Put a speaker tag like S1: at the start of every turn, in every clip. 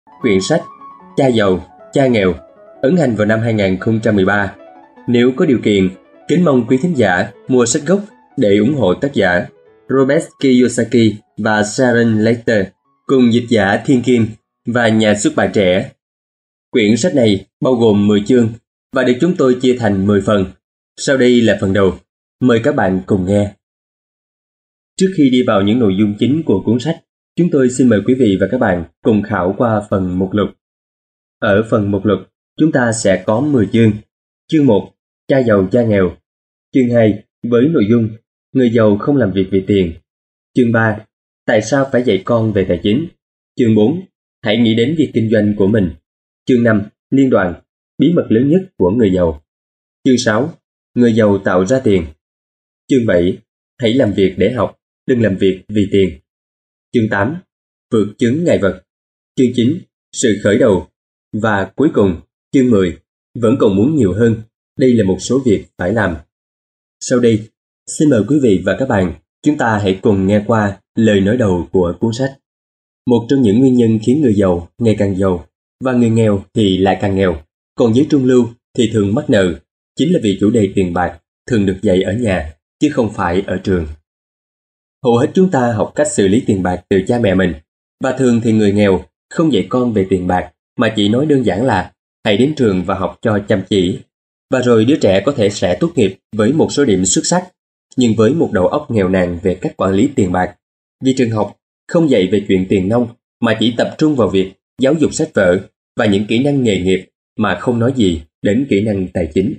S1: Quyển sách Cha giàu, cha nghèo ấn hành vào năm 2013. Nếu có điều kiện, kính mong quý thính giả mua sách gốc để ủng hộ tác giả Robert Kiyosaki và Sharon Lechter cùng dịch giả Thiên Kim và nhà xuất bản Trẻ. Quyển sách này bao gồm 10 chương và được chúng tôi chia thành 10 phần. Sau đây là phần đầu. Mời các bạn cùng nghe. Trước khi đi vào những nội dung chính của cuốn sách, chúng tôi xin mời quý vị và các bạn cùng khảo qua phần mục lục. Ở phần mục lục, chúng ta sẽ có 10 chương. Chương 1, cha giàu cha nghèo. Chương 2, với nội dung người giàu không làm việc vì tiền. Chương 3, tại sao phải dạy con về tài chính. Chương 4, hãy nghĩ đến việc kinh doanh của mình. Chương 5, liên đoàn, bí mật lớn nhất của người giàu. Chương 6, người giàu tạo ra tiền. Chương 7, hãy làm việc để học, đừng làm việc vì tiền. Chương 8, vượt chướng ngại vật. Chương 9, sự khởi đầu. Và cuối cùng, chương 10, vẫn còn muốn nhiều hơn. Đây là một số việc phải làm. Sau đây, xin mời quý vị và các bạn, chúng ta hãy cùng nghe qua lời nói đầu của cuốn sách. Một trong những nguyên nhân khiến người giàu ngày càng giàu và người nghèo thì lại càng nghèo, còn giới trung lưu thì thường mắc nợ, chính là vì chủ đề tiền bạc thường được dạy ở nhà, chứ không phải ở trường. Hầu hết chúng ta học cách xử lý tiền bạc từ cha mẹ mình, và thường thì người nghèo không dạy con về tiền bạc, mà chỉ nói đơn giản là hãy đến trường và học cho chăm chỉ. Và rồi đứa trẻ có thể sẽ tốt nghiệp với một số điểm xuất sắc, nhưng với một đầu óc nghèo nàn về cách quản lý tiền bạc. Vì trường học không dạy về chuyện tiền nong, mà chỉ tập trung vào việc giáo dục sách vở và những kỹ năng nghề nghiệp, mà không nói gì đến kỹ năng tài chính.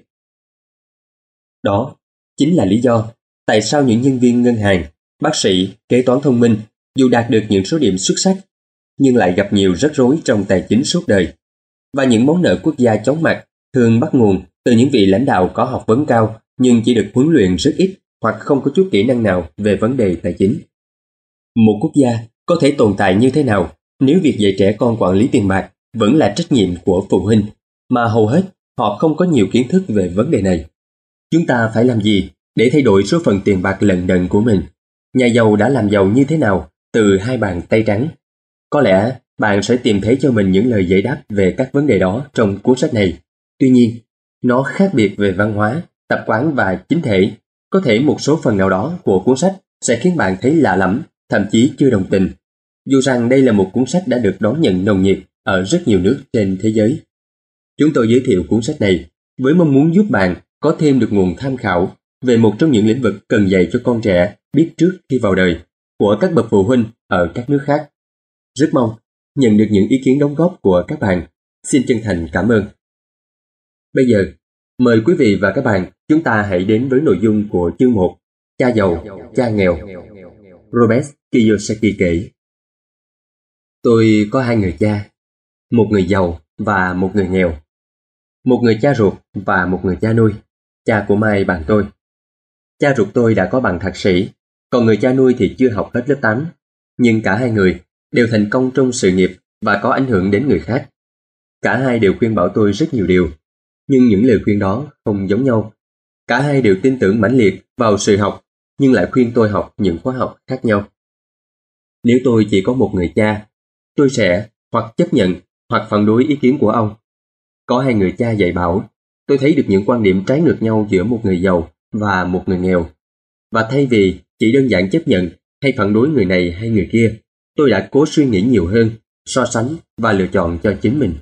S1: Đó chính là lý do tại sao những nhân viên ngân hàng, bác sĩ, kế toán thông minh dù đạt được những số điểm xuất sắc, nhưng lại gặp nhiều rắc rối trong tài chính suốt đời. Và những món nợ quốc gia chóng mặt thường bắt nguồn từ những vị lãnh đạo có học vấn cao nhưng chỉ được huấn luyện rất ít hoặc không có chút kỹ năng nào về vấn đề tài chính. Một quốc gia có thể tồn tại như thế nào nếu việc dạy trẻ con quản lý tiền bạc vẫn là trách nhiệm của phụ huynh, mà hầu hết họ không có nhiều kiến thức về vấn đề này? Chúng ta phải làm gì để thay đổi số phận tiền bạc lận đận của mình? Nhà giàu đã làm giàu như thế nào từ hai bàn tay trắng? Có lẽ bạn sẽ tìm thấy cho mình những lời giải đáp về các vấn đề đó trong cuốn sách này. Tuy nhiên, nó khác biệt về văn hóa, tập quán và chính thể. Có thể một số phần nào đó của cuốn sách sẽ khiến bạn thấy lạ lẫm, thậm chí chưa đồng tình. Dù rằng đây là một cuốn sách đã được đón nhận nồng nhiệt ở rất nhiều nước trên thế giới. Chúng tôi giới thiệu cuốn sách này với mong muốn giúp bạn có thêm được nguồn tham khảo về một trong những lĩnh vực cần dạy cho con trẻ biết trước khi vào đời của các bậc phụ huynh ở các nước khác. Rất mong nhận được những ý kiến đóng góp của các bạn. Xin chân thành cảm ơn. Bây giờ, mời quý vị và các bạn, chúng ta hãy đến với nội dung của chương 1, cha giàu, cha nghèo. Robert Kiyosaki kể: Tôi có hai người cha, một người giàu và một người nghèo. Một người cha ruột và một người cha nuôi, cha của Mai bằng tôi. Cha ruột tôi đã có bằng thạc sĩ, còn người cha nuôi thì chưa học hết lớp 8. Nhưng cả hai người đều thành công trong sự nghiệp và có ảnh hưởng đến người khác. Cả hai đều khuyên bảo tôi rất nhiều điều, nhưng những lời khuyên đó không giống nhau. Cả hai đều tin tưởng mãnh liệt vào sự học, nhưng lại khuyên tôi học những khóa học khác nhau. Nếu tôi chỉ có một người cha, tôi sẽ hoặc chấp nhận hoặc phản đối ý kiến của ông. Có hai người cha dạy bảo, tôi thấy được những quan điểm trái ngược nhau giữa một người giàu và một người nghèo. Và thay vì chỉ đơn giản chấp nhận hay phản đối người này hay người kia, tôi đã cố suy nghĩ nhiều hơn, so sánh và lựa chọn cho chính mình.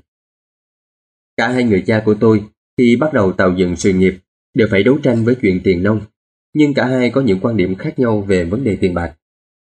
S1: Cả hai người cha của tôi khi bắt đầu tạo dựng sự nghiệp đều phải đấu tranh với chuyện tiền nong, nhưng cả hai có những quan điểm khác nhau về vấn đề tiền bạc.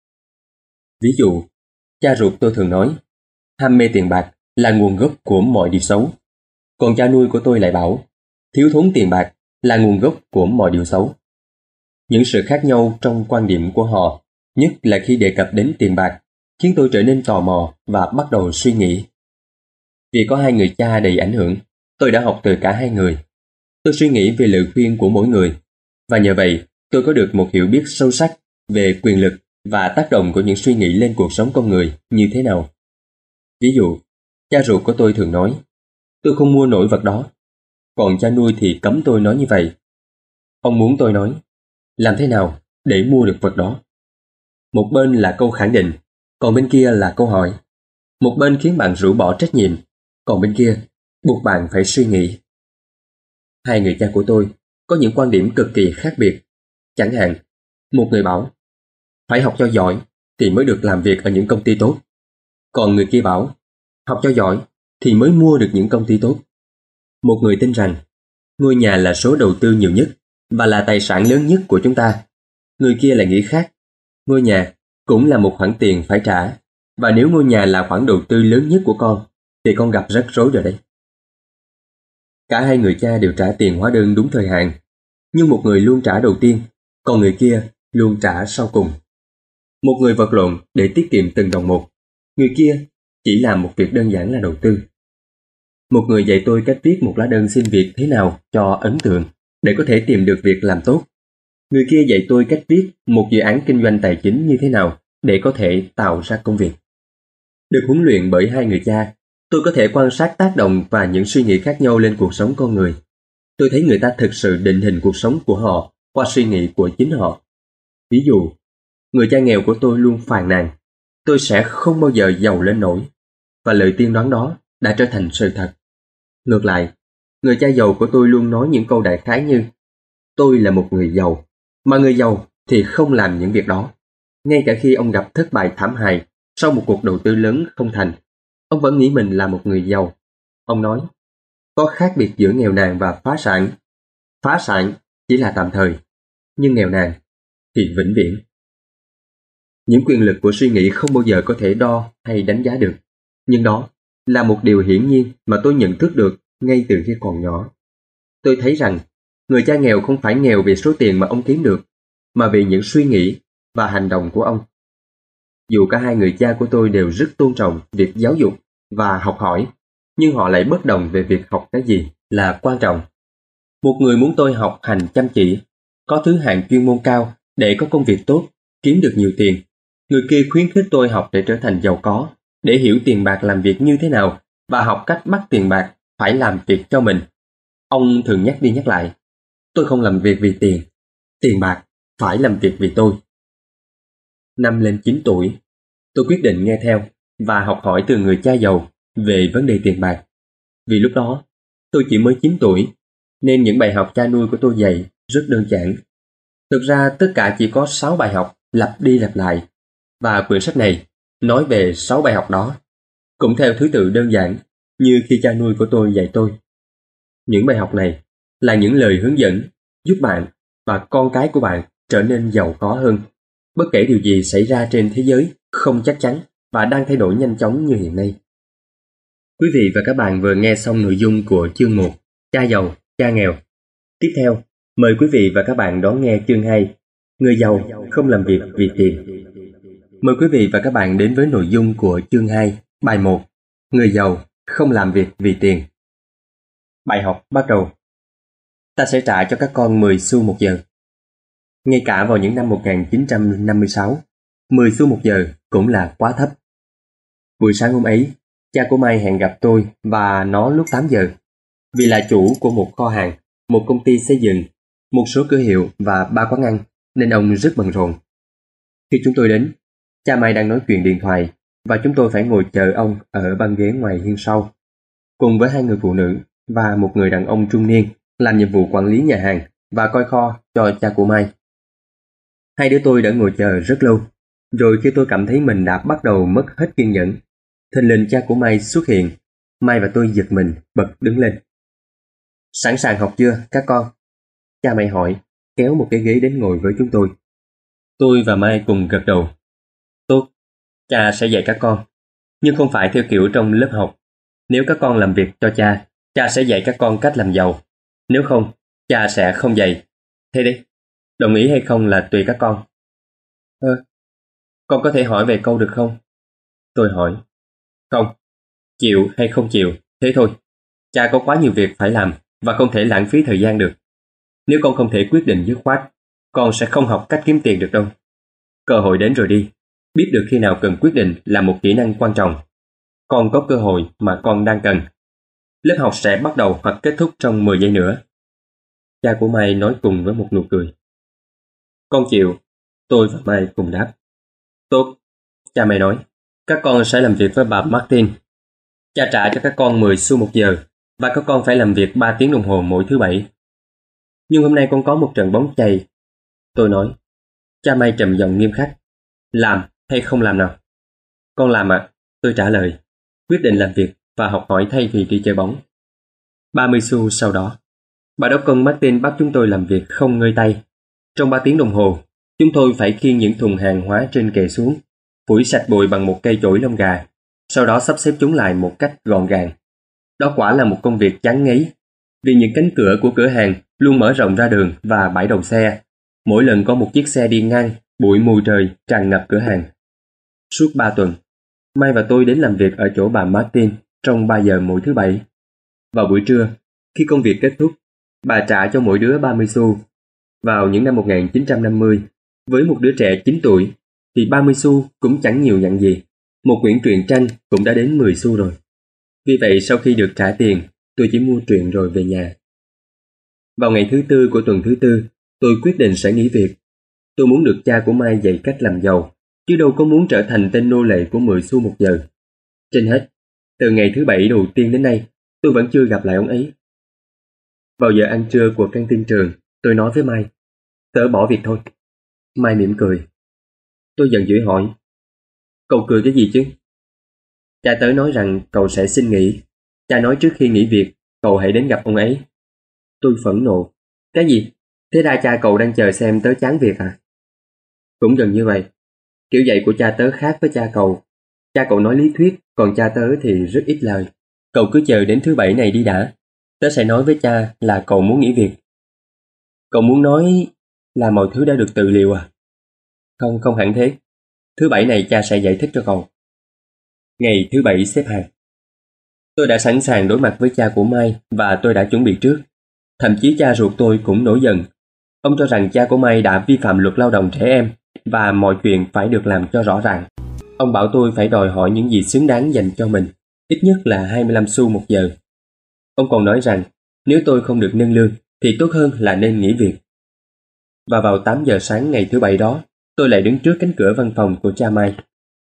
S1: Ví dụ, cha ruột tôi thường nói, ham mê tiền bạc là nguồn gốc của mọi điều xấu. Còn cha nuôi của tôi lại bảo, thiếu thốn tiền bạc là nguồn gốc của mọi điều xấu. Những sự khác nhau trong quan điểm của họ, nhất là khi đề cập đến tiền bạc, khiến tôi trở nên tò mò và bắt đầu suy nghĩ. Vì có hai người cha đầy ảnh hưởng, tôi đã học từ cả hai người. Tôi suy nghĩ về lời khuyên của mỗi người, và nhờ vậy tôi có được một hiểu biết sâu sắc về quyền lực và tác động của những suy nghĩ lên cuộc sống con người như thế nào. Ví dụ, cha ruột của tôi thường nói, tôi không mua nổi vật đó, còn cha nuôi thì cấm tôi nói như vậy. Ông muốn tôi nói, làm thế nào để mua được vật đó? Một bên là câu khẳng định, còn bên kia là câu hỏi. Một bên khiến bạn rũ bỏ trách nhiệm, còn bên kia buộc bạn phải suy nghĩ. Hai người cha của tôi có những quan điểm cực kỳ khác biệt. Chẳng hạn, một người bảo phải học cho giỏi thì mới được làm việc ở những công ty tốt. Còn người kia bảo học cho giỏi thì mới mua được những công ty tốt. Một người tin rằng ngôi nhà là số đầu tư nhiều nhất và là tài sản lớn nhất của chúng ta. Người kia lại nghĩ khác. Ngôi nhà cũng là một khoản tiền phải trả, và nếu ngôi nhà là khoản đầu tư lớn nhất của con thì con gặp rắc rối rồi đấy. Cả hai người cha đều trả tiền hóa đơn đúng thời hạn, nhưng một người luôn trả đầu tiên, còn người kia luôn trả sau cùng. Một người vật lộn để tiết kiệm từng đồng một, người kia chỉ làm một việc đơn giản là đầu tư. Một người dạy tôi cách viết một lá đơn xin việc thế nào cho ấn tượng để có thể tìm được việc làm tốt. Người kia dạy tôi cách viết một dự án kinh doanh tài chính như thế nào để có thể tạo ra công việc. Được huấn luyện bởi hai người cha, tôi có thể quan sát tác động và những suy nghĩ khác nhau lên cuộc sống con người. Tôi thấy người ta thực sự định hình cuộc sống của họ qua suy nghĩ của chính họ. Ví dụ, người cha nghèo của tôi luôn phàn nàn, tôi sẽ không bao giờ giàu lên nổi, và lời tiên đoán đó đã trở thành sự thật. Ngược lại, người cha giàu của tôi luôn nói những câu đại khái như tôi là một người giàu, mà người giàu thì không làm những việc đó. Ngay cả khi ông gặp thất bại thảm hại sau một cuộc đầu tư lớn không thành, ông vẫn nghĩ mình là một người giàu. Ông nói, có khác biệt giữa nghèo nàn và phá sản. Phá sản chỉ là tạm thời, nhưng nghèo nàn thì vĩnh viễn. Những quyền lực của suy nghĩ không bao giờ có thể đo hay đánh giá được, nhưng đó là một điều hiển nhiên mà tôi nhận thức được ngay từ khi còn nhỏ. Tôi thấy rằng người cha nghèo không phải nghèo vì số tiền mà ông kiếm được, mà vì những suy nghĩ và hành động của ông. Dù cả hai người cha của tôi đều rất tôn trọng việc giáo dục và học hỏi, nhưng họ lại bất đồng về việc học cái gì là quan trọng. Một người muốn tôi học hành chăm chỉ, có thứ hạng chuyên môn cao để có công việc tốt, kiếm được nhiều tiền. Người kia khuyến khích tôi học để trở thành giàu có, để hiểu tiền bạc làm việc như thế nào và học cách bắt tiền bạc phải làm việc cho mình. Ông thường nhắc đi nhắc lại, tôi không làm việc vì tiền, tiền bạc phải làm việc vì tôi. Năm lên 9 tuổi, tôi quyết định nghe theo và học hỏi từ người cha giàu về vấn đề tiền bạc. Vì lúc đó, tôi chỉ mới 9 tuổi, nên những bài học cha nuôi của tôi dạy rất đơn giản. Thực ra tất cả chỉ có 6 bài học lặp đi lặp lại, và quyển sách này nói về 6 bài học đó, cũng theo thứ tự đơn giản như khi cha nuôi của tôi dạy tôi. Những bài học này là những lời hướng dẫn giúp bạn và con cái của bạn trở nên giàu có hơn, bất kể điều gì xảy ra trên thế giới không chắc chắn và đang thay đổi nhanh chóng như hiện nay. Quý vị và các bạn vừa nghe xong nội dung của chương 1, cha giàu, cha nghèo. Tiếp theo, mời quý vị và các bạn đón nghe chương 2, người giàu không làm việc vì tiền. Mời quý vị và các bạn đến với nội dung của chương 2, bài 1, người giàu không làm việc vì tiền. Bài học bắt đầu. Ta sẽ trả cho các con 10 xu một giờ. Ngay cả vào những năm 1956, 10 xu một giờ cũng là quá thấp. Buổi sáng hôm ấy, cha của Mai hẹn gặp tôi và nó lúc 8 giờ. Vì là chủ của một kho hàng, một công ty xây dựng, một số cửa hiệu và 3 quán ăn, nên ông rất bận rộn. Khi chúng tôi đến, cha Mai đang nói chuyện điện thoại và chúng tôi phải ngồi chờ ông ở băng ghế ngoài hiên sau, cùng với 2 người phụ nữ và một người đàn ông trung niên làm nhiệm vụ quản lý nhà hàng và coi kho cho cha của Mai. 2 đứa tôi đã ngồi chờ rất lâu, rồi khi tôi cảm thấy mình đã bắt đầu mất hết kiên nhẫn, thình lình cha của Mai xuất hiện. Mai và tôi giật mình bật đứng lên. Sẵn sàng học chưa các con? Cha Mai hỏi, kéo một cái ghế đến ngồi với chúng tôi. Tôi và Mai cùng gật đầu. Tốt, cha sẽ dạy các con, nhưng không phải theo kiểu trong lớp học. Nếu các con làm việc cho cha, cha sẽ dạy các con cách làm giàu. Nếu không, cha sẽ không dạy. Thế đấy, đồng ý hay không là tùy các con. Con có thể hỏi về câu được không? Tôi hỏi. Không, chịu hay không chịu, thế thôi. Cha có quá nhiều việc phải làm và không thể lãng phí thời gian được. Nếu con không thể quyết định dứt khoát, con sẽ không học cách kiếm tiền được đâu. Cơ hội đến rồi đi. Biết được khi nào cần quyết định là một kỹ năng quan trọng. Con có cơ hội mà con đang cần. Lớp học sẽ bắt đầu hoặc kết thúc trong 10 giây nữa. Cha của Mai nói cùng với một nụ cười. Con chịu. Tôi và Mai cùng đáp. Tốt, cha Mai nói. Các con sẽ làm việc với bà Martin. Cha trả cho các con 10 xu một giờ và các con phải làm việc 3 tiếng đồng hồ mỗi thứ bảy. Nhưng hôm nay con có một trận bóng chày. Tôi nói. Cha May trầm giọng nghiêm khắc. Làm hay không làm nào? Con làm ạ, tôi trả lời. Quyết định làm việc và học hỏi thay vì đi chơi bóng. 30 xu sau đó, bà đốc công Martin bắt chúng tôi làm việc không ngơi tay. Trong 3 tiếng đồng hồ, chúng tôi phải khiêng những thùng hàng hóa trên kệ xuống, phủi sạch bụi bằng một cây chổi lông gà, sau đó sắp xếp chúng lại một cách gọn gàng. Đó quả là một công việc chán ngấy, vì những cánh cửa của cửa hàng luôn mở rộng ra đường và bãi đậu xe. Mỗi lần có một chiếc xe đi ngang, bụi mù trời tràn ngập cửa hàng. Suốt 3 tuần, May và tôi đến làm việc ở chỗ bà Martin trong 3 giờ mỗi thứ bảy. Vào buổi trưa, khi công việc kết thúc, bà trả cho mỗi đứa 30 xu. Vào những năm 1950, với một đứa trẻ 9 tuổi, thì 30 xu cũng chẳng nhiều nhặn gì. Một quyển truyện tranh cũng đã đến 10 xu rồi. Vì vậy sau khi được trả tiền, tôi chỉ mua truyện rồi về nhà. Vào ngày thứ tư của tuần thứ tư, tôi quyết định sẽ nghỉ việc. Tôi muốn được cha của Mai dạy cách làm giàu, chứ đâu có muốn trở thành tên nô lệ của 10 xu một giờ. Trên hết, từ ngày thứ bảy đầu tiên đến nay, tôi vẫn chưa gặp lại ông ấy. Vào giờ ăn trưa của căng tin trường, tôi nói với Mai, tớ bỏ việc thôi. Mai mỉm cười. Tôi giận dữ hỏi, cậu cười cái gì chứ? Cha tớ nói rằng cậu sẽ xin nghỉ. Cha nói trước khi nghỉ việc, cậu hãy đến gặp ông ấy. Tôi phẫn nộ. Cái gì? Thế ra cha cậu đang chờ xem tớ chán việc à? Cũng gần như vậy. Kiểu dạy của cha tớ khác với cha cậu. Cha cậu nói lý thuyết, còn cha tớ thì rất ít lời. Cậu cứ chờ đến thứ bảy này đi đã. Tớ sẽ nói với cha là cậu muốn nghỉ việc. Cậu muốn nói là mọi thứ đã được tự liệu à? Không, không hẳn thế. Thứ bảy này cha sẽ giải thích cho cậu. Ngày thứ bảy xếp hàng. Tôi đã sẵn sàng đối mặt với cha của Mai và tôi đã chuẩn bị trước. Thậm chí cha ruột tôi cũng nổi giận. Ông cho rằng cha của Mai đã vi phạm luật lao động trẻ em và mọi chuyện phải được làm cho rõ ràng. Ông bảo tôi phải đòi hỏi những gì xứng đáng dành cho mình, ít nhất là 25 xu một giờ. Ông còn nói rằng nếu tôi không được nâng lương thì tốt hơn là nên nghỉ việc. Và vào 8 giờ sáng ngày thứ bảy đó, tôi lại đứng trước cánh cửa văn phòng của cha Mai.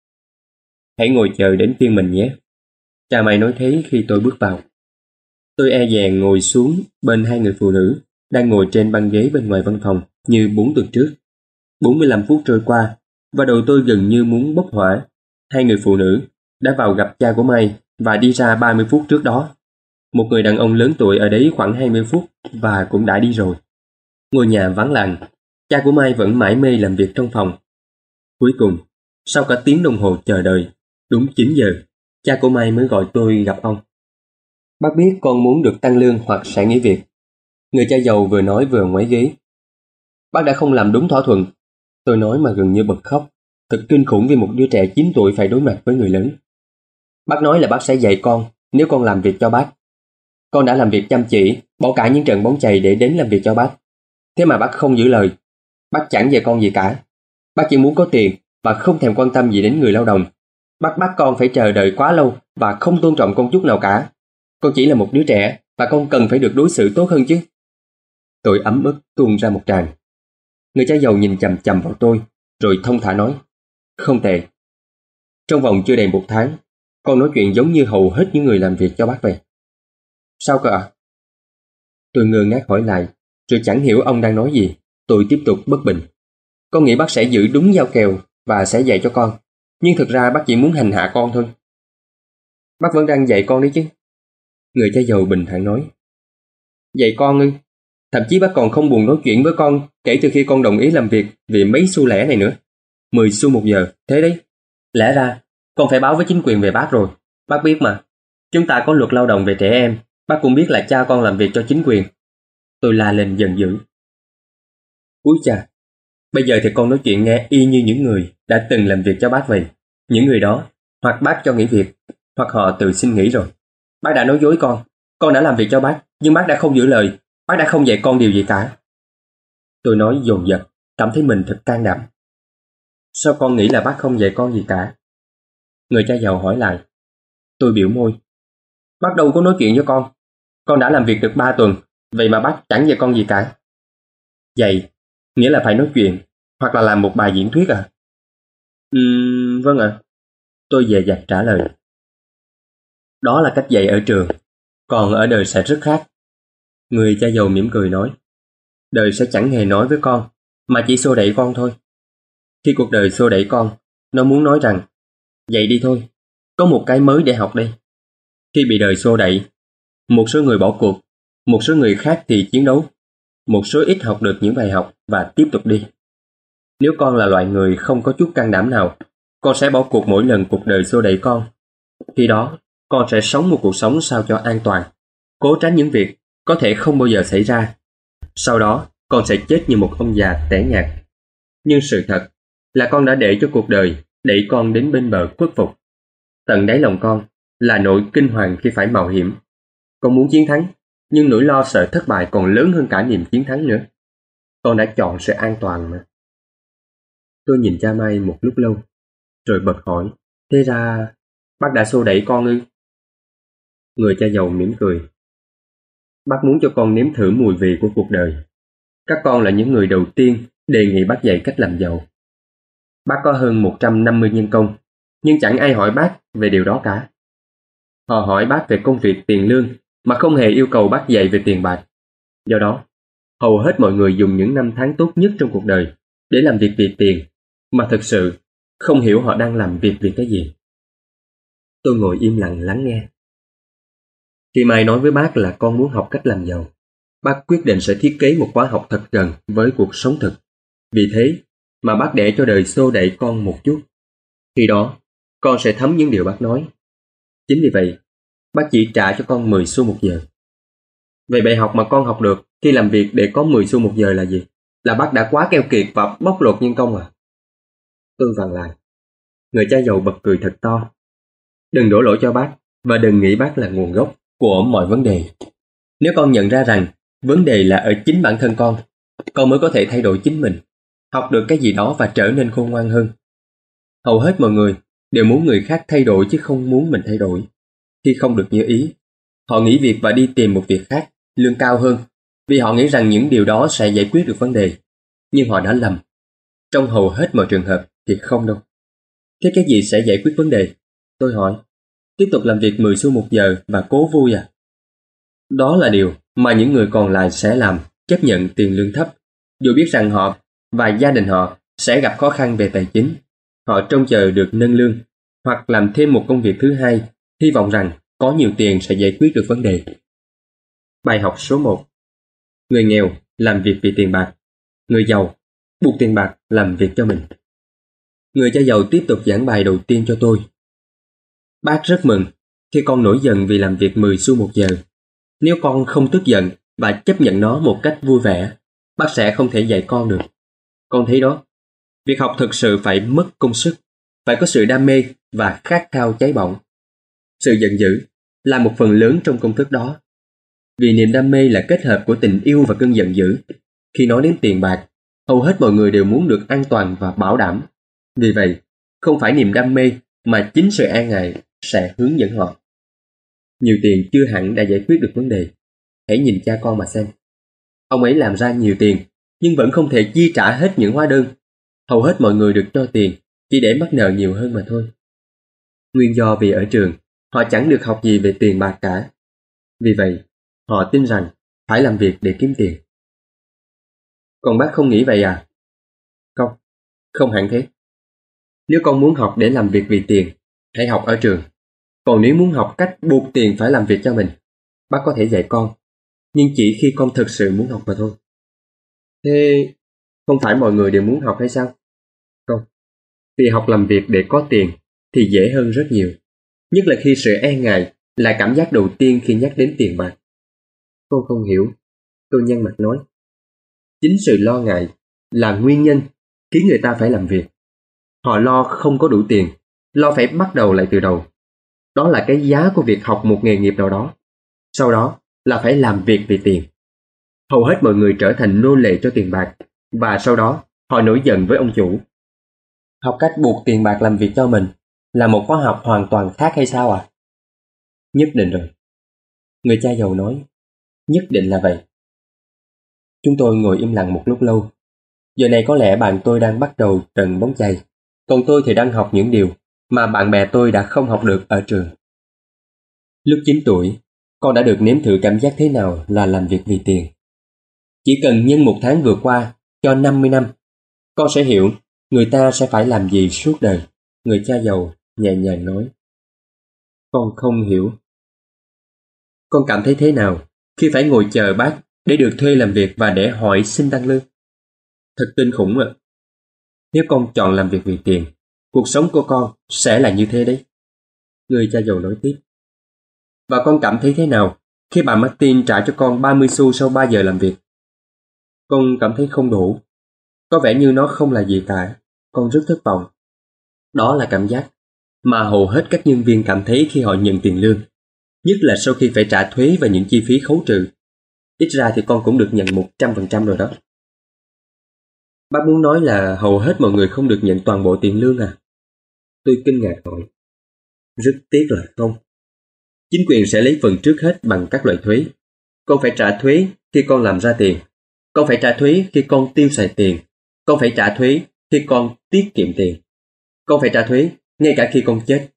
S1: Hãy ngồi chờ đến phiên mình nhé. Cha Mai nói thế khi tôi bước vào. Tôi e dè ngồi xuống bên hai người phụ nữ đang ngồi trên băng ghế bên ngoài văn phòng như 4 tuần trước. 45 phút trôi qua và đầu tôi gần như muốn bốc hỏa. Hai người phụ nữ đã vào gặp cha của Mai và đi ra 30 phút trước đó. Một người đàn ông lớn tuổi ở đấy khoảng 20 phút và cũng đã đi rồi. Ngôi nhà vắng lặng, cha của Mai vẫn mải mê làm việc trong phòng. Cuối cùng, sau cả tiếng đồng hồ chờ đợi, đúng 9 giờ, cha của Mai mới gọi tôi gặp ông. Bác biết con muốn được tăng lương hoặc sẽ nghỉ việc. Người cha giàu vừa nói vừa ngoáy ghế. Bác đã không làm đúng thỏa thuận. Tôi nói mà gần như bật khóc. Thật kinh khủng vì một đứa trẻ 9 tuổi phải đối mặt với người lớn. Bác nói là bác sẽ dạy con nếu con làm việc cho bác. Con đã làm việc chăm chỉ, bỏ cả những trận bóng chày để đến làm việc cho bác. Thế mà bác không giữ lời. Bác chẳng dạy con gì cả. Bác chỉ muốn có tiền và không thèm quan tâm gì đến người lao động. Bác bắt con phải chờ đợi quá lâu và không tôn trọng con chút nào cả. Con chỉ là một đứa trẻ và con cần phải được đối xử tốt hơn chứ. Tôi ấm ức tuôn ra một tràng. Người cha giàu nhìn chằm chằm vào tôi, rồi thông thả nói, không tệ. Trong vòng chưa đầy 1 tháng, con nói chuyện giống như hầu hết những người làm việc cho bác vậy. Sao cơ ạ? Tôi ngơ ngác hỏi lại, rồi chẳng hiểu ông đang nói gì. Tôi tiếp tục bất bình. Con nghĩ bác sẽ giữ đúng giao kèo và sẽ dạy cho con, nhưng thực ra bác chỉ muốn hành hạ con thôi. Bác vẫn đang dạy con đấy chứ. Người cha giàu bình thản nói. Dạy con ư? Thậm chí bác còn không buồn nói chuyện với con kể từ khi con đồng ý làm việc vì mấy xu lẻ này nữa. 10 xu một giờ, thế đấy. Lẽ ra, con phải báo với chính quyền về bác rồi. Bác biết mà, chúng ta có luật lao động về trẻ em. Bác cũng biết là cha con làm việc cho chính quyền. Tôi la lên giận dữ. Úi cha, bây giờ thì con nói chuyện nghe y như những người đã từng làm việc cho bác vậy. Những người đó, hoặc bác cho nghỉ việc, hoặc họ tự xin nghỉ rồi. Bác đã nói dối con đã làm việc cho bác, nhưng bác đã không giữ lời, bác đã không dạy con điều gì cả. Tôi nói dồn dập, cảm thấy mình thật can đảm. Sao con nghĩ là bác không dạy con gì cả? Người cha giàu hỏi lại. Tôi biểu môi. Bác đâu có nói chuyện với con đã làm việc được 3 tuần, vậy mà bác chẳng dạy con gì cả. Dạy, nghĩa là phải nói chuyện, hoặc là làm một bài diễn thuyết à? Vâng ạ. Tôi dè dặt trả lời. Đó là cách dạy ở trường, còn ở đời sẽ rất khác. Người cha giàu mỉm cười nói. Đời sẽ chẳng hề nói với con, mà chỉ xô đẩy con thôi. Khi cuộc đời xô đẩy con, nó muốn nói rằng, dậy đi thôi, có một cái mới để học đây. Khi bị đời xô đẩy, một số người bỏ cuộc, một số người khác thì chiến đấu, một số ít học được những bài học và tiếp tục đi. Nếu con là loại người không có chút can đảm nào, con sẽ bỏ cuộc mỗi lần cuộc đời xô đẩy con. Khi đó, con sẽ sống một cuộc sống sao cho an toàn, cố tránh những việc có thể không bao giờ xảy ra. Sau đó, con sẽ chết như một ông già tẻ nhạt. Nhưng sự thật là con đã để cho cuộc đời đẩy con đến bên bờ khuất phục. Tận đáy lòng con là nỗi kinh hoàng khi phải mạo hiểm. Con muốn chiến thắng, nhưng nỗi lo sợ thất bại còn lớn hơn cả niềm chiến thắng nữa. Con đã chọn sự an toàn mà. Tôi nhìn cha Mai một lúc lâu, rồi bật hỏi, thế ra bác đã xô đẩy con ư? Người cha giàu mỉm cười. Bác muốn cho con nếm thử mùi vị của cuộc đời. Các con là những người đầu tiên đề nghị bác dạy cách làm giàu. Bác có hơn 150 nhân công, nhưng chẳng ai hỏi bác về điều đó cả. Họ hỏi bác về công việc tiền lương, mà không hề yêu cầu bác dạy về tiền bạc. Do đó, hầu hết mọi người dùng những năm tháng tốt nhất trong cuộc đời để làm việc vì tiền, mà thực sự không hiểu họ đang làm việc vì cái gì. Tôi ngồi im lặng lắng nghe. Khi Mai nói với bác là con muốn học cách làm giàu, bác quyết định sẽ thiết kế một khóa học thật gần với cuộc sống thực. Vì thế mà bác để cho đời xô đẩy con một chút. Khi đó, con sẽ thấm những điều bác nói. Chính vì vậy, bác chỉ trả cho con 10 xu một giờ. Vậy bài học mà con học được khi làm việc để có 10 xu một giờ là gì? Là bác đã quá keo kiệt và bóc lột nhân công à? Tôi vặn lại. Người cha giàu bật cười thật to. Đừng đổ lỗi cho bác, và đừng nghĩ bác là nguồn gốc của mọi vấn đề. Nếu con nhận ra rằng vấn đề là ở chính bản thân con mới có thể thay đổi chính mình, học được cái gì đó và trở nên khôn ngoan hơn. Hầu hết mọi người đều muốn người khác thay đổi chứ không muốn mình thay đổi. Khi không được như ý, họ nghỉ việc và đi tìm một việc khác, lương cao hơn, vì họ nghĩ rằng những điều đó sẽ giải quyết được vấn đề. Nhưng họ đã lầm. Trong hầu hết mọi trường hợp thì không đâu. Thế cái gì sẽ giải quyết vấn đề? Tôi hỏi. Tiếp tục làm việc 10 xu một giờ và cố vui à? Đó là điều mà những người còn lại sẽ làm, chấp nhận tiền lương thấp, dù biết rằng họ và gia đình họ sẽ gặp khó khăn về tài chính. Họ trông chờ được nâng lương, hoặc làm thêm một công việc thứ hai, hy vọng rằng có nhiều tiền sẽ giải quyết được vấn đề. Bài học số 1. Người nghèo làm việc vì tiền bạc. Người giàu buộc tiền bạc làm việc cho mình. Người cha giàu tiếp tục giảng bài đầu tiên cho tôi. Bác rất mừng khi con nổi giận vì làm việc 10 xu một giờ. Nếu con không tức giận và chấp nhận nó một cách vui vẻ, bác sẽ không thể dạy con được. Con thấy đó, việc học thực sự phải mất công sức, phải có sự đam mê và khát khao cháy bỏng. Sự giận dữ là một phần lớn trong công thức đó. Vì niềm đam mê là kết hợp của tình yêu và cơn giận dữ. Khi nói đến tiền bạc, hầu hết mọi người đều muốn được an toàn và bảo đảm. Vì vậy, không phải niềm đam mê mà chính sự e ngại sẽ hướng dẫn họ. Nhiều tiền chưa hẳn đã giải quyết được vấn đề. Hãy nhìn cha con mà xem. Ông ấy làm ra nhiều tiền, nhưng vẫn không thể chi trả hết những hóa đơn. Hầu hết mọi người được cho tiền chỉ để mắc nợ nhiều hơn mà thôi. Nguyên do vì ở trường, họ chẳng được học gì về tiền bạc cả. Vì vậy, họ tin rằng phải làm việc để kiếm tiền. Còn bác không nghĩ vậy à? Không, không hẳn thế. Nếu con muốn học để làm việc vì tiền, hãy học ở trường. Còn nếu muốn học cách buộc tiền phải làm việc cho mình, bác có thể dạy con, nhưng chỉ khi con thực sự muốn học mà thôi. Thế không phải mọi người đều muốn học hay sao? Không, vì học làm việc để có tiền thì dễ hơn rất nhiều. Nhất là khi sự e ngại là cảm giác đầu tiên khi nhắc đến tiền bạc. Con không hiểu, tôi nhăn mặt nói. Chính sự lo ngại là nguyên nhân khiến người ta phải làm việc. Họ lo không có đủ tiền, lo phải bắt đầu lại từ đầu. Đó là cái giá của việc học một nghề nghiệp nào đó. Sau đó là phải làm việc vì tiền. Hầu hết mọi người trở thành nô lệ cho tiền bạc, và sau đó họ nổi giận với ông chủ. Học cách buộc tiền bạc làm việc cho mình là một khóa học hoàn toàn khác hay sao à? Nhất định rồi. Người cha giàu nói, nhất định là vậy. Chúng tôi ngồi im lặng một lúc lâu. Giờ này có lẽ bạn tôi đang bắt đầu trận bóng chày, còn tôi thì đang học những điều mà bạn bè tôi đã không học được ở trường. Lúc 9 tuổi, con đã được nếm thử cảm giác thế nào là làm việc vì tiền. Chỉ cần nhân một tháng vừa qua cho 50 năm, con sẽ hiểu người ta sẽ phải làm gì suốt đời. Người cha giàu nhẹ nhàng nói. Con không hiểu. Con cảm thấy thế nào khi phải ngồi chờ bác để được thuê làm việc và để hỏi xin tăng lương? Thật kinh khủng ạ. Nếu con chọn làm việc vì tiền, cuộc sống của con sẽ là như thế đấy. Người cha giàu nói tiếp. Và con cảm thấy thế nào khi bà Martin trả cho con 30 xu sau 3 giờ làm việc? Con cảm thấy không đủ. Có vẻ như nó không là gì cả. Con rất thất vọng. Đó là cảm giác mà hầu hết các nhân viên cảm thấy khi họ nhận tiền lương, nhất là sau khi phải trả thuế và những chi phí khấu trừ. Ít ra thì con cũng được nhận 100% rồi đó. Bác muốn nói là hầu hết mọi người không được nhận toàn bộ tiền lương à? Tôi kinh ngạc hỏi. Rất tiếc là không. Chính quyền sẽ lấy phần trước hết bằng các loại thuế. Con phải trả thuế khi con làm ra tiền. Con phải trả thuế khi con tiêu xài tiền. Con phải trả thuế khi con tiết kiệm tiền. Con phải trả thuế ngay cả khi con chết.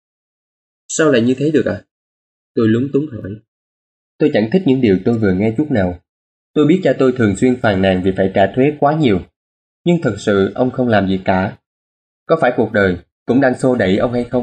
S1: Sao lại như thế được à? Tôi lúng túng hỏi. Tôi chẳng thích những điều tôi vừa nghe chút nào. Tôi biết cha tôi thường xuyên phàn nàn vì phải trả thuế quá nhiều. Nhưng thật sự ông không làm gì cả. Có phải cuộc đời cũng đang xô đẩy ông hay không?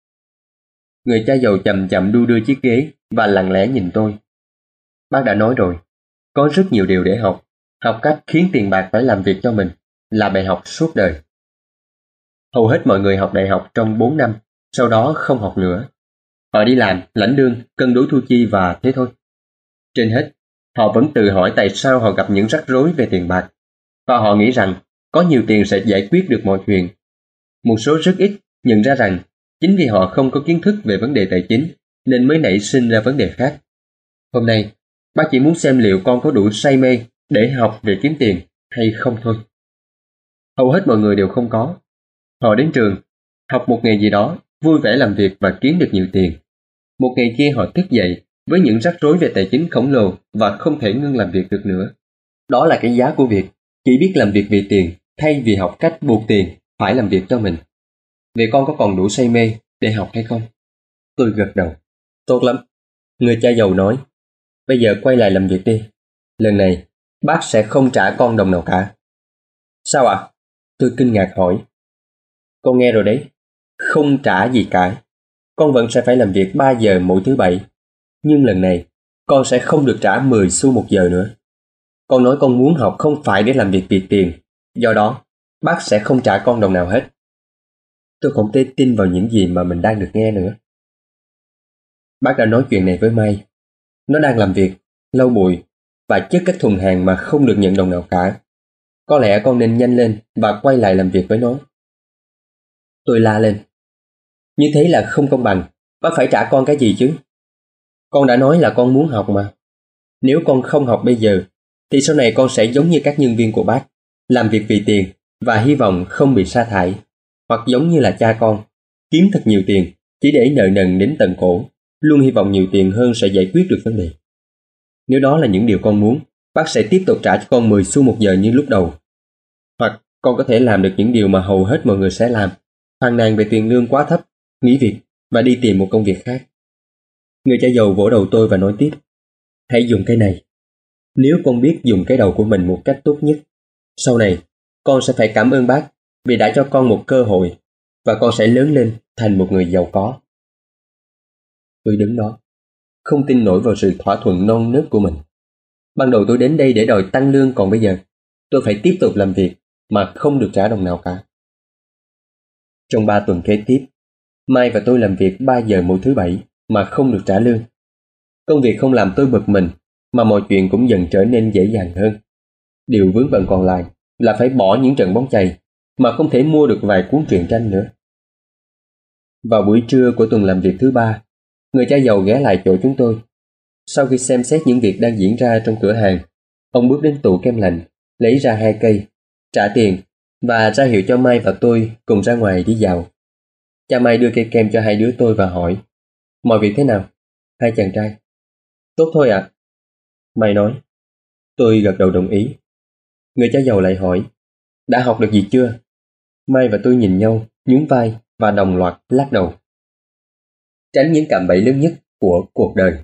S1: Người cha giàu chậm chậm đu đưa chiếc ghế và lặng lẽ nhìn tôi. Bác đã nói rồi, có rất nhiều điều để học. Học cách khiến tiền bạc phải làm việc cho mình là bài học suốt đời. Hầu hết mọi người học đại học trong 4 năm, sau đó không học nữa. Họ đi làm, lãnh lương, cân đối thu chi và thế thôi. Trên hết, họ vẫn tự hỏi tại sao họ gặp những rắc rối về tiền bạc. Và họ nghĩ rằng có nhiều tiền sẽ giải quyết được mọi chuyện. Một số rất ít nhận ra rằng chính vì họ không có kiến thức về vấn đề tài chính nên mới nảy sinh ra vấn đề khác. Hôm nay, bác chỉ muốn xem liệu con có đủ say mê để học về kiếm tiền hay không thôi. Hầu hết mọi người đều không có. Họ đến trường, học một nghề gì đó, vui vẻ làm việc và kiếm được nhiều tiền. Một ngày kia họ thức dậy với những rắc rối về tài chính khổng lồ và không thể ngưng làm việc được nữa. Đó là cái giá của việc chỉ biết làm việc vì tiền thay vì học cách buộc tiền phải làm việc cho mình. Vậy con có còn đủ say mê để học hay không? Tôi gật đầu. Tốt lắm. Người cha giàu nói. Bây giờ quay lại làm việc đi. Lần này, bác sẽ không trả con đồng nào cả. Sao ạ? Tôi kinh ngạc hỏi. Con nghe rồi đấy. Không trả gì cả. Con vẫn sẽ phải làm việc 3 giờ mỗi thứ bảy. Nhưng lần này, con sẽ không được trả 10 xu một giờ nữa. Con nói con muốn học không phải để làm việc vì tiền. Do đó, bác sẽ không trả con đồng nào hết. Tôi không thể tin vào những gì mà mình đang được nghe nữa. Bác đã nói chuyện này với Mai. Nó đang làm việc, lau bụi và chất các thùng hàng mà không được nhận đồng nào cả. Có lẽ con nên nhanh lên và quay lại làm việc với nó. Tôi la lên. Như thế là không công bằng. Bác phải trả con cái gì chứ? Con đã nói là con muốn học mà. Nếu con không học bây giờ, thì sau này con sẽ giống như các nhân viên của bác, làm việc vì tiền và hy vọng không bị sa thải. Hoặc giống như là cha con, kiếm thật nhiều tiền chỉ để nợ nần đến tận cổ, luôn hy vọng nhiều tiền hơn sẽ giải quyết được vấn đề. Nếu đó là những điều con muốn, bác sẽ tiếp tục trả cho con 10 xu một giờ như lúc đầu. Hoặc con có thể làm được những điều mà hầu hết mọi người sẽ làm, phàn nàn về tiền lương quá thấp, nghỉ việc và đi tìm một công việc khác. Người cha giàu vỗ đầu tôi và nói tiếp. Hãy dùng cái này. Nếu con biết dùng cái đầu của mình một cách tốt nhất, sau này con sẽ phải cảm ơn bác vì đã cho con một cơ hội và con sẽ lớn lên thành một người giàu có. Tôi đứng đó, không tin nổi vào sự thỏa thuận non nớt của mình. Ban đầu tôi đến đây để đòi tăng lương, còn bây giờ tôi phải tiếp tục làm việc mà không được trả đồng nào cả. Trong 3 tuần kế tiếp, Mai và tôi làm việc 3 giờ mỗi thứ bảy mà không được trả lương. Công việc không làm tôi bực mình, mà mọi chuyện cũng dần trở nên dễ dàng hơn. Điều vướng bận còn lại là phải bỏ những trận bóng chày mà không thể mua được vài cuốn truyện tranh nữa. Vào buổi trưa của tuần làm việc thứ 3, người cha giàu ghé lại chỗ chúng tôi. Sau khi xem xét những việc đang diễn ra trong cửa hàng, ông bước đến tủ kem lạnh, lấy ra 2 cây, trả tiền và ra hiệu cho Mai và tôi cùng ra ngoài đi dạo. Cha Mai đưa cây kem cho hai đứa tôi và hỏi, mọi việc thế nào? Hai chàng trai. Tốt thôi ạ. Mai nói. Tôi gật đầu đồng ý. Người cha giàu lại hỏi, đã học được gì chưa? Mai và tôi nhìn nhau, nhún vai và đồng loạt lắc đầu. Tránh những cạm bẫy lớn nhất của cuộc đời.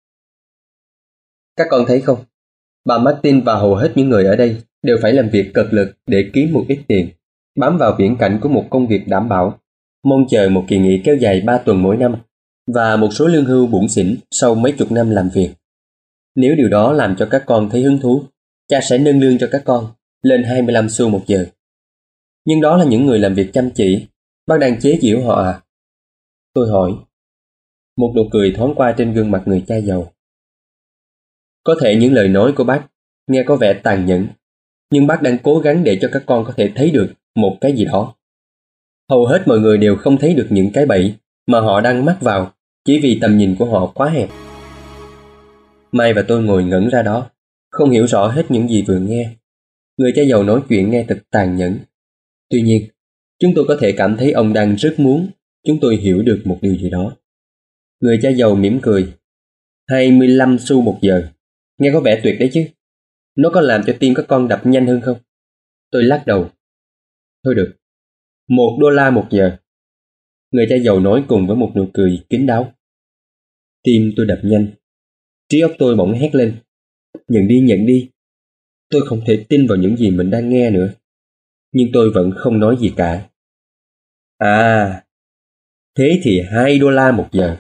S1: Các con thấy không? Bà Martin và hầu hết những người ở đây đều phải làm việc cực lực để kiếm một ít tiền, bám vào viễn cảnh của một công việc đảm bảo, mong chờ một kỳ nghỉ kéo dài 3 tuần mỗi năm và một số lương hưu bủn xỉn sau mấy chục năm làm việc. Nếu điều đó làm cho các con thấy hứng thú, cha sẽ nâng lương cho các con lên 25 xu một giờ. Nhưng đó là những người làm việc chăm chỉ, bác đang chế giễu họ à? Tôi hỏi. Một nụ cười thoáng qua trên gương mặt người cha giàu. Có thể những lời nói của bác nghe có vẻ tàn nhẫn, nhưng bác đang cố gắng để cho các con có thể thấy được một cái gì đó. Hầu hết mọi người đều không thấy được những cái bẫy mà họ đang mắc vào chỉ vì tầm nhìn của họ quá hẹp. Mai và tôi ngồi ngẩn ra đó, không hiểu rõ hết những gì vừa nghe. Người cha giàu nói chuyện nghe thật tàn nhẫn. Tuy nhiên, chúng tôi có thể cảm thấy ông đang rất muốn chúng tôi hiểu được một điều gì đó. Người cha giàu mỉm cười. 25 xu một giờ. Nghe có vẻ tuyệt đấy chứ. Nó có làm cho tim các con đập nhanh hơn không? Tôi lắc đầu. Thôi được. $1 một giờ. Người cha giàu nói cùng với một nụ cười kín đáo. Tim tôi đập nhanh. Trí óc tôi bỗng hét lên. Nhận đi, nhận đi. Tôi không thể tin vào những gì mình đang nghe nữa. Nhưng tôi vẫn không nói gì cả. À, thế thì $2 một giờ.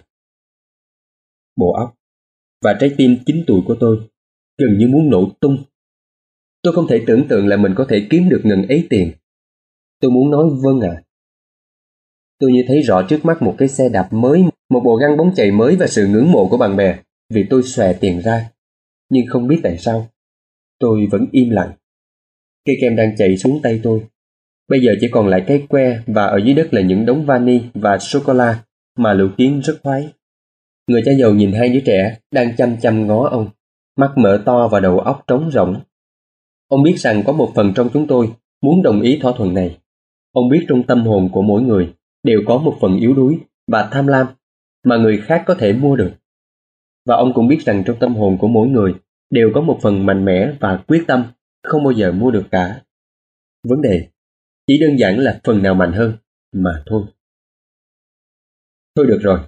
S1: Bộ óc và trái tim 9 tuổi của tôi gần như muốn nổ tung. Tôi không thể tưởng tượng là mình có thể kiếm được ngần ấy tiền. Tôi muốn nói vâng ạ. Tôi như thấy rõ trước mắt một cái xe đạp mới, một bộ găng bóng chày mới và sự ngưỡng mộ của bạn bè vì tôi xòe tiền ra. Nhưng không biết tại sao, tôi vẫn im lặng. Cây kem đang chảy xuống tay tôi. Bây giờ chỉ còn lại cái que và ở dưới đất là những đống vani và sô-cô-la mà Lũ Kiến rất khoái. Người cha giàu nhìn hai đứa trẻ đang chăm chăm ngó ông, mắt mở to và đầu óc trống rỗng. Ông biết rằng có một phần trong chúng tôi muốn đồng ý thỏa thuận này. Ông biết trong tâm hồn của mỗi người đều có một phần yếu đuối và tham lam mà người khác có thể mua được. Và ông cũng biết rằng trong tâm hồn của mỗi người đều có một phần mạnh mẽ và quyết tâm không bao giờ mua được cả. Vấn đề chỉ đơn giản là phần nào mạnh hơn mà thôi. Thôi được rồi.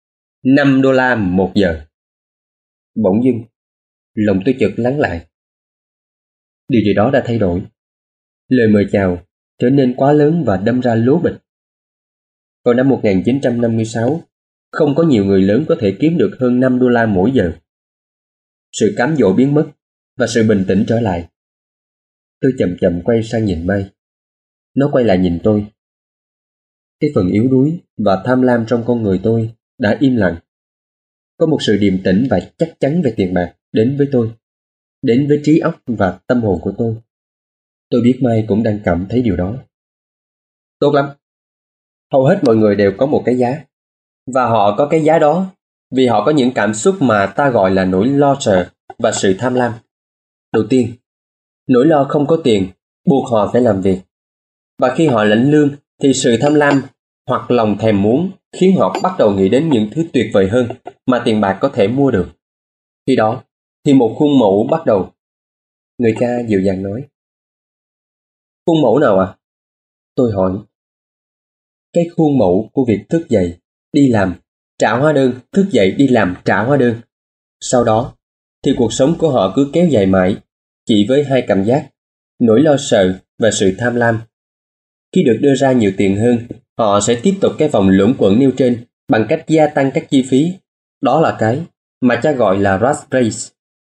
S1: $5 một giờ. Bỗng dưng, lòng tôi chợt lắng lại. Điều gì đó đã thay đổi. Lời mời chào trở nên quá lớn và đâm ra lố bịch. Vào năm 1956, không có nhiều người lớn có thể kiếm được hơn $5 mỗi giờ. Sự cám dỗ biến mất và sự bình tĩnh trở lại. Tôi chậm chậm quay sang nhìn Mai. Nó quay lại nhìn tôi. Cái phần yếu đuối và tham lam trong con người tôi đã im lặng. Có một sự điềm tĩnh và chắc chắn về tiền bạc đến với tôi, đến với trí óc và tâm hồn của tôi. Tôi biết Mai cũng đang cảm thấy điều đó. Tốt lắm. Hầu hết mọi người đều có một cái giá. Và họ có cái giá đó vì họ có những cảm xúc mà ta gọi là nỗi lo sợ và sự tham lam. Đầu tiên, nỗi lo không có tiền buộc họ phải làm việc. Và khi họ lãnh lương thì sự tham lam hoặc lòng thèm muốn khiến họ bắt đầu nghĩ đến những thứ tuyệt vời hơn mà tiền bạc có thể mua được. Khi đó thì một khuôn mẫu bắt đầu. Người cha dịu dàng nói. Khuôn mẫu nào ạ? Tôi hỏi. Cái khuôn mẫu của việc thức dậy, đi làm, trả hóa đơn, thức dậy đi làm, trả hóa đơn. Sau đó thì cuộc sống của họ cứ kéo dài mãi, chỉ với hai cảm giác, nỗi lo sợ và sự tham lam. Khi được đưa ra nhiều tiền hơn, họ sẽ tiếp tục cái vòng luẩn quẩn nêu trên bằng cách gia tăng các chi phí. Đó là cái mà cha gọi là rat race.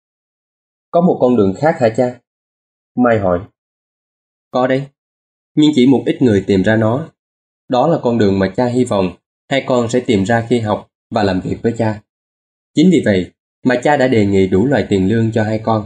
S1: Có một con đường khác hả cha? Mai hỏi. Có đấy, nhưng chỉ một ít người tìm ra nó. Đó là con đường mà cha hy vọng hai con sẽ tìm ra khi học và làm việc với cha. Chính vì vậy mà cha đã đề nghị đủ loại tiền lương cho hai con.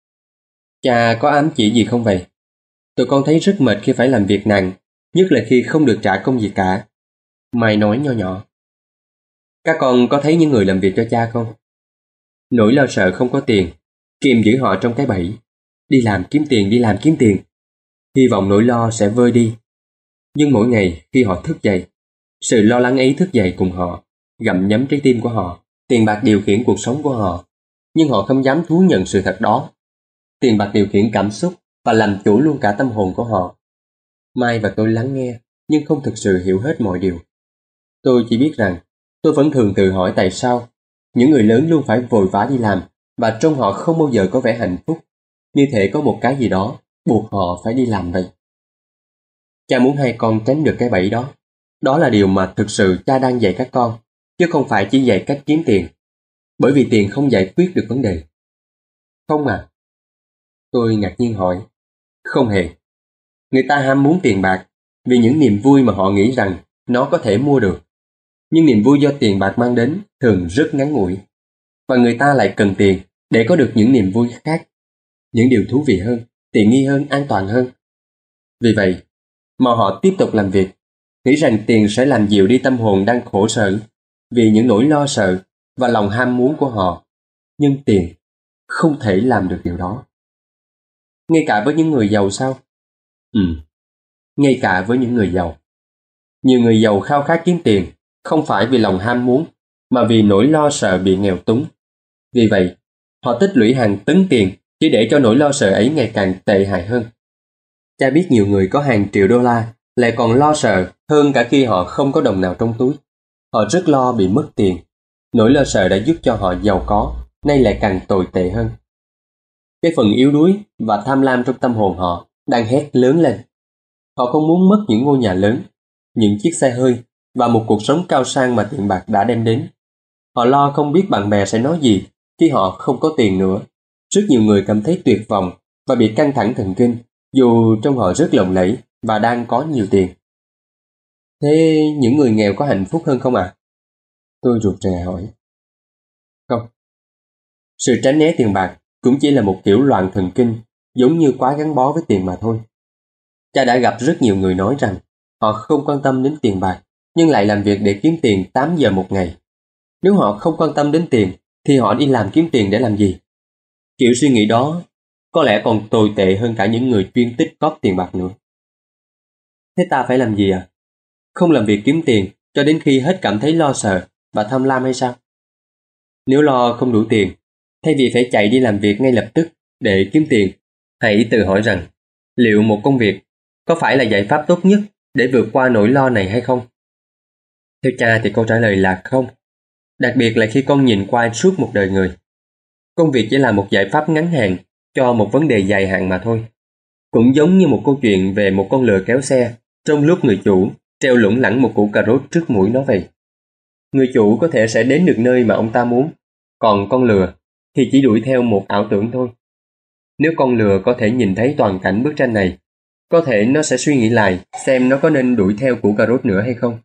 S1: Cha có ám chỉ gì không vậy? Tụi con thấy rất mệt khi phải làm việc nặng, nhất là khi không được trả công gì cả. Mai nói nho nhỏ. Các con có thấy những người làm việc cho cha không? Nỗi lo sợ không có tiền kìm giữ họ trong cái bẫy. Đi làm kiếm tiền, đi làm kiếm tiền. Hy vọng nỗi lo sẽ vơi đi. Nhưng mỗi ngày khi họ thức dậy, sự lo lắng ấy thức dậy cùng họ, gặm nhấm trái tim của họ. Tiền bạc điều khiển cuộc sống của họ, nhưng họ không dám thú nhận sự thật đó. Tiền bạc điều khiển cảm xúc và làm chủ luôn cả tâm hồn của họ. Mai và tôi lắng nghe, nhưng không thực sự hiểu hết mọi điều. Tôi chỉ biết rằng tôi vẫn thường tự hỏi tại sao những người lớn luôn phải vội vã đi làm và trông họ không bao giờ có vẻ hạnh phúc, như thể có một cái gì đó buộc họ phải đi làm vậy. Cha muốn hai con tránh được cái bẫy đó. Đó là điều mà thực sự cha đang dạy các con, chứ không phải chỉ dạy cách kiếm tiền. Bởi vì tiền không giải quyết được vấn đề. Không à? Tôi ngạc nhiên hỏi. Không hề. Người ta ham muốn tiền bạc vì những niềm vui mà họ nghĩ rằng nó có thể mua được. Nhưng niềm vui do tiền bạc mang đến thường rất ngắn ngủi. Và người ta lại cần tiền để có được những niềm vui khác, những điều thú vị hơn, tiện nghi hơn, an toàn hơn. Vì vậy mà họ tiếp tục làm việc, nghĩ rằng tiền sẽ làm dịu đi tâm hồn đang khổ sở vì những nỗi lo sợ và lòng ham muốn của họ. Nhưng tiền không thể làm được điều đó. Ngay cả với những người giàu sao? Ngay cả với những người giàu. Nhiều người giàu khao khát kiếm tiền không phải vì lòng ham muốn, mà vì nỗi lo sợ bị nghèo túng. Vì vậy, họ tích lũy hàng tấn tiền chỉ để cho nỗi lo sợ ấy ngày càng tệ hại hơn. Cha biết nhiều người có hàng triệu đô la lại còn lo sợ hơn cả khi họ không có đồng nào trong túi. Họ rất lo bị mất tiền. Nỗi lo sợ đã giúp cho họ giàu có, nay lại càng tồi tệ hơn. Cái phần yếu đuối và tham lam trong tâm hồn họ đang hét lớn lên. Họ không muốn mất những ngôi nhà lớn, những chiếc xe hơi và một cuộc sống cao sang mà tiền bạc đã đem đến. Họ lo không biết bạn bè sẽ nói gì khi họ không có tiền nữa. Rất nhiều người cảm thấy tuyệt vọng và bị căng thẳng thần kinh, dù trông họ rất lộng lẫy và đang có nhiều tiền. Thế những người nghèo có hạnh phúc hơn không ạ? Tôi rụt rè hỏi. Không. Sự tránh né tiền bạc cũng chỉ là một kiểu loạn thần kinh, giống như quá gắn bó với tiền mà thôi. Cha đã gặp rất nhiều người nói rằng họ không quan tâm đến tiền bạc, nhưng lại làm việc để kiếm tiền 8 giờ một ngày. Nếu họ không quan tâm đến tiền, thì họ đi làm kiếm tiền để làm gì? Kiểu suy nghĩ đó có lẽ còn tồi tệ hơn cả những người chuyên tích cóp tiền bạc nữa. Thế ta phải làm gì à? Không làm việc kiếm tiền cho đến khi hết cảm thấy lo sợ và tham lam hay sao? Nếu lo không đủ tiền, thay vì phải chạy đi làm việc ngay lập tức để kiếm tiền, hãy tự hỏi rằng liệu một công việc có phải là giải pháp tốt nhất để vượt qua nỗi lo này hay không? Theo cha thì câu trả lời là không. Đặc biệt là khi con nhìn qua suốt một đời người. Công việc chỉ là một giải pháp ngắn hạn cho một vấn đề dài hạn mà thôi. Cũng giống như một câu chuyện về một con lừa kéo xe trong lúc người chủ treo lủng lẳng một củ cà rốt trước mũi nó vậy. Người chủ có thể sẽ đến được nơi mà ông ta muốn, còn con lừa thì chỉ đuổi theo một ảo tưởng thôi. Nếu con lừa có thể nhìn thấy toàn cảnh bức tranh này, có thể nó sẽ suy nghĩ lại xem nó có nên đuổi theo củ cà rốt nữa hay không.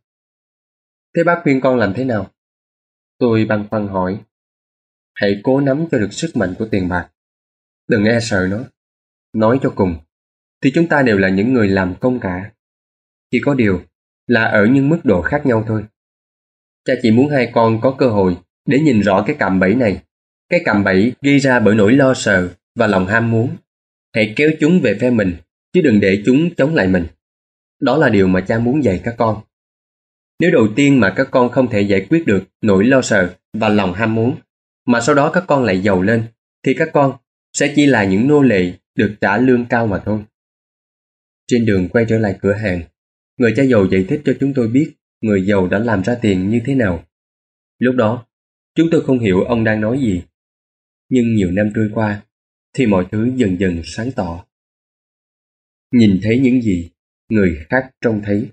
S1: Thế bác khuyên con làm thế nào? Tôi băn khoăn hỏi. Hãy cố nắm cho được sức mạnh của tiền bạc. Đừng e sợ nó. Nói cho cùng, thì chúng ta đều là những người làm công cả. Chỉ có điều là ở những mức độ khác nhau thôi. Cha chỉ muốn hai con có cơ hội để nhìn rõ cái cạm bẫy này. Cái cạm bẫy gây ra bởi nỗi lo sợ và lòng ham muốn. Hãy kéo chúng về phe mình, chứ đừng để chúng chống lại mình. Đó là điều mà cha muốn dạy các con. Nếu đầu tiên mà các con không thể giải quyết được nỗi lo sợ và lòng ham muốn, mà sau đó các con lại giàu lên, thì các con sẽ chỉ là những nô lệ được trả lương cao mà thôi. Trên đường quay trở lại cửa hàng, người cha giàu giải thích cho chúng tôi biết người giàu đã làm ra tiền như thế nào. Lúc đó, chúng tôi không hiểu ông đang nói gì. Nhưng nhiều năm trôi qua, thì mọi thứ dần dần sáng tỏ. Nhìn thấy những gì người khác trông thấy.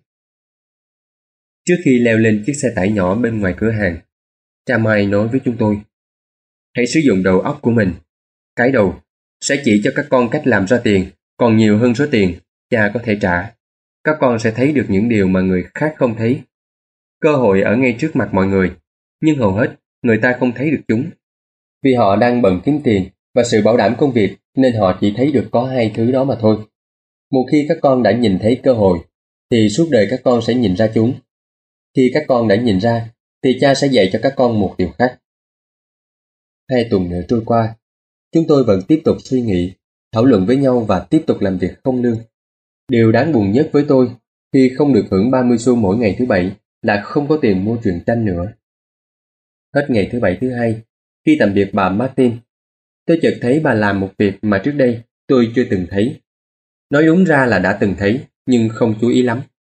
S1: Trước khi leo lên chiếc xe tải nhỏ bên ngoài cửa hàng, cha Mai nói với chúng tôi: hãy sử dụng đầu óc của mình. Cái đầu sẽ chỉ cho các con cách làm ra tiền còn nhiều hơn số tiền cha có thể trả. Các con sẽ thấy được những điều mà người khác không thấy. Cơ hội ở ngay trước mặt mọi người, nhưng hầu hết người ta không thấy được chúng. Vì họ đang bận kiếm tiền và sự bảo đảm công việc, nên họ chỉ thấy được có hai thứ đó mà thôi. Một khi các con đã nhìn thấy cơ hội, thì suốt đời các con sẽ nhìn ra chúng. Khi các con đã nhìn ra, thì cha sẽ dạy cho các con một điều khác. 2 tuần nữa trôi qua, chúng tôi vẫn tiếp tục suy nghĩ, thảo luận với nhau và tiếp tục làm việc không lương. Điều đáng buồn nhất với tôi khi không được hưởng 30 xu mỗi ngày thứ Bảy là không có tiền mua truyện tranh nữa. Hết ngày thứ Bảy thứ Hai, khi tạm biệt bà Martin, tôi chợt thấy bà làm một việc mà trước đây tôi chưa từng thấy. Nói đúng ra là đã từng thấy, nhưng không chú ý lắm.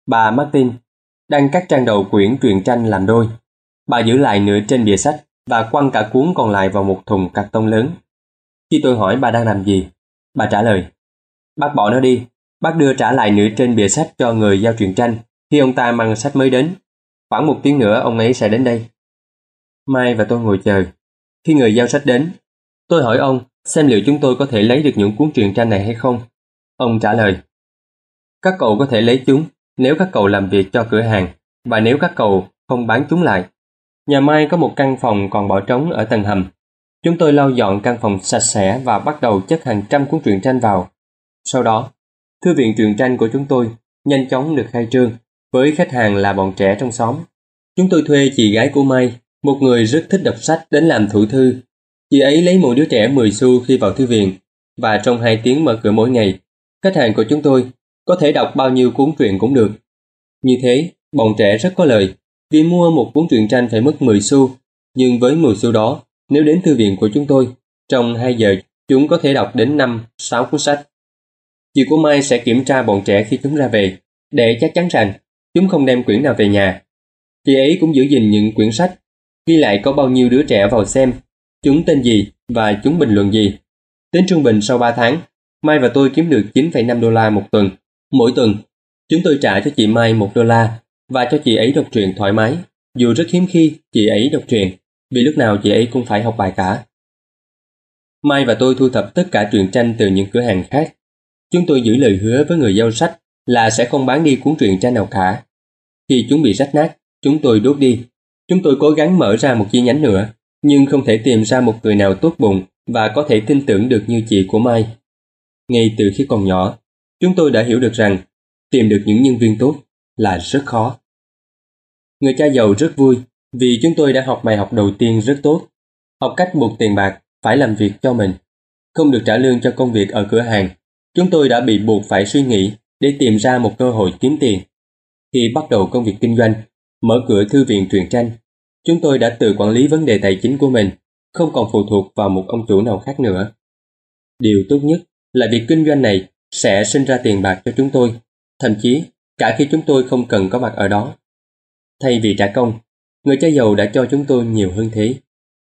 S1: Bà Martin đang cắt trang đầu quyển truyện tranh làm đôi. Bà giữ lại nửa trên bìa sách và quăng cả cuốn còn lại vào một thùng cạc tông lớn. Khi tôi hỏi bà đang làm gì, bà trả lời: "Bác bỏ nó đi, bác đưa trả lại nửa trên bìa sách cho người giao truyện tranh khi ông ta mang sách mới đến. Khoảng 1 tiếng nữa ông ấy sẽ đến đây." Mai và tôi ngồi chờ. Khi người giao sách đến, tôi hỏi ông xem liệu chúng tôi có thể lấy được những cuốn truyện tranh này hay không. Ông trả lời: "Các cậu có thể lấy chúng nếu các cậu làm việc cho cửa hàng và nếu các cậu không bán chúng lại." Nhà Mai có một căn phòng còn bỏ trống ở tầng hầm. Chúng tôi lau dọn căn phòng sạch sẽ và bắt đầu chất hàng trăm cuốn truyện tranh vào. Sau đó, thư viện truyện tranh của chúng tôi nhanh chóng được khai trương với khách hàng là bọn trẻ trong xóm. Chúng tôi thuê chị gái của Mai, một người rất thích đọc sách, đến làm thủ thư. Chị ấy lấy mỗi đứa trẻ 10 xu khi vào thư viện, và trong 2 tiếng mở cửa mỗi ngày, khách hàng của chúng tôi có thể đọc bao nhiêu cuốn truyện cũng được. Như thế, bọn trẻ rất có lời, vì mua một cuốn truyện tranh phải mất 10 xu, nhưng với 10 xu đó, nếu đến thư viện của chúng tôi, trong 2 giờ chúng có thể đọc đến 5-6 cuốn sách. Chị của Mai sẽ kiểm tra bọn trẻ khi chúng ra về, để chắc chắn rằng chúng không đem quyển nào về nhà. Chị ấy cũng giữ gìn những quyển sách, ghi lại có bao nhiêu đứa trẻ vào xem, chúng tên gì và chúng bình luận gì. Tính trung bình sau 3 tháng, Mai và tôi kiếm được 9,5 đô la một tuần. Mỗi tuần, chúng tôi trả cho chị Mai 1 đô la và cho chị ấy đọc truyện thoải mái, dù rất hiếm khi chị ấy đọc truyện, vì lúc nào chị ấy cũng phải học bài cả. Mai và tôi thu thập tất cả truyện tranh từ những cửa hàng khác. Chúng tôi giữ lời hứa với người giao sách là sẽ không bán đi cuốn truyện tranh nào cả. Khi chúng bị rách nát, chúng tôi đốt đi. Chúng tôi cố gắng mở ra một chi nhánh nữa, nhưng không thể tìm ra một người nào tốt bụng và có thể tin tưởng được như chị của Mai. Ngay từ khi còn nhỏ, chúng tôi đã hiểu được rằng tìm được những nhân viên tốt là rất khó. Người cha giàu rất vui vì chúng tôi đã học bài học đầu tiên rất tốt. Học cách buộc tiền bạc phải làm việc cho mình. Không được trả lương cho công việc ở cửa hàng, chúng tôi đã bị buộc phải suy nghĩ để tìm ra một cơ hội kiếm tiền. Khi bắt đầu công việc kinh doanh, mở cửa thư viện truyện tranh, chúng tôi đã tự quản lý vấn đề tài chính của mình, không còn phụ thuộc vào một ông chủ nào khác nữa. Điều tốt nhất là việc kinh doanh này sẽ sinh ra tiền bạc cho chúng tôi, thậm chí cả khi chúng tôi không cần có mặt ở đó. Thay vì trả công, người cha giàu đã cho chúng tôi nhiều hơn thế.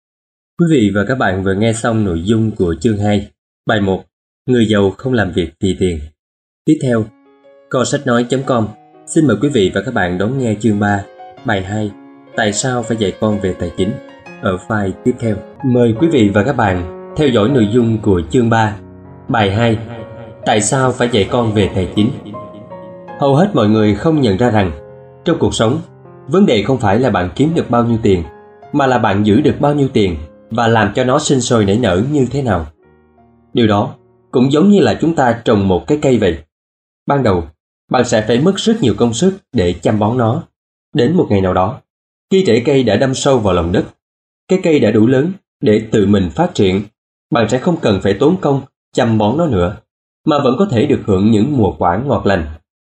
S1: Quý vị và các bạn vừa nghe xong nội dung của chương 2, bài 1, Người giàu không làm việc vì tiền. Tiếp theo, Kho sách nói.com xin mời quý vị và các bạn đón nghe chương 3, bài 2, Tại sao phải dạy con về tài chính, ở file tiếp theo. Mời quý vị và các bạn theo dõi nội dung của chương 3, bài 2, Tại sao phải dạy con về tài chính. Hầu hết mọi người không nhận ra rằng, trong cuộc sống, vấn đề không phải là bạn kiếm được bao nhiêu tiền, mà là bạn giữ được bao nhiêu tiền và làm cho nó sinh sôi nảy nở như thế nào. Điều đó cũng giống như là chúng ta trồng một cái cây vậy. Ban đầu, bạn sẽ phải mất rất nhiều công sức để chăm bón nó. Đến một ngày nào đó, khi rễ cây đã đâm sâu vào lòng đất, cái cây đã đủ lớn để tự mình phát triển, bạn sẽ không cần phải tốn công chăm bón nó nữa, mà vẫn có thể được hưởng những mùa quả ngọt lành.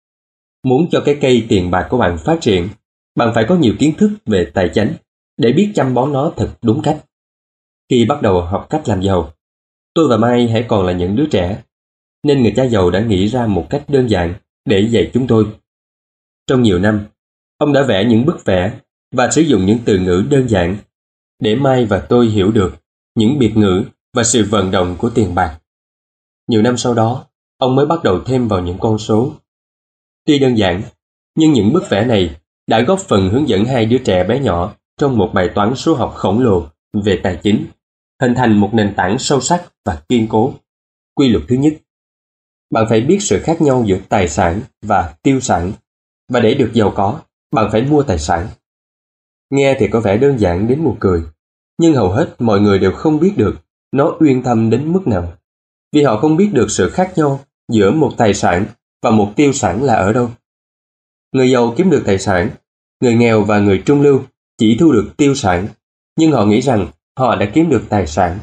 S1: Muốn cho cái cây tiền bạc của bạn phát triển, bạn phải có nhiều kiến thức về tài chính để biết chăm bón nó thật đúng cách. Khi bắt đầu học cách làm giàu, tôi và Mai hãy còn là những đứa trẻ, nên người cha giàu đã nghĩ ra một cách đơn giản để dạy chúng tôi. Trong nhiều năm, ông đã vẽ những bức vẽ và sử dụng những từ ngữ đơn giản để Mai và tôi hiểu được những biệt ngữ và sự vận động của tiền bạc. Nhiều năm sau đó, ông mới bắt đầu thêm vào những con số. Tuy đơn giản, nhưng những bức vẽ này đã góp phần hướng dẫn 2 đứa trẻ bé nhỏ trong một bài toán số học khổng lồ về tài chính, hình thành một nền tảng sâu sắc và kiên cố. Quy luật thứ nhất: bạn phải biết sự khác nhau giữa tài sản và tiêu sản, và để được giàu có, bạn phải mua tài sản. Nghe thì có vẻ đơn giản đến buồn cười, nhưng hầu hết mọi người đều không biết được nó uyên thâm đến mức nào, vì họ không biết được sự khác nhau giữa một tài sản và một tiêu sản là ở đâu. Người giàu kiếm được tài sản, người nghèo và người trung lưu chỉ thu được tiêu sản, nhưng họ nghĩ rằng họ đã kiếm được tài sản.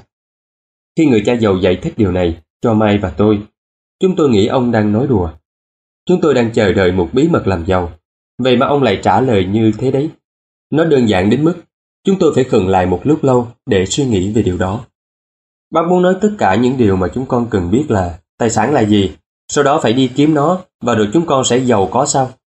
S1: Khi người cha giàu giải thích điều này cho Mai và tôi, chúng tôi nghĩ ông đang nói đùa. Chúng tôi đang chờ đợi một bí mật làm giàu, vậy mà ông lại trả lời như thế đấy. Nó đơn giản đến mức chúng tôi phải khựng lại một lúc lâu để suy nghĩ về điều đó. Bác muốn nói tất cả những điều mà chúng con cần biết là tài sản là gì, sau đó phải đi kiếm nó và rồi chúng con sẽ giàu có sao?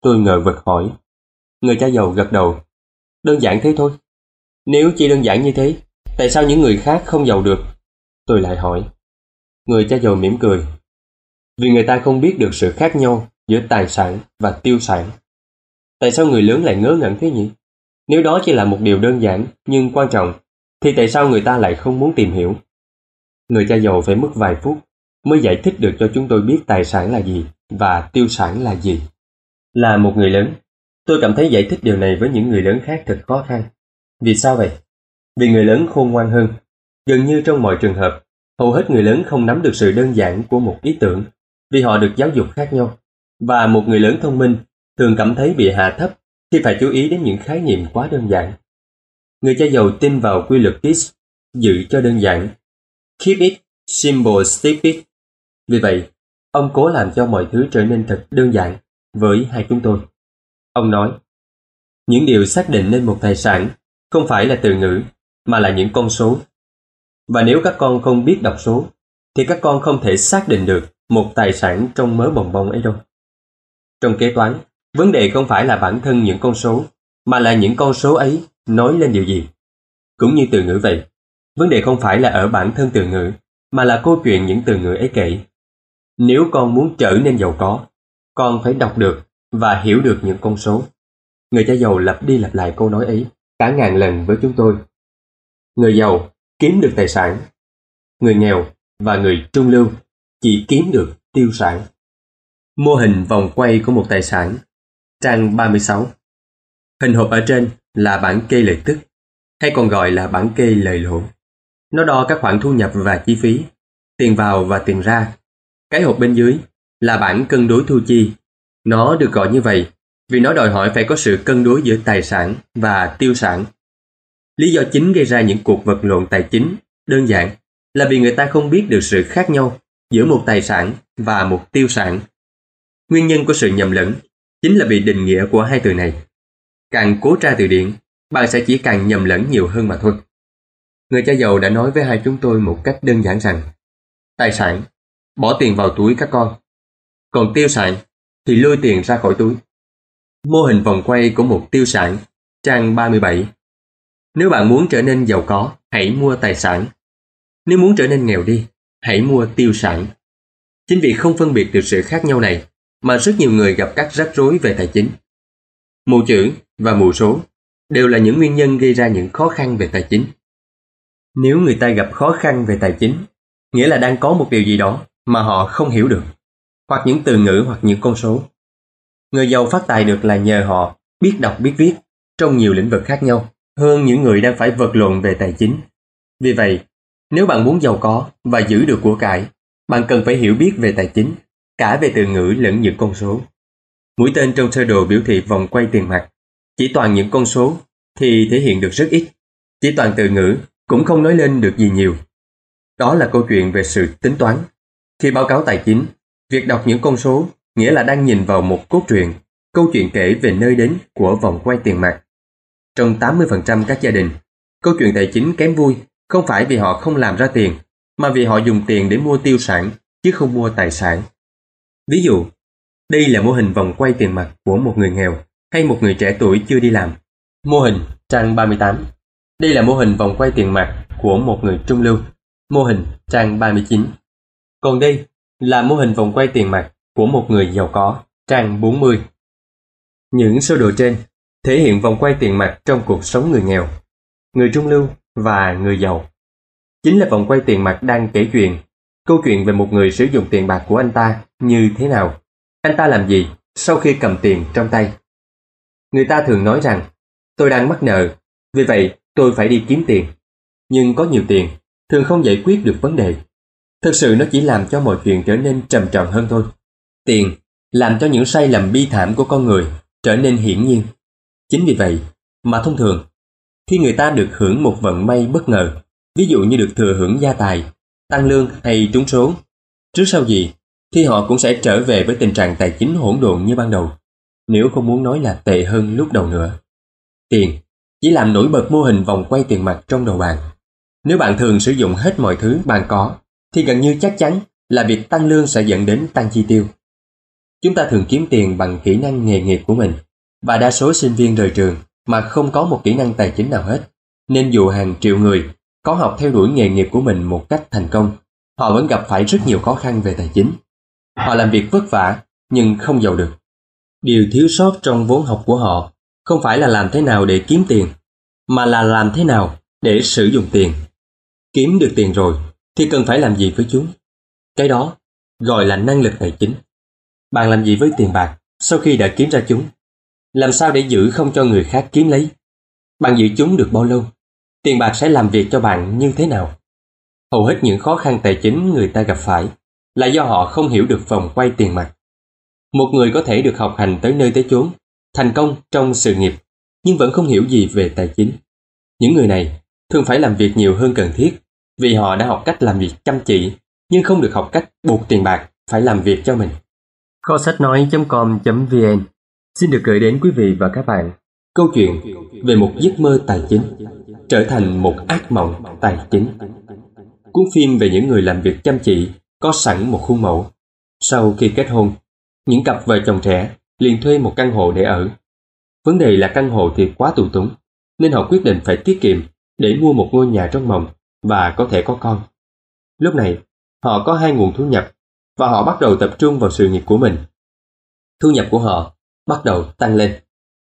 S1: Tôi ngờ vực hỏi. Người cha giàu gật đầu. Đơn giản thế thôi. Nếu chỉ đơn giản như thế, tại sao những người khác không giàu được? Tôi lại hỏi. Người cha giàu mỉm cười. Vì người ta không biết được sự khác nhau giữa tài sản và tiêu sản. Tại sao người lớn lại ngớ ngẩn thế nhỉ? Nếu đó chỉ là một điều đơn giản nhưng quan trọng, thì tại sao người ta lại không muốn tìm hiểu? Người cha giàu phải mất vài phút mới giải thích được cho chúng tôi biết tài sản là gì và tiêu sản là gì. Là một người lớn, tôi cảm thấy giải thích điều này với những người lớn khác thật khó khăn. Vì sao vậy? Vì người lớn khôn ngoan hơn. Gần như trong mọi trường hợp, hầu hết người lớn không nắm được sự đơn giản của một ý tưởng vì họ được giáo dục khác nhau. Và một người lớn thông minh thường cảm thấy bị hạ thấp khi phải chú ý đến những khái niệm quá đơn giản. Người cha giàu tin vào quy luật KISS, giữ cho đơn giản. Keep it simple, stupid. Vì vậy, ông cố làm cho mọi thứ trở nên thật đơn giản với hai chúng tôi. Ông nói, những điều xác định nên một tài sản không phải là từ ngữ, mà là những con số. Và nếu các con không biết đọc số, thì các con không thể xác định được một tài sản trong mớ bồng bông ấy đâu. Trong kế toán, vấn đề không phải là bản thân những con số, mà là những con số ấy nói lên điều gì. Cũng như từ ngữ vậy, vấn đề không phải là ở bản thân từ ngữ, mà là câu chuyện những từ ngữ ấy kể. Nếu con muốn trở nên giàu có, con phải đọc được và hiểu được những con số. Người cha giàu lặp đi lặp lại câu nói ấy cả ngàn lần với chúng tôi. Người giàu kiếm được tài sản, người nghèo và người trung lưu chỉ kiếm được tiêu sản. Mô hình vòng quay của một tài sản. Trang 36. Hình hộp ở trên là bảng kê lợi tức, hay còn gọi là bảng kê lời lỗ. Nó đo các khoản thu nhập và chi phí, tiền vào và tiền ra. Cái hộp bên dưới là bảng cân đối thu chi. Nó được gọi như vậy vì nó đòi hỏi phải có sự cân đối giữa tài sản và tiêu sản. Lý do chính gây ra những cuộc vật lộn tài chính đơn giản là vì người ta không biết được sự khác nhau giữa một tài sản và một tiêu sản. Nguyên nhân của sự nhầm lẫn chính là vì định nghĩa của hai từ này. Càng cố tra từ điển, bạn sẽ chỉ càng nhầm lẫn nhiều hơn mà thôi. Người cha giàu đã nói với hai chúng tôi một cách đơn giản rằng tài sản, bỏ tiền vào túi các con. Còn tiêu sản thì lôi tiền ra khỏi túi. Mô hình vòng quay của một tiêu sản. Trang 37. Nếu bạn muốn trở nên giàu có, hãy mua tài sản. Nếu muốn trở nên nghèo đi, hãy mua tiêu sản. Chính vì không phân biệt được sự khác nhau này mà rất nhiều người gặp các rắc rối về tài chính. Mù chữ và mù số đều là những nguyên nhân gây ra những khó khăn về tài chính. Nếu người ta gặp khó khăn về tài chính, nghĩa là đang có một điều gì đó mà họ không hiểu được, hoặc những từ ngữ hoặc những con số. Người giàu phát tài được là nhờ họ biết đọc biết viết trong nhiều lĩnh vực khác nhau hơn những người đang phải vật lộn về tài chính. Vì vậy, nếu bạn muốn giàu có và giữ được của cải, bạn cần phải hiểu biết về tài chính, cả về từ ngữ lẫn những con số. Mũi tên trong sơ đồ biểu thị vòng quay tiền mặt. Chỉ toàn những con số thì thể hiện được rất ít. Chỉ toàn từ ngữ cũng không nói lên được gì nhiều. Đó là câu chuyện về sự tính toán. Khi báo cáo tài chính, việc đọc những con số nghĩa là đang nhìn vào một cốt truyện, câu chuyện kể về nơi đến của vòng quay tiền mặt. Trong 80% các gia đình, câu chuyện tài chính kém vui không phải vì họ không làm ra tiền, mà vì họ dùng tiền để mua tiêu sản, chứ không mua tài sản. Ví dụ, đây là mô hình vòng quay tiền mặt của một người nghèo hay một người trẻ tuổi chưa đi làm. Mô hình trang 38. Đây là mô hình vòng quay tiền mặt của một người trung lưu. Mô hình trang 39. Còn đây là mô hình vòng quay tiền mặt của một người giàu có. Trang 40. Những sơ đồ trên thể hiện vòng quay tiền mặt trong cuộc sống người nghèo, người trung lưu và người giàu. Chính là vòng quay tiền mặt đang kể chuyện, câu chuyện về một người sử dụng tiền bạc của anh ta như thế nào, anh ta làm gì sau khi cầm tiền trong tay. Người ta thường nói rằng, tôi đang mắc nợ, vì vậy tôi phải đi kiếm tiền. Nhưng có nhiều tiền thường không giải quyết được vấn đề. Thực sự nó chỉ làm cho mọi chuyện trở nên trầm trọng hơn thôi. Tiền làm cho những sai lầm bi thảm của con người trở nên hiển nhiên. Chính vì vậy mà thông thường, khi người ta được hưởng một vận may bất ngờ, ví dụ như được thừa hưởng gia tài, tăng lương hay trúng số, trước sau gì thì họ cũng sẽ trở về với tình trạng tài chính hỗn độn như ban đầu, nếu không muốn nói là tệ hơn lúc đầu nữa. Tiền chỉ làm nổi bật mô hình vòng quay tiền mặt trong đầu bạn. Nếu bạn thường sử dụng hết mọi thứ bạn có, thì gần như chắc chắn là việc tăng lương sẽ dẫn đến tăng chi tiêu. Chúng ta thường kiếm tiền bằng kỹ năng nghề nghiệp của mình, và đa số sinh viên rời trường mà không có một kỹ năng tài chính nào hết. Nên dù hàng triệu người có học theo đuổi nghề nghiệp của mình một cách thành công, họ vẫn gặp phải rất nhiều khó khăn về tài chính. Họ làm việc vất vả nhưng không giàu được. Điều thiếu sót trong vốn học của họ không phải là làm thế nào để kiếm tiền, mà là làm thế nào để sử dụng tiền. Kiếm được tiền rồi thì cần phải làm gì với chúng? Cái đó gọi là năng lực tài chính. Bạn làm gì với tiền bạc sau khi đã kiếm ra chúng? Làm sao để giữ không cho người khác kiếm lấy? Bạn giữ chúng được bao lâu? Tiền bạc sẽ làm việc cho bạn như thế nào? Hầu hết những khó khăn tài chính người ta gặp phải là do họ không hiểu được vòng quay tiền mặt. Một người có thể được học hành tới nơi tới chốn, thành công trong sự nghiệp, nhưng vẫn không hiểu gì về tài chính. Những người này thường phải làm việc nhiều hơn cần thiết, vì họ đã học cách làm việc chăm chỉ, nhưng không được học cách buộc tiền bạc phải làm việc cho mình. Kho sách nói.com.vn xin được gửi đến quý vị và các bạn câu chuyện về một giấc mơ tài chính trở thành một ác mộng tài chính. Cuốn phim về những người làm việc chăm chỉ có sẵn một khuôn mẫu. Sau khi kết hôn, những cặp vợ chồng trẻ liền thuê một căn hộ để ở. Vấn đề là căn hộ thì quá tù túng, nên họ quyết định phải tiết kiệm để mua một ngôi nhà trong mộng và có thể có con. Lúc này, họ có 2 nguồn thu nhập và họ bắt đầu tập trung vào sự nghiệp của mình. Thu nhập của họ bắt đầu tăng lên.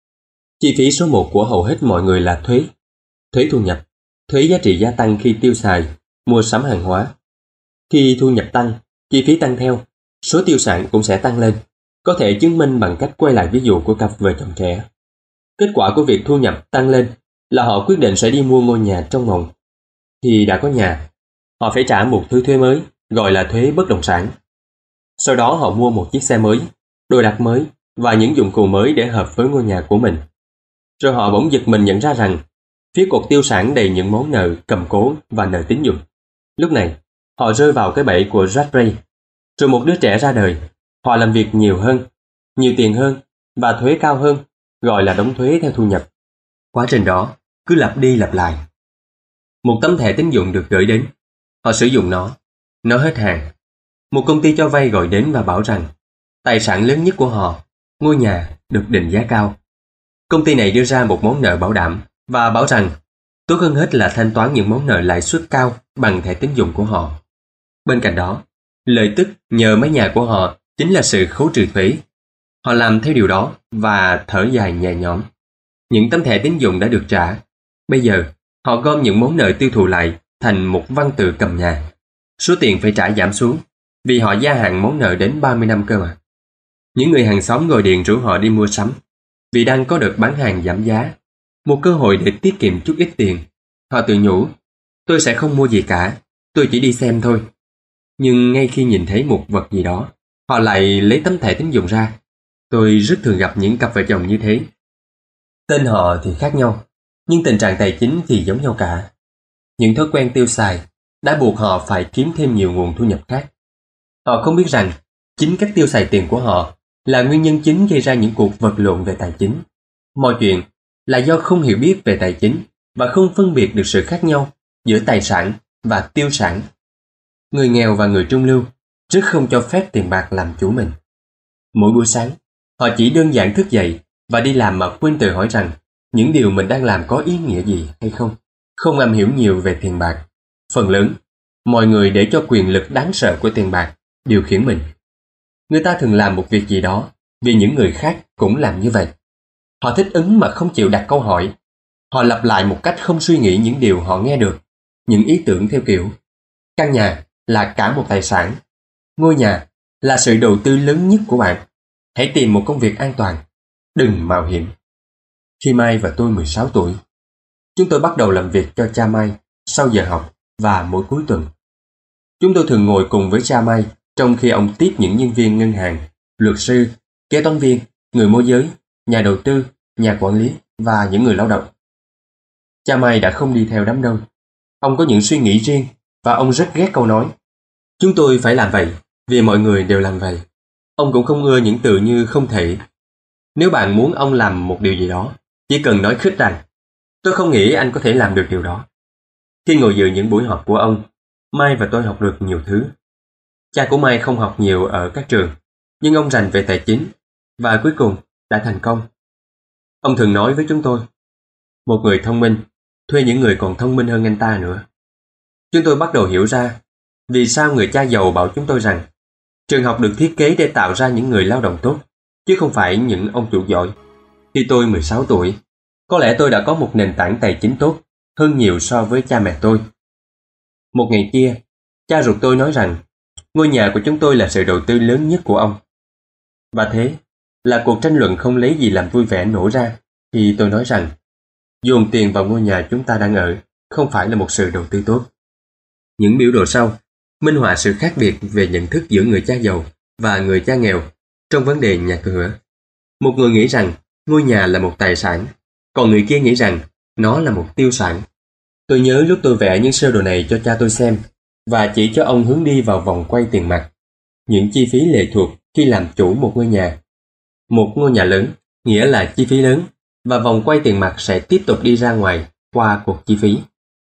S1: Chi phí số 1 của hầu hết mọi người là thuế. Thuế thu nhập, thuế giá trị gia tăng khi tiêu xài, mua sắm hàng hóa. Khi thu nhập tăng, chi phí tăng theo, số tiêu sản cũng sẽ tăng lên. Có thể chứng minh bằng cách quay lại ví dụ của cặp vợ chồng trẻ. Kết quả của việc thu nhập tăng lên là họ quyết định sẽ đi mua ngôi nhà trong mộng. Khi đã có nhà, họ phải trả một thứ thuế mới, gọi là thuế bất động sản. Sau đó họ mua một chiếc xe mới, đồ đạc mới và những dụng cụ mới để hợp với ngôi nhà của mình. Rồi họ bỗng giật mình nhận ra rằng phía cột tiêu sản đầy những món nợ cầm cố và nợ tín dụng. Lúc này, họ rơi vào cái bẫy của rat race. Rồi một đứa trẻ ra đời, họ làm việc nhiều hơn, nhiều tiền hơn và thuế cao hơn, gọi là đóng thuế theo thu nhập. Quá trình đó cứ lặp đi lặp lại. Một tấm thẻ tín dụng được gửi đến, họ sử dụng nó hết hạn. Một công ty cho vay gọi đến và bảo rằng tài sản lớn nhất của họ, ngôi nhà, được định giá cao. Công ty này đưa ra một món nợ bảo đảm và bảo rằng tốt hơn hết là thanh toán những món nợ lãi suất cao bằng thẻ tín dụng của họ. Bên cạnh đó, lợi tức nhờ mái nhà của họ chính là sự khấu trừ thuế. Họ làm theo điều đó và thở dài nhẹ nhõm. Những tấm thẻ tín dụng đã được trả. Bây giờ, họ gom những món nợ tiêu thụ lại thành một văn tự cầm nhà. Số tiền phải trả giảm xuống vì họ gia hạn món nợ đến 30 năm cơ mà. Những người hàng xóm gọi điện rủ họ đi mua sắm vì đang có đợt bán hàng giảm giá. Một cơ hội để tiết kiệm chút ít tiền. Họ tự nhủ, tôi sẽ không mua gì cả, tôi chỉ đi xem thôi. Nhưng ngay khi nhìn thấy một vật gì đó, họ lại lấy tấm thẻ tín dụng ra. Tôi rất thường gặp những cặp vợ chồng như thế. Tên họ thì khác nhau, nhưng tình trạng tài chính thì giống nhau cả. Những thói quen tiêu xài đã buộc họ phải kiếm thêm nhiều nguồn thu nhập khác. Họ không biết rằng chính cách tiêu xài tiền của họ là nguyên nhân chính gây ra những cuộc vật lộn về tài chính. Mọi chuyện là do không hiểu biết về tài chính và không phân biệt được sự khác nhau giữa tài sản và tiêu sản. Người nghèo và người trung lưu rất không cho phép tiền bạc làm chủ mình. Mỗi buổi sáng, họ chỉ đơn giản thức dậy và đi làm mà quên tự hỏi rằng những điều mình đang làm có ý nghĩa gì hay không. Không am hiểu nhiều về tiền bạc. Phần lớn, mọi người để cho quyền lực đáng sợ của tiền bạc điều khiển mình. Người ta thường làm một việc gì đó vì những người khác cũng làm như vậy. Họ thích ứng mà không chịu đặt câu hỏi. Họ lặp lại một cách không suy nghĩ những điều họ nghe được, những ý tưởng theo kiểu căn nhà là cả một tài sản, ngôi nhà là sự đầu tư lớn nhất của bạn. Hãy tìm một công việc an toàn, đừng mạo hiểm. Khi Mai và tôi 16 tuổi, chúng tôi bắt đầu làm việc cho cha Mai sau giờ học và mỗi cuối tuần. Chúng tôi thường ngồi cùng với cha Mai trong khi ông tiếp những nhân viên ngân hàng, luật sư, kế toán viên, người môi giới, nhà đầu tư, nhà quản lý và những người lao động. Cha Mai đã không đi theo đám đông. Ông có những suy nghĩ riêng và ông rất ghét câu nói chúng tôi phải làm vậy vì mọi người đều làm vậy. Ông cũng không ưa những từ như không thể. Nếu bạn muốn ông làm một điều gì đó, chỉ cần nói khích rằng tôi không nghĩ anh có thể làm được điều đó. Khi ngồi dự những buổi họp của ông, Mai và tôi học được nhiều thứ. Cha của Mai không học nhiều ở các trường nhưng ông rành về tài chính và cuối cùng đã thành công. Ông thường nói với chúng tôi, một người thông minh thuê những người còn thông minh hơn anh ta nữa. Chúng tôi bắt đầu hiểu ra vì sao người cha giàu bảo chúng tôi rằng trường học được thiết kế để tạo ra những người lao động tốt, chứ không phải những ông chủ giỏi. Khi tôi 16 tuổi, có lẽ tôi đã có một nền tảng tài chính tốt hơn nhiều so với cha mẹ tôi. Một ngày kia, cha ruột tôi nói rằng ngôi nhà của chúng tôi là sự đầu tư lớn nhất của ông. Và thế là cuộc tranh luận không lấy gì làm vui vẻ nổ ra khi tôi nói rằng dồn tiền vào ngôi nhà chúng ta đang ở không phải là một sự đầu tư tốt. Những biểu đồ sau minh họa sự khác biệt về nhận thức giữa người cha giàu và người cha nghèo trong vấn đề nhà cửa. Một người nghĩ rằng ngôi nhà là một tài sản, còn người kia nghĩ rằng nó là một tiêu sản. Tôi nhớ lúc tôi vẽ những sơ đồ này cho cha tôi xem và chỉ cho ông hướng đi vào vòng quay tiền mặt, những chi phí lệ thuộc khi làm chủ một ngôi nhà. Một ngôi nhà lớn nghĩa là chi phí lớn và vòng quay tiền mặt sẽ tiếp tục đi ra ngoài qua cuộc chi phí.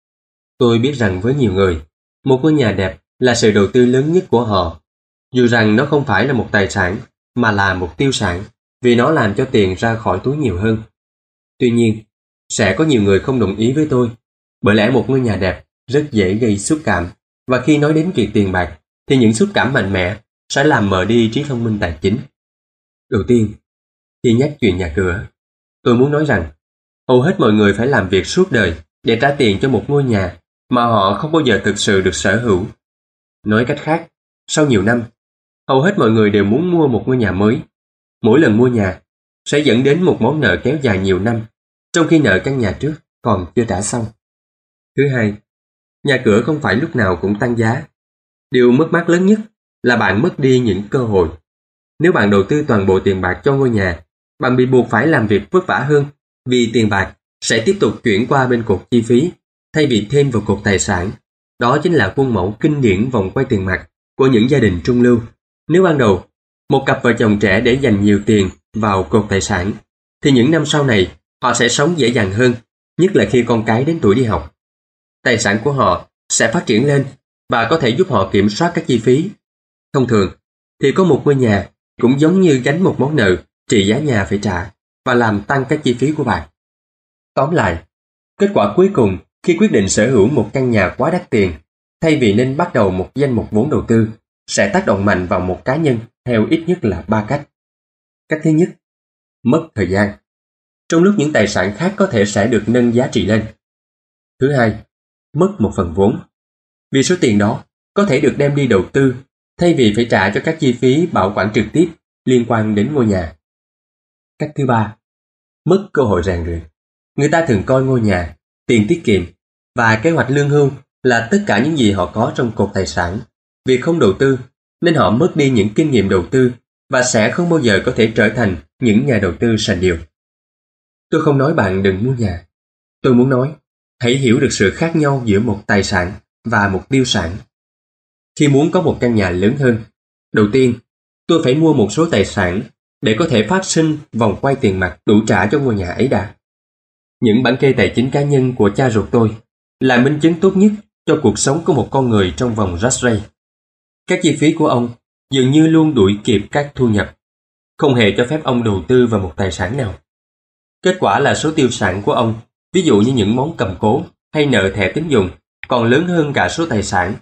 S1: Tôi biết rằng với nhiều người, một ngôi nhà đẹp là sự đầu tư lớn nhất của họ, dù rằng nó không phải là một tài sản mà là một tiêu sản vì nó làm cho tiền ra khỏi túi nhiều hơn. Tuy nhiên, sẽ có nhiều người không đồng ý với tôi, bởi lẽ một ngôi nhà đẹp rất dễ gây xúc cảm, và khi nói đến việc tiền bạc thì những xúc cảm mạnh mẽ sẽ làm mờ đi trí thông minh tài chính. Đầu tiên, khi nhắc chuyện nhà cửa, tôi muốn nói rằng hầu hết mọi người phải làm việc suốt đời để trả tiền cho một ngôi nhà mà họ không bao giờ thực sự được sở hữu. Nói cách khác, sau nhiều năm, hầu hết mọi người đều muốn mua một ngôi nhà mới. Mỗi lần mua nhà sẽ dẫn đến một món nợ kéo dài nhiều năm, trong khi nợ căn nhà trước còn chưa trả xong. Thứ hai, nhà cửa không phải lúc nào cũng tăng giá. Điều mất mát lớn nhất là bạn mất đi những cơ hội. Nếu bạn đầu tư toàn bộ tiền bạc cho ngôi nhà, bạn bị buộc phải làm việc vất vả hơn vì tiền bạc sẽ tiếp tục chuyển qua bên cột chi phí thay vì thêm vào cột tài sản. Đó chính là khuôn mẫu kinh điển vòng quay tiền mặt của những gia đình trung lưu. Nếu ban đầu, một cặp vợ chồng trẻ để dành nhiều tiền vào cột tài sản, thì những năm sau này họ sẽ sống dễ dàng hơn, nhất là khi con cái đến tuổi đi học. Tài sản của họ sẽ phát triển lên và có thể giúp họ kiểm soát các chi phí. Thông thường, thì có một ngôi nhà cũng giống như gánh một món nợ trị giá nhà phải trả và làm tăng các chi phí của bạn. Tóm lại, kết quả cuối cùng khi quyết định sở hữu một căn nhà quá đắt tiền, thay vì nên bắt đầu một danh mục vốn đầu tư, sẽ tác động mạnh vào một cá nhân theo ít nhất là 3 cách. Cách thứ nhất, mất thời gian, trong lúc những tài sản khác có thể sẽ được nâng giá trị lên. Thứ hai, mất một phần vốn, vì số tiền đó có thể được đem đi đầu tư thay vì phải trả cho các chi phí bảo quản trực tiếp liên quan đến ngôi nhà. Cách thứ ba, mất cơ hội rèn luyện. Người ta thường coi ngôi nhà, tiền tiết kiệm và kế hoạch lương hưu là tất cả những gì họ có trong cột tài sản. Vì không đầu tư nên họ mất đi những kinh nghiệm đầu tư và sẽ không bao giờ có thể trở thành những nhà đầu tư sành điệu. Tôi không nói bạn đừng mua nhà. Tôi muốn nói, hãy hiểu được sự khác nhau giữa một tài sản và một tiêu sản. Khi muốn có một căn nhà lớn hơn, đầu tiên, tôi phải mua một số tài sản để có thể phát sinh vòng quay tiền mặt đủ trả cho ngôi nhà ấy đã. Những bản kê tài chính cá nhân của cha ruột tôi là minh chứng tốt nhất cho cuộc sống của một con người trong vòng rat race. Các chi phí của ông dường như luôn đuổi kịp các thu nhập, không hề cho phép ông đầu tư vào một tài sản nào. Kết quả là số tiêu sản của ông, ví dụ như những món cầm cố hay nợ thẻ tín dụng, còn lớn hơn cả số tài sản.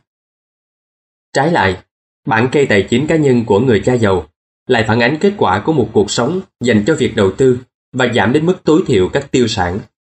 S1: Trái lại, bản kê tài chính cá nhân của người cha giàu lại phản ánh kết quả của một cuộc sống dành cho việc đầu tư và giảm đến mức tối thiểu các tiêu sản.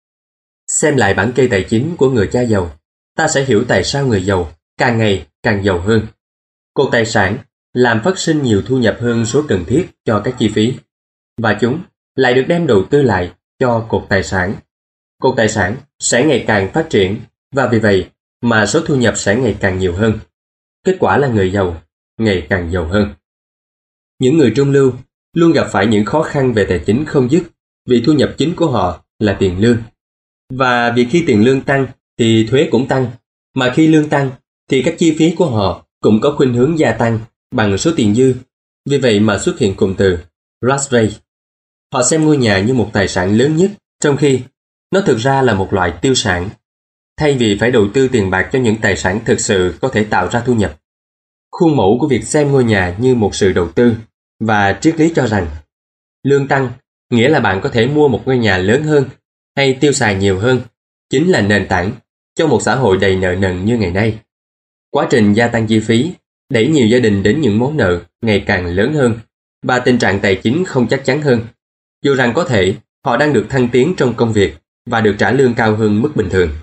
S1: Xem lại bản kê tài chính của người cha giàu, ta sẽ hiểu tại sao người giàu càng ngày càng giàu hơn. Cột tài sản làm phát sinh nhiều thu nhập hơn số cần thiết cho các chi phí, và chúng lại được đem đầu tư lại cho cột tài sản. Cột tài sản sẽ ngày càng phát triển, và vì vậy mà số thu nhập sẽ ngày càng nhiều hơn. Kết quả là người giàu ngày càng giàu hơn. Những người trung lưu luôn gặp phải những khó khăn về tài chính không dứt vì thu nhập chính của họ là tiền lương. Và vì khi tiền lương tăng thì thuế cũng tăng, mà khi lương tăng thì các chi phí của họ cũng có khuynh hướng gia tăng bằng số tiền dư. Vì vậy mà xuất hiện cụm từ rat race. Họ xem ngôi nhà như một tài sản lớn nhất, trong khi nó thực ra là một loại tiêu sản. Thay vì phải đầu tư tiền bạc cho những tài sản thực sự có thể tạo ra thu nhập. Khuôn mẫu của việc xem ngôi nhà như một sự đầu tư và triết lý cho rằng lương tăng nghĩa là bạn có thể mua một ngôi nhà lớn hơn hay tiêu xài nhiều hơn, chính là nền tảng cho một xã hội đầy nợ nần như ngày nay. Quá trình gia tăng chi phí đẩy nhiều gia đình đến những món nợ ngày càng lớn hơn và tình trạng tài chính không chắc chắn hơn, dù rằng có thể họ đang được thăng tiến trong công việc và được trả lương cao hơn mức bình thường.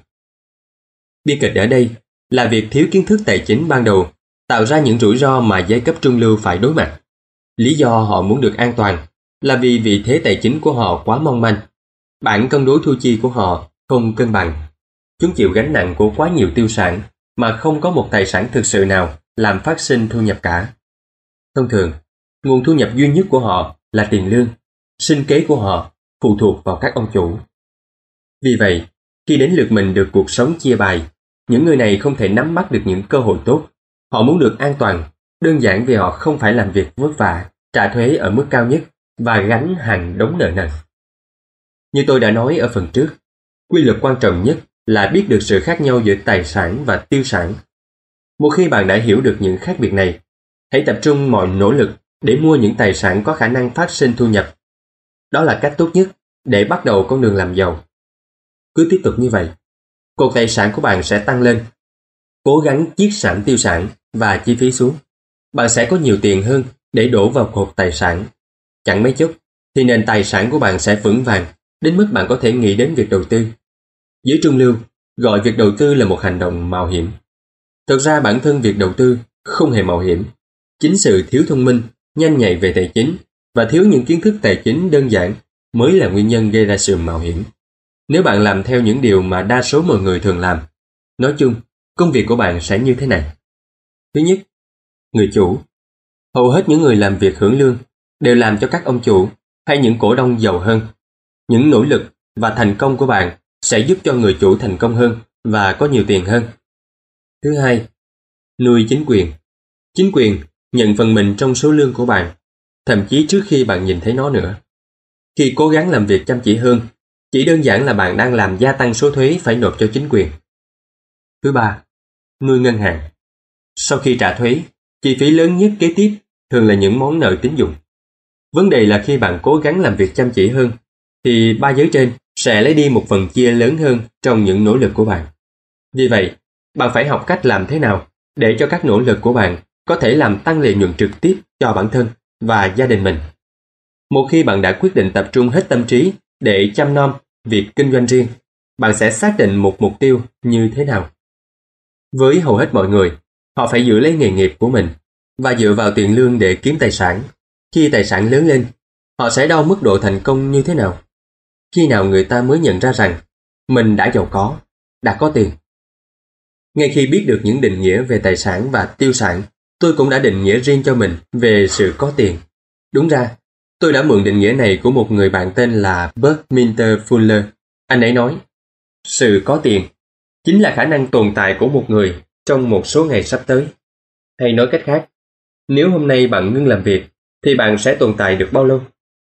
S1: Bi kịch ở đây là việc thiếu kiến thức tài chính ban đầu tạo ra những rủi ro mà giai cấp trung lưu phải đối mặt. Lý do họ muốn được an toàn là vì vị thế tài chính của họ quá mong manh. Bản cân đối thu chi của họ không cân bằng. Chúng chịu gánh nặng của quá nhiều tiêu sản mà không có một tài sản thực sự nào làm phát sinh thu nhập cả. Thông thường, nguồn thu nhập duy nhất của họ là tiền lương. Sinh kế của họ phụ thuộc vào các ông chủ. Vì vậy, khi đến lượt mình được cuộc sống chia bài, những người này không thể nắm bắt được những cơ hội tốt. Họ muốn được an toàn, đơn giản vì họ không phải làm việc vất vả, trả thuế ở mức cao nhất và gánh hàng đống nợ nần. Như tôi đã nói ở phần trước, quy luật quan trọng nhất là biết được sự khác nhau giữa tài sản và tiêu sản. Một khi bạn đã hiểu được những khác biệt này, hãy tập trung mọi nỗ lực để mua những tài sản có khả năng phát sinh thu nhập. Đó là cách tốt nhất để bắt đầu con đường làm giàu. Cứ tiếp tục như vậy, cột tài sản của bạn sẽ tăng lên. Cố gắng chiết giảm tiêu sản và chi phí xuống. Bạn sẽ có nhiều tiền hơn để đổ vào cột tài sản. Chẳng mấy chốc thì nền tài sản của bạn sẽ vững vàng đến mức bạn có thể nghĩ đến việc đầu tư. Giới trung lưu gọi việc đầu tư là một hành động mạo hiểm. Thực ra bản thân việc đầu tư không hề mạo hiểm. Chính sự thiếu thông minh, nhanh nhạy về tài chính và thiếu những kiến thức tài chính đơn giản mới là nguyên nhân gây ra sự mạo hiểm. Nếu bạn làm theo những điều mà đa số mọi người thường làm, nói chung, công việc của bạn sẽ như thế này. Thứ nhất, người chủ. Hầu hết những người làm việc hưởng lương đều làm cho các ông chủ hay những cổ đông giàu hơn. Những nỗ lực và thành công của bạn sẽ giúp cho người chủ thành công hơn và có nhiều tiền hơn. Thứ hai, nuôi chính quyền. Chính quyền nhận phần mình trong số lương của bạn, thậm chí trước khi bạn nhìn thấy nó nữa. Khi cố gắng làm việc chăm chỉ hơn, chỉ đơn giản là bạn đang làm gia tăng số thuế phải nộp cho chính quyền. Thứ ba, nuôi ngân hàng. Sau khi trả thuế, chi phí lớn nhất kế tiếp thường là những món nợ tín dụng. Vấn đề là khi bạn cố gắng làm việc chăm chỉ hơn, thì ba giới trên sẽ lấy đi một phần chia lớn hơn trong những nỗ lực của bạn. Vì vậy, bạn phải học cách làm thế nào để cho các nỗ lực của bạn có thể làm tăng lợi nhuận trực tiếp cho bản thân và gia đình mình. Một khi bạn đã quyết định tập trung hết tâm trí để chăm nom việc kinh doanh riêng, bạn sẽ xác định một mục tiêu như thế nào. Với hầu hết mọi người, họ phải giữ lấy nghề nghiệp của mình và dựa vào tiền lương để kiếm tài sản. Khi tài sản lớn lên, họ sẽ đo mức độ thành công như thế nào. Khi nào người ta mới nhận ra rằng mình đã giàu có, đã có tiền. Ngay khi biết được những định nghĩa về tài sản và tiêu sản, tôi cũng đã định nghĩa riêng cho mình về sự có tiền. Đúng ra, tôi đã mượn định nghĩa này của một người bạn tên là Buckminster Fuller. Anh ấy nói, sự có tiền chính là khả năng tồn tại của một người trong một số ngày sắp tới. Hay nói cách khác, nếu hôm nay bạn ngưng làm việc, thì bạn sẽ tồn tại được bao lâu?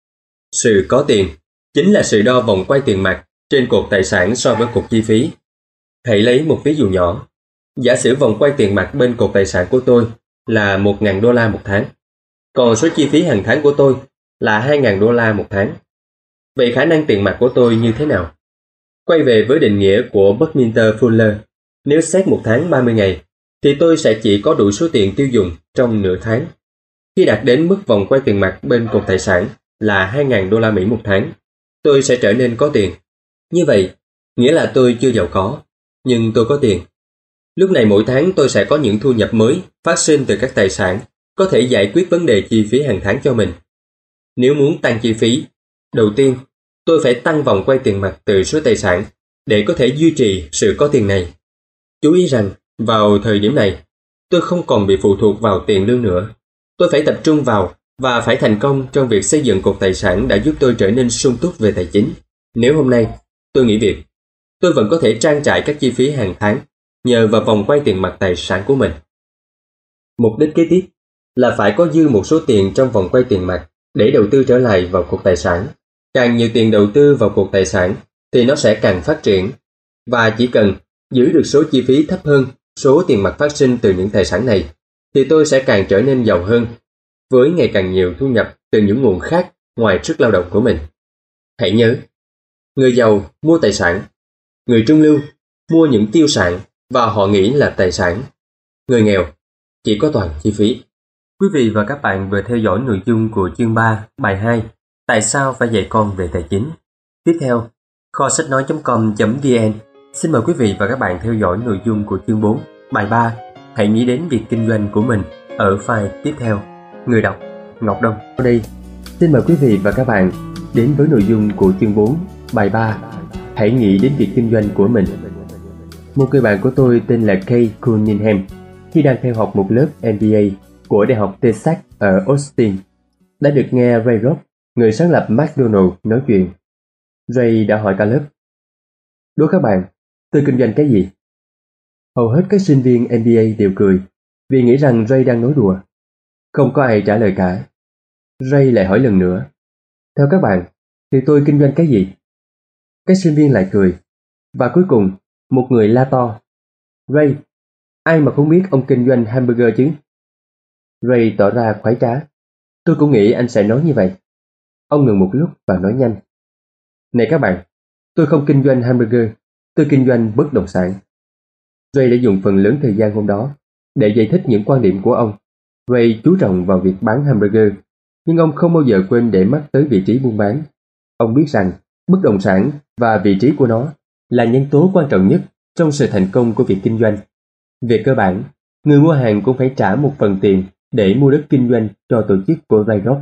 S1: Sự có tiền chính là sự đo vòng quay tiền mặt trên cột tài sản so với cột chi phí. Hãy lấy một ví dụ nhỏ. Giả sử vòng quay tiền mặt bên cột tài sản của tôi là $1.000 một tháng, còn số chi phí hàng tháng của tôi là $2.000 một tháng. Vậy khả năng tiền mặt của tôi như thế nào? Quay về với định nghĩa của Buckminster Fuller, nếu xét một tháng 30 ngày, thì tôi sẽ chỉ có đủ số tiền tiêu dùng trong nửa tháng. Khi đạt đến mức vòng quay tiền mặt bên cột tài sản là $2.000 một tháng, tôi sẽ trở nên có tiền. Như vậy, nghĩa là tôi chưa giàu có, nhưng tôi có tiền. Lúc này mỗi tháng tôi sẽ có những thu nhập mới phát sinh từ các tài sản, có thể giải quyết vấn đề chi phí hàng tháng cho mình. Nếu muốn tăng chi phí, đầu tiên, tôi phải tăng vòng quay tiền mặt từ số tài sản để có thể duy trì sự có tiền này. Chú ý rằng, vào thời điểm này, tôi không còn bị phụ thuộc vào tiền lương nữa. Tôi phải tập trung vào và phải thành công trong việc xây dựng cột tài sản đã giúp tôi trở nên sung túc về tài chính. Nếu hôm nay tôi nghỉ việc, tôi vẫn có thể trang trải các chi phí hàng tháng nhờ vào vòng quay tiền mặt tài sản của mình. Mục đích kế tiếp là phải có dư một số tiền trong vòng quay tiền mặt để đầu tư trở lại vào cột tài sản. Càng nhiều tiền đầu tư vào cột tài sản thì nó sẽ càng phát triển, và chỉ cần giữ được số chi phí thấp hơn số tiền mặt phát sinh từ những tài sản này thì tôi sẽ càng trở nên giàu hơn. với ngày càng nhiều thu nhập từ những nguồn khác ngoài sức lao động của mình. Hãy nhớ, người giàu mua tài sản, người trung lưu mua những tiêu sản và họ nghĩ là tài sản. Người nghèo chỉ có toàn chi phí. Quý vị và các bạn vừa theo dõi nội dung của chương 3, bài 2, Tại sao phải dạy con về tài chính. Tiếp theo, kho sách nói.com.vn xin mời quý vị và các bạn theo dõi nội dung của chương 4, bài 3, Hãy nghĩ đến việc kinh doanh của mình ở file tiếp theo. Người đọc Ngọc Đông. Sau đây, xin mời quý vị và các bạn đến với nội dung của chương 4, bài 3, Hãy nghĩ đến việc kinh doanh của mình. Một người bạn của tôi tên là Kay Cunningham, khi đang theo học một lớp MBA của Đại học Texas ở Austin, đã được nghe Ray Kroc, người sáng lập McDonald's, nói chuyện. Ray đã hỏi cả lớp: "Đố các bạn, tôi kinh doanh cái gì?" Hầu hết các sinh viên MBA đều cười vì nghĩ rằng Ray đang nói đùa. Không có ai trả lời cả. Ray lại hỏi lần nữa: "Theo các bạn, thì tôi kinh doanh cái gì?" Các sinh viên lại cười. Và cuối cùng, một người la to: "Ray, ai mà không biết ông kinh doanh hamburger chứ?" Ray tỏ ra khoái trá: "Tôi cũng nghĩ anh sẽ nói như vậy." Ông ngừng một lúc và nói nhanh: "Này các bạn, tôi không kinh doanh hamburger, tôi kinh doanh bất động sản." Ray đã dùng phần lớn thời gian hôm đó để giải thích những quan điểm của ông. Ray chú trọng vào việc bán hamburger, nhưng ông không bao giờ quên để mắt tới vị trí buôn bán. Ông biết rằng bất động sản và vị trí của nó là nhân tố quan trọng nhất trong sự thành công của việc kinh doanh. Về cơ bản, người mua hàng cũng phải trả một phần tiền để mua đất kinh doanh cho tổ chức của Ray Kroc.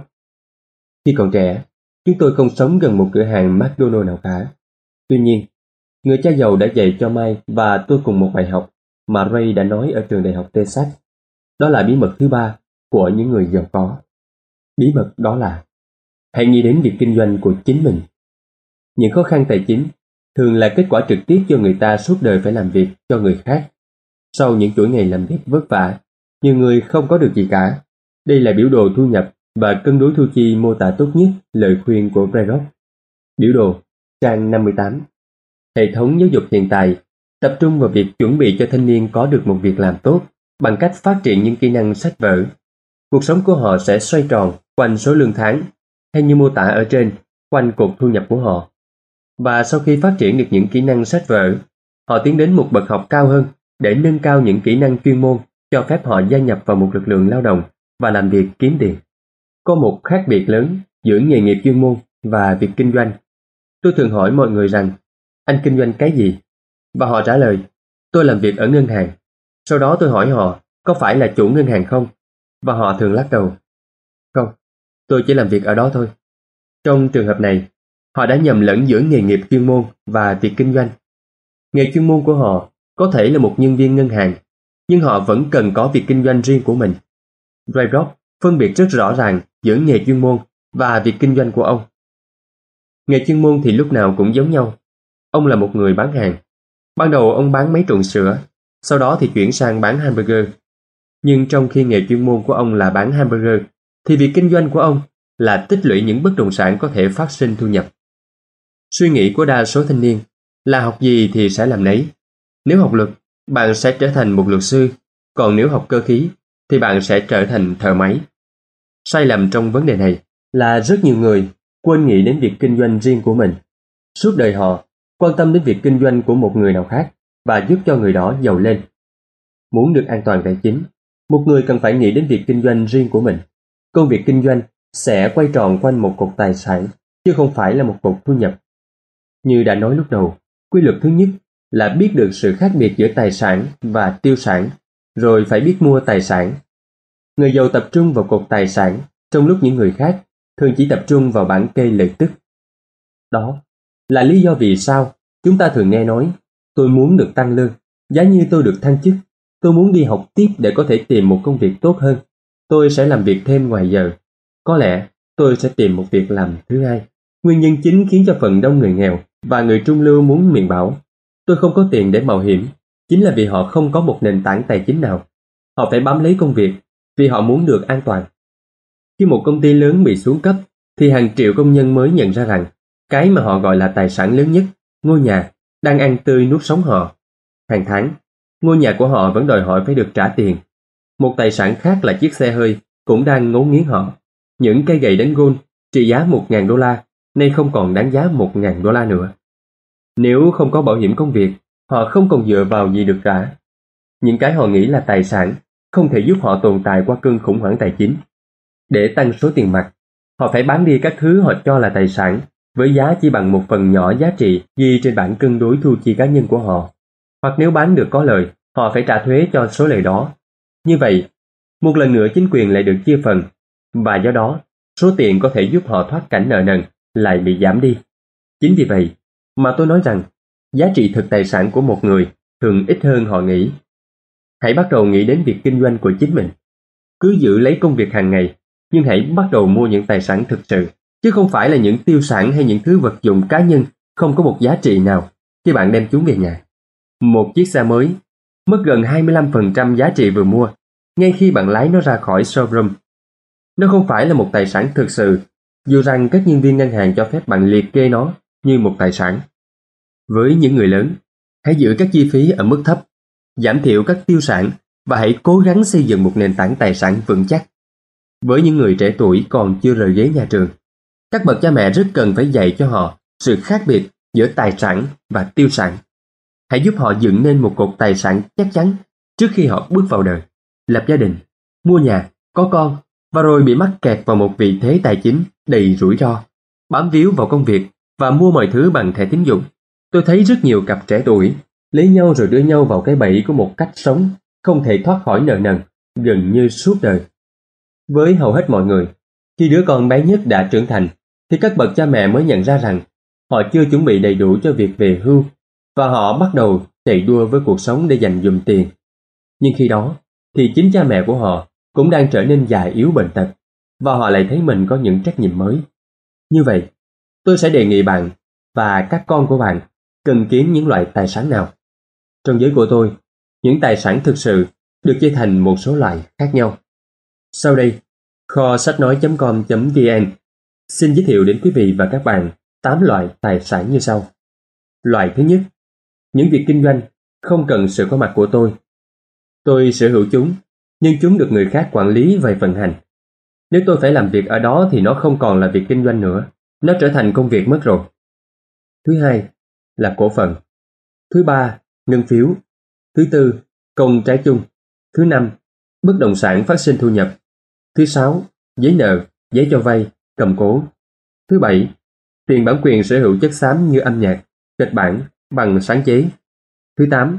S1: Khi còn trẻ, chúng tôi không sống gần một cửa hàng McDonald's nào cả. Tuy nhiên, người cha giàu đã dạy cho Mike và tôi cùng một bài học mà Ray đã nói ở trường đại học Texas. Đó là bí mật thứ 3 của những người giàu có. Bí mật đó là: hãy nghĩ đến việc kinh doanh của chính mình. Những khó khăn tài chính thường là kết quả trực tiếp cho người ta suốt đời phải làm việc cho người khác. Sau những chuỗi ngày làm việc vất vả, nhiều người không có được gì cả. Đây là biểu đồ thu nhập và cân đối thu chi mô tả tốt nhất lời khuyên của Ray Kroc. Biểu đồ, trang 58. Hệ thống giáo dục hiện tại tập trung vào việc chuẩn bị cho thanh niên có được một việc làm tốt bằng cách phát triển những kỹ năng sách vở. Cuộc sống của họ sẽ xoay tròn quanh số lương tháng, hay như mô tả ở trên, quanh cột thu nhập của họ. Và sau khi phát triển được những kỹ năng sách vở, họ tiến đến một bậc học cao hơn để nâng cao những kỹ năng chuyên môn cho phép họ gia nhập vào một lực lượng lao động và làm việc kiếm tiền. Có một khác biệt lớn giữa nghề nghiệp chuyên môn và việc kinh doanh. Tôi thường hỏi mọi người rằng: "Anh kinh doanh cái gì?" Và họ trả lời: "Tôi làm việc ở ngân hàng." Sau đó tôi hỏi họ: "Có phải là chủ ngân hàng không?" Và họ thường lắc đầu: "Không, tôi chỉ làm việc ở đó thôi." Trong trường hợp này, họ đã nhầm lẫn giữa nghề nghiệp chuyên môn và việc kinh doanh. Nghề chuyên môn của họ có thể là một nhân viên ngân hàng, nhưng họ vẫn cần có việc kinh doanh riêng của mình. Ray Kroc phân biệt rất rõ ràng giữa nghề chuyên môn và việc kinh doanh của ông. Nghề chuyên môn thì lúc nào cũng giống nhau. Ông là một người bán hàng. Ban đầu ông bán mấy trộn sữa, sau đó thì chuyển sang bán hamburger. Nhưng trong khi nghề chuyên môn của ông là bán hamburger, thì việc kinh doanh của ông là tích lũy những bất động sản có thể phát sinh thu nhập. Suy nghĩ của đa số thanh niên là học gì thì sẽ làm nấy. Nếu học luật, bạn sẽ trở thành một luật sư, còn nếu học cơ khí thì bạn sẽ trở thành thợ máy. Sai lầm trong vấn đề này là rất nhiều người quên nghĩ đến việc kinh doanh riêng của mình. Suốt đời họ quan tâm đến việc kinh doanh của một người nào khác và giúp cho người đó giàu lên. Muốn được an toàn tài chính, một người cần phải nghĩ đến việc kinh doanh riêng của mình. Công việc kinh doanh sẽ quay tròn quanh một cột tài sản, chứ không phải là một cột thu nhập. Như đã nói lúc đầu, quy luật thứ nhất là biết được sự khác biệt giữa tài sản và tiêu sản, rồi phải biết mua tài sản. Người giàu tập trung vào cột tài sản, trong lúc những người khác thường chỉ tập trung vào bảng kê lợi tức. Đó là lý do vì sao chúng ta thường nghe nói: "Tôi muốn được tăng lương, giá như tôi được thăng chức, tôi muốn đi học tiếp để có thể tìm một công việc tốt hơn, tôi sẽ làm việc thêm ngoài giờ, có lẽ tôi sẽ tìm một việc làm thứ hai." Nguyên nhân chính khiến cho phần đông người nghèo và người trung lưu muốn miệng bảo "Tôi không có tiền để mạo hiểm" chính là vì họ không có một nền tảng tài chính nào. Họ phải bám lấy công việc vì họ muốn được an toàn. Khi một công ty lớn bị xuống cấp, thì hàng triệu công nhân mới nhận ra rằng cái mà họ gọi là tài sản lớn nhất, ngôi nhà, đang ăn tươi nuốt sống họ. Hàng tháng, ngôi nhà của họ vẫn đòi hỏi phải được trả tiền. Một tài sản khác là chiếc xe hơi cũng đang ngấu nghiến họ. Những cây gậy đánh golf trị giá $1.000 nay không còn đáng giá $1.000 nữa. Nếu không có bảo hiểm công việc, họ không còn dựa vào gì được cả. Những cái họ nghĩ là tài sản không thể giúp họ tồn tại qua cơn khủng hoảng tài chính. Để tăng số tiền mặt, họ phải bán đi các thứ họ cho là tài sản với giá chỉ bằng một phần nhỏ giá trị ghi trên bảng cân đối thu chi cá nhân của họ. Hoặc nếu bán được có lời, họ phải trả thuế cho số lời đó. Như vậy, một lần nữa chính quyền lại được chia phần, và do đó, số tiền có thể giúp họ thoát cảnh nợ nần lại bị giảm đi. Chính vì vậy mà tôi nói rằng giá trị thực tài sản của một người thường ít hơn họ nghĩ. Hãy bắt đầu nghĩ đến việc kinh doanh của chính mình. Cứ giữ lấy công việc hàng ngày, nhưng hãy bắt đầu mua những tài sản thực sự, chứ không phải là những tiêu sản hay những thứ vật dụng cá nhân không có một giá trị nào khi bạn đem chúng về nhà. Một chiếc xe mới mất gần 25% giá trị vừa mua ngay khi bạn lái nó ra khỏi showroom. Nó không phải là một tài sản thực sự, dù rằng các nhân viên ngân hàng cho phép bạn liệt kê nó như một tài sản. Với những người lớn, hãy giữ các chi phí ở mức thấp, giảm thiểu các tiêu sản và hãy cố gắng xây dựng một nền tảng tài sản vững chắc. Với những người trẻ tuổi còn chưa rời ghế nhà trường, các bậc cha mẹ rất cần phải dạy cho họ sự khác biệt giữa tài sản và tiêu sản. Hãy giúp họ dựng nên một cột tài sản chắc chắn trước khi họ bước vào đời, lập gia đình, mua nhà, có con và rồi bị mắc kẹt vào một vị thế tài chính đầy rủi ro, bám víu vào công việc và mua mọi thứ bằng thẻ tín dụng. Tôi thấy rất nhiều cặp trẻ tuổi lấy nhau rồi đưa nhau vào cái bẫy của một cách sống không thể thoát khỏi nợ nần gần như suốt đời. Với hầu hết mọi người, khi đứa con bé nhất đã trưởng thành thì các bậc cha mẹ mới nhận ra rằng họ chưa chuẩn bị đầy đủ cho việc về hưu và họ bắt đầu chạy đua với cuộc sống để dành dụm tiền. Nhưng khi đó thì chính cha mẹ của họ cũng đang trở nên già yếu bệnh tật và họ lại thấy mình có những trách nhiệm mới. Như vậy, tôi sẽ đề nghị bạn và các con của bạn cần kiếm những loại tài sản nào. Trong giới của tôi, những tài sản thực sự được chia thành một số loại khác nhau. Sau đây, kho sách nói.com.vn xin giới thiệu đến quý vị và các bạn 8 loại tài sản như sau. Loại thứ nhất, những việc kinh doanh không cần sự có mặt của tôi. Tôi sở hữu chúng, nhưng chúng được người khác quản lý và vận hành. Nếu tôi phải làm việc ở đó thì nó không còn là việc kinh doanh nữa, nó trở thành công việc mất rồi. Thứ hai là cổ phần. Thứ ba, ngân phiếu. Thứ tư, công trái chung. Thứ năm, bất động sản phát sinh thu nhập. Thứ sáu, giấy nợ, giấy cho vay, cầm cố. Thứ bảy, tiền bản quyền sở hữu chất xám như âm nhạc, kịch bản, bằng sáng chế. Thứ tám,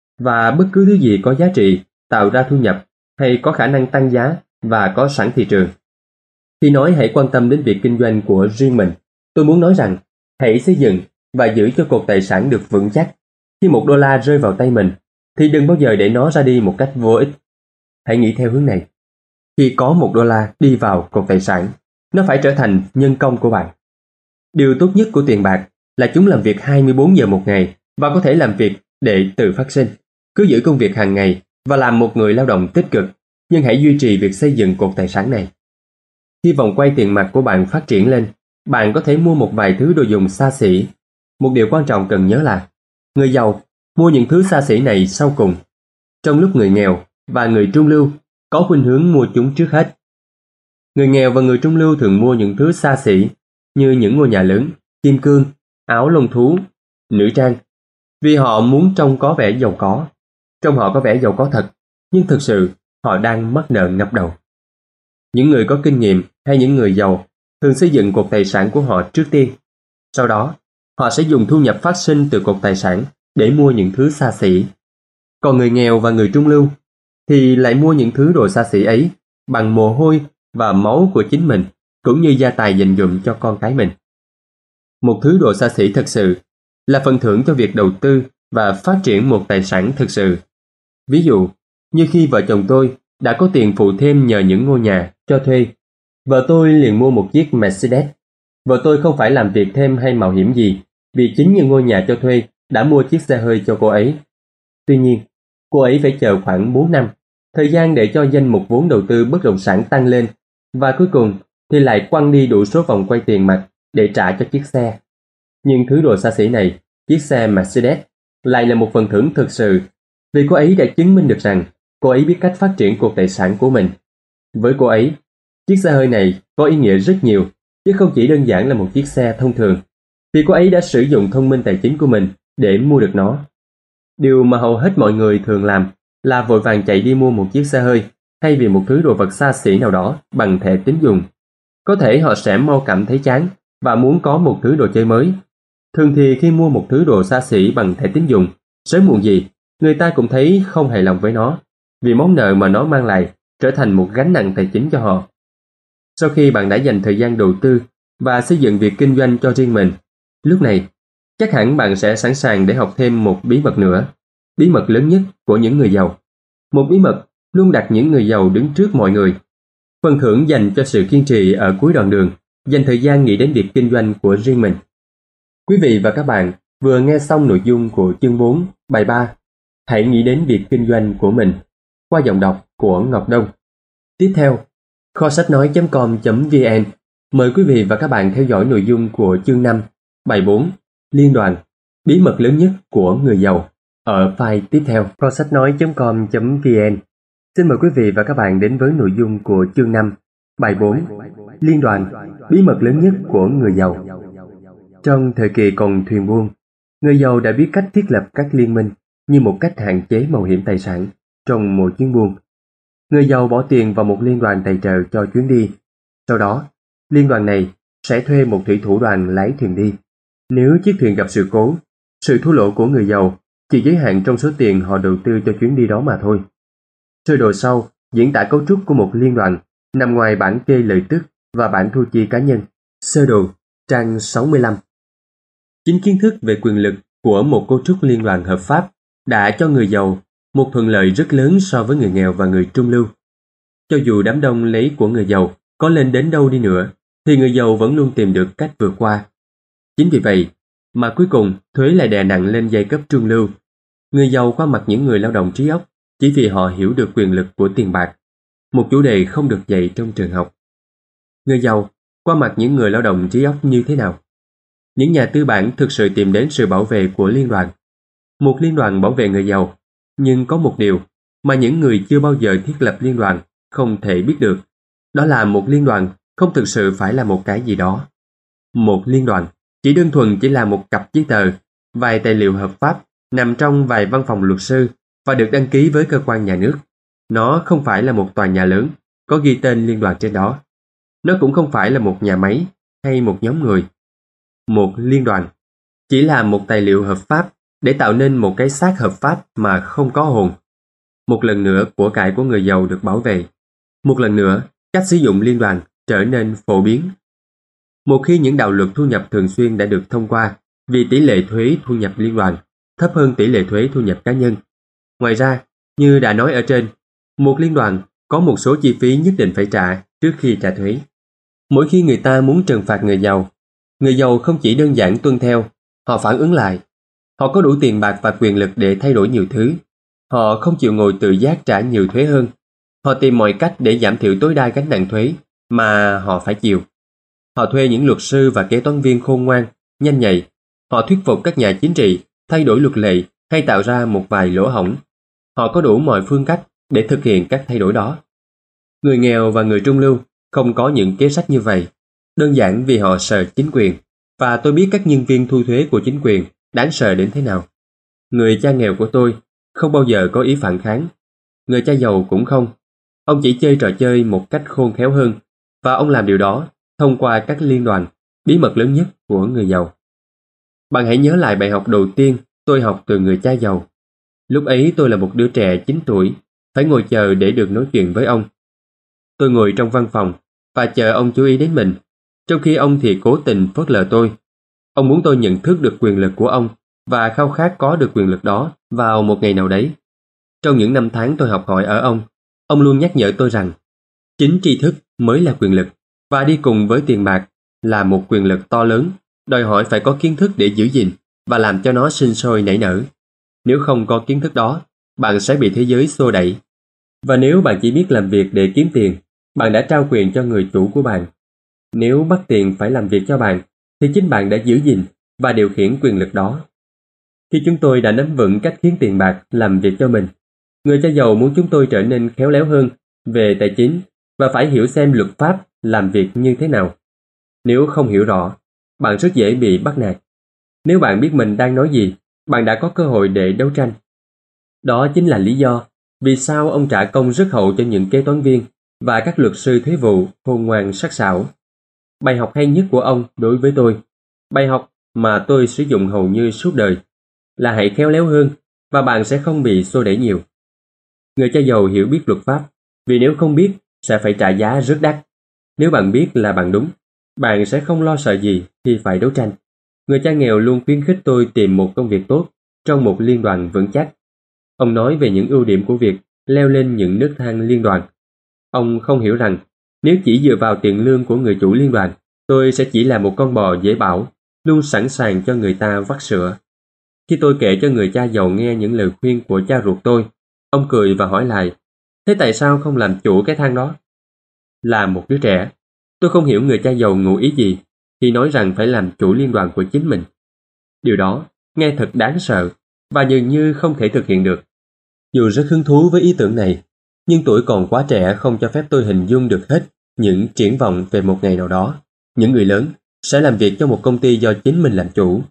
S1: và bất cứ thứ gì có giá trị, tạo ra thu nhập hay có khả năng tăng giá và có sẵn thị trường. Khi nói hãy quan tâm đến việc kinh doanh của riêng mình, tôi muốn nói rằng hãy xây dựng và giữ cho cột tài sản được vững chắc. Khi $1 rơi vào tay mình, thì đừng bao giờ để nó ra đi một cách vô ích. Hãy nghĩ theo hướng này. Khi có $1 đi vào cột tài sản, nó phải trở thành nhân công của bạn. Điều tốt nhất của tiền bạc là chúng làm việc 24 giờ một ngày và có thể làm việc để tự phát sinh. Cứ giữ công việc hàng ngày và làm một người lao động tích cực, nhưng hãy duy trì việc xây dựng cột tài sản này. Khi vòng quay tiền mặt của bạn phát triển lên, bạn có thể mua một vài thứ đồ dùng xa xỉ. Một điều quan trọng cần nhớ là người giàu mua những thứ xa xỉ này sau cùng, trong lúc người nghèo và người trung lưu có khuynh hướng mua chúng trước hết. Người nghèo và người trung lưu thường mua những thứ xa xỉ như những ngôi nhà lớn, kim cương, áo lông thú, nữ trang, vì họ muốn trông có vẻ giàu có. Trông họ có vẻ giàu có thật, nhưng thực sự họ đang mắc nợ ngập đầu. Những người có kinh nghiệm hay những người giàu thường xây dựng cột tài sản của họ trước tiên. Sau đó, họ sẽ dùng thu nhập phát sinh từ cột tài sản để mua những thứ xa xỉ. Còn người nghèo và người trung lưu thì lại mua những thứ đồ xa xỉ ấy bằng mồ hôi và máu của chính mình, cũng như gia tài dành dụm cho con cái mình. Một thứ đồ xa xỉ thực sự là phần thưởng cho việc đầu tư và phát triển một tài sản thực sự. Ví dụ, như khi vợ chồng tôi đã có tiền phụ thêm nhờ những ngôi nhà cho thuê, vợ tôi liền mua một chiếc Mercedes. Vợ tôi không phải làm việc thêm hay mạo hiểm gì, vì chính những ngôi nhà cho thuê đã mua chiếc xe hơi cho cô ấy. Tuy nhiên, cô ấy phải chờ khoảng 4 năm, thời gian để cho danh mục vốn đầu tư bất động sản tăng lên, và cuối cùng thì lại quăng đi đủ số vòng quay tiền mặt để trả cho chiếc xe. Nhưng thứ đồ xa xỉ này, chiếc xe Mercedes, lại là một phần thưởng thực sự, vì cô ấy đã chứng minh được rằng cô ấy biết cách phát triển cuộc tài sản của mình. Với cô ấy, chiếc xe hơi này có ý nghĩa rất nhiều, chứ không chỉ đơn giản là một chiếc xe thông thường. Vì cô ấy đã sử dụng thông minh tài chính của mình để mua được nó. Điều mà hầu hết mọi người thường làm là vội vàng chạy đi mua một chiếc xe hơi thay vì một thứ đồ vật xa xỉ nào đó bằng thẻ tín dụng. Có thể họ sẽ mau cảm thấy chán và muốn có một thứ đồ chơi mới. Thường thì khi mua một thứ đồ xa xỉ bằng thẻ tín dụng, sớm muộn gì, người ta cũng thấy không hài lòng với nó, vì món nợ mà nó mang lại trở thành một gánh nặng tài chính cho họ. Sau khi bạn đã dành thời gian đầu tư và xây dựng việc kinh doanh cho riêng mình, lúc này, chắc hẳn bạn sẽ sẵn sàng để học thêm một bí mật nữa, bí mật lớn nhất của những người giàu. Một bí mật luôn đặt những người giàu đứng trước mọi người. Phần thưởng dành cho sự kiên trì ở cuối đoạn đường, dành thời gian nghĩ đến việc kinh doanh của riêng mình. Quý vị và các bạn vừa nghe xong nội dung của chương 4, bài 3. Hãy nghĩ đến việc kinh doanh của mình, qua giọng đọc của Ngọc Đông. Tiếp theo, kho sách nói.com.vn mời quý vị và các bạn theo dõi nội dung của chương 5, bài 4, Liên đoàn, bí mật lớn nhất của người giàu, ở file tiếp theo. Kho sách nói.com.vn xin mời quý vị và các bạn đến với nội dung của chương 5, bài 4, Liên đoàn, bí mật lớn nhất của người giàu. Trong thời kỳ còn thuyền buôn, người giàu đã biết cách thiết lập các liên minh như một cách hạn chế mạo hiểm tài sản trong mỗi chuyến buôn. Người giàu bỏ tiền vào một liên đoàn tài trợ cho chuyến đi. Sau đó, liên đoàn này sẽ thuê một thủy thủ đoàn lái thuyền đi. Nếu chiếc thuyền gặp sự cố, sự thua lỗ của người giàu chỉ giới hạn trong số tiền họ đầu tư cho chuyến đi đó mà thôi. Sơ đồ sau diễn tả cấu trúc của một liên đoàn nằm ngoài bảng kê lợi tức và bảng thu chi cá nhân. Sơ đồ, trang 65. Chính kiến thức về quyền lực của một cấu trúc liên đoàn hợp pháp đã cho người giàu một thuận lợi rất lớn so với người nghèo và người trung lưu. Cho dù đám đông lấy của người giàu có lên đến đâu đi nữa, thì người giàu vẫn luôn tìm được cách vượt qua. Chính vì vậy mà cuối cùng thuế lại đè nặng lên giai cấp trung lưu. Người giàu qua mặt những người lao động trí óc chỉ vì họ hiểu được quyền lực của tiền bạc, một chủ đề không được dạy trong trường học. Người giàu qua mặt những người lao động trí óc như thế nào? Những nhà tư bản thực sự tìm đến sự bảo vệ của liên đoàn. Một liên đoàn bảo vệ người giàu, nhưng có một điều mà những người chưa bao giờ thiết lập liên đoàn không thể biết được. Đó là một liên đoàn không thực sự phải là một cái gì đó. Một liên đoàn chỉ đơn thuần chỉ là một cặp giấy tờ, vài tài liệu hợp pháp nằm trong vài văn phòng luật sư và được đăng ký với cơ quan nhà nước. Nó không phải là một tòa nhà lớn có ghi tên liên đoàn trên đó. Nó cũng không phải là một nhà máy hay một nhóm người. Một liên đoàn chỉ là một tài liệu hợp pháp để tạo nên một cái xác hợp pháp mà không có hồn. Một lần nữa của cải của người giàu được bảo vệ. Một lần nữa cách sử dụng liên đoàn trở nên phổ biến. Một khi những đạo luật thu nhập thường xuyên đã được thông qua vì tỷ lệ thuế thu nhập liên đoàn thấp hơn tỷ lệ thuế thu nhập cá nhân. Ngoài ra, như đã nói ở trên, một liên đoàn có một số chi phí nhất định phải trả trước khi trả thuế. Mỗi khi người ta muốn trừng phạt người giàu không chỉ đơn giản tuân theo, họ phản ứng lại. Họ có đủ tiền bạc và quyền lực để thay đổi nhiều thứ. Họ không chịu ngồi tự giác trả nhiều thuế hơn. Họ tìm mọi cách để giảm thiểu tối đa gánh nặng thuế mà họ phải chịu. Họ thuê những luật sư và kế toán viên khôn ngoan, nhanh nhạy. Họ thuyết phục các nhà chính trị thay đổi luật lệ hay tạo ra một vài lỗ hổng. Họ có đủ mọi phương cách để thực hiện các thay đổi đó. Người nghèo và người trung lưu không có những kế sách như vậy, đơn giản vì họ sợ chính quyền, và tôi biết các nhân viên thu thuế của chính quyền đáng sợ đến thế nào. Người cha nghèo của tôi không bao giờ có ý phản kháng. Người cha giàu cũng không. Ông chỉ chơi trò chơi một cách khôn khéo hơn, và ông làm điều đó thông qua các liên đoàn, bí mật lớn nhất của người giàu. Bạn hãy nhớ lại bài học đầu tiên tôi học từ người cha giàu. Lúc ấy tôi là một đứa trẻ 9 tuổi, phải ngồi chờ để được nói chuyện với ông. Tôi ngồi trong văn phòng và chờ ông chú ý đến mình, trong khi ông thì cố tình phớt lờ tôi. Ông muốn tôi nhận thức được quyền lực của ông và khao khát có được quyền lực đó vào một ngày nào đấy. Trong những năm tháng tôi học hỏi ở ông luôn nhắc nhở tôi rằng chính tri thức mới là quyền lực, và đi cùng với tiền bạc là một quyền lực to lớn, đòi hỏi phải có kiến thức để giữ gìn và làm cho nó sinh sôi nảy nở. Nếu không có kiến thức đó, bạn sẽ bị thế giới xô đẩy. Và nếu bạn chỉ biết làm việc để kiếm tiền, bạn đã trao quyền cho người chủ của bạn. Nếu bắt tiền phải làm việc cho bạn, thì chính bạn đã giữ gìn và điều khiển quyền lực đó. Khi chúng tôi đã nắm vững cách khiến tiền bạc làm việc cho mình, người cha giàu muốn chúng tôi trở nên khéo léo hơn về tài chính và phải hiểu xem luật pháp làm việc như thế nào. Nếu không hiểu rõ, bạn rất dễ bị bắt nạt. Nếu bạn biết mình đang nói gì, bạn đã có cơ hội để đấu tranh. Đó chính là lý do vì sao ông trả công rất hậu cho những kế toán viên và các luật sư thuế vụ khôn ngoan sắc sảo. Bài học hay nhất của ông đối với tôi, bài học mà tôi sử dụng hầu như suốt đời, là hãy khéo léo hơn và bạn sẽ không bị xô đẩy nhiều. Người cha giàu hiểu biết luật pháp, vì nếu không biết sẽ phải trả giá rất đắt. Nếu bạn biết là bạn đúng, bạn sẽ không lo sợ gì khi phải đấu tranh. Người cha nghèo luôn khuyến khích tôi tìm một công việc tốt trong một liên đoàn vững chắc. Ông nói về những ưu điểm của việc leo lên những nấc thang liên đoàn. Ông không hiểu rằng nếu chỉ dựa vào tiền lương của người chủ liên đoàn, tôi sẽ chỉ là một con bò dễ bảo, luôn sẵn sàng cho người ta vắt sữa. Khi tôi kể cho người cha giàu nghe những lời khuyên của cha ruột tôi, ông cười và hỏi lại, thế tại sao không làm chủ cái thang đó? Là một đứa trẻ, tôi không hiểu người cha giàu ngụ ý gì khi nói rằng phải làm chủ liên đoàn của chính mình. Điều đó nghe thật đáng sợ và dường như không thể thực hiện được. Dù rất hứng thú với ý tưởng này, nhưng tuổi còn quá trẻ không cho phép tôi hình dung được hết những triển vọng về một ngày nào đó. Những người lớn sẽ làm việc cho một công ty do chính mình làm chủ.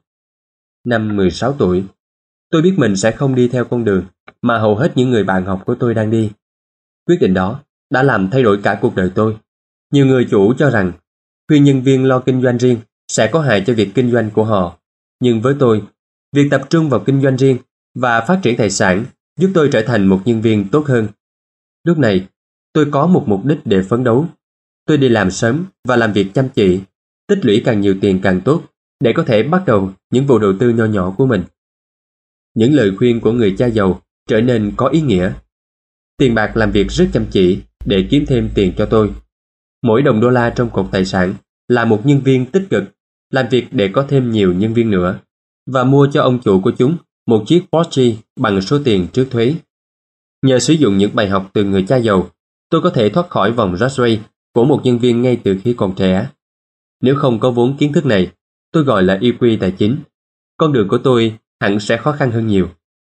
S1: Năm 16 tuổi, tôi biết mình sẽ không đi theo con đường mà hầu hết những người bạn học của tôi đang đi. Quyết định đó đã làm thay đổi cả cuộc đời tôi. Nhiều người chủ cho rằng khuyên nhân viên lo kinh doanh riêng sẽ có hại cho việc kinh doanh của họ. Nhưng với tôi, việc tập trung vào kinh doanh riêng và phát triển tài sản giúp tôi trở thành một nhân viên tốt hơn. Lúc này, tôi có một mục đích để phấn đấu. Tôi đi làm sớm và làm việc chăm chỉ, tích lũy càng nhiều tiền càng tốt để có thể bắt đầu những vụ đầu tư nho nhỏ của mình. Những lời khuyên của người cha giàu trở nên có ý nghĩa. Tiền bạc làm việc rất chăm chỉ để kiếm thêm tiền cho tôi. Mỗi đồng đô la trong cột tài sản là một nhân viên tích cực, làm việc để có thêm nhiều nhân viên nữa, và mua cho ông chủ của chúng một chiếc Porsche bằng số tiền trước thuế. Nhờ sử dụng những bài học từ người cha giàu, tôi có thể thoát khỏi vòng rat race của một nhân viên ngay từ khi còn trẻ. Nếu không có vốn kiến thức này, tôi gọi là EQ tài chính, con đường của tôi hẳn sẽ khó khăn hơn nhiều.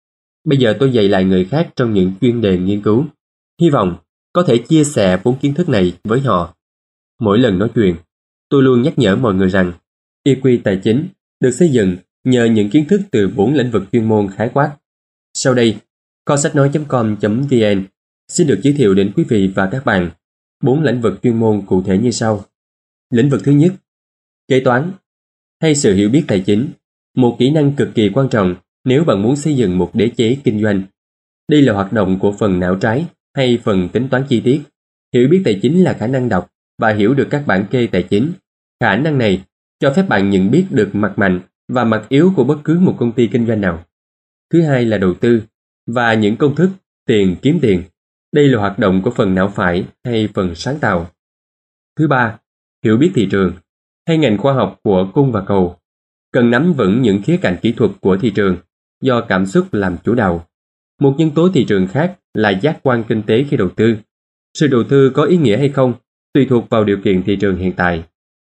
S1: Bây giờ tôi dạy lại người khác trong những chuyên đề nghiên cứu, hy vọng có thể chia sẻ vốn kiến thức này với họ. Mỗi lần nói chuyện, tôi luôn nhắc nhở mọi người rằng EQ tài chính được xây dựng nhờ những kiến thức từ 4 lĩnh vực chuyên môn khái quát. Sau đây, kho sách nói.com.vn xin được giới thiệu đến quý vị và các bạn 4 lĩnh vực chuyên môn cụ thể như sau. Lĩnh vực thứ nhất, kế toán hay sự hiểu biết tài chính, một kỹ năng cực kỳ quan trọng nếu bạn muốn xây dựng một đế chế kinh doanh. Đây là hoạt động của phần não trái hay phần tính toán chi tiết. Hiểu biết tài chính là khả năng đọc và hiểu được các bảng kê tài chính. Khả năng này cho phép bạn nhận biết được mặt mạnh và mặt yếu của bất cứ một công ty kinh doanh nào. Thứ hai là đầu tư và những công thức tiền kiếm tiền. Đây là hoạt động của phần não phải hay phần sáng tạo. Thứ ba, hiểu biết thị trường hay ngành khoa học của cung và cầu. Cần nắm vững những khía cạnh kỹ thuật của thị trường do cảm xúc làm chủ đạo. Một nhân tố thị trường khác là giác quan kinh tế khi đầu tư. Sự đầu tư có ý nghĩa hay không tùy thuộc vào điều kiện thị trường hiện tại.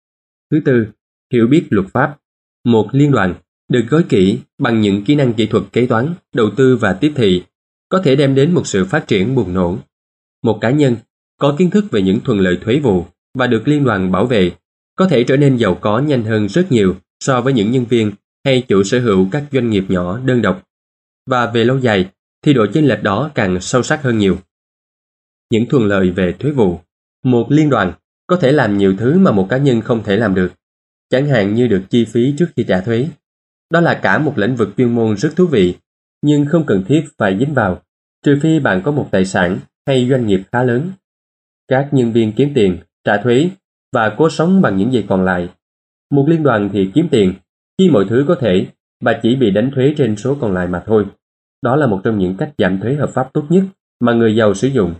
S1: Thứ tư, hiểu biết luật pháp. Một liên đoàn được gói kỹ bằng những kỹ năng kỹ thuật kế toán, đầu tư và tiếp thị có thể đem đến một sự phát triển bùng nổ. Một cá nhân có kiến thức về những thuận lợi thuế vụ và được liên đoàn bảo vệ có thể trở nên giàu có nhanh hơn rất nhiều so với những nhân viên hay chủ sở hữu các doanh nghiệp nhỏ đơn độc. Và về lâu dài thì độ chênh lệch đó càng sâu sắc hơn nhiều. Những thuận lợi về thuế vụ. Một liên đoàn có thể làm nhiều thứ mà một cá nhân không thể làm được, chẳng hạn như được chi phí trước khi trả thuế. Đó là cả một lĩnh vực chuyên môn rất thú vị, nhưng không cần thiết phải dính vào, trừ phi bạn có một tài sản hay doanh nghiệp khá lớn. Các nhân viên kiếm tiền, trả thuế và cố sống bằng những gì còn lại. Một liên đoàn thì kiếm tiền khi mọi thứ có thể và chỉ bị đánh thuế trên số còn lại mà thôi. Đó là một trong những cách giảm thuế hợp pháp tốt nhất mà người giàu sử dụng.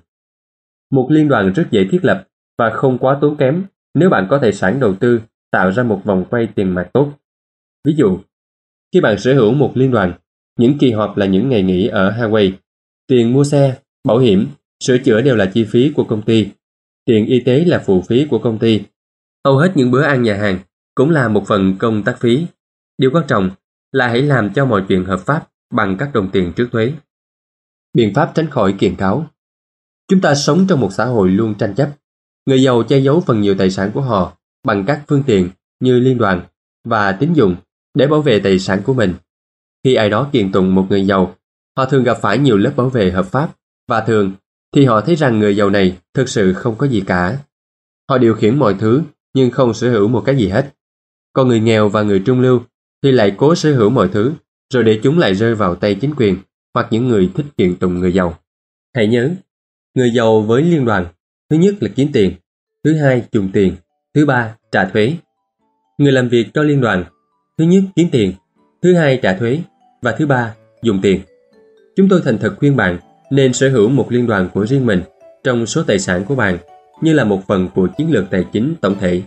S1: Một liên đoàn rất dễ thiết lập và không quá tốn kém nếu bạn có tài sản đầu tư tạo ra một vòng quay tiền mặt tốt. Ví dụ, khi bạn sở hữu một liên đoàn, những kỳ họp là những ngày nghỉ ở Hawaii, tiền mua xe, bảo hiểm, sửa chữa đều là chi phí của công ty, tiền y tế là phụ phí của công ty. Hầu hết những bữa ăn nhà hàng cũng là một phần công tác phí. Điều quan trọng là hãy làm cho mọi chuyện hợp pháp bằng các đồng tiền trước thuế. Biện pháp tránh khỏi kiện cáo. Chúng ta sống trong một xã hội luôn tranh chấp Người giàu che giấu phần nhiều tài sản của họ bằng các phương tiện như liên đoàn và tín dụng để bảo vệ tài sản của mình. Khi ai đó kiện tụng một người giàu, họ thường gặp phải nhiều lớp bảo vệ hợp pháp và thường thì họ thấy rằng người giàu này thực sự không có gì cả. Họ điều khiển mọi thứ nhưng không sở hữu một cái gì hết. Còn người nghèo và người trung lưu thì lại cố sở hữu mọi thứ rồi để chúng lại rơi vào tay chính quyền hoặc những người thích kiện tụng người giàu. Hãy nhớ, người giàu với liên đoàn, thứ nhất là kiếm tiền, thứ hai dùng tiền, thứ ba trả thuế. Người làm việc cho liên đoàn, thứ nhất kiếm tiền, thứ hai trả thuế và thứ ba dùng tiền. Chúng tôi thành thật khuyên bạn nên sở hữu một liên đoàn của riêng mình trong số tài sản của bạn như là một phần của chiến lược tài chính tổng thể.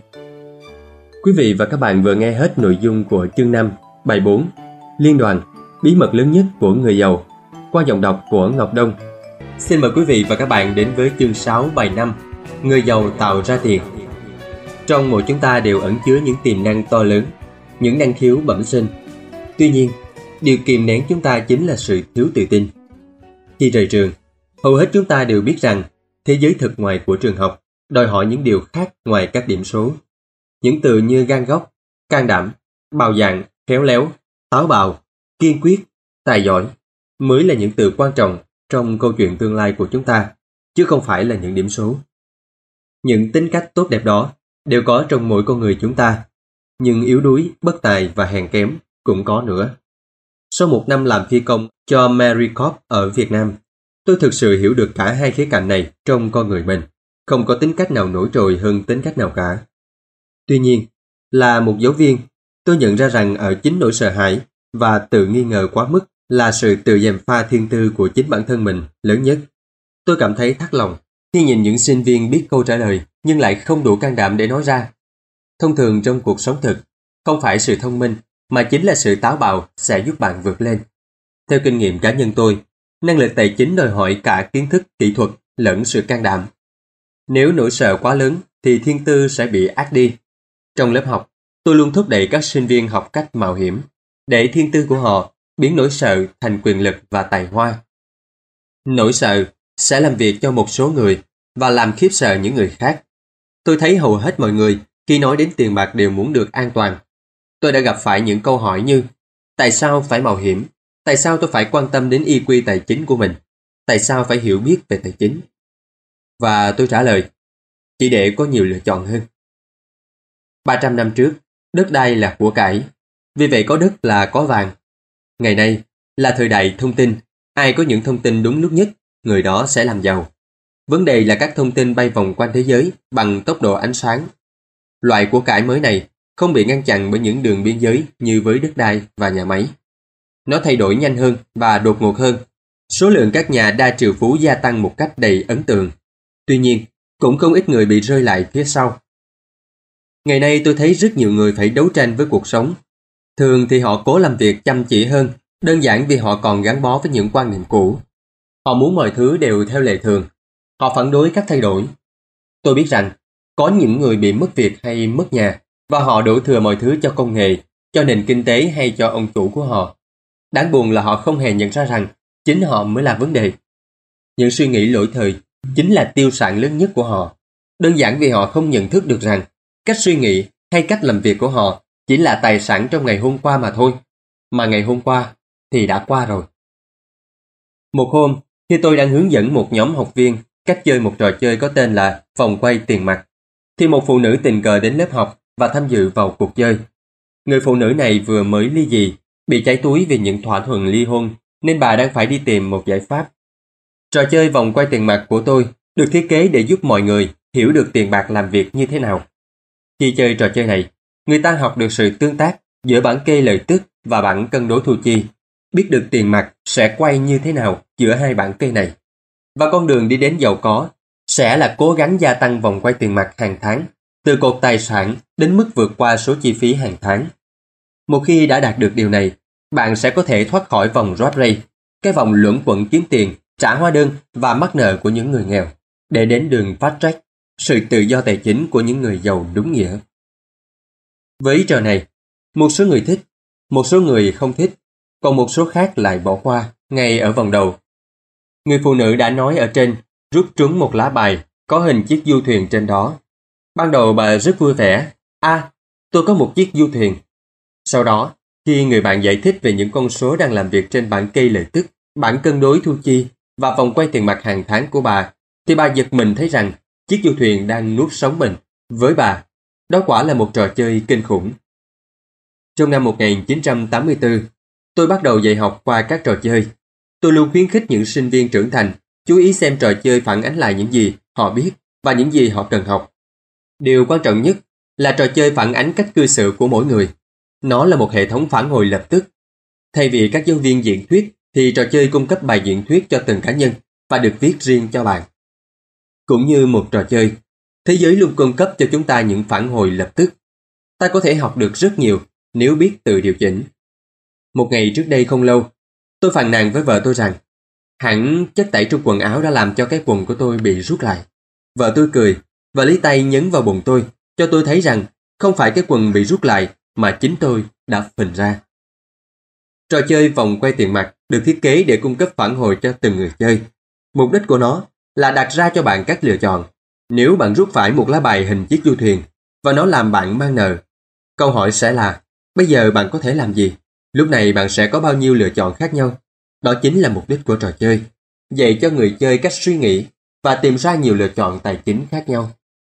S1: Quý vị và các bạn vừa nghe hết nội dung của chương 5, bài 4, Liên đoàn, bí mật lớn nhất của người giàu, qua giọng đọc của Ngọc Đông. Xin mời quý vị và các bạn đến với chương 6, bài 5, Người giàu tạo ra tiền. Trong mỗi chúng ta đều ẩn chứa những tiềm năng to lớn, những năng khiếu bẩm sinh. Tuy nhiên, điều kìm nén chúng ta chính là sự thiếu tự tin. Khi rời trường, hầu hết chúng ta đều biết rằng thế giới thực ngoài của trường học đòi hỏi những điều khác ngoài các điểm số. Những từ như gan góc, can đảm, bạo dạn, khéo léo, táo bạo, kiên quyết, tài giỏi mới là những từ quan trọng trong câu chuyện tương lai của chúng ta, chứ không phải là những điểm số. Những tính cách tốt đẹp đó đều có trong mỗi con người chúng ta, nhưng yếu đuối, bất tài và hèn kém cũng có nữa. Sau một năm làm phi công cho Maricorps ở Việt Nam, tôi thực sự hiểu được cả hai khía cạnh này trong con người mình. Không có tính cách nào nổi trội hơn tính cách nào cả. Tuy nhiên, là một giáo viên, tôi nhận ra rằng ở chính nỗi sợ hãi và tự nghi ngờ quá mức là sự tự gièm pha thiên tư của chính bản thân mình lớn nhất. Tôi cảm thấy thắt lòng khi nhìn những sinh viên biết câu trả lời nhưng lại không đủ can đảm để nói ra. Thông thường trong cuộc sống thực, không phải sự thông minh mà chính là sự táo bạo sẽ giúp bạn vượt lên. Theo kinh nghiệm cá nhân tôi, năng lực tài chính đòi hỏi cả kiến thức, kỹ thuật lẫn sự can đảm. Nếu nỗi sợ quá lớn thì thiên tư sẽ bị át đi. Trong lớp học, tôi luôn thúc đẩy các sinh viên học cách mạo hiểm, để thiên tư của họ biến nỗi sợ thành quyền lực và tài hoa. Nỗi sợ sẽ làm việc cho một số người và làm khiếp sợ những người khác. Tôi thấy hầu hết mọi người khi nói đến tiền bạc đều muốn được an toàn. Tôi đã gặp phải những câu hỏi như: tại sao phải mạo hiểm? Tại sao tôi phải quan tâm đến EQ tài chính của mình? Tại sao phải hiểu biết về tài chính? Và tôi trả lời: chỉ để có nhiều lựa chọn hơn. 300 năm trước, đất đai là của cải, vì vậy có đất là có vàng. Ngày nay là thời đại thông tin, ai có những thông tin đúng lúc nhất, người đó sẽ làm giàu. Vấn đề là các thông tin bay vòng quanh thế giới bằng tốc độ ánh sáng. Loại của cải mới này không bị ngăn chặn bởi những đường biên giới như với đất đai và nhà máy. Nó thay đổi nhanh hơn và đột ngột hơn. Số lượng các nhà đa triệu phú gia tăng một cách đầy ấn tượng. Tuy nhiên, cũng không ít người bị rơi lại phía sau. Ngày nay tôi thấy rất nhiều người phải đấu tranh với cuộc sống. Thường thì họ cố làm việc chăm chỉ hơn, đơn giản vì họ còn gắn bó với những quan niệm cũ. Họ muốn mọi thứ đều theo lệ thường. Họ phản đối các thay đổi. Tôi biết rằng, có những người bị mất việc hay mất nhà, và họ đổ thừa mọi thứ cho công nghệ, cho nền kinh tế hay cho ông chủ của họ. Đáng buồn là họ không hề nhận ra rằng chính họ mới là vấn đề. Những suy nghĩ lỗi thời chính là tiêu sản lớn nhất của họ. Đơn giản vì họ không nhận thức được rằng cách suy nghĩ hay cách làm việc của họ chỉ là tài sản trong ngày hôm qua mà thôi. Mà ngày hôm qua thì đã qua rồi. Một hôm, khi tôi đang hướng dẫn một nhóm học viên cách chơi một trò chơi có tên là vòng quay tiền mặt, thì một phụ nữ tình cờ đến lớp học và tham dự vào cuộc chơi. Người phụ nữ này vừa mới ly dị, bị cháy túi vì những thỏa thuận ly hôn, nên bà đang phải đi tìm một giải pháp. Trò chơi vòng quay tiền mặt của tôi được thiết kế để giúp mọi người hiểu được tiền bạc làm việc như thế nào. Khi chơi trò chơi này, người ta học được sự tương tác giữa bảng kê lợi tức và bảng cân đối thu chi, biết được tiền mặt sẽ quay như thế nào giữa hai bảng kê này. Và con đường đi đến giàu có sẽ là cố gắng gia tăng vòng quay tiền mặt hàng tháng, từ cột tài sản đến mức vượt qua số chi phí hàng tháng. Một khi đã đạt được điều này, bạn sẽ có thể thoát khỏi vòng rat race, cái vòng luẩn quẩn kiếm tiền, trả hóa đơn và mắc nợ của những người nghèo, để đến đường fast track, sự tự do tài chính của những người giàu đúng nghĩa. Với trò này, một số người thích, một số người không thích, còn một số khác lại bỏ qua ngay ở vòng đầu. Người phụ nữ đã nói ở trên rút trúng một lá bài có hình chiếc du thuyền trên đó. Ban đầu bà rất vui vẻ. Tôi có một chiếc du thuyền. Sau đó, khi người bạn giải thích về những con số đang làm việc trên bảng kê lợi tức, bảng cân đối thu chi và vòng quay tiền mặt hàng tháng của bà, thì bà giật mình thấy rằng chiếc du thuyền đang nuốt sống mình. Với bà, đó quả là một trò chơi kinh khủng. Trong năm 1984, tôi bắt đầu dạy học qua các trò chơi. Tôi luôn khuyến khích những sinh viên trưởng thành chú ý xem trò chơi phản ánh lại những gì họ biết và những gì họ cần học. Điều quan trọng nhất là trò chơi phản ánh cách cư xử của mỗi người. Nó là một hệ thống phản hồi lập tức. Thay vì các giáo viên diễn thuyết, thì trò chơi cung cấp bài diễn thuyết cho từng cá nhân và được viết riêng cho bạn. Cũng như một trò chơi, thế giới luôn cung cấp cho chúng ta những phản hồi lập tức. Ta có thể học được rất nhiều nếu biết tự điều chỉnh. Một ngày trước đây không lâu, tôi phàn nàn với vợ tôi rằng hẳn chất tẩy trong quần áo đã làm cho cái quần của tôi bị rút lại. Vợ tôi cười và lấy tay nhấn vào bụng tôi, cho tôi thấy rằng không phải cái quần bị rút lại mà chính tôi đã phình ra. Trò chơi vòng quay tiền mặt được thiết kế để cung cấp phản hồi cho từng người chơi. Mục đích của nó là đặt ra cho bạn các lựa chọn. Nếu bạn rút phải một lá bài hình chiếc du thuyền và nó làm bạn mang nợ, câu hỏi sẽ là bây giờ bạn có thể làm gì? Lúc này bạn sẽ có bao nhiêu lựa chọn khác nhau? Đó chính là mục đích của trò chơi, dạy cho người chơi cách suy nghĩ và tìm ra nhiều lựa chọn tài chính khác nhau.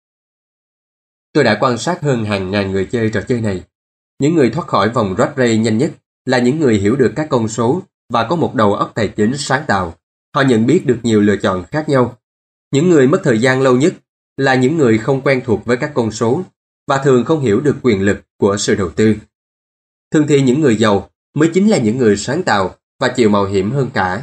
S1: Tôi đã quan sát hơn hàng ngàn người chơi trò chơi này. Những người thoát khỏi vòng rat race nhanh nhất là những người hiểu được các con số và có một đầu óc tài chính sáng tạo. Họ nhận biết được nhiều lựa chọn khác nhau. Những người mất thời gian lâu nhất là những người không quen thuộc với các con số và thường không hiểu được quyền lực của sự đầu tư. Thường thì những người giàu mới chính là những người sáng tạo và chịu mạo hiểm hơn cả.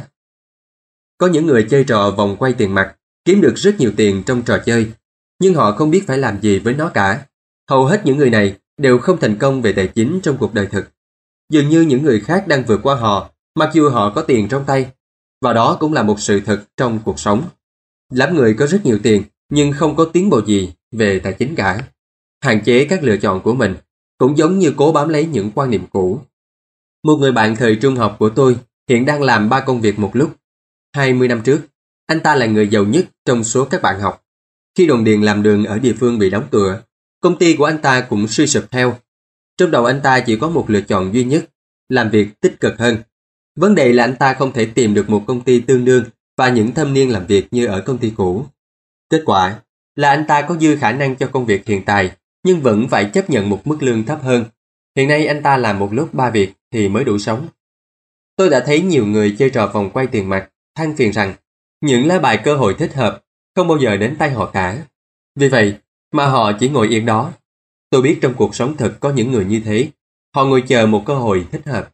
S1: Có những người chơi trò vòng quay tiền mặt kiếm được rất nhiều tiền trong trò chơi, nhưng họ không biết phải làm gì với nó cả. Hầu hết những người này đều không thành công về tài chính trong cuộc đời thực. Dường như những người khác đang vượt qua họ, mặc dù họ có tiền trong tay. Và đó cũng là một sự thật trong cuộc sống. Lắm người có rất nhiều tiền, nhưng không có tiến bộ gì về tài chính cả. Hạn chế các lựa chọn của mình, cũng giống như cố bám lấy những quan niệm cũ. Một người bạn thời trung học của tôi hiện đang làm 3 công việc một lúc. 20 năm trước, anh ta là người giàu nhất trong số các bạn học. Khi đồn điền làm đường ở địa phương bị đóng cửa, công ty của anh ta cũng suy sụp theo. Trong đầu anh ta chỉ có một lựa chọn duy nhất, làm việc tích cực hơn. Vấn đề là anh ta không thể tìm được một công ty tương đương và những thâm niên làm việc như ở công ty cũ. Kết quả là anh ta có dư khả năng cho công việc hiện tại, nhưng vẫn phải chấp nhận một mức lương thấp hơn. Hiện nay anh ta làm một lúc 3 việc thì mới đủ sống. Tôi đã thấy nhiều người chơi trò vòng quay tiền mặt than phiền rằng những lá bài cơ hội thích hợp không bao giờ đến tay họ cả. Vì vậy mà họ chỉ ngồi yên đó. Tôi biết trong cuộc sống thực có những người như thế. Họ ngồi chờ một cơ hội thích hợp.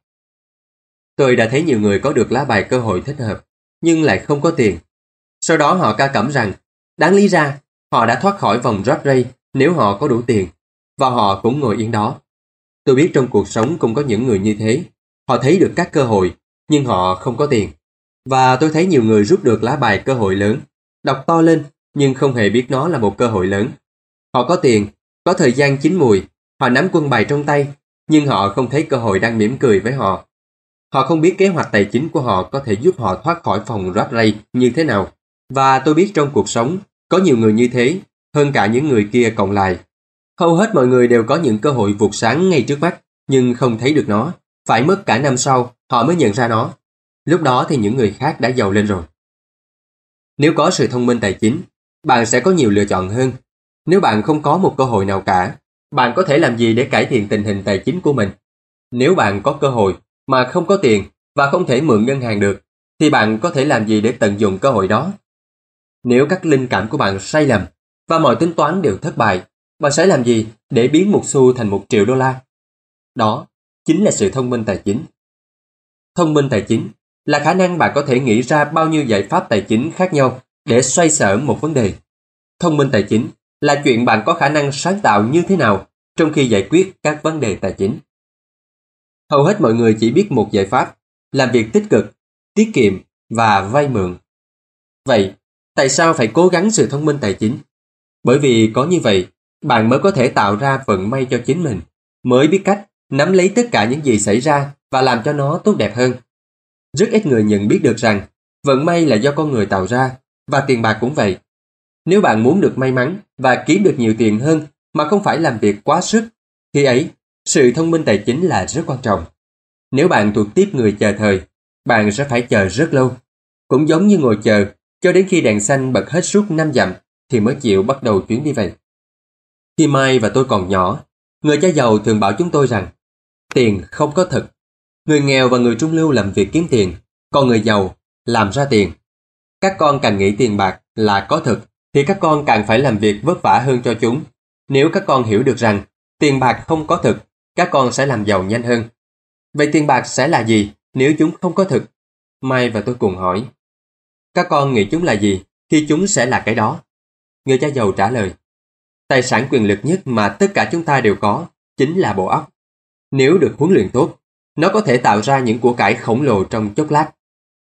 S1: Tôi đã thấy nhiều người có được lá bài cơ hội thích hợp, nhưng lại không có tiền. Sau đó họ ca cẩm rằng, đáng lý ra, họ đã thoát khỏi vòng rat race nếu họ có đủ tiền, và họ cũng ngồi yên đó. Tôi biết trong cuộc sống cũng có những người như thế. Họ thấy được các cơ hội, nhưng họ không có tiền. Và tôi thấy nhiều người rút được lá bài cơ hội lớn, đọc to lên, nhưng không hề biết nó là một cơ hội lớn. Họ có tiền, có thời gian chín mùi, họ nắm quân bài trong tay, nhưng họ không thấy cơ hội đang mỉm cười với họ. Họ không biết kế hoạch tài chính của họ có thể giúp họ thoát khỏi vòng rat race như thế nào. Và tôi biết trong cuộc sống có nhiều người như thế, hơn cả những người kia cộng lại. Hầu hết mọi người đều có những cơ hội vụt sáng ngay trước mắt, nhưng không thấy được nó. Phải mất cả năm sau, họ mới nhận ra nó. Lúc đó thì những người khác đã giàu lên rồi. Nếu có sự thông minh tài chính, bạn sẽ có nhiều lựa chọn hơn. Nếu bạn không có một cơ hội nào cả, bạn có thể làm gì để cải thiện tình hình tài chính của mình? Nếu bạn có cơ hội mà không có tiền và không thể mượn ngân hàng được, thì bạn có thể làm gì để tận dụng cơ hội đó? Nếu các linh cảm của bạn sai lầm và mọi tính toán đều thất bại, bạn sẽ làm gì để biến một xu thành $1.000.000? Đó chính là sự thông minh tài chính. Thông minh tài chính là khả năng bạn có thể nghĩ ra bao nhiêu giải pháp tài chính khác nhau để xoay sở một vấn đề. Thông minh tài chính là chuyện bạn có khả năng sáng tạo như thế nào trong khi giải quyết các vấn đề tài chính. Hầu hết mọi người chỉ biết một giải pháp, làm việc tích cực, tiết kiệm và vay mượn. Vậy, tại sao phải cố gắng sự thông minh tài chính? Bởi vì có như vậy, bạn mới có thể tạo ra vận may cho chính mình, mới biết cách nắm lấy tất cả những gì xảy ra và làm cho nó tốt đẹp hơn. Rất ít người nhận biết được rằng vận may là do con người tạo ra, và tiền bạc cũng vậy. Nếu bạn muốn được may mắn và kiếm được nhiều tiền hơn mà không phải làm việc quá sức, khi ấy, sự thông minh tài chính là rất quan trọng. Nếu bạn thuộc tiếp người chờ thời, bạn sẽ phải chờ rất lâu. Cũng giống như ngồi chờ cho đến khi đèn xanh bật hết suốt 5 dặm thì mới chịu bắt đầu chuyến đi vậy. Khi Mai và tôi còn nhỏ, người cha giàu thường bảo chúng tôi rằng tiền không có thật. Người nghèo và người trung lưu làm việc kiếm tiền, còn người giàu làm ra tiền. Các con càng nghĩ tiền bạc là có thực thì các con càng phải làm việc vất vả hơn cho chúng. Nếu các con hiểu được rằng tiền bạc không có thực, các con sẽ làm giàu nhanh hơn. Vậy tiền bạc sẽ là gì nếu chúng không có thực? Mai và tôi cùng hỏi. Các con nghĩ chúng là gì thì chúng sẽ là cái đó. Người cha giàu trả lời. Tài sản quyền lực nhất mà tất cả chúng ta đều có chính là bộ óc. Nếu được huấn luyện tốt, nó có thể tạo ra những của cải khổng lồ trong chốc lát.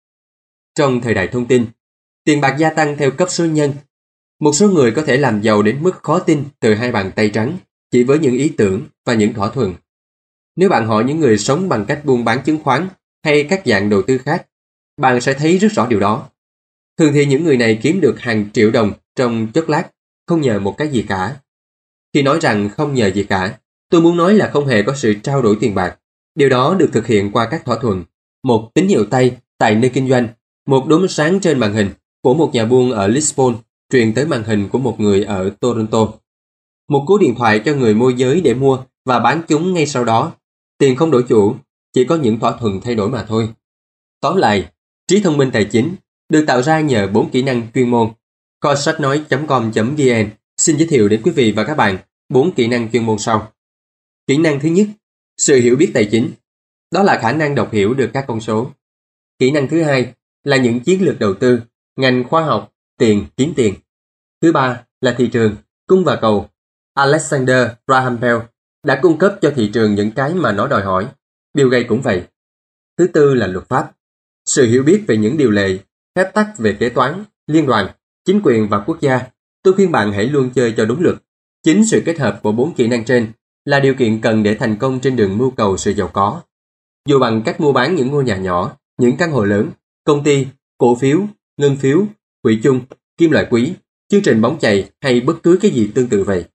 S1: Trong thời đại thông tin, tiền bạc gia tăng theo cấp số nhân. Một số người có thể làm giàu đến mức khó tin từ 2 bàn tay trắng chỉ với những ý tưởng và những thỏa thuận. Nếu bạn hỏi những người sống bằng cách buôn bán chứng khoán hay các dạng đầu tư khác, bạn sẽ thấy rất rõ điều đó. Thường thì những người này kiếm được hàng triệu đồng trong chốc lát, không nhờ một cái gì cả. Khi nói rằng không nhờ gì cả, tôi muốn nói là không hề có sự trao đổi tiền bạc. Điều đó được thực hiện qua các thỏa thuận, một tín hiệu tay tại nơi kinh doanh, một đốm sáng trên màn hình của một nhà buôn ở Lisbon truyền tới màn hình của một người ở Toronto. Một cú điện thoại cho người môi giới để mua và bán chúng ngay sau đó. Tiền không đổi chủ, chỉ có những thỏa thuận thay đổi mà thôi. Tóm lại, trí thông minh tài chính được tạo ra nhờ 4 kỹ năng chuyên môn. Kho sách nói.com.vn xin giới thiệu đến quý vị và các bạn 4 kỹ năng chuyên môn sau. Kỹ năng thứ nhất, sự hiểu biết tài chính. Đó là khả năng đọc hiểu được các con số. Kỹ năng thứ hai là những chiến lược đầu tư, ngành khoa học, tiền, kiếm tiền. Thứ ba là thị trường, cung và cầu. Alexander Graham Bell đã cung cấp cho thị trường những cái mà nó đòi hỏi. Bill Gates cũng vậy. Thứ tư là luật pháp. Sự hiểu biết về những điều lệ, phép tắc về kế toán, liên đoàn, chính quyền và quốc gia. Tôi khuyên bạn hãy luôn chơi cho đúng luật. Chính sự kết hợp của 4 kỹ năng trên là điều kiện cần để thành công trên đường mưu cầu sự giàu có. Dù bằng cách mua bán những ngôi nhà nhỏ, những căn hộ lớn, công ty, cổ phiếu, ngân phiếu, quỹ chung, kim loại quý, chương trình bóng chày hay bất cứ cái gì tương tự vậy.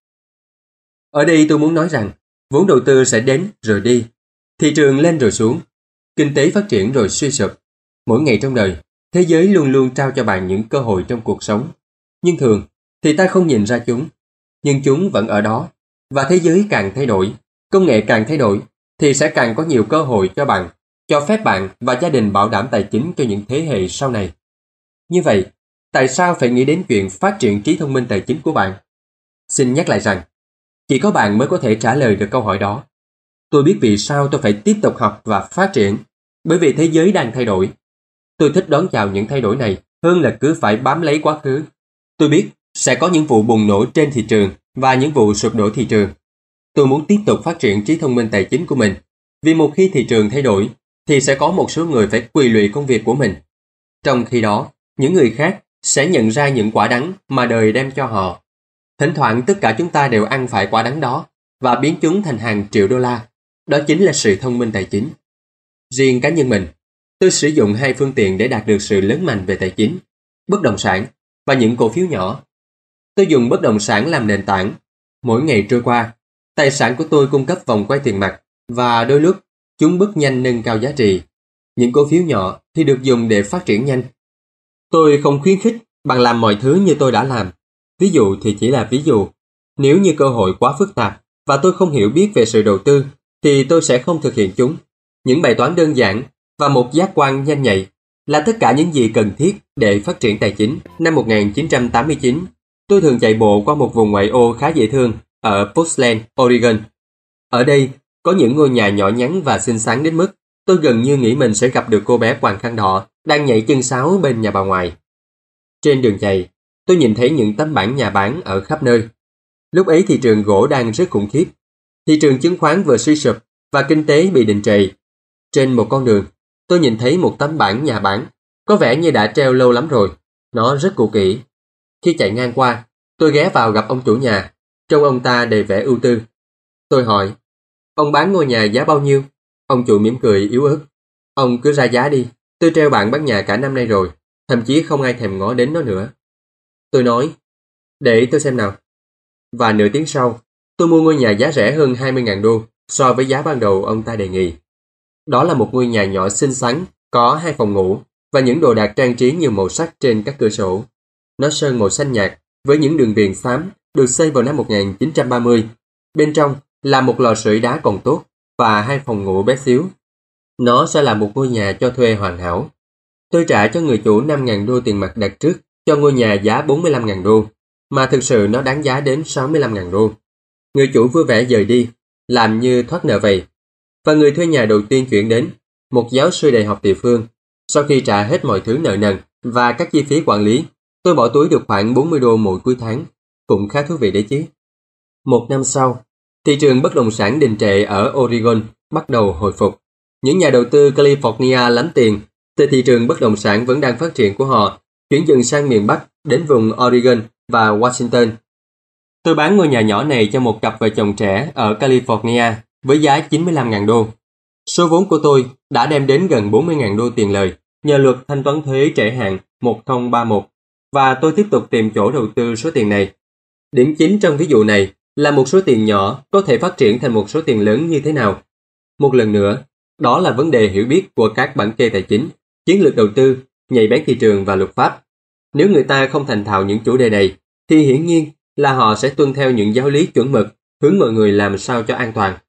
S1: Ở đây tôi muốn nói rằng, vốn đầu tư sẽ đến rồi đi, thị trường lên rồi xuống, kinh tế phát triển rồi suy sụp. Mỗi ngày trong đời, thế giới luôn luôn trao cho bạn những cơ hội trong cuộc sống. Nhưng thường thì ta không nhìn ra chúng, nhưng chúng vẫn ở đó. Và thế giới càng thay đổi, công nghệ càng thay đổi, thì sẽ càng có nhiều cơ hội cho bạn, cho phép bạn và gia đình bảo đảm tài chính cho những thế hệ sau này. Như vậy, tại sao phải nghĩ đến chuyện phát triển trí thông minh tài chính của bạn? Xin nhắc lại rằng, chỉ có bạn mới có thể trả lời được câu hỏi đó. Tôi biết vì sao tôi phải tiếp tục học và phát triển, bởi vì thế giới đang thay đổi. Tôi thích đón chào những thay đổi này hơn là cứ phải bám lấy quá khứ. Tôi biết sẽ có những vụ bùng nổ trên thị trường và những vụ sụp đổ thị trường. Tôi muốn tiếp tục phát triển trí thông minh tài chính của mình, vì một khi thị trường thay đổi, thì sẽ có một số người phải quỳ lụy công việc của mình. Trong khi đó, những người khác sẽ nhận ra những quả đắng mà đời đem cho họ. Thỉnh thoảng tất cả chúng ta đều ăn phải quả đắng đó và biến chúng thành hàng triệu đô la. Đó chính là sự thông minh tài chính. Riêng cá nhân mình, tôi sử dụng 2 phương tiện để đạt được sự lớn mạnh về tài chính: bất động sản và những cổ phiếu nhỏ. Tôi dùng bất động sản làm nền tảng. Mỗi ngày trôi qua, tài sản của tôi cung cấp vòng quay tiền mặt và đôi lúc chúng bước nhanh nâng cao giá trị. Những cổ phiếu nhỏ thì được dùng để phát triển nhanh. Tôi không khuyến khích bạn làm mọi thứ như tôi đã làm. Ví dụ thì chỉ là ví dụ. Nếu như cơ hội quá phức tạp và tôi không hiểu biết về sự đầu tư, thì tôi sẽ không thực hiện chúng. Những bài toán đơn giản và một giác quan nhanh nhạy là tất cả những gì cần thiết để phát triển tài chính. Năm 1989, tôi thường chạy bộ qua một vùng ngoại ô khá dễ thương ở Portland, Oregon. Ở đây có những ngôi nhà nhỏ nhắn và xinh xắn đến mức tôi gần như nghĩ mình sẽ gặp được cô bé quàng khăn đỏ đang nhảy chân sáo bên nhà bà ngoại. Trên đường chạy, tôi nhìn thấy những tấm bảng nhà bán ở khắp nơi. Lúc ấy thị trường gỗ đang rất khủng khiếp. Thị trường chứng khoán vừa suy sụp và kinh tế bị đình trệ. Trên một con đường, tôi nhìn thấy một tấm bảng nhà bán, có vẻ như đã treo lâu lắm rồi. Nó rất cũ kỹ. Khi chạy ngang qua, tôi ghé vào gặp ông chủ nhà. Trông ông ta đầy vẻ ưu tư. Tôi hỏi, ông bán ngôi nhà giá bao nhiêu? Ông chủ mỉm cười yếu ớt. Ông cứ ra giá đi, tôi treo bảng bán nhà cả năm nay rồi, thậm chí không ai thèm ngó đến nó nữa. Tôi nói, Để tôi xem nào. Và nửa tiếng sau, tôi mua ngôi nhà giá rẻ hơn 20.000 đô so với giá ban đầu ông ta đề nghị. Đó là một ngôi nhà nhỏ xinh xắn, có 2 phòng ngủ và những đồ đạc trang trí nhiều màu sắc trên các cửa sổ. Nó sơn màu xanh nhạt với những đường viền xám, được xây vào năm 1930. Bên trong là một lò sưởi đá còn tốt và 2 phòng ngủ bé xíu. Nó sẽ là một ngôi nhà cho thuê hoàn hảo. Tôi trả cho người chủ 5.000 đô tiền mặt đặt trước cho ngôi nhà giá 45.000 đô, mà thực sự nó đáng giá đến 65.000 đô. Người chủ vui vẻ dời đi, làm như thoát nợ vậy. Và người thuê nhà đầu tiên chuyển đến, một giáo sư đại học địa phương. Sau khi trả hết mọi thứ nợ nần và các chi phí quản lý, tôi bỏ túi được khoảng 40 đô mỗi cuối tháng. Cũng khá thú vị đấy chứ. Một năm sau, thị trường bất động sản đình trệ ở Oregon bắt đầu hồi phục. Những nhà đầu tư California lánh tiền từ thị trường bất động sản vẫn đang phát triển của họ, chuyển dần sang miền Bắc đến vùng Oregon và Washington. Tôi bán ngôi nhà nhỏ này cho một cặp vợ chồng trẻ ở California với giá 95.000 đô. Số vốn của tôi đã đem đến gần 40.000 đô tiền lời nhờ luật thanh toán thuế trễ hạn 1031, và tôi tiếp tục tìm chỗ đầu tư số tiền này. Điểm chính trong ví dụ này là một số tiền nhỏ có thể phát triển thành một số tiền lớn như thế nào. Một lần nữa, đó là vấn đề hiểu biết của các bản kê tài chính, chiến lược đầu tư, nhạy bén thị trường và luật pháp. Nếu người ta không thành thạo những chủ đề này, thì hiển nhiên là họ sẽ tuân theo những giáo lý chuẩn mực, hướng mọi người làm sao cho an toàn.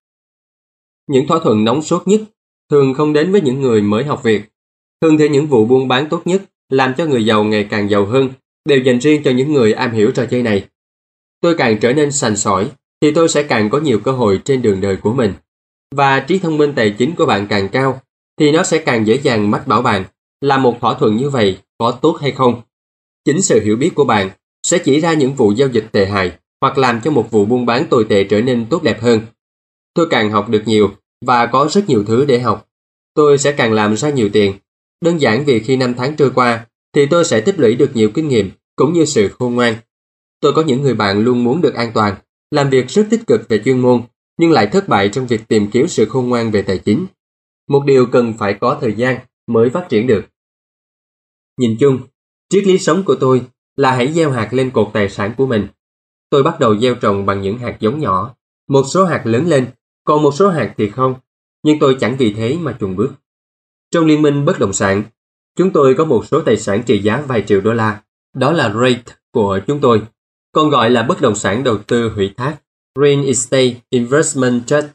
S1: Những thỏa thuận nóng sốt nhất thường không đến với những người mới học việc. Thường thì những vụ buôn bán tốt nhất làm cho người giàu ngày càng giàu hơn đều dành riêng cho những người am hiểu trò chơi này. Tôi càng trở nên sành sỏi thì tôi sẽ càng có nhiều cơ hội trên đường đời của mình. Và trí thông minh tài chính của bạn càng cao thì nó sẽ càng dễ dàng mách bảo bạn là một thỏa thuận như vậy có tốt hay không. Chính sự hiểu biết của bạn sẽ chỉ ra những vụ giao dịch tệ hại hoặc làm cho một vụ buôn bán tồi tệ trở nên tốt đẹp hơn. Tôi càng học được nhiều và có rất nhiều thứ để học, tôi sẽ càng làm ra nhiều tiền. Đơn giản vì khi năm tháng trôi qua thì tôi sẽ tích lũy được nhiều kinh nghiệm cũng như sự khôn ngoan. Tôi có những người bạn luôn muốn được an toàn, làm việc rất tích cực về chuyên môn, nhưng lại thất bại trong việc tìm kiếm sự khôn ngoan về tài chính. Một điều cần phải có thời gian mới phát triển được. Nhìn chung, triết lý sống của tôi là hãy gieo hạt lên cột tài sản của mình. Tôi bắt đầu gieo trồng bằng những hạt giống nhỏ, một số hạt lớn lên, còn một số hạt thì không, nhưng tôi chẳng vì thế mà chùn bước. Trong liên minh bất động sản, chúng tôi có một số tài sản trị giá vài triệu đô la, đó là REIT của chúng tôi, còn gọi là bất động sản đầu tư ủy thác, Real Estate Investment Trust.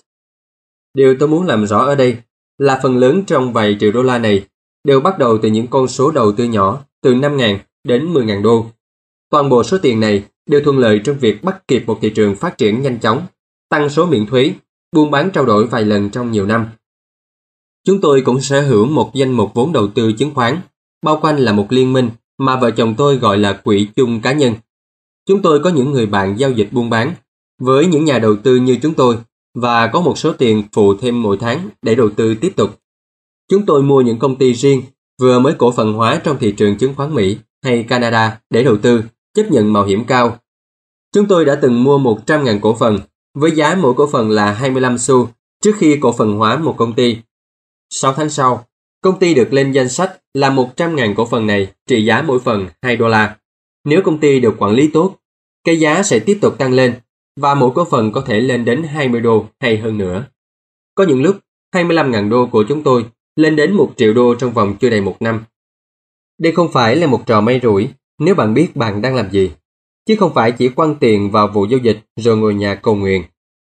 S1: Điều tôi muốn làm rõ ở đây là phần lớn trong vài triệu đô la này đều bắt đầu từ những con số đầu tư nhỏ từ 5.000 đến 10.000 đô. Toàn bộ số tiền này đều thuận lợi trong việc bắt kịp một thị trường phát triển nhanh chóng, tăng số miễn thuế, buôn bán trao đổi vài lần trong nhiều năm. Chúng tôi cũng sở hữu một danh mục vốn đầu tư chứng khoán, bao quanh là một liên minh mà vợ chồng tôi gọi là quỹ chung cá nhân. Chúng tôi có những người bạn giao dịch buôn bán với những nhà đầu tư như chúng tôi và có một số tiền phụ thêm mỗi tháng để đầu tư tiếp tục. Chúng tôi mua những công ty riêng vừa mới cổ phần hóa trong thị trường chứng khoán Mỹ hay Canada để đầu tư, chấp nhận mạo hiểm cao. Chúng tôi đã từng mua 100.000 cổ phần với giá mỗi cổ phần là 25 xu trước khi cổ phần hóa một công ty. 6 tháng sau, công ty được lên danh sách là 100.000 cổ phần này trị giá mỗi phần 2 đô la. Nếu công ty được quản lý tốt, cái giá sẽ tiếp tục tăng lên và mỗi cổ phần có thể lên đến 20 đô hay hơn nữa. Có những lúc 25.000 đô của chúng tôi lên đến 1 triệu đô trong vòng chưa đầy một năm. Đây không phải là một trò may rủi nếu bạn biết bạn đang làm gì, chứ không phải chỉ quăng tiền vào vụ giao dịch rồi ngồi nhà cầu nguyện.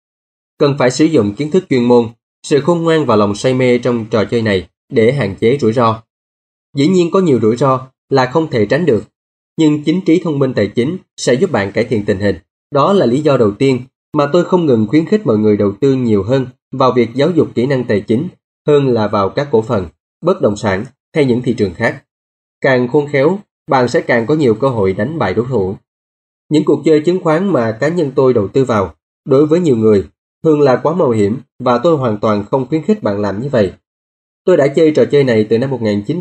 S1: Cần phải sử dụng kiến thức chuyên môn, sự khôn ngoan và lòng say mê trong trò chơi này để hạn chế rủi ro. Dĩ nhiên có nhiều rủi ro là không thể tránh được, nhưng chính trí thông minh tài chính sẽ giúp bạn cải thiện tình hình. Đó là lý do đầu tiên mà tôi không ngừng khuyến khích mọi người đầu tư nhiều hơn vào việc giáo dục kỹ năng tài chính hơn là vào các cổ phần, bất động sản hay những thị trường khác. Càng khôn khéo, bạn sẽ càng có nhiều cơ hội đánh bại đối thủ. Những cuộc chơi chứng khoán mà cá nhân tôi đầu tư vào, đối với nhiều người, thường là quá mạo hiểm và tôi hoàn toàn không khuyến khích bạn làm như vậy. Tôi đã chơi trò chơi này từ năm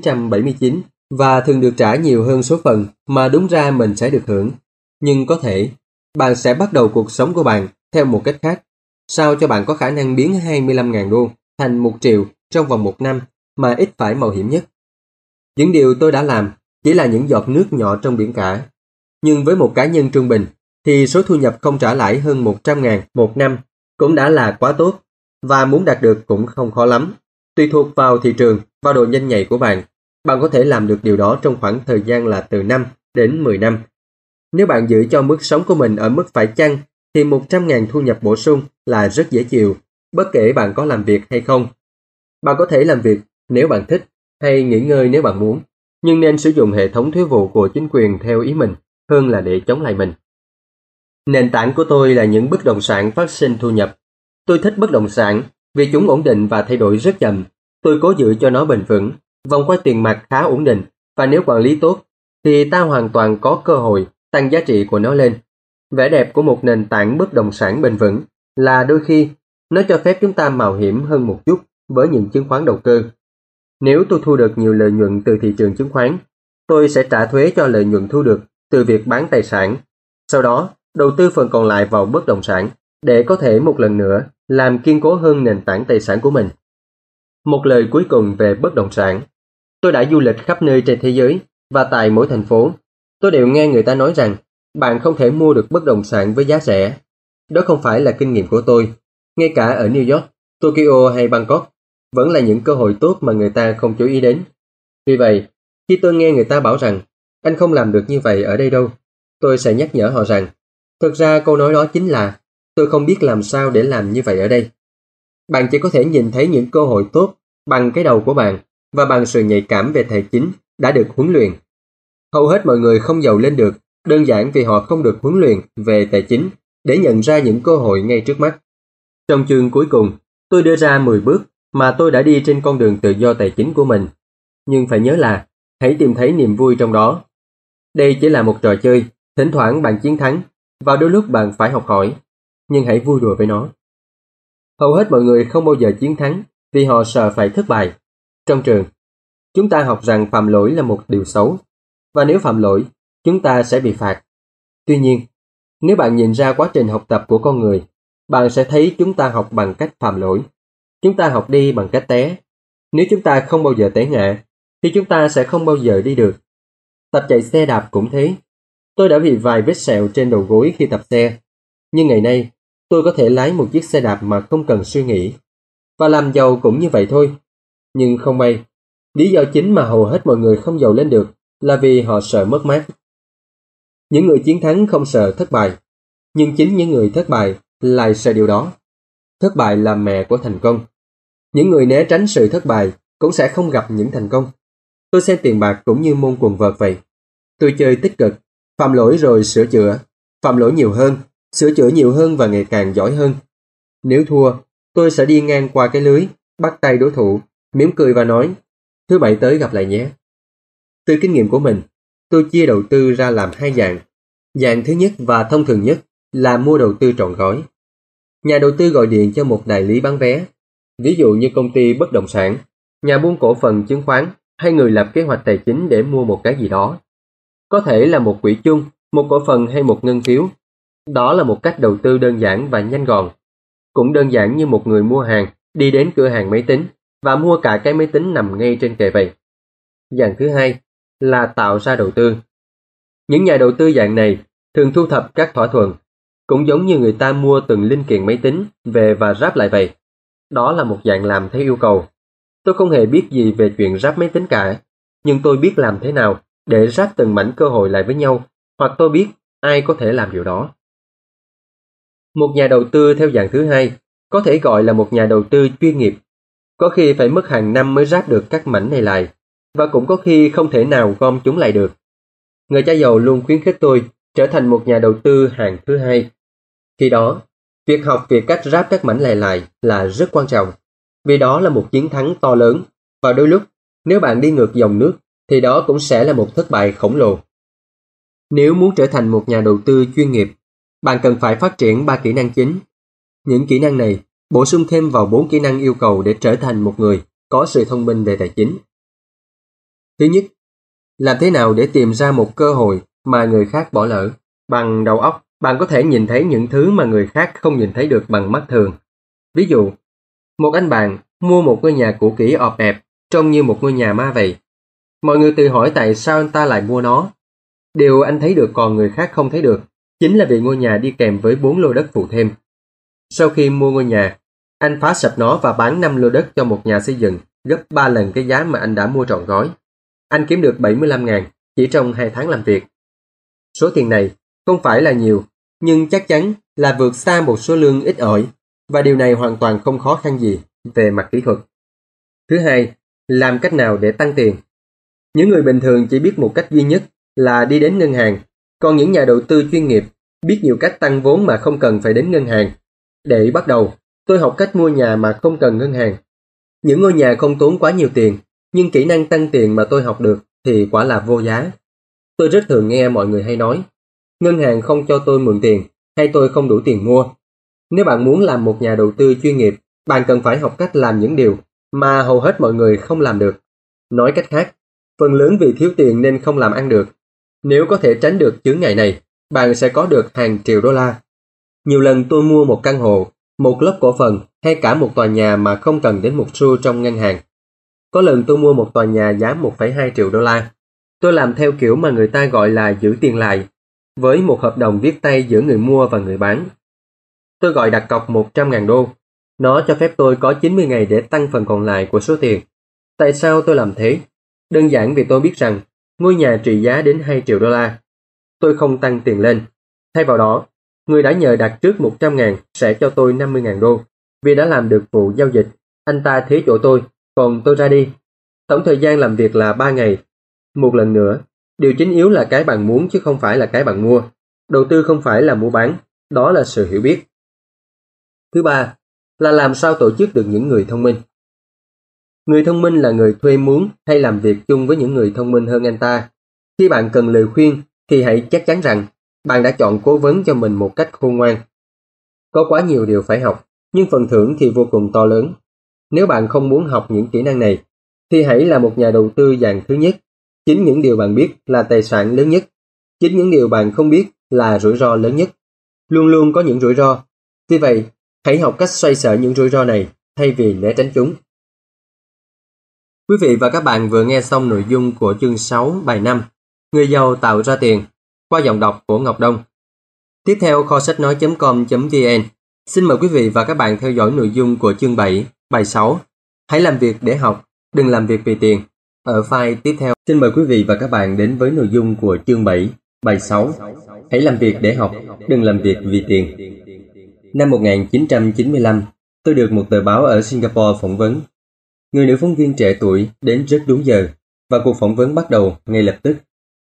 S1: 1979 và thường được trả nhiều hơn số phần mà đúng ra mình sẽ được hưởng. Nhưng có thể, bạn sẽ bắt đầu cuộc sống của bạn theo một cách khác, sao cho bạn có khả năng biến 25.000 đô thành 1 triệu trong vòng một năm mà ít phải mạo hiểm nhất. Những điều tôi đã làm chỉ là những giọt nước nhỏ trong biển cả. Nhưng với một cá nhân trung bình, thì số thu nhập không trả lãi hơn 100.000 một năm cũng đã là quá tốt, và muốn đạt được cũng không khó lắm. Tùy thuộc vào thị trường, vào độ nhanh nhạy của bạn, bạn có thể làm được điều đó trong khoảng thời gian là từ 5 đến 10 năm. Nếu bạn giữ cho mức sống của mình ở mức phải chăng, thì 100.000 thu nhập bổ sung là rất dễ chịu, bất kể bạn có làm việc hay không. Bạn có thể làm việc nếu bạn thích, hay nghỉ ngơi nếu bạn muốn, nhưng nên sử dụng hệ thống thuế vụ của chính quyền theo ý mình hơn là để chống lại mình. Nền tảng của tôi là những bất động sản phát sinh thu nhập. Tôi thích bất động sản vì chúng ổn định và thay đổi rất chậm. Tôi cố giữ cho nó bền vững, vòng quay tiền mặt khá ổn định, và nếu quản lý tốt, thì ta hoàn toàn có cơ hội tăng giá trị của nó lên. Vẻ đẹp của một nền tảng bất động sản bền vững là đôi khi nó cho phép chúng ta mạo hiểm hơn một chút với những chứng khoán đầu cơ. Nếu tôi thu được nhiều lợi nhuận từ thị trường chứng khoán, tôi sẽ trả thuế cho lợi nhuận thu được từ việc bán tài sản. Sau đó, đầu tư phần còn lại vào bất động sản để có thể một lần nữa làm kiên cố hơn nền tảng tài sản của mình. Một lời cuối cùng về bất động sản. Tôi đã du lịch khắp nơi trên thế giới, và tại mỗi thành phố, tôi đều nghe người ta nói rằng bạn không thể mua được bất động sản với giá rẻ. Đó không phải là kinh nghiệm của tôi. Ngay cả ở New York, Tokyo hay Bangkok, vẫn là những cơ hội tốt mà người ta không chú ý đến. Vì vậy, khi tôi nghe người ta bảo rằng anh không làm được như vậy ở đây đâu, tôi sẽ nhắc nhở họ rằng thực ra câu nói đó chính là tôi không biết làm sao để làm như vậy ở đây. Bạn chỉ có thể nhìn thấy những cơ hội tốt bằng cái đầu của bạn và bằng sự nhạy cảm về tài chính đã được huấn luyện. Hầu hết mọi người không giàu lên được đơn giản vì họ không được huấn luyện về tài chính để nhận ra những cơ hội ngay trước mắt. Trong chương cuối cùng, tôi đưa ra 10 bước mà tôi đã đi trên con đường tự do tài chính của mình. Nhưng phải nhớ là hãy tìm thấy niềm vui trong đó. Đây chỉ là một trò chơi, thỉnh thoảng bạn chiến thắng, và đôi lúc bạn phải học hỏi, nhưng hãy vui đùa với nó. Hầu hết mọi người không bao giờ chiến thắng vì họ sợ phải thất bại. Trong trường, chúng ta học rằng phạm lỗi là một điều xấu, và nếu phạm lỗi, chúng ta sẽ bị phạt. Tuy nhiên, nếu bạn nhìn ra quá trình học tập của con người, bạn sẽ thấy chúng ta học bằng cách phạm lỗi. Chúng ta học đi bằng cách té. Nếu chúng ta không bao giờ té ngã, thì chúng ta sẽ không bao giờ đi được. Tập chạy xe đạp cũng thế. Tôi đã bị vài vết sẹo trên đầu gối khi tập xe, nhưng ngày nay tôi có thể lái một chiếc xe đạp mà không cần suy nghĩ. Và làm giàu cũng như vậy thôi. Nhưng không may, lý do chính mà hầu hết mọi người không giàu lên được là vì họ sợ mất mát. Những người chiến thắng không sợ thất bại, nhưng chính những người thất bại lại sợ điều đó. Thất bại là mẹ của thành công. Những người né tránh sự thất bại cũng sẽ không gặp những thành công. Tôi xem tiền bạc cũng như môn quần vợt vậy. Tôi chơi tích cực, phạm lỗi rồi sửa chữa, phạm lỗi nhiều hơn, sửa chữa nhiều hơn và ngày càng giỏi hơn. Nếu thua, tôi sẽ đi ngang qua cái lưới, bắt tay đối thủ, mỉm cười và nói, thứ bảy tới gặp lại nhé. Từ kinh nghiệm của mình, tôi chia đầu tư ra làm hai dạng. Dạng thứ nhất và thông thường nhất là mua đầu tư trọn gói. Nhà đầu tư gọi điện cho một đại lý bán vé, ví dụ như công ty bất động sản, nhà buôn cổ phần chứng khoán hay người lập kế hoạch tài chính để mua một cái gì đó. Có thể là một quỹ chung, một cổ phần hay một ngân phiếu. Đó là một cách đầu tư đơn giản và nhanh gọn. Cũng đơn giản như một người mua hàng, đi đến cửa hàng máy tính và mua cả cái máy tính nằm ngay trên kệ vậy. Dạng thứ hai là tạo ra đầu tư. Những nhà đầu tư dạng này thường thu thập các thỏa thuận, cũng giống như người ta mua từng linh kiện máy tính về và ráp lại vậy. Đó là một dạng làm theo yêu cầu. Tôi không hề biết gì về chuyện ráp máy tính cả, nhưng tôi biết làm thế nào để ráp từng mảnh cơ hội lại với nhau, hoặc tôi biết ai có thể làm điều đó. Một nhà đầu tư theo dạng thứ hai có thể gọi là một nhà đầu tư chuyên nghiệp. Có khi phải mất hàng năm mới ráp được các mảnh này lại, và cũng có khi không thể nào gom chúng lại được. Người cha giàu luôn khuyến khích tôi trở thành một nhà đầu tư hạng thứ hai. Khi đó, việc học về cách ráp các mảnh lại là rất quan trọng, vì đó là một chiến thắng to lớn, và đôi lúc, nếu bạn đi ngược dòng nước, thì đó cũng sẽ là một thất bại khổng lồ. Nếu muốn trở thành một nhà đầu tư chuyên nghiệp, bạn cần phải phát triển 3 kỹ năng chính. Những kỹ năng này bổ sung thêm vào 4 kỹ năng yêu cầu để trở thành một người có sự thông minh về tài chính. Thứ nhất, làm thế nào để tìm ra một cơ hội mà người khác bỏ lỡ? Bằng đầu óc, bạn có thể nhìn thấy những thứ mà người khác không nhìn thấy được bằng mắt thường. Ví dụ, một anh bạn mua một ngôi nhà cũ kỹ ọp ẹp, trông như một ngôi nhà ma vậy. Mọi người tự hỏi tại sao anh ta lại mua nó. Điều anh thấy được còn người khác không thấy được chính là vì ngôi nhà đi kèm với 4 lô đất phụ thêm. Sau khi mua ngôi nhà, anh phá sập nó và bán 5 lô đất cho một nhà xây dựng, gấp 3 lần cái giá mà anh đã mua trọn gói. Anh kiếm được 75.000 chỉ trong 2 tháng làm việc. Số tiền này không phải là nhiều, nhưng chắc chắn là vượt xa một số lương ít ỏi, và điều này hoàn toàn không khó khăn gì về mặt kỹ thuật. Thứ hai, làm cách nào để tăng tiền? Những người bình thường chỉ biết một cách duy nhất là đi đến ngân hàng, còn những nhà đầu tư chuyên nghiệp biết nhiều cách tăng vốn mà không cần phải đến ngân hàng. Để bắt đầu, tôi học cách mua nhà mà không cần ngân hàng. Những ngôi nhà không tốn quá nhiều tiền, nhưng kỹ năng tăng tiền mà tôi học được thì quả là vô giá. Tôi rất thường nghe mọi người hay nói, ngân hàng không cho tôi mượn tiền, hay tôi không đủ tiền mua. Nếu bạn muốn làm một nhà đầu tư chuyên nghiệp, bạn cần phải học cách làm những điều mà hầu hết mọi người không làm được. Nói cách khác, phần lớn vì thiếu tiền nên không làm ăn được. Nếu có thể tránh được chướng ngại này, bạn sẽ có được hàng triệu đô la. Nhiều lần tôi mua một căn hộ, một lớp cổ phần hay cả một tòa nhà mà không cần đến một xu trong ngân hàng. Có lần tôi mua một tòa nhà giá 1,2 triệu đô la. Tôi làm theo kiểu mà người ta gọi là giữ tiền lại, với một hợp đồng viết tay giữa người mua và người bán. Tôi gọi đặt cọc 100.000 đô. Nó cho phép tôi có 90 ngày để tăng phần còn lại của số tiền. Tại sao tôi làm thế? Đơn giản vì tôi biết rằng ngôi nhà trị giá đến 2 triệu đô la. Tôi không tăng tiền lên. Thay vào đó, người đã nhờ đặt trước 100.000 sẽ cho tôi 50.000 đô. Vì đã làm được vụ giao dịch, anh ta thế chỗ tôi, còn tôi ra đi. Tổng thời gian làm việc là 3 ngày. Một lần nữa, điều chính yếu là cái bạn muốn chứ không phải là cái bạn mua. Đầu tư không phải là mua bán, đó là sự hiểu biết. Thứ ba, là làm sao tổ chức được những người thông minh. Người thông minh là người thuê mướn hay làm việc chung với những người thông minh hơn anh ta. Khi bạn cần lời khuyên thì hãy chắc chắn rằng bạn đã chọn cố vấn cho mình một cách khôn ngoan. Có quá nhiều điều phải học, nhưng phần thưởng thì vô cùng to lớn. Nếu bạn không muốn học những kỹ năng này, thì hãy là một nhà đầu tư dạng thứ nhất. Chính những điều bạn biết là tài sản lớn nhất. Chính những điều bạn không biết là rủi ro lớn nhất. Luôn luôn có những rủi ro. Vì vậy, hãy học cách xoay sở những rủi ro này thay vì né tránh chúng. Quý vị và các bạn vừa nghe xong nội dung của chương 6 bài 5 Người giàu tạo ra tiền qua giọng đọc của Ngọc Đông. Tiếp theo kho sách nói.com.vn xin mời quý vị và các bạn theo dõi nội dung của chương 7 bài 6 Hãy làm việc để học, đừng làm việc vì tiền. Ở file tiếp theo, xin mời quý vị và các bạn đến với nội dung của chương 7 bài 6 Hãy làm việc để học, đừng làm việc vì tiền. Năm 1995, tôi được một tờ báo ở Singapore phỏng vấn. Người nữ phóng viên trẻ tuổi đến rất đúng giờ và cuộc phỏng vấn bắt đầu ngay lập tức.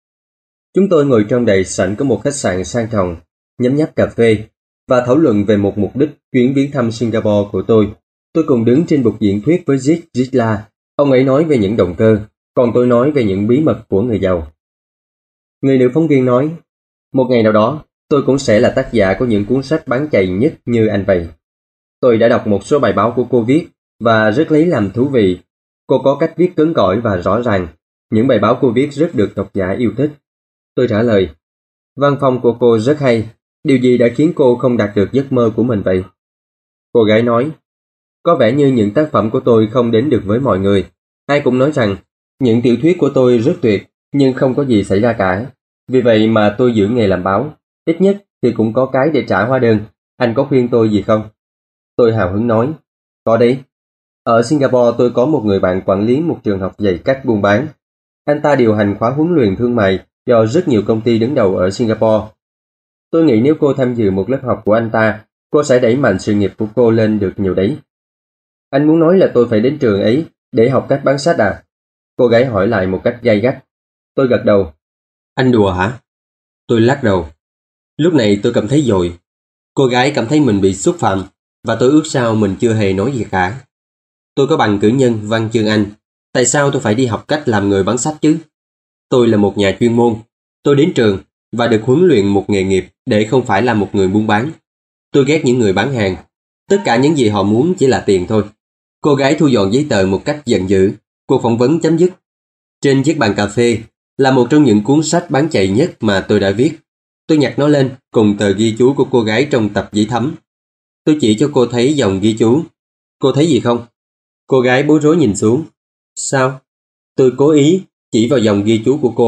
S1: Chúng tôi ngồi trong đại sảnh của một khách sạn sang trọng, nhấm nháp cà phê và thảo luận về một mục đích chuyến viếng thăm Singapore của tôi. Tôi cùng đứng trên bục diễn thuyết với Zig Ziglar. Ông ấy nói về những động cơ, còn tôi nói về những bí mật của người giàu. Người nữ phóng viên nói, một ngày nào đó, tôi cũng sẽ là tác giả của những cuốn sách bán chạy nhất như anh vậy. Tôi đã đọc một số bài báo của cô viết và rất lấy làm thú vị. Cô có cách viết cứng cỏi và rõ ràng. Những bài báo cô viết rất được độc giả yêu thích. Tôi trả lời, văn phong của cô rất hay. Điều gì đã khiến cô không đạt được giấc mơ của mình vậy? Cô gái nói, có vẻ như những tác phẩm của tôi không đến được với mọi người. Ai cũng nói rằng những tiểu thuyết của tôi rất tuyệt, nhưng không có gì xảy ra cả. Vì vậy mà tôi giữ nghề làm báo. Ít nhất thì cũng có cái để trả hóa đơn. Anh có khuyên tôi gì không? Tôi hào hứng nói, có đấy. Ở Singapore tôi có một người bạn quản lý một trường học dạy cách buôn bán. Anh ta điều hành khóa huấn luyện thương mại cho rất nhiều công ty đứng đầu ở Singapore. Tôi nghĩ nếu cô tham dự một lớp học của anh ta, cô sẽ đẩy mạnh sự nghiệp của cô lên được nhiều đấy. Anh muốn nói là tôi phải đến trường ấy để học cách bán sách à? Cô gái hỏi lại một cách gay gắt. Tôi gật đầu. Anh đùa hả? Tôi lắc đầu. Lúc này tôi cảm thấy dội. Cô gái cảm thấy mình bị xúc phạm và tôi ước sao mình chưa hề nói gì cả. Tôi có bằng cử nhân văn chương Anh. Tại sao tôi phải đi học cách làm người bán sách chứ? Tôi là một nhà chuyên môn. Tôi đến trường và được huấn luyện một nghề nghiệp để không phải là một người buôn bán. Tôi ghét những người bán hàng. Tất cả những gì họ muốn chỉ là tiền thôi. Cô gái thu dọn giấy tờ một cách giận dữ. Cuộc phỏng vấn chấm dứt. Trên chiếc bàn cà phê là một trong những cuốn sách bán chạy nhất mà tôi đã viết. Tôi nhặt nó lên cùng tờ ghi chú của cô gái trong tập giấy thấm. Tôi chỉ cho cô thấy dòng ghi chú. Cô thấy gì không? Cô gái bối rối nhìn xuống. Sao? Tôi cố ý chỉ vào dòng ghi chú của cô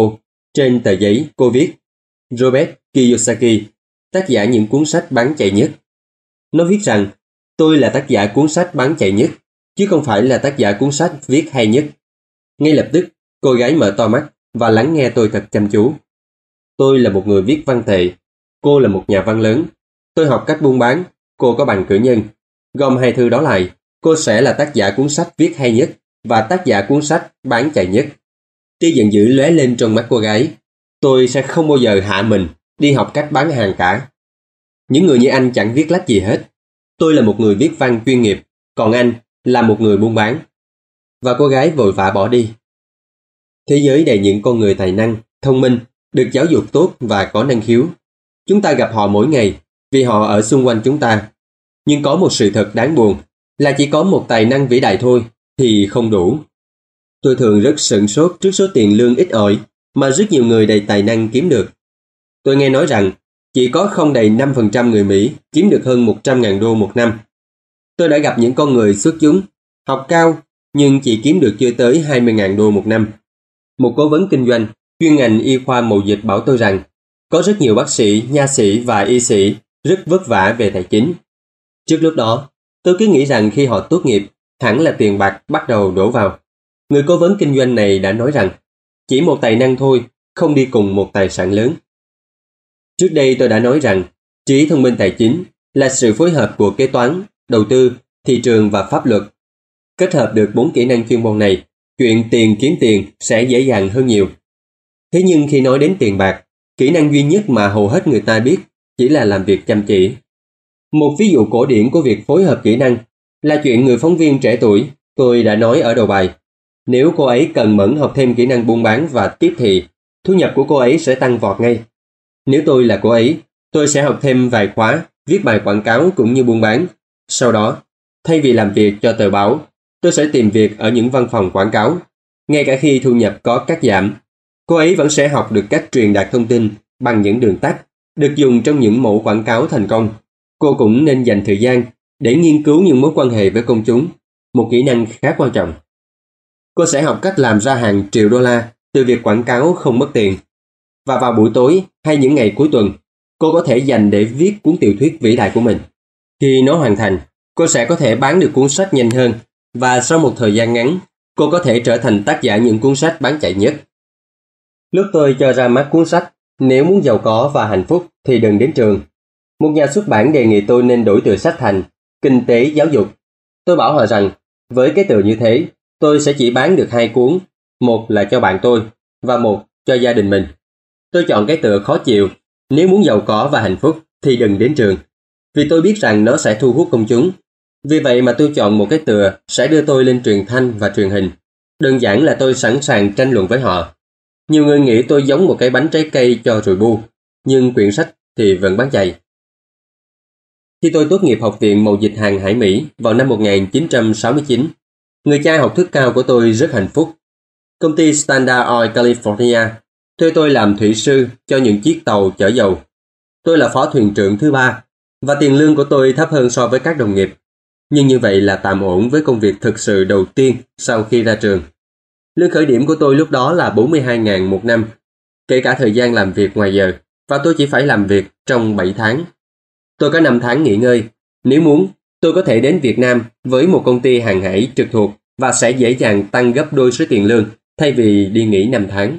S1: Trên tờ giấy, cô viết Robert Kiyosaki, tác giả những cuốn sách bán chạy nhất. Nó viết rằng tôi là tác giả cuốn sách bán chạy nhất, chứ không phải là tác giả cuốn sách viết hay nhất. Ngay lập tức, cô gái mở to mắt và lắng nghe tôi thật chăm chú. Tôi là một người viết văn tệ, cô là một nhà văn lớn. Tôi học cách buôn bán, cô có bằng cử nhân. Gom hai thứ đó lại, cô sẽ là tác giả cuốn sách viết hay nhất và tác giả cuốn sách bán chạy nhất. Tia giận dữ lóe lên trong mắt cô gái. Tôi sẽ không bao giờ hạ mình đi học cách bán hàng cả. Những người như anh chẳng viết lách gì hết. Tôi là một người viết văn chuyên nghiệp, còn anh là một người buôn bán. Và cô gái vội vã bỏ đi. Thế giới đầy những con người tài năng, thông minh, được giáo dục tốt và có năng khiếu. Chúng ta gặp họ mỗi ngày vì họ ở xung quanh chúng ta. Nhưng có một sự thật đáng buồn là chỉ có một tài năng vĩ đại thôi thì không đủ. Tôi thường rất sửng sốt trước số tiền lương ít ỏi mà rất nhiều người đầy tài năng kiếm được. Tôi nghe nói rằng chỉ có không đầy 5% người Mỹ kiếm được hơn 100.000 đô một năm. Tôi đã gặp những con người xuất chúng, học cao nhưng chỉ kiếm được chưa tới 20.000 đô một năm. Một cố vấn kinh doanh chuyên ngành y khoa mậu dịch bảo tôi rằng có rất nhiều bác sĩ, nha sĩ và y sĩ rất vất vả về tài chính. Trước lúc đó, tôi cứ nghĩ rằng khi họ tốt nghiệp, hẳn là tiền bạc bắt đầu đổ vào. Người cố vấn kinh doanh này đã nói rằng chỉ một tài năng thôi không đi cùng một tài sản lớn. Trước đây tôi đã nói rằng trí thông minh tài chính là sự phối hợp của kế toán, đầu tư, thị trường và pháp luật. Kết hợp được 4 kỹ năng chuyên môn này, chuyện kiếm tiền sẽ dễ dàng hơn nhiều. Thế nhưng khi nói đến tiền bạc, kỹ năng duy nhất mà hầu hết người ta biết chỉ là làm việc chăm chỉ. Một ví dụ cổ điển của việc phối hợp kỹ năng là chuyện người phóng viên trẻ tuổi tôi đã nói ở đầu bài. Nếu cô ấy cần mẫn học thêm kỹ năng buôn bán và tiếp thị, thu nhập của cô ấy sẽ tăng vọt ngay. Nếu tôi là cô ấy, tôi sẽ học thêm vài khóa, viết bài quảng cáo cũng như buôn bán. Sau đó, thay vì làm việc cho tờ báo, tôi sẽ tìm việc ở những văn phòng quảng cáo. Ngay cả khi thu nhập có cắt giảm, cô ấy vẫn sẽ học được cách truyền đạt thông tin bằng những đường tắt, được dùng trong những mẫu quảng cáo thành công. Cô cũng nên dành thời gian để nghiên cứu những mối quan hệ với công chúng, một kỹ năng khá quan trọng. Cô sẽ học cách làm ra hàng triệu đô la từ việc quảng cáo không mất tiền. Và vào buổi tối hay những ngày cuối tuần, cô có thể dành để viết cuốn tiểu thuyết vĩ đại của mình. Khi nó hoàn thành, cô sẽ có thể bán được cuốn sách nhanh hơn và sau một thời gian ngắn, cô có thể trở thành tác giả những cuốn sách bán chạy nhất. Lúc tôi cho ra mắt cuốn sách Nếu muốn giàu có và hạnh phúc thì đừng đến trường, một nhà xuất bản đề nghị tôi nên đổi tựa sách thành Kinh tế giáo dục. Tôi bảo họ rằng với cái tựa như thế, tôi sẽ chỉ bán được 2 cuốn, một là cho bạn tôi và một cho gia đình mình. Tôi chọn cái tựa khó chịu, Nếu muốn giàu có và hạnh phúc thì đừng đến trường, vì tôi biết rằng nó sẽ thu hút công chúng. Vì vậy mà tôi chọn một cái tựa sẽ đưa tôi lên truyền thanh và truyền hình. Đơn giản là tôi sẵn sàng tranh luận với họ. Nhiều người nghĩ tôi giống một cái bánh trái cây cho rồi bu, nhưng quyển sách thì vẫn bán chạy. Khi tôi tốt nghiệp Học viện Mậu dịch Hàng hải Mỹ vào năm 1969, người cha học thức cao của tôi rất hạnh phúc. Công ty Standard Oil California thuê tôi làm thủy sư cho những chiếc tàu chở dầu. Tôi là phó thuyền trưởng thứ 3 và tiền lương của tôi thấp hơn so với các đồng nghiệp. Nhưng như vậy là tạm ổn với công việc thực sự đầu tiên sau khi ra trường. Lương khởi điểm của tôi lúc đó là 42.000 một năm, kể cả thời gian làm việc ngoài giờ, và tôi chỉ phải làm việc trong 7 tháng. Tôi có 5 tháng nghỉ ngơi. Nếu muốn, tôi có thể đến Việt Nam với một công ty hàng hải trực thuộc và sẽ dễ dàng tăng gấp đôi số tiền lương thay vì đi nghỉ 5 tháng.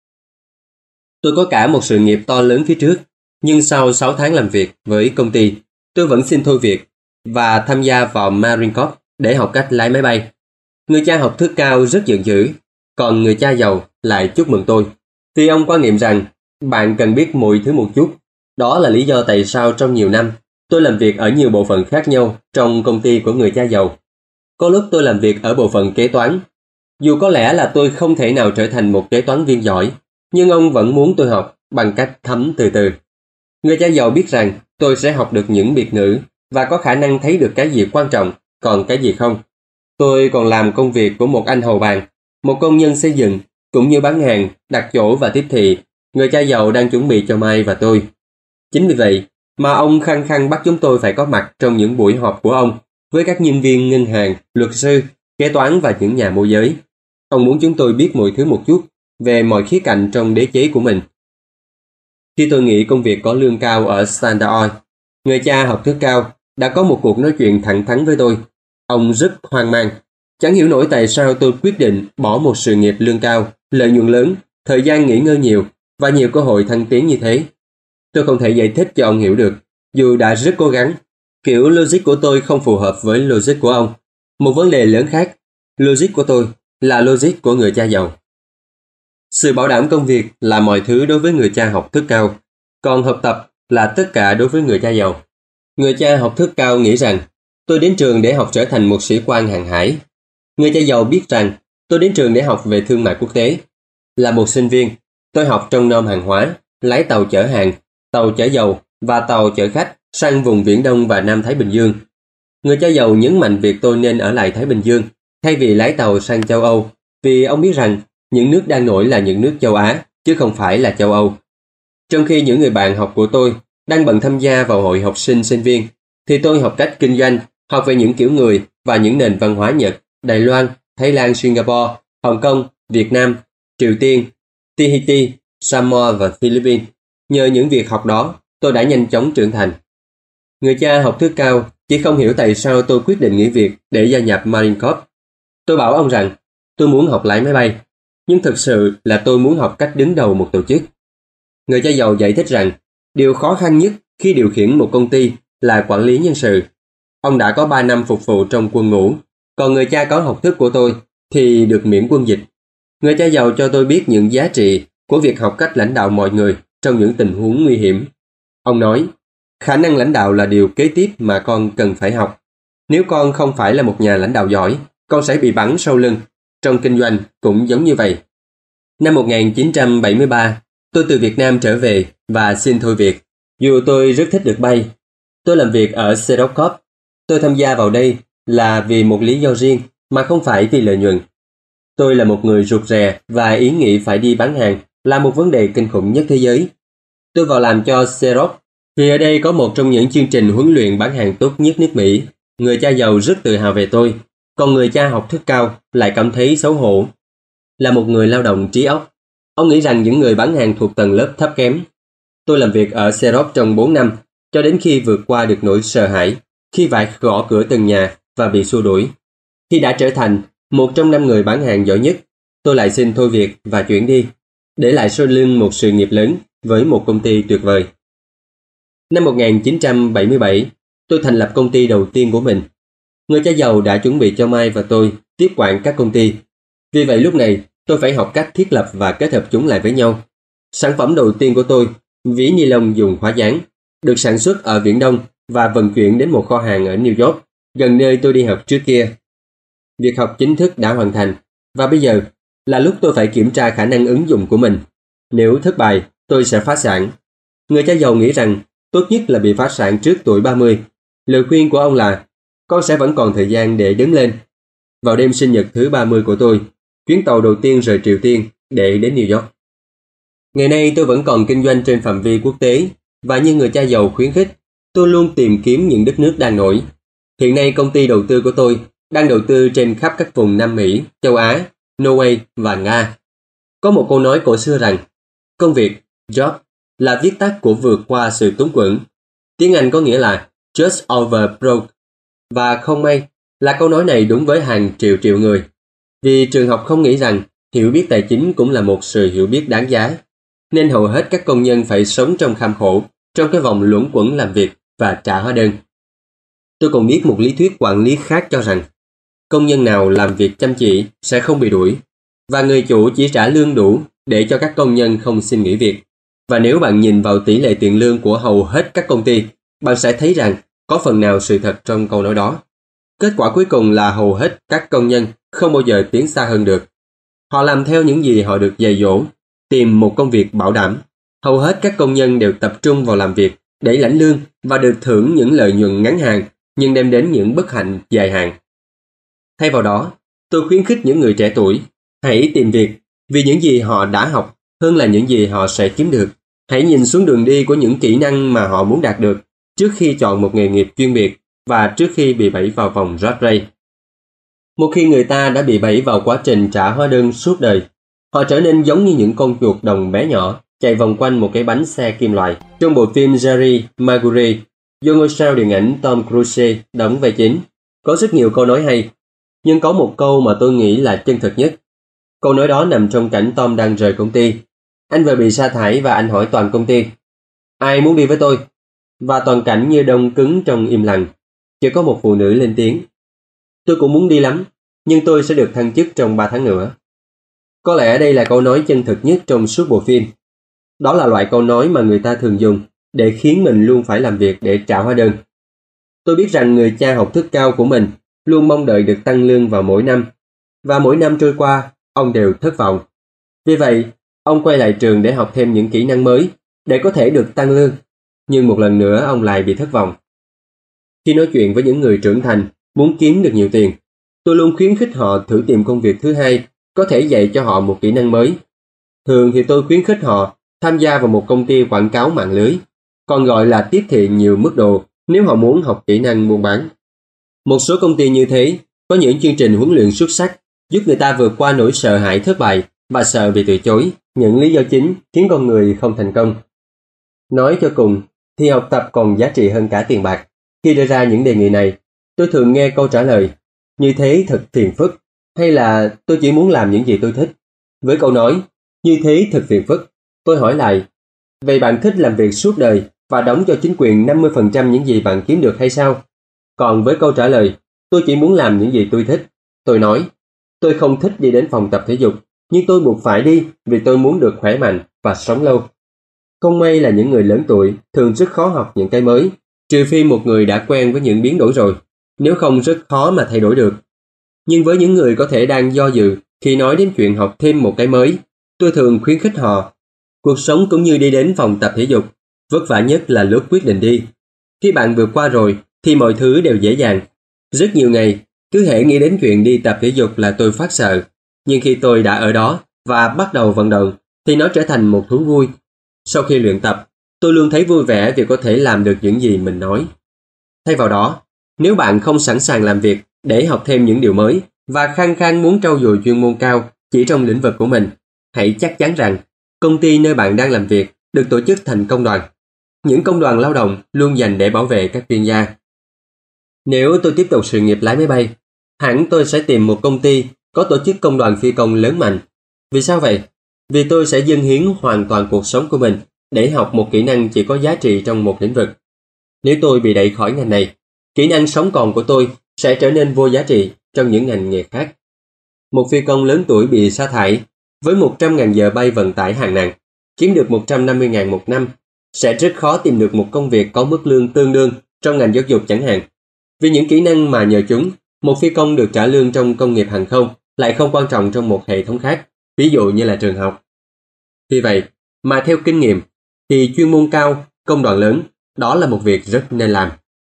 S1: Tôi có cả một sự nghiệp to lớn phía trước, nhưng sau 6 tháng làm việc với công ty, tôi vẫn xin thôi việc và tham gia vào Marine Corps để học cách lái máy bay. Người cha học thức cao rất giận dữ, còn người cha giàu lại chúc mừng tôi, vì ông quan niệm rằng bạn cần biết mọi thứ một chút. Đó là lý do tại sao trong nhiều năm tôi làm việc ở nhiều bộ phận khác nhau trong công ty của người cha giàu. Có lúc tôi làm việc ở bộ phận kế toán. Dù có lẽ là tôi không thể nào trở thành một kế toán viên giỏi, nhưng ông vẫn muốn tôi học bằng cách thấm từ từ. Người cha giàu biết rằng tôi sẽ học được những biệt ngữ và có khả năng thấy được cái gì quan trọng, còn cái gì không. Tôi còn làm công việc của một anh hầu bàn, một công nhân xây dựng, cũng như bán hàng, đặt chỗ và tiếp thị. Người cha giàu đang chuẩn bị cho Mai và tôi. Chính vì vậy mà ông khăng khăng bắt chúng tôi phải có mặt trong những buổi họp của ông với các nhân viên ngân hàng, luật sư, kế toán và những nhà môi giới. Ông muốn chúng tôi biết mọi thứ một chút về mọi khía cạnh trong đế chế của mình. Khi tôi nghỉ công việc có lương cao ở Standard Oil, người cha học thức cao đã có một cuộc nói chuyện thẳng thắn với tôi. Ông rất hoang mang, chẳng hiểu nổi tại sao tôi quyết định bỏ một sự nghiệp lương cao, lợi nhuận lớn, thời gian nghỉ ngơi nhiều và nhiều cơ hội thăng tiến như thế. Tôi không thể giải thích cho ông hiểu được, dù đã rất cố gắng. Kiểu logic của tôi không phù hợp với logic của ông. Một vấn đề lớn khác, logic của tôi là logic của người cha giàu. Sự bảo đảm công việc là mọi thứ đối với người cha học thức cao, còn học tập là tất cả đối với người cha giàu. Người cha học thức cao nghĩ rằng tôi đến trường để học trở thành một sĩ quan hàng hải. Người cha giàu biết rằng tôi đến trường để học về thương mại quốc tế. Là một sinh viên, tôi học trông nom hàng hóa, lái tàu chở hàng, tàu chở dầu và tàu chở khách sang vùng Viễn Đông và Nam Thái Bình Dương. Người cha giàu nhấn mạnh việc tôi nên ở lại Thái Bình Dương thay vì lái tàu sang châu Âu, vì ông biết rằng những nước đang nổi là những nước châu Á, chứ không phải là châu Âu. Trong khi những người bạn học của tôi đang bận tham gia vào hội học sinh sinh viên, thì tôi học cách kinh doanh, học về những kiểu người và những nền văn hóa Nhật, Đài Loan, Thái Lan, Singapore, Hồng Kông, Việt Nam, Triều Tiên, Tahiti, Samoa và Philippines. Nhờ những việc học đó, tôi đã nhanh chóng trưởng thành. Người cha học thức cao chỉ không hiểu tại sao tôi quyết định nghỉ việc để gia nhập Marine Corps. Tôi bảo ông rằng tôi muốn học lái máy bay, nhưng thực sự là tôi muốn học cách đứng đầu một tổ chức. Người cha giàu giải thích rằng điều khó khăn nhất khi điều khiển một công ty là quản lý nhân sự. Ông đã có 3 năm phục vụ trong quân ngũ, còn người cha có học thức của tôi thì được miễn quân dịch. Người cha giàu cho tôi biết những giá trị của việc học cách lãnh đạo mọi người trong những tình huống nguy hiểm. Ông nói, khả năng lãnh đạo là điều kế tiếp mà con cần phải học. Nếu con không phải là một nhà lãnh đạo giỏi, con sẽ bị bắn sau lưng. Trong kinh doanh cũng giống như vậy. Năm 1973, tôi từ Việt Nam trở về và xin thôi việc. Dù tôi rất thích được bay, tôi làm việc ở Xerox Corp. Tôi tham gia vào đây là vì một lý do riêng mà không phải vì lợi nhuận. Tôi là một người rụt rè và ý nghĩ phải đi bán hàng là một vấn đề kinh khủng nhất thế giới. Tôi vào làm cho Xerox vì ở đây có một trong những chương trình huấn luyện bán hàng tốt nhất nước Mỹ. Người cha giàu rất tự hào về tôi, còn người cha học thức cao lại cảm thấy xấu hổ. Là một người lao động trí óc, ông nghĩ rằng những người bán hàng thuộc tầng lớp thấp kém. Tôi làm việc ở Xerox trong 4 năm, cho đến khi vượt qua được nỗi sợ hãi, khi phải gõ cửa từng nhà và bị xua đuổi. Khi đã trở thành một trong 5 người bán hàng giỏi nhất, tôi lại xin thôi việc và chuyển đi, để lại sau lưng một sự nghiệp lớn với một công ty tuyệt vời. Năm 1977, tôi thành lập công ty đầu tiên của mình. Người cha giàu đã chuẩn bị cho Mai và tôi tiếp quản các công ty. Vì vậy lúc này, tôi phải học cách thiết lập và kết hợp chúng lại với nhau. Sản phẩm đầu tiên của tôi, ví ni lông dùng khóa dán, được sản xuất ở Viễn Đông và vận chuyển đến một kho hàng ở New York, gần nơi tôi đi học trước kia. Việc học chính thức đã hoàn thành, và bây giờ là lúc tôi phải kiểm tra khả năng ứng dụng của mình. Nếu thất bại, tôi sẽ phá sản. Người cha giàu nghĩ rằng tốt nhất là bị phá sản trước tuổi 30. Lời khuyên của ông là con sẽ vẫn còn thời gian để đứng lên. Vào đêm sinh nhật thứ 30 của tôi, chuyến tàu đầu tiên rời Triều Tiên để đến New York. Ngày nay tôi vẫn còn kinh doanh trên phạm vi quốc tế, và như người cha giàu khuyến khích, tôi luôn tìm kiếm những đất nước đang nổi. Hiện nay công ty đầu tư của tôi đang đầu tư trên khắp các vùng Nam Mỹ, châu Á, Norway và Nga. Có một câu nói cổ xưa rằng, công việc, job, là viết tắt của vượt qua sự túng quẫn. Tiếng Anh có nghĩa là just over broke. Và không may là câu nói này đúng với hàng triệu người. Vì trường học không nghĩ rằng hiểu biết tài chính cũng là một sự hiểu biết đáng giá. Nên hầu hết các công nhân phải sống trong kham khổ, trong cái vòng luẩn quẩn làm việc và trả hóa đơn. Tôi còn biết một lý thuyết quản lý khác cho rằng công nhân nào làm việc chăm chỉ sẽ không bị đuổi, và người chủ chỉ trả lương đủ để cho các công nhân không xin nghỉ việc. Và nếu bạn nhìn vào tỷ lệ tiền lương của hầu hết các công ty, bạn sẽ thấy rằng có phần nào sự thật trong câu nói đó. Kết quả cuối cùng là hầu hết các công nhân không bao giờ tiến xa hơn được. Họ làm theo những gì họ được dạy dỗ, tìm một công việc bảo đảm. Hầu hết các công nhân đều tập trung vào làm việc để lãnh lương và được thưởng những lợi nhuận ngắn hạn, nhưng đem đến những bất hạnh dài hạn. Thay vào đó, tôi khuyến khích những người trẻ tuổi, hãy tìm việc vì những gì họ đã học hơn là những gì họ sẽ kiếm được. Hãy nhìn xuống đường đi của những kỹ năng mà họ muốn đạt được trước khi chọn một nghề nghiệp chuyên biệt và trước khi bị bẫy vào vòng rat race. Một khi người ta đã bị bẫy vào quá trình trả hóa đơn suốt đời, Họ trở nên giống như những con chuột đồng bé nhỏ chạy vòng quanh một cái bánh xe kim loại. Trong bộ phim Jerry Maguire, do ngôi sao điện ảnh Tom Cruise đóng vai chính, có rất nhiều câu nói hay, nhưng có một câu mà tôi nghĩ là chân thực nhất. Câu nói đó nằm trong cảnh Tom đang rời công ty. Anh vừa bị sa thải và anh hỏi toàn công ty: ai muốn đi với tôi? Và toàn cảnh như đông cứng trong im lặng. Chỉ có một phụ nữ lên tiếng: tôi cũng muốn đi lắm, nhưng tôi sẽ được thăng chức trong 3 tháng nữa. Có lẽ đây là câu nói chân thực nhất trong suốt bộ phim. Đó là loại câu nói mà người ta thường dùng để khiến mình luôn phải làm việc để trả hóa đơn. Tôi biết rằng người cha học thức cao của mình luôn mong đợi được tăng lương vào mỗi năm, và mỗi năm trôi qua, ông đều thất vọng. Vì vậy, ông quay lại trường để học thêm những kỹ năng mới để có thể được tăng lương. Nhưng một lần nữa ông lại bị thất vọng. Khi nói chuyện với những người trưởng thành muốn kiếm được nhiều tiền, tôi luôn khuyến khích họ thử tìm công việc thứ hai có thể dạy cho họ một kỹ năng mới. Thường thì tôi khuyến khích họ tham gia vào một công ty quảng cáo mạng lưới, còn gọi là tiếp thị nhiều mức độ nếu họ muốn học kỹ năng buôn bán. Một số công ty như thế có những chương trình huấn luyện xuất sắc giúp người ta vượt qua nỗi sợ hãi thất bại và sợ bị từ chối, những lý do chính khiến con người không thành công. Nói cho cùng thì học tập còn giá trị hơn cả tiền bạc. Khi đưa ra những đề nghị này, tôi thường nghe câu trả lời: như thế thật phiền phức, hay là tôi chỉ muốn làm những gì tôi thích. Với câu nói như thế thật phiền phức, tôi hỏi lại: vậy bạn thích làm việc suốt đời và đóng cho chính quyền 50% những gì bạn kiếm được hay sao? Còn với câu trả lời tôi chỉ muốn làm những gì tôi thích, tôi nói: tôi không thích đi đến phòng tập thể dục, nhưng tôi buộc phải đi vì tôi muốn được khỏe mạnh và sống lâu. Không may là những người lớn tuổi thường rất khó học những cái mới, trừ phi một người đã quen với những biến đổi rồi, nếu không rất khó mà thay đổi được. Nhưng với những người có thể đang do dự khi nói đến chuyện học thêm một cái mới, tôi thường khuyến khích họ: cuộc sống cũng như đi đến phòng tập thể dục, vất vả nhất là lúc quyết định đi. Khi bạn vượt qua rồi thì mọi thứ đều dễ dàng. Rất nhiều ngày, cứ hễ nghĩ đến chuyện đi tập thể dục là tôi phát sợ, nhưng khi tôi đã ở đó và bắt đầu vận động thì nó trở thành một thú vui. Sau khi luyện tập, tôi luôn thấy vui vẻ vì có thể làm được những gì mình nói. Thay vào đó, nếu bạn không sẵn sàng làm việc để học thêm những điều mới và khăng khăng muốn trau dồi chuyên môn cao chỉ trong lĩnh vực của mình, hãy chắc chắn rằng công ty nơi bạn đang làm việc được tổ chức thành công đoàn. Những công đoàn lao động luôn dành để bảo vệ các chuyên gia. Nếu tôi tiếp tục sự nghiệp lái máy bay, hẳn tôi sẽ tìm một công ty có tổ chức công đoàn phi công lớn mạnh. Vì sao vậy? Vì tôi sẽ dâng hiến hoàn toàn cuộc sống của mình để học một kỹ năng chỉ có giá trị trong một lĩnh vực. Nếu tôi bị đẩy khỏi ngành này, kỹ năng sống còn của tôi sẽ trở nên vô giá trị trong những ngành nghề khác. Một phi công lớn tuổi bị sa thải với 100.000 giờ bay vận tải hạng nặng, kiếm được 150.000 một năm, sẽ rất khó tìm được một công việc có mức lương tương đương trong ngành giáo dục chẳng hạn. Vì những kỹ năng mà nhờ chúng, một phi công được trả lương trong công nghiệp hàng không lại không quan trọng trong một hệ thống khác, ví dụ như là trường học. Vì vậy, mà theo kinh nghiệm, thì chuyên môn cao, công đoàn lớn, đó là một việc rất nên làm.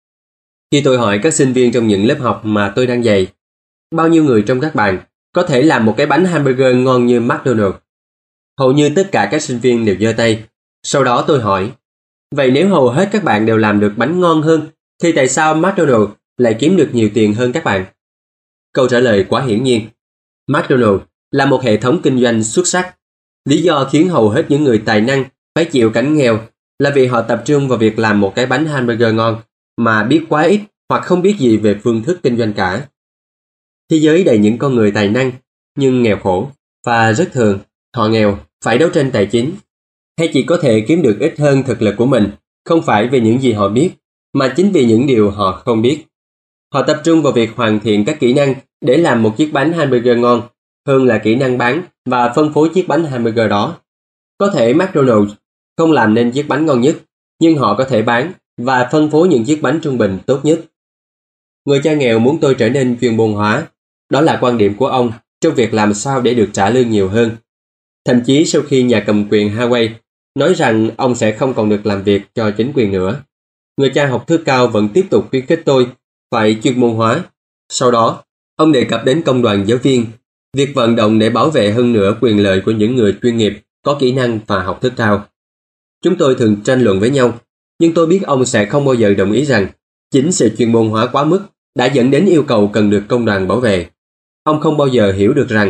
S1: Khi tôi hỏi các sinh viên trong những lớp học mà tôi đang dạy, bao nhiêu người trong các bạn có thể làm một cái bánh hamburger ngon như McDonald's? Hầu như tất cả các sinh viên đều giơ tay. Sau đó tôi hỏi: vậy nếu hầu hết các bạn đều làm được bánh ngon hơn, thì tại sao McDonald's lại kiếm được nhiều tiền hơn các bạn? Câu trả lời quá hiển nhiên. McDonald's là một hệ thống kinh doanh xuất sắc. Lý do khiến hầu hết những người tài năng phải chịu cảnh nghèo là vì họ tập trung vào việc làm một cái bánh hamburger ngon mà biết quá ít hoặc không biết gì về phương thức kinh doanh cả. Thế giới đầy những con người tài năng nhưng nghèo khổ, và rất thường họ nghèo phải đấu tranh tài chính, hay chỉ có thể kiếm được ít hơn thực lực của mình, không phải vì những gì họ biết, mà chính vì những điều họ không biết. Họ tập trung vào việc hoàn thiện các kỹ năng để làm một chiếc bánh hamburger ngon hơn là kỹ năng bán và phân phối chiếc bánh hamburger đó. Có thể McDonald's không làm nên chiếc bánh ngon nhất, nhưng họ có thể bán và phân phối những chiếc bánh trung bình tốt nhất. Người cha nghèo muốn tôi trở nên chuyên môn hóa. Đó là quan điểm của ông trong việc làm sao để được trả lương nhiều hơn. Thậm chí sau khi nhà cầm quyền Hawaii nói rằng ông sẽ không còn được làm việc cho chính quyền nữa, người cha học thức cao vẫn tiếp tục khuyến khích tôi phải chuyên môn hóa. Sau đó, ông đề cập đến công đoàn giáo viên, việc vận động để bảo vệ hơn nữa quyền lợi của những người chuyên nghiệp, có kỹ năng và học thức cao. Chúng tôi thường tranh luận với nhau, nhưng tôi biết ông sẽ không bao giờ đồng ý rằng chính sự chuyên môn hóa quá mức đã dẫn đến yêu cầu cần được công đoàn bảo vệ. Ông không bao giờ hiểu được rằng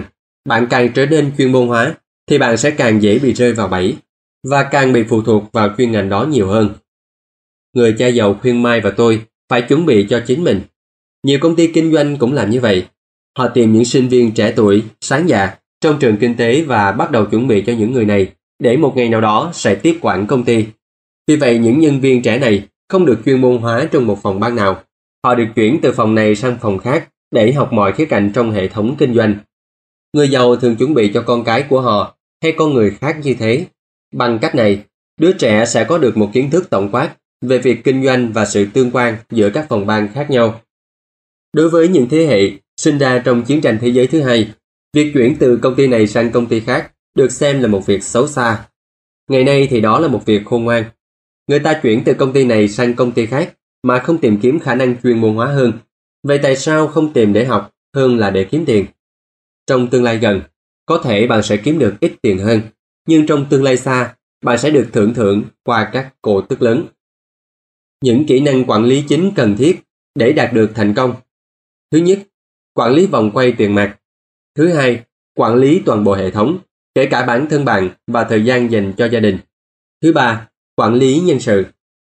S1: bạn càng trở nên chuyên môn hóa thì bạn sẽ càng dễ bị rơi vào bẫy và càng bị phụ thuộc vào chuyên ngành đó nhiều hơn. Người cha giàu khuyên Mai và tôi phải chuẩn bị cho chính mình. Nhiều công ty kinh doanh cũng làm như vậy. Họ tìm những sinh viên trẻ tuổi, sáng dạ trong trường kinh tế và bắt đầu chuẩn bị cho những người này để một ngày nào đó sẽ tiếp quản công ty. Vì vậy, những nhân viên trẻ này không được chuyên môn hóa trong một phòng ban nào. Họ được chuyển từ phòng này sang phòng khác để học mọi khía cạnh trong hệ thống kinh doanh. Người giàu thường chuẩn bị cho con cái của họ hay con người khác như thế. Bằng cách này, đứa trẻ sẽ có được một kiến thức tổng quát về việc kinh doanh và sự tương quan giữa các phòng ban khác nhau. Đối với những thế hệ sinh ra trong chiến tranh thế giới thứ hai, việc chuyển từ công ty này sang công ty khác được xem là một việc xấu xa. Ngày nay thì đó là một việc khôn ngoan. Người ta chuyển từ công ty này sang công ty khác mà không tìm kiếm khả năng chuyên môn hóa hơn. Vậy tại sao không tìm để học hơn là để kiếm tiền? Trong tương lai gần, có thể bạn sẽ kiếm được ít tiền hơn, nhưng trong tương lai xa, bạn sẽ được thưởng qua các cổ tức lớn. Những kỹ năng quản lý chính cần thiết để đạt được thành công. Thứ nhất, quản lý vòng quay tiền mặt. Thứ hai, quản lý toàn bộ hệ thống, kể cả bản thân bạn và thời gian dành cho gia đình. Thứ ba, quản lý nhân sự.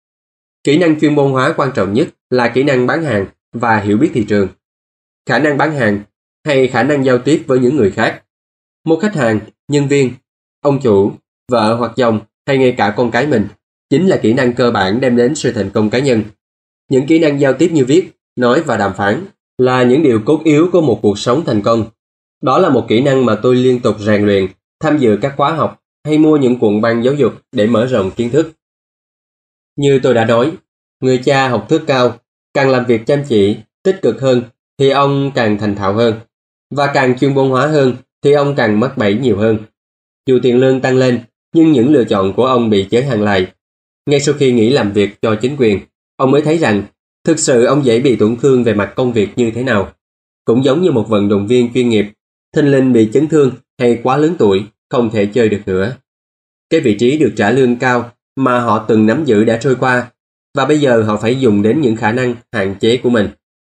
S1: Kỹ năng chuyên môn hóa quan trọng nhất là kỹ năng bán hàng và hiểu biết thị trường. Khả năng bán hàng hay khả năng giao tiếp với những người khác. Một khách hàng, nhân viên, ông chủ, vợ hoặc chồng hay ngay cả con cái mình chính là kỹ năng cơ bản đem đến sự thành công cá nhân. Những kỹ năng giao tiếp như viết, nói và đàm phán là những điều cốt yếu của một cuộc sống thành công. Đó là một kỹ năng mà tôi liên tục rèn luyện, tham dự các khóa học hay mua những cuộn băng giáo dục để mở rộng kiến thức. Như tôi đã nói, người cha học thức cao, càng làm việc chăm chỉ, tích cực hơn thì ông càng thành thạo hơn, và càng chuyên môn hóa hơn thì ông càng mắc bẫy nhiều hơn. Dù tiền lương tăng lên, nhưng những lựa chọn của ông bị giới hạn lại. Ngay sau khi nghỉ làm việc cho chính quyền, ông mới thấy rằng thực sự ông dễ bị tổn thương về mặt công việc như thế nào. Cũng giống như một vận động viên chuyên nghiệp, thình lình bị chấn thương hay quá lớn tuổi, không thể chơi được nữa. Cái vị trí được trả lương cao mà họ từng nắm giữ đã trôi qua, và bây giờ họ phải dùng đến những khả năng hạn chế của mình.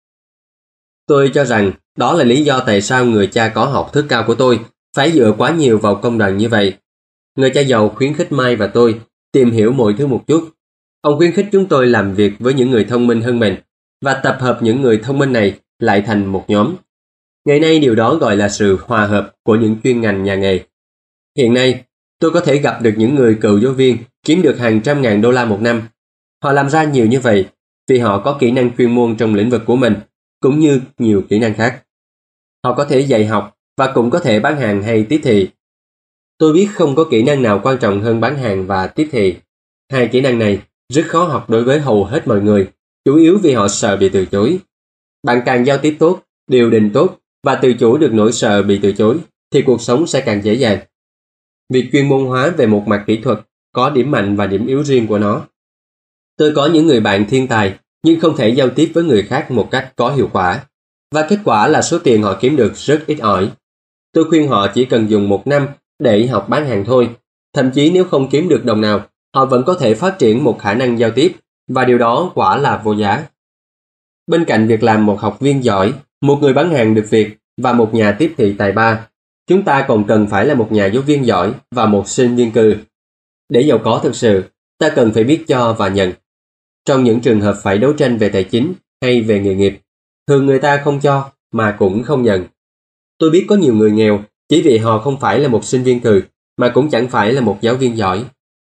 S1: Tôi cho rằng đó là lý do tại sao người cha có học thức cao của tôi phải dựa quá nhiều vào công đoàn như vậy. Người cha giàu khuyến khích Mai và tôi tìm hiểu mọi thứ một chút. Ông khuyến khích chúng tôi làm việc với những người thông minh hơn mình và tập hợp những người thông minh này lại thành một nhóm. Ngày nay điều đó gọi là sự hòa hợp của những chuyên ngành nhà nghề. Hiện nay, tôi có thể gặp được những người cựu giáo viên kiếm được hàng trăm ngàn đô la một năm. Họ làm ra nhiều như vậy vì họ có kỹ năng chuyên môn trong lĩnh vực của mình, cũng như nhiều kỹ năng khác. Họ có thể dạy học và cũng có thể bán hàng hay tiếp thị. Tôi biết không có kỹ năng nào quan trọng hơn bán hàng và tiếp thị. Hai kỹ năng này rất khó học đối với hầu hết mọi người, chủ yếu vì họ sợ bị từ chối. Bạn càng giao tiếp tốt, điều đình tốt và tự chủ được nỗi sợ bị từ chối, thì cuộc sống sẽ càng dễ dàng. Việc chuyên môn hóa về một mặt kỹ thuật có điểm mạnh và điểm yếu riêng của nó. Tôi có những người bạn thiên tài nhưng không thể giao tiếp với người khác một cách có hiệu quả, và kết quả là số tiền họ kiếm được rất ít ỏi. Tôi khuyên họ chỉ cần dùng 1 năm để học bán hàng thôi. Thậm chí nếu không kiếm được đồng nào, họ vẫn có thể phát triển một khả năng giao tiếp, và điều đó quả là vô giá. Bên cạnh việc làm một học viên giỏi, một người bán hàng được việc và một nhà tiếp thị tài ba, chúng ta còn cần phải là một nhà giáo viên giỏi và một sinh viên cừ. Để giàu có thực sự, ta cần phải biết cho và nhận. Trong những trường hợp phải đấu tranh về tài chính hay về nghề nghiệp, thường người ta không cho mà cũng không nhận. Tôi biết có nhiều người nghèo chỉ vì họ không phải là một sinh viên cừ mà cũng chẳng phải là một giáo viên giỏi.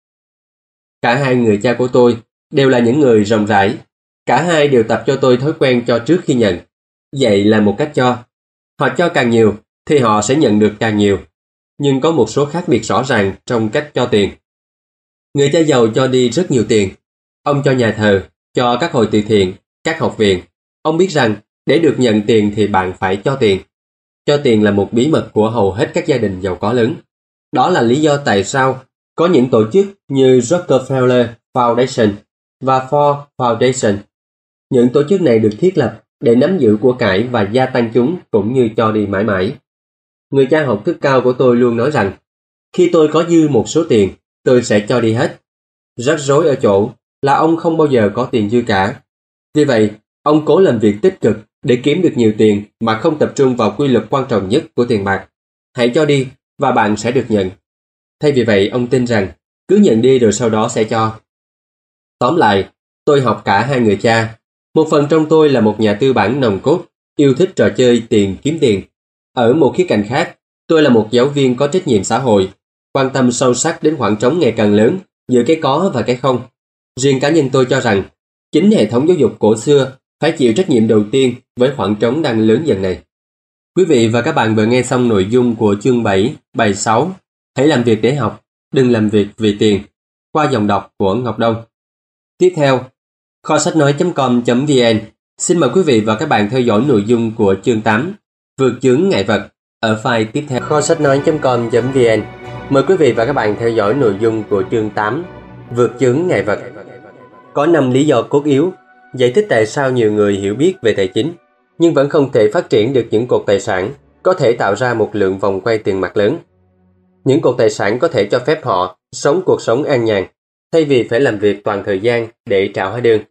S1: Cả hai người cha của tôi đều là những người rộng rãi. Cả hai đều tập cho tôi thói quen cho trước khi nhận. Vậy là một cách cho. Họ cho càng nhiều thì họ sẽ nhận được càng nhiều. Nhưng có một số khác biệt rõ ràng trong cách cho tiền. Người cha giàu cho đi rất nhiều tiền. Ông cho nhà thờ, cho các hội từ thiện, các học viện. Ông biết rằng để được nhận tiền thì bạn phải cho tiền. Cho tiền là một bí mật của hầu hết các gia đình giàu có lớn. Đó là lý do tại sao có những tổ chức như Rockefeller Foundation và Ford Foundation. Những tổ chức này được thiết lập để nắm giữ của cải và gia tăng chúng cũng như cho đi mãi mãi. Người cha học thức cao của tôi luôn nói rằng, khi tôi có dư một số tiền, tôi sẽ cho đi hết. Rắc rối ở chỗ là ông không bao giờ có tiền dư cả. Vì vậy, ông cố làm việc tích cực để kiếm được nhiều tiền mà không tập trung vào quy luật quan trọng nhất của tiền bạc. hãy cho đi và bạn sẽ được nhận. Thay vì vậy, ông tin rằng cứ nhận đi rồi sau đó sẽ cho. Tóm lại, tôi học cả hai người cha. Một phần trong tôi là một nhà tư bản nòng cốt, yêu thích trò chơi tiền kiếm tiền. Ở một khía cạnh khác, tôi là một giáo viên có trách nhiệm xã hội, quan tâm sâu sắc đến khoảng trống ngày càng lớn giữa cái có và cái không. Riêng cá nhân tôi cho rằng, chính hệ thống giáo dục cổ xưa phải chịu trách nhiệm đầu tiên với khoảng trống đang lớn dần này. Quý vị và các bạn vừa nghe xong nội dung của chương 7, bài 6, hãy làm việc để học, đừng làm việc vì tiền, qua dòng đọc của Ngọc Đông. Tiếp theo, kho sách nói.com.vn xin mời quý vị và các bạn theo dõi nội dung của chương 8, vượt chướng ngại vật, ở file tiếp theo. Kho sách nói.com.vn mời quý vị và các bạn theo dõi nội dung của chương 8, vượt chướng ngại vật. Có 5 lý do cốt yếu giải thích tại sao nhiều người hiểu biết về tài chính nhưng vẫn không thể phát triển được những cột tài sản có thể tạo ra một lượng vòng quay tiền mặt lớn. Những cột tài sản có thể cho phép họ sống cuộc sống an nhàn thay vì phải làm việc toàn thời gian để trả hóa đơn.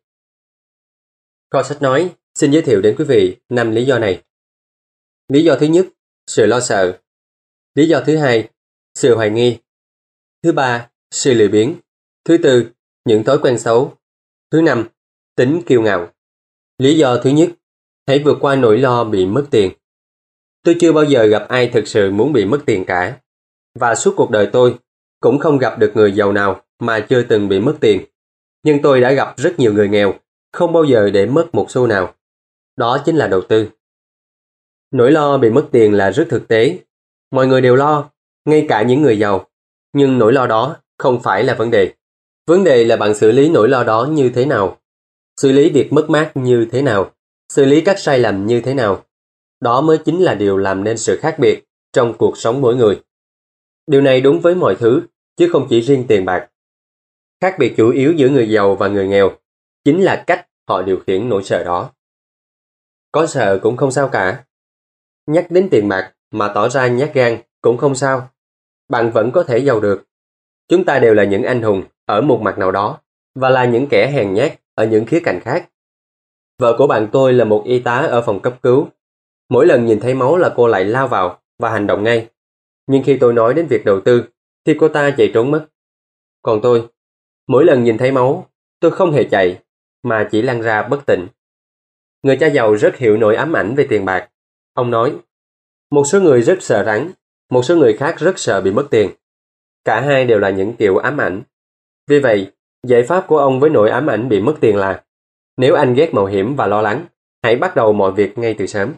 S1: Kho sách nói xin giới thiệu đến quý vị 5 lý do này. Lý do thứ nhất, sự lo sợ. Lý do thứ hai, sự hoài nghi. Thứ ba, sự lười biếng. Thứ tư, những thói quen xấu. Thứ năm, tính kiêu ngạo. Lý do thứ nhất, hãy vượt qua nỗi lo bị mất tiền. Tôi chưa bao giờ gặp ai thực sự muốn bị mất tiền cả. Và suốt cuộc đời tôi, cũng không gặp được người giàu nào mà chưa từng bị mất tiền. Nhưng tôi đã gặp rất nhiều người nghèo, không bao giờ để mất một xu nào. Đó chính là đầu tư. Nỗi lo bị mất tiền là rất thực tế. Mọi người đều lo, ngay cả những người giàu. Nhưng nỗi lo đó không phải là vấn đề. Vấn đề là bạn xử lý nỗi lo đó như thế nào. Xử lý việc mất mát như thế nào. Xử lý các sai lầm như thế nào. Đó mới chính là điều làm nên sự khác biệt trong cuộc sống mỗi người. Điều này đúng với mọi thứ, chứ không chỉ riêng tiền bạc. Khác biệt chủ yếu giữa người giàu và người nghèo chính là cách họ điều khiển nỗi sợ đó. Có sợ cũng không sao cả. Nhắc đến tiền bạc mà tỏ ra nhát gan cũng không sao. Bạn vẫn có thể giàu được. Chúng ta đều là những anh hùng ở một mặt nào đó và là những kẻ hèn nhát ở những khía cạnh khác. Vợ của bạn tôi là một y tá ở phòng cấp cứu. Mỗi lần nhìn thấy máu là cô lại lao vào và hành động ngay. Nhưng khi tôi nói đến việc đầu tư thì cô ta chạy trốn mất. Còn tôi, mỗi lần nhìn thấy máu, tôi không hề chạy mà chỉ lăn ra bất tỉnh. Người cha giàu rất hiểu nỗi ám ảnh về tiền bạc. Ông nói, một số người rất sợ rắn, một số người khác rất sợ bị mất tiền. Cả hai đều là những kiểu ám ảnh. Vì vậy, giải pháp của ông với nỗi ám ảnh bị mất tiền là, nếu anh ghét mạo hiểm và lo lắng, hãy bắt đầu mọi việc ngay từ sớm.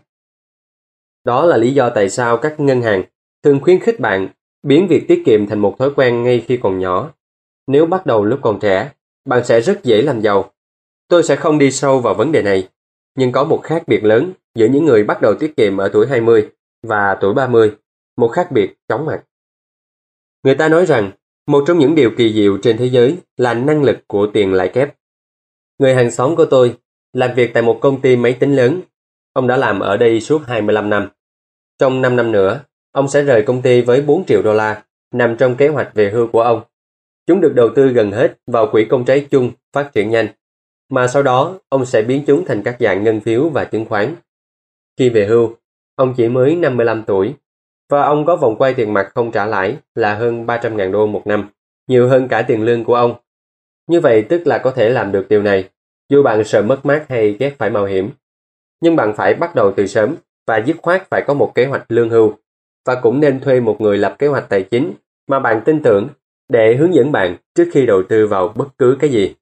S1: Đó là lý do tại sao các ngân hàng thường khuyến khích bạn biến việc tiết kiệm thành một thói quen ngay khi còn nhỏ. Nếu bắt đầu lúc còn trẻ, bạn sẽ rất dễ làm giàu. Tôi sẽ không đi sâu vào vấn đề này, nhưng có một khác biệt lớn giữa những người bắt đầu tiết kiệm ở tuổi 20 và tuổi 30, một khác biệt chóng mặt. Người ta nói rằng, một trong những điều kỳ diệu trên thế giới là năng lực của tiền lãi kép. Người hàng xóm của tôi làm việc tại một công ty máy tính lớn. Ông đã làm ở đây suốt 25 năm. Trong 5 năm nữa, ông sẽ rời công ty với 4 triệu đô la, nằm trong kế hoạch về hưu của ông. Chúng được đầu tư gần hết vào quỹ công trái chung phát triển nhanh, mà sau đó ông sẽ biến chúng thành các dạng ngân phiếu và chứng khoán. Khi về hưu, ông chỉ mới 55 tuổi, và ông có vòng quay tiền mặt không trả lãi là hơn 300.000 đô một năm, nhiều hơn cả tiền lương của ông. Như vậy tức là có thể làm được điều này, dù bạn sợ mất mát hay ghét phải mạo hiểm. Nhưng bạn phải bắt đầu từ sớm và dứt khoát phải có một kế hoạch lương hưu, và cũng nên thuê một người lập kế hoạch tài chính mà bạn tin tưởng để hướng dẫn bạn trước khi đầu tư vào bất cứ cái gì.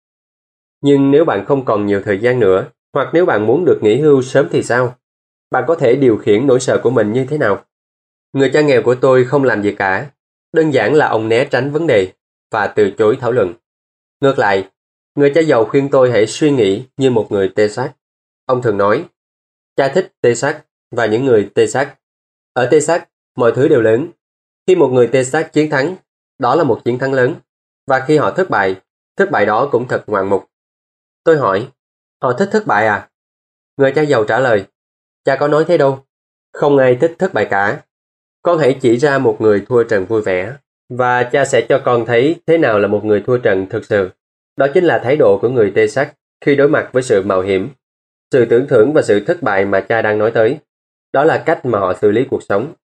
S1: Nhưng nếu bạn không còn nhiều thời gian nữa, hoặc nếu bạn muốn được nghỉ hưu sớm thì sao? Bạn có thể điều khiển nỗi sợ của mình như thế nào? Người cha nghèo của tôi không làm gì cả. Đơn giản là ông né tránh vấn đề và từ chối thảo luận. Ngược lại, người cha giàu khuyên tôi hãy suy nghĩ như một người Texas. Ông thường nói, cha thích Texas và những người Texas. Ở Texas, mọi thứ đều lớn. Khi một người Texas chiến thắng, đó là một chiến thắng lớn. Và khi họ thất bại đó cũng thật ngoạn mục. Tôi hỏi, họ thích thất bại à? Người cha giàu trả lời, cha có nói thế đâu. Không ai thích thất bại cả. Con hãy chỉ ra một người thua trận vui vẻ, và cha sẽ cho con thấy thế nào là một người thua trận thực sự. Đó chính là thái độ của người Texas khi đối mặt với sự mạo hiểm, sự tưởng thưởng và sự thất bại mà cha đang nói tới. Đó là cách mà họ xử lý cuộc sống.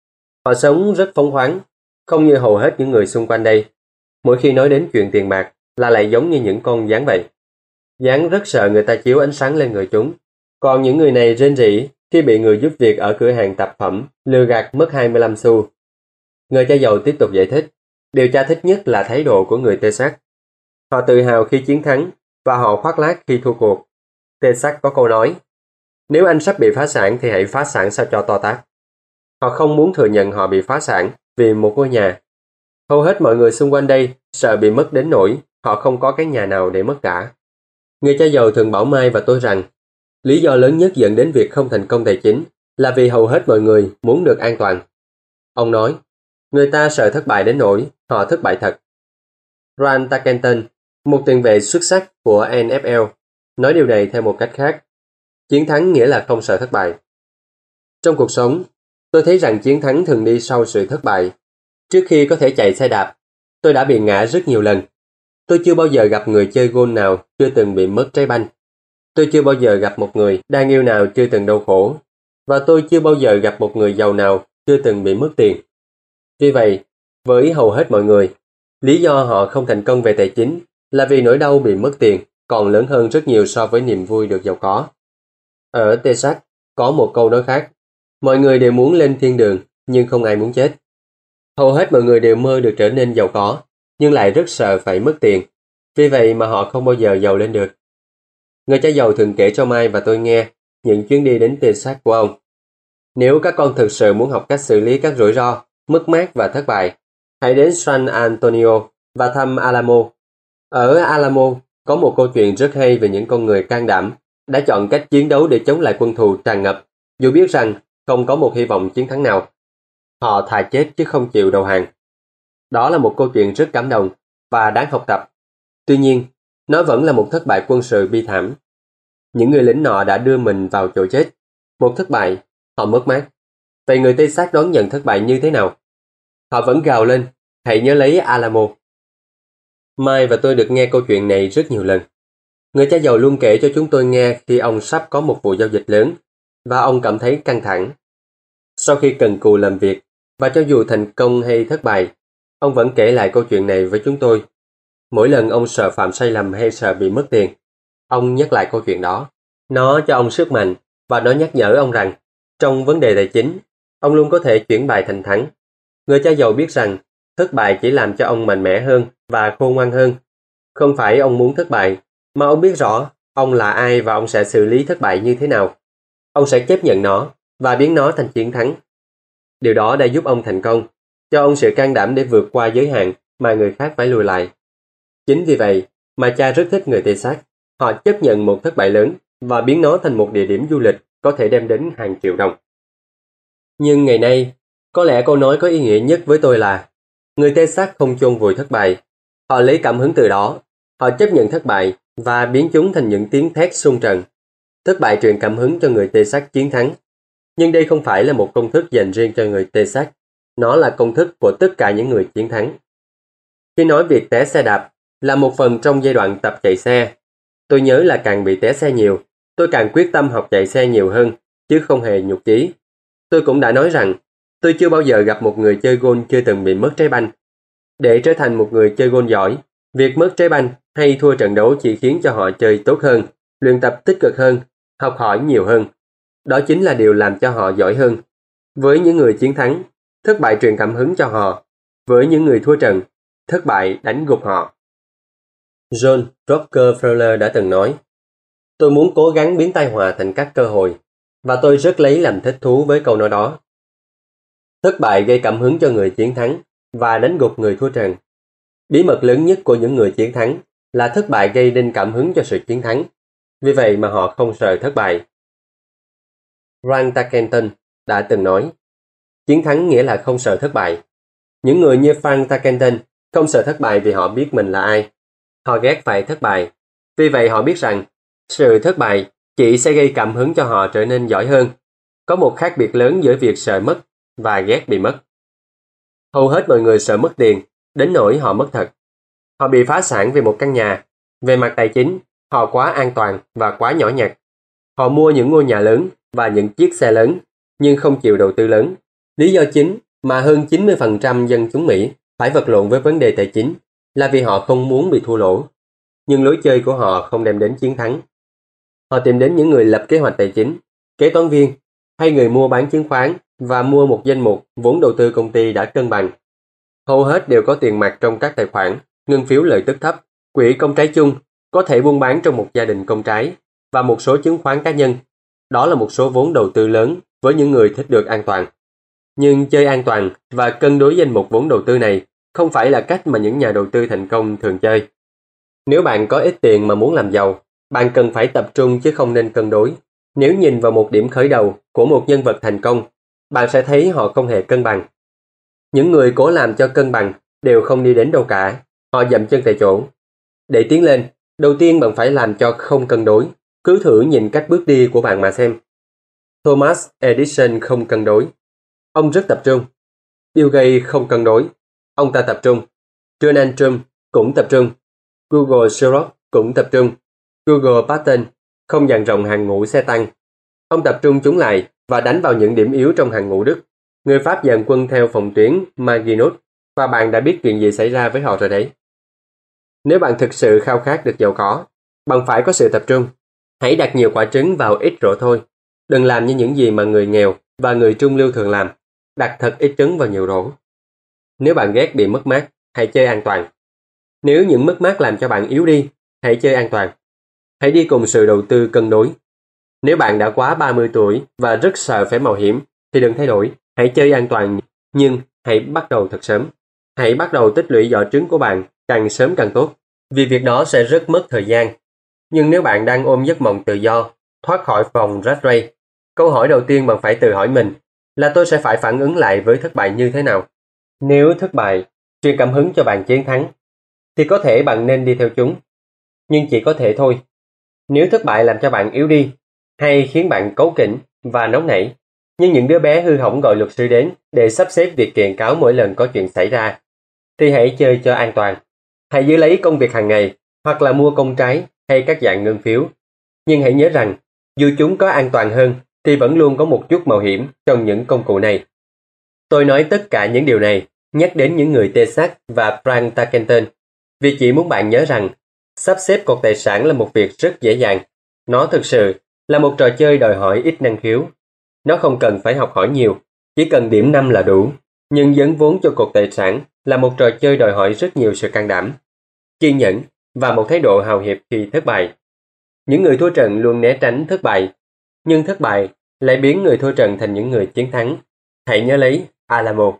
S1: Họ sống rất phóng khoáng, không như hầu hết những người xung quanh đây. Mỗi khi nói đến chuyện tiền bạc là lại giống như những con gián vậy. Gián rất sợ người ta chiếu ánh sáng lên người chúng. Còn những người này rên rỉ khi bị người giúp việc ở cửa hàng tạp phẩm lừa gạt mất 25 xu. Người cha giàu tiếp tục giải thích, điều cha thích nhất là thái độ của người Texas. Họ tự hào khi chiến thắng và họ khoác lác khi thua cuộc. Texas có câu nói, nếu anh sắp bị phá sản thì hãy phá sản sao cho to tát. Họ không muốn thừa nhận họ bị phá sản vì một ngôi nhà. Hầu hết mọi người xung quanh đây sợ bị mất đến nỗi họ không có cái nhà nào để mất cả. Người cha giàu thường bảo Mai và tôi rằng lý do lớn nhất dẫn đến việc không thành công tài chính là vì hầu hết mọi người muốn được an toàn. Ông nói, người ta sợ thất bại đến nỗi họ thất bại thật. Ron Tarkenton, một tiền vệ xuất sắc của NFL, nói điều này theo một cách khác. Chiến thắng nghĩa là không sợ thất bại. Trong cuộc sống, tôi thấy rằng chiến thắng thường đi sau sự thất bại. Trước khi có thể chạy xe đạp, tôi đã bị ngã rất nhiều lần. Tôi chưa bao giờ gặp người chơi golf nào chưa từng bị mất trái banh. Tôi chưa bao giờ gặp một người đang yêu nào chưa từng đau khổ. Và tôi chưa bao giờ gặp một người giàu nào chưa từng bị mất tiền. Vì vậy, với hầu hết mọi người, lý do họ không thành công về tài chính là vì nỗi đau bị mất tiền còn lớn hơn rất nhiều so với niềm vui được giàu có. Ở Texas, có một câu nói khác, mọi người đều muốn lên thiên đường, nhưng không ai muốn chết. Hầu hết mọi người đều mơ được trở nên giàu có, nhưng lại rất sợ phải mất tiền. Vì vậy mà họ không bao giờ giàu lên được. Người cha giàu thường kể cho Mai và tôi nghe những chuyến đi đến Texas của ông. Nếu các con thực sự muốn học cách xử lý các rủi ro, mất mát và thất bại, hãy đến San Antonio và thăm Alamo. Ở Alamo có một câu chuyện rất hay về những con người can đảm đã chọn cách chiến đấu để chống lại quân thù tràn ngập, dù biết rằng không có một hy vọng chiến thắng nào. Họ thà chết chứ không chịu đầu hàng. Đó là một câu chuyện rất cảm động và đáng học tập. Tuy nhiên, nó vẫn là một thất bại quân sự bi thảm. Những người lính nọ đã đưa mình vào chỗ chết. Một thất bại, họ mất mát. Vậy người Texas đón nhận thất bại như thế nào? Họ vẫn gào lên, hãy nhớ lấy Alamo. Mai và tôi được nghe câu chuyện này rất nhiều lần. Người cha giàu luôn kể cho chúng tôi nghe khi ông sắp có một vụ giao dịch lớn và ông cảm thấy căng thẳng. Sau khi cần cù làm việc, và cho dù thành công hay thất bại, ông vẫn kể lại câu chuyện này với chúng tôi. Mỗi lần ông sợ phạm sai lầm hay sợ bị mất tiền, ông nhắc lại câu chuyện đó. Nó cho ông sức mạnh và nó nhắc nhở ông rằng trong vấn đề tài chính, ông luôn có thể chuyển bài thành thắng. Người cha giàu biết rằng thất bại chỉ làm cho ông mạnh mẽ hơn và khôn ngoan hơn. Không phải ông muốn thất bại, mà ông biết rõ ông là ai và ông sẽ xử lý thất bại như thế nào. Ông sẽ chấp nhận nó và biến nó thành chiến thắng. Điều đó đã giúp ông thành công, cho ông sự can đảm để vượt qua giới hạn mà người khác phải lùi lại. Chính vì vậy mà cha rất thích người Texas. Họ chấp nhận một thất bại lớn và biến nó thành một địa điểm du lịch có thể đem đến hàng triệu đồng. Nhưng ngày nay, có lẽ câu nói có ý nghĩa nhất với tôi là người Texas không chôn vùi thất bại. Họ lấy cảm hứng từ đó. Họ chấp nhận thất bại và biến chúng thành những tiếng thét xung trận. Thất bại truyền cảm hứng cho người Texas chiến thắng. Nhưng đây không phải là một công thức dành riêng cho người Texas. Nó là công thức của tất cả những người chiến thắng. Khi nói việc té xe đạp là một phần trong giai đoạn tập chạy xe, tôi nhớ là càng bị té xe nhiều, tôi càng quyết tâm học chạy xe nhiều hơn, chứ không hề nhụt chí. Tôi cũng đã nói rằng, tôi chưa bao giờ gặp một người chơi golf chưa từng bị mất trái banh. Để trở thành một người chơi golf giỏi, việc mất trái banh hay thua trận đấu chỉ khiến cho họ chơi tốt hơn, luyện tập tích cực hơn, học hỏi nhiều hơn. Đó chính là điều làm cho họ giỏi hơn. Với những người chiến thắng, thất bại truyền cảm hứng cho họ. Với những người thua trận, thất bại đánh gục họ. John Rockefeller đã từng nói, tôi muốn cố gắng biến tai họa thành các cơ hội, và tôi rất lấy làm thích thú với câu nói đó. Thất bại gây cảm hứng cho người chiến thắng và đánh gục người thua trận. Bí mật lớn nhất của những người chiến thắng là thất bại gây nên cảm hứng cho sự chiến thắng. Vì vậy mà họ không sợ thất bại. Frank Tarkenton đã từng nói, chiến thắng nghĩa là không sợ thất bại. Những người như Frank Tarkenton không sợ thất bại vì họ biết mình là ai. Họ ghét phải thất bại. Vì vậy họ biết rằng sự thất bại chỉ sẽ gây cảm hứng cho họ trở nên giỏi hơn. Có một khác biệt lớn giữa việc sợ mất và ghét bị mất. Hầu hết mọi người sợ mất tiền, đến nỗi họ mất thật. Họ bị phá sản vì một căn nhà. Về mặt tài chính, họ quá an toàn và quá nhỏ nhặt. Họ mua những ngôi nhà lớn và những chiếc xe lớn, nhưng không chịu đầu tư lớn. Lý do chính mà hơn 90% dân chúng Mỹ phải vật lộn với vấn đề tài chính là vì họ không muốn bị thua lỗ. Nhưng lối chơi của họ không đem đến chiến thắng. Họ tìm đến những người lập kế hoạch tài chính, kế toán viên hay người mua bán chứng khoán và mua một danh mục vốn đầu tư công ty đã cân bằng. Hầu hết đều có tiền mặt trong các tài khoản, ngân phiếu lợi tức thấp, quỹ công trái chung, có thể buôn bán trong một gia đình công trái và một số chứng khoán cá nhân. Đó là một số vốn đầu tư lớn với những người thích được an toàn. Nhưng chơi an toàn và cân đối danh mục vốn đầu tư này không phải là cách mà những nhà đầu tư thành công thường chơi. Nếu bạn có ít tiền mà muốn làm giàu, bạn cần phải tập trung chứ không nên cân đối. Nếu nhìn vào một điểm khởi đầu của một nhân vật thành công, bạn sẽ thấy họ không hề cân bằng. Những người cố làm cho cân bằng đều không đi đến đâu cả, họ dậm chân tại chỗ. Để tiến lên, đầu tiên bạn phải làm cho không cân đối. Cứ thử nhìn cách bước đi của bạn mà xem. Thomas Edison không cân đối. Ông rất tập trung. Bill Gates không cân đối. Ông ta tập trung. Donald Trump cũng tập trung. Google Xerox cũng tập trung. Google Patent không dàn rộng hàng ngũ xe tăng. Ông tập trung chúng lại và đánh vào những điểm yếu trong hàng ngũ Đức. Người Pháp dàn quân theo phòng tuyến Maginot và bạn đã biết chuyện gì xảy ra với họ rồi đấy. Nếu bạn thực sự khao khát được giàu có, bạn phải có sự tập trung. Hãy đặt nhiều quả trứng vào ít rổ thôi. Đừng làm như những gì mà người nghèo và người trung lưu thường làm. Đặt thật ít trứng vào nhiều rổ. Nếu bạn ghét bị mất mát, hãy chơi an toàn. Nếu những mất mát làm cho bạn yếu đi, hãy chơi an toàn. Hãy đi cùng sự đầu tư cân đối. Nếu bạn đã quá 30 tuổi và rất sợ phải mạo hiểm, thì đừng thay đổi. Hãy chơi an toàn, nhưng hãy bắt đầu thật sớm. Hãy bắt đầu tích lũy giỏ trứng của bạn càng sớm càng tốt, vì việc đó sẽ rất mất thời gian. Nhưng nếu bạn đang ôm giấc mộng tự do, thoát khỏi vòng rat race, câu hỏi đầu tiên bạn phải tự hỏi mình là tôi sẽ phải phản ứng lại với thất bại như thế nào? Nếu thất bại truyền cảm hứng cho bạn chiến thắng, thì có thể bạn nên đi theo chúng. Nhưng chỉ có thể thôi. Nếu thất bại làm cho bạn yếu đi, hay khiến bạn cáu kỉnh và nóng nảy, nhưng những đứa bé hư hỏng gọi luật sư đến để sắp xếp việc kiện cáo mỗi lần có chuyện xảy ra, thì hãy chơi cho an toàn. Hãy giữ lấy công việc hàng ngày, hoặc là mua công trái hay các dạng ngân phiếu. Nhưng hãy nhớ rằng, dù chúng có an toàn hơn, thì vẫn luôn có một chút mạo hiểm trong những công cụ này. Tôi nói tất cả những điều này nhắc đến những người Texas và Frank Tarkenton, vì chỉ muốn bạn nhớ rằng sắp xếp cột tài sản là một việc rất dễ dàng. Nó thực sự là một trò chơi đòi hỏi ít năng khiếu. Nó không cần phải học hỏi nhiều, chỉ cần điểm 5 là đủ. Nhưng dấn vốn cho cột tài sản là một trò chơi đòi hỏi rất nhiều sự can đảm, kiên nhẫn và một thái độ hào hiệp khi thất bại. Những người thua trận luôn né tránh thất bại, nhưng thất bại lại biến người thua trận thành những người chiến thắng. Hãy nhớ lấy Alamo.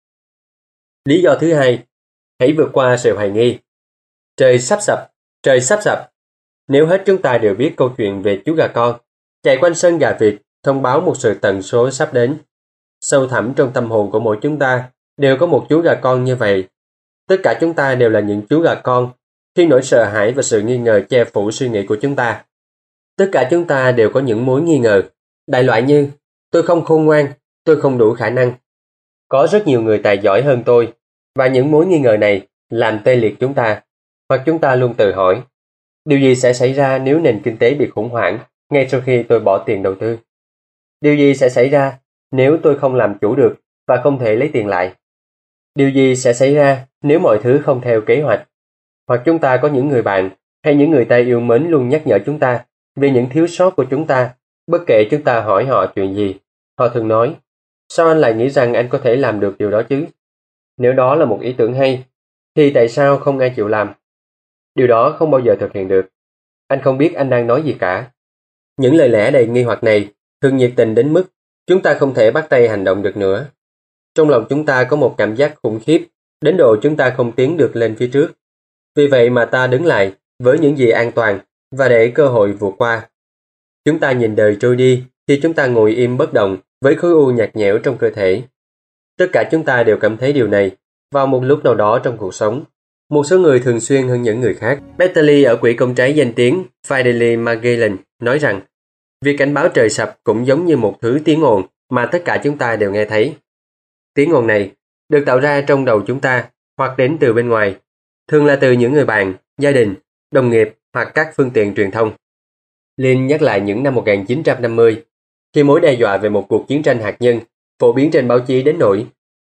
S1: Lý do thứ hai, hãy vượt qua sự hoài nghi. Trời sắp sập, trời sắp sập. Nếu hết chúng ta đều biết câu chuyện về chú gà con chạy quanh sân gà vịt thông báo một sự tận số sắp đến. Sâu thẳm trong tâm hồn của mỗi chúng ta đều có một chú gà con như vậy. Tất cả chúng ta đều là những chú gà con khi nỗi sợ hãi và sự nghi ngờ che phủ suy nghĩ của chúng ta. Tất cả chúng ta đều có những mối nghi ngờ, đại loại như tôi không khôn ngoan, tôi không đủ khả năng. Có rất nhiều người tài giỏi hơn tôi, và những mối nghi ngờ này làm tê liệt chúng ta. Hoặc chúng ta luôn tự hỏi, điều gì sẽ xảy ra nếu nền kinh tế bị khủng hoảng ngay sau khi tôi bỏ tiền đầu tư? Điều gì sẽ xảy ra nếu tôi không làm chủ được và không thể lấy tiền lại? Điều gì sẽ xảy ra nếu mọi thứ không theo kế hoạch? Hoặc chúng ta có những người bạn hay những người ta yêu mến luôn nhắc nhở chúng ta về những thiếu sót của chúng ta, bất kể chúng ta hỏi họ chuyện gì. Họ thường nói, sao anh lại nghĩ rằng anh có thể làm được điều đó chứ? Nếu đó là một ý tưởng hay, thì tại sao không ai chịu làm? Điều đó không bao giờ thực hiện được. Anh không biết anh đang nói gì cả. Những lời lẽ đầy nghi hoặc này thường nhiệt tình đến mức chúng ta không thể bắt tay hành động được nữa. Trong lòng chúng ta có một cảm giác khủng khiếp, đến độ chúng ta không tiến được lên phía trước. Vì vậy mà ta đứng lại với những gì an toàn và để cơ hội vượt qua. Chúng ta nhìn đời trôi đi thì chúng ta ngồi im bất động với khối u nhạt nhẽo trong cơ thể. Tất cả chúng ta đều cảm thấy điều này vào một lúc nào đó trong cuộc sống. Một số người thường xuyên hơn những người khác. Betley ở quỹ công trái danh tiếng Fidelity Magellan nói rằng việc cảnh báo trời sập cũng giống như một thứ tiếng ồn mà tất cả chúng ta đều nghe thấy. Tiếng ồn này được tạo ra trong đầu chúng ta hoặc đến từ bên ngoài, thường là từ những người bạn, gia đình, đồng nghiệp hoặc các phương tiện truyền thông. Lin nhắc lại những năm 1950, khi mối đe dọa về một cuộc chiến tranh hạt nhân phổ biến trên báo chí đến nỗi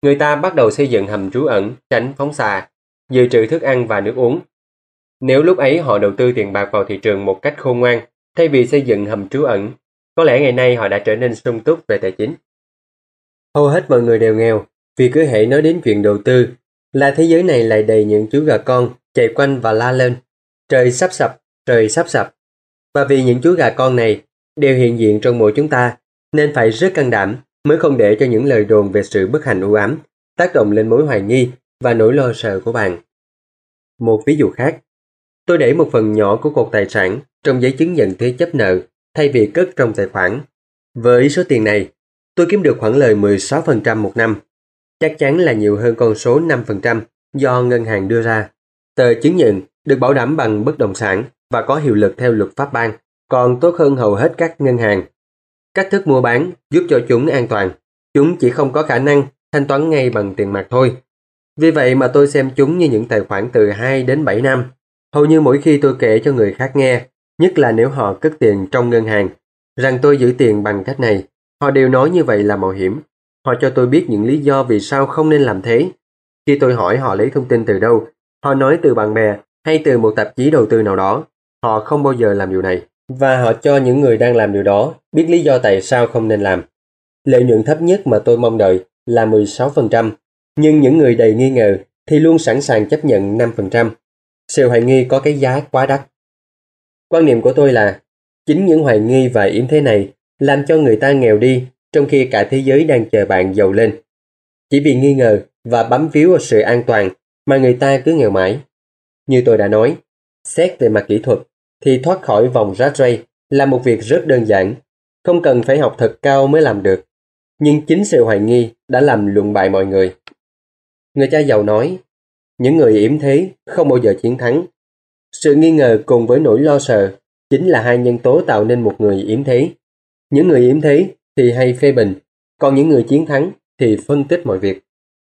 S1: Người ta bắt đầu xây dựng hầm trú ẩn, tránh phóng xạ, dự trữ thức ăn và nước uống. Nếu lúc ấy họ đầu tư tiền bạc vào thị trường một cách khôn ngoan, thay vì xây dựng hầm trú ẩn, có lẽ ngày nay họ đã trở nên sung túc về tài chính. Hầu hết mọi người đều nghèo, vì cứ hễ nói đến chuyện đầu tư, là thế giới này lại đầy những chú gà con chạy quanh và la lên, trời sắp sập, trời sắp sập. Và vì những chú gà con này đều hiện diện trong mỗi chúng ta, nên phải rất can đảm mới không để cho những lời đồn về sự bất hạnh u ám tác động lên mối hoài nghi và nỗi lo sợ của bạn. Một ví dụ khác, tôi để một phần nhỏ của cột tài sản trong giấy chứng nhận thế chấp nợ thay vì cất trong tài khoản. Với số tiền này, tôi kiếm được khoản lời 16% một năm. Chắc chắn là nhiều hơn con số 5% do ngân hàng đưa ra. Tờ chứng nhận được bảo đảm bằng bất động sản và có hiệu lực theo luật pháp bang, còn tốt hơn hầu hết các ngân hàng. Cách thức mua bán giúp cho chúng an toàn. Chúng chỉ không có khả năng thanh toán ngay bằng tiền mặt thôi. Vì vậy mà tôi xem chúng như những tài khoản từ 2 đến 7 năm. Hầu như mỗi khi tôi kể cho người khác nghe, nhất là nếu họ cất tiền trong ngân hàng, rằng tôi giữ tiền bằng cách này, họ đều nói như vậy là mạo hiểm. Họ cho tôi biết những lý do vì sao không nên làm thế. Khi tôi hỏi họ lấy thông tin từ đâu, họ nói từ bạn bè hay từ một tạp chí đầu tư nào đó. Họ không bao giờ làm điều này. Và họ cho những người đang làm điều đó biết lý do tại sao không nên làm. Lợi nhuận thấp nhất mà tôi mong đợi là 16%, nhưng những người đầy nghi ngờ thì luôn sẵn sàng chấp nhận 5%. Sự hoài nghi có cái giá quá đắt. Quan niệm của tôi là chính những hoài nghi và yếm thế này làm cho người ta nghèo đi, trong khi cả thế giới đang chờ bạn giàu lên. Chỉ vì nghi ngờ và bám víu vào sự an toàn mà người ta cứ nghèo mãi. Như tôi đã nói, xét về mặt kỹ thuật thì thoát khỏi vòng rat race là một việc rất đơn giản, không cần phải học thật cao mới làm được. Nhưng chính sự hoài nghi đã làm lụn bại mọi người. Người cha giàu nói, những người yếm thế không bao giờ chiến thắng. Sự nghi ngờ cùng với nỗi lo sợ chính là hai nhân tố tạo nên một người yếm thế. Những người yếm thế thì hay phê bình, còn những người chiến thắng thì phân tích mọi việc.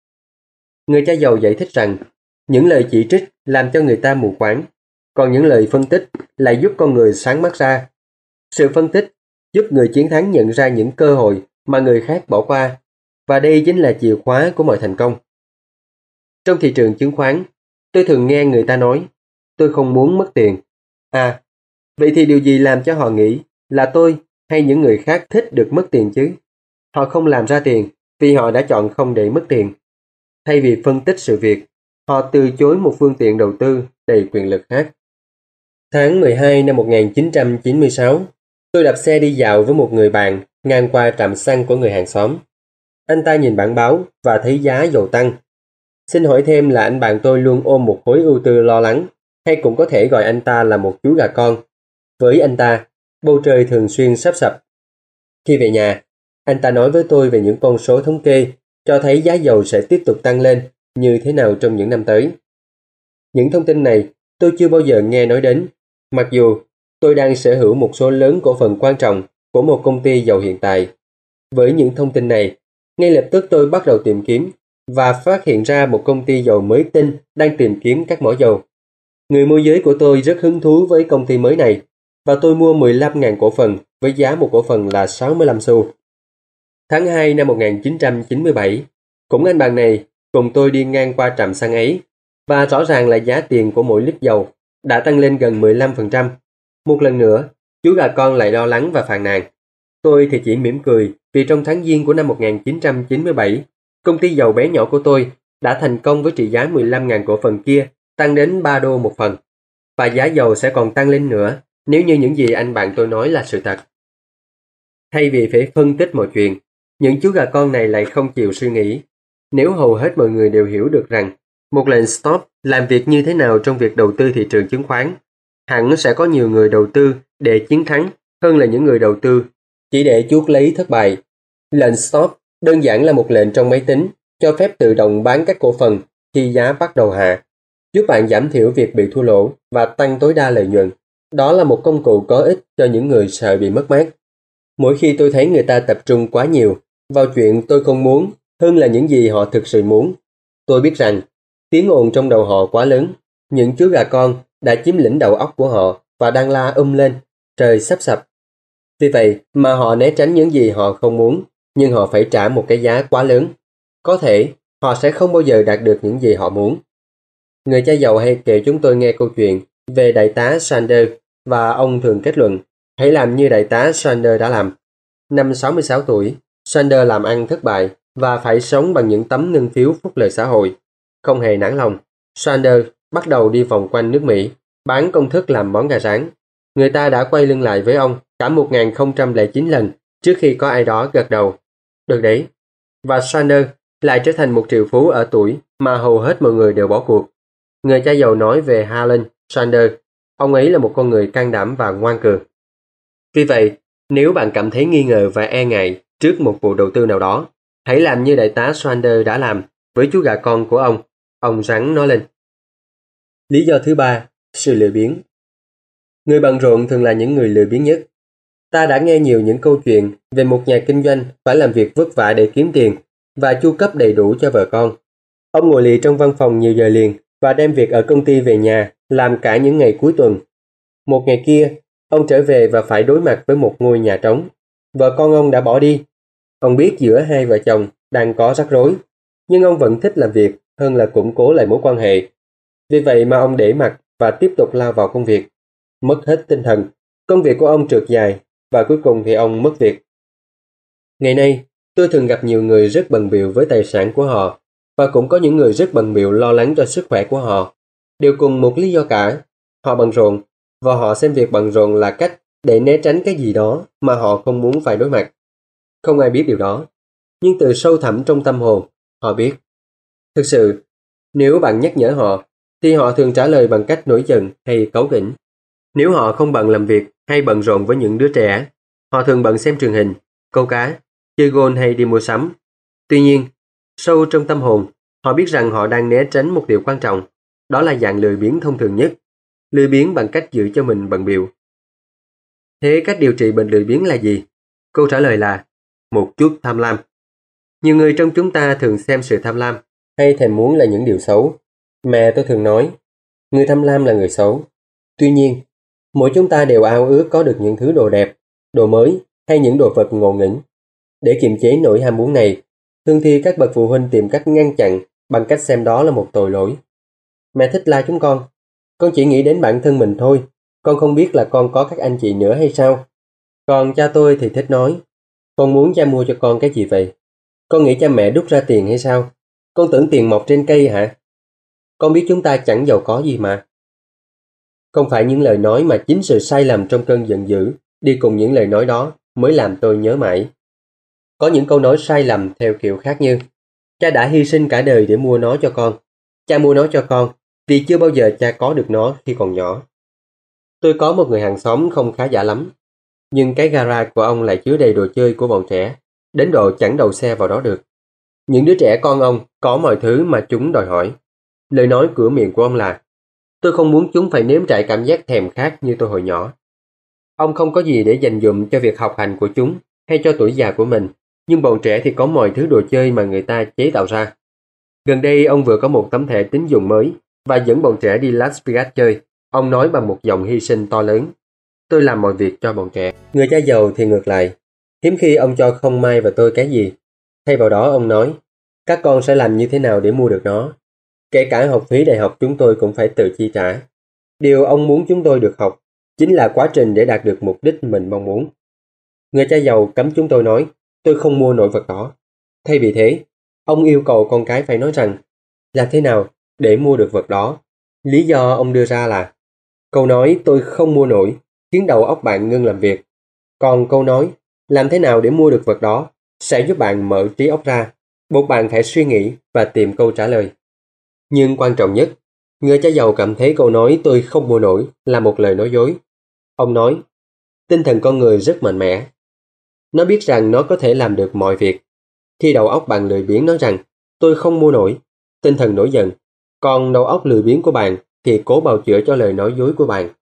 S1: Người cha giàu giải thích rằng, những lời chỉ trích làm cho người ta mù quáng, còn những lời phân tích lại giúp con người sáng mắt ra. Sự phân tích giúp người chiến thắng nhận ra những cơ hội mà người khác bỏ qua, và đây chính là chìa khóa của mọi thành công. Trong thị trường chứng khoán, tôi thường nghe người ta nói, tôi không muốn mất tiền. À, vậy thì điều gì làm cho họ nghĩ là tôi hay những người khác thích được mất tiền chứ? Họ không làm ra tiền vì họ đã chọn không để mất tiền. Thay vì phân tích sự việc, họ từ chối một phương tiện đầu tư đầy quyền lực khác. Tháng 12 năm 1996, tôi đạp xe đi dạo với một người bạn ngang qua trạm xăng của người hàng xóm. Anh ta nhìn bảng báo và thấy giá dầu tăng. Xin hỏi thêm là anh bạn tôi luôn ôm một khối ưu tư lo lắng, hay cũng có thể gọi anh ta là một chú gà con. Với anh ta, bầu trời thường xuyên sắp sập. Khi về nhà, anh ta nói với tôi về những con số thống kê cho thấy giá dầu sẽ tiếp tục tăng lên như thế nào trong những năm tới. Những thông tin này tôi chưa bao giờ nghe nói đến, mặc dù tôi đang sở hữu một số lớn cổ phần quan trọng của một công ty dầu hiện tại. Với những thông tin này, ngay lập tức tôi bắt đầu tìm kiếm và phát hiện ra một công ty dầu mới tinh đang tìm kiếm các mỏ dầu. Người môi giới của tôi rất hứng thú với công ty mới này và tôi mua 15.000 cổ phần với giá một cổ phần là 65 xu. Tháng 2 năm 1997, cũng anh bạn này cùng tôi đi ngang qua trạm xăng ấy và rõ ràng là giá tiền của mỗi lít dầu đã tăng lên gần 15%. Một lần nữa, chú gà con lại lo lắng và phàn nàn. Tôi thì chỉ mỉm cười vì trong tháng Giêng của năm 1997, công ty dầu bé nhỏ của tôi đã thành công với trị giá 15.000 cổ phần kia tăng đến 3 đô một phần. Và giá dầu sẽ còn tăng lên nữa nếu như những gì anh bạn tôi nói là sự thật. Thay vì phải phân tích mọi chuyện, những chú gà con này lại không chịu suy nghĩ. Nếu hầu hết mọi người đều hiểu được rằng một lệnh stop làm việc như thế nào trong việc đầu tư thị trường chứng khoán, hẳn sẽ có nhiều người đầu tư để chiến thắng hơn là những người đầu tư chỉ để chuốc lấy thất bại. Lệnh stop đơn giản là một lệnh trong máy tính cho phép tự động bán các cổ phần khi giá bắt đầu hạ, giúp bạn giảm thiểu việc bị thua lỗ và tăng tối đa lợi nhuận. Đó là một công cụ có ích cho những người sợ bị mất mát. Mỗi khi tôi thấy người ta tập trung quá nhiều vào chuyện tôi không muốn hơn là những gì họ thực sự muốn, tôi biết rằng tiếng ồn trong đầu họ quá lớn. Những chú gà con đã chiếm lĩnh đầu óc của họ và đang la lên, trời sắp sập. Vì vậy mà họ né tránh những gì họ không muốn, nhưng họ phải trả một cái giá quá lớn. Có thể
S2: họ sẽ không bao giờ đạt được những gì họ muốn. Người cha giàu hay kể chúng tôi nghe câu chuyện về đại tá Sanders và ông thường kết luận, hãy làm như đại tá Sanders đã làm. Năm 66 tuổi, Sanders làm ăn thất bại và phải sống bằng những tấm ngân phiếu phúc lợi xã hội. Không hề nản lòng, Sanders bắt đầu đi vòng quanh nước Mỹ, bán công thức làm món gà rán. Người ta đã quay lưng lại với ông cả 1009 lần trước khi có ai đó gật đầu. Được đấy. Và Sanders lại trở thành một triệu phú ở tuổi mà hầu hết mọi người đều bỏ cuộc. Người cha giàu nói về Harlan Sanders, ông ấy là một con người can đảm và ngoan cường. Vì vậy, nếu bạn cảm thấy nghi ngờ và e ngại trước một vụ đầu tư nào đó, hãy làm như đại tá Sanders đã làm với chú gà con của ông rắn nói lên. Lý do thứ ba, sự lười biếng. Người bận rộn thường là những người lười biếng nhất. Ta đã nghe nhiều những câu chuyện về một nhà kinh doanh phải làm việc vất vả để kiếm tiền và chu cấp đầy đủ cho vợ con. Ông ngồi lì trong văn phòng nhiều giờ liền và đem việc ở công ty về nhà làm cả những ngày cuối tuần. Một ngày kia, ông trở về và phải đối mặt với một ngôi nhà trống. Vợ con ông đã bỏ đi. Ông biết giữa hai vợ chồng đang có rắc rối, nhưng ông vẫn thích làm việc hơn là củng cố lại mối quan hệ. Vì vậy mà ông để mặc và tiếp tục lao vào công việc. Mất hết tinh thần, công việc của ông trượt dài và cuối cùng thì ông mất việc. Ngày nay, tôi thường gặp nhiều người rất bận bịu với tài sản của họ và cũng có những người rất bận bịu lo lắng cho sức khỏe của họ. Đều cùng một lý do cả, họ bận rộn và họ xem việc bận rộn là cách để né tránh cái gì đó mà họ không muốn phải đối mặt. Không ai biết điều đó, nhưng từ sâu thẳm trong tâm hồn, họ biết. Thực sự, nếu bạn nhắc nhở họ, thì họ thường trả lời bằng cách nổi giận hay cáu kỉnh. Nếu họ không bận làm việc hay bận rộn với những đứa trẻ, họ thường bận xem truyền hình, câu cá, chơi golf hay đi mua sắm. Tuy nhiên, sâu trong tâm hồn, họ biết rằng họ đang né tránh một điều quan trọng, đó là dạng lười biếng thông thường nhất, lười biếng bằng cách giữ cho mình bận bịu. Thế cách điều trị bệnh lười biếng là gì? Câu trả lời là một chút tham lam. Nhiều người trong chúng ta thường xem sự tham lam hay thèm muốn là những điều xấu. Mẹ tôi thường nói, người tham lam là người xấu. Tuy nhiên, mỗi chúng ta đều ao ước có được những thứ đồ đẹp, đồ mới hay những đồ vật ngộ nghĩnh. Để kiềm chế nỗi ham muốn này, thường thì các bậc phụ huynh tìm cách ngăn chặn bằng cách xem đó là một tội lỗi. Mẹ thích la chúng con chỉ nghĩ đến bản thân mình thôi, con không biết là con có các anh chị nữa hay sao? Còn cha tôi thì thích nói, con muốn cha mua cho con cái gì vậy? Con nghĩ cha mẹ đút ra tiền hay sao? Con tưởng tiền mọc trên cây hả? Con biết chúng ta chẳng giàu có gì mà. Không phải những lời nói mà chính sự sai lầm trong cơn giận dữ đi cùng những lời nói đó mới làm tôi nhớ mãi. Có những câu nói sai lầm theo kiểu khác như, cha đã hy sinh cả đời để mua nó cho con. Cha mua nó cho con vì chưa bao giờ cha có được nó khi còn nhỏ. Tôi có một người hàng xóm không khá giả lắm, nhưng cái gara của ông lại chứa đầy đồ chơi của bọn trẻ, đến độ chẳng đậu xe vào đó được. Những đứa trẻ con ông có mọi thứ mà chúng đòi hỏi. Lời nói cửa miệng của ông là, tôi không muốn chúng phải nếm trải cảm giác thèm khát như tôi hồi nhỏ. Ông không có gì để dành dụm cho việc học hành của chúng hay cho tuổi già của mình, nhưng bọn trẻ thì có mọi thứ đồ chơi mà người ta chế tạo ra. Gần đây ông vừa có một tấm thẻ tín dụng mới và dẫn bọn trẻ đi Las Vegas chơi. Ông nói bằng một giọng hy sinh to lớn, tôi làm mọi việc cho bọn trẻ. Người cha giàu thì ngược lại, hiếm khi ông cho không Mai và tôi cái gì. Thay vào đó ông nói, các con sẽ làm như thế nào để mua được nó. Kể cả học phí đại học chúng tôi cũng phải tự chi trả. Điều ông muốn chúng tôi được học chính là quá trình để đạt được mục đích mình mong muốn. Người cha giàu cấm chúng tôi nói, tôi không mua nổi vật đó. Thay vì thế, ông yêu cầu con cái phải nói rằng, làm thế nào để mua được vật đó. Lý do ông đưa ra là, câu nói tôi không mua nổi khiến đầu óc bạn ngưng làm việc. Còn câu nói, làm thế nào để mua được vật đó sẽ giúp bạn mở trí óc ra, buộc bạn phải suy nghĩ và tìm câu trả lời. Nhưng quan trọng nhất, người cha giàu cảm thấy câu nói tôi không mua nổi là một lời nói dối. Ông nói, tinh thần con người rất mạnh mẽ. Nó biết rằng nó có thể làm được mọi việc. Khi đầu óc bạn lười biếng nói rằng tôi không mua nổi, tinh thần nổi giận. Còn đầu óc lười biếng của bạn thì cố bào chữa cho lời nói dối của bạn.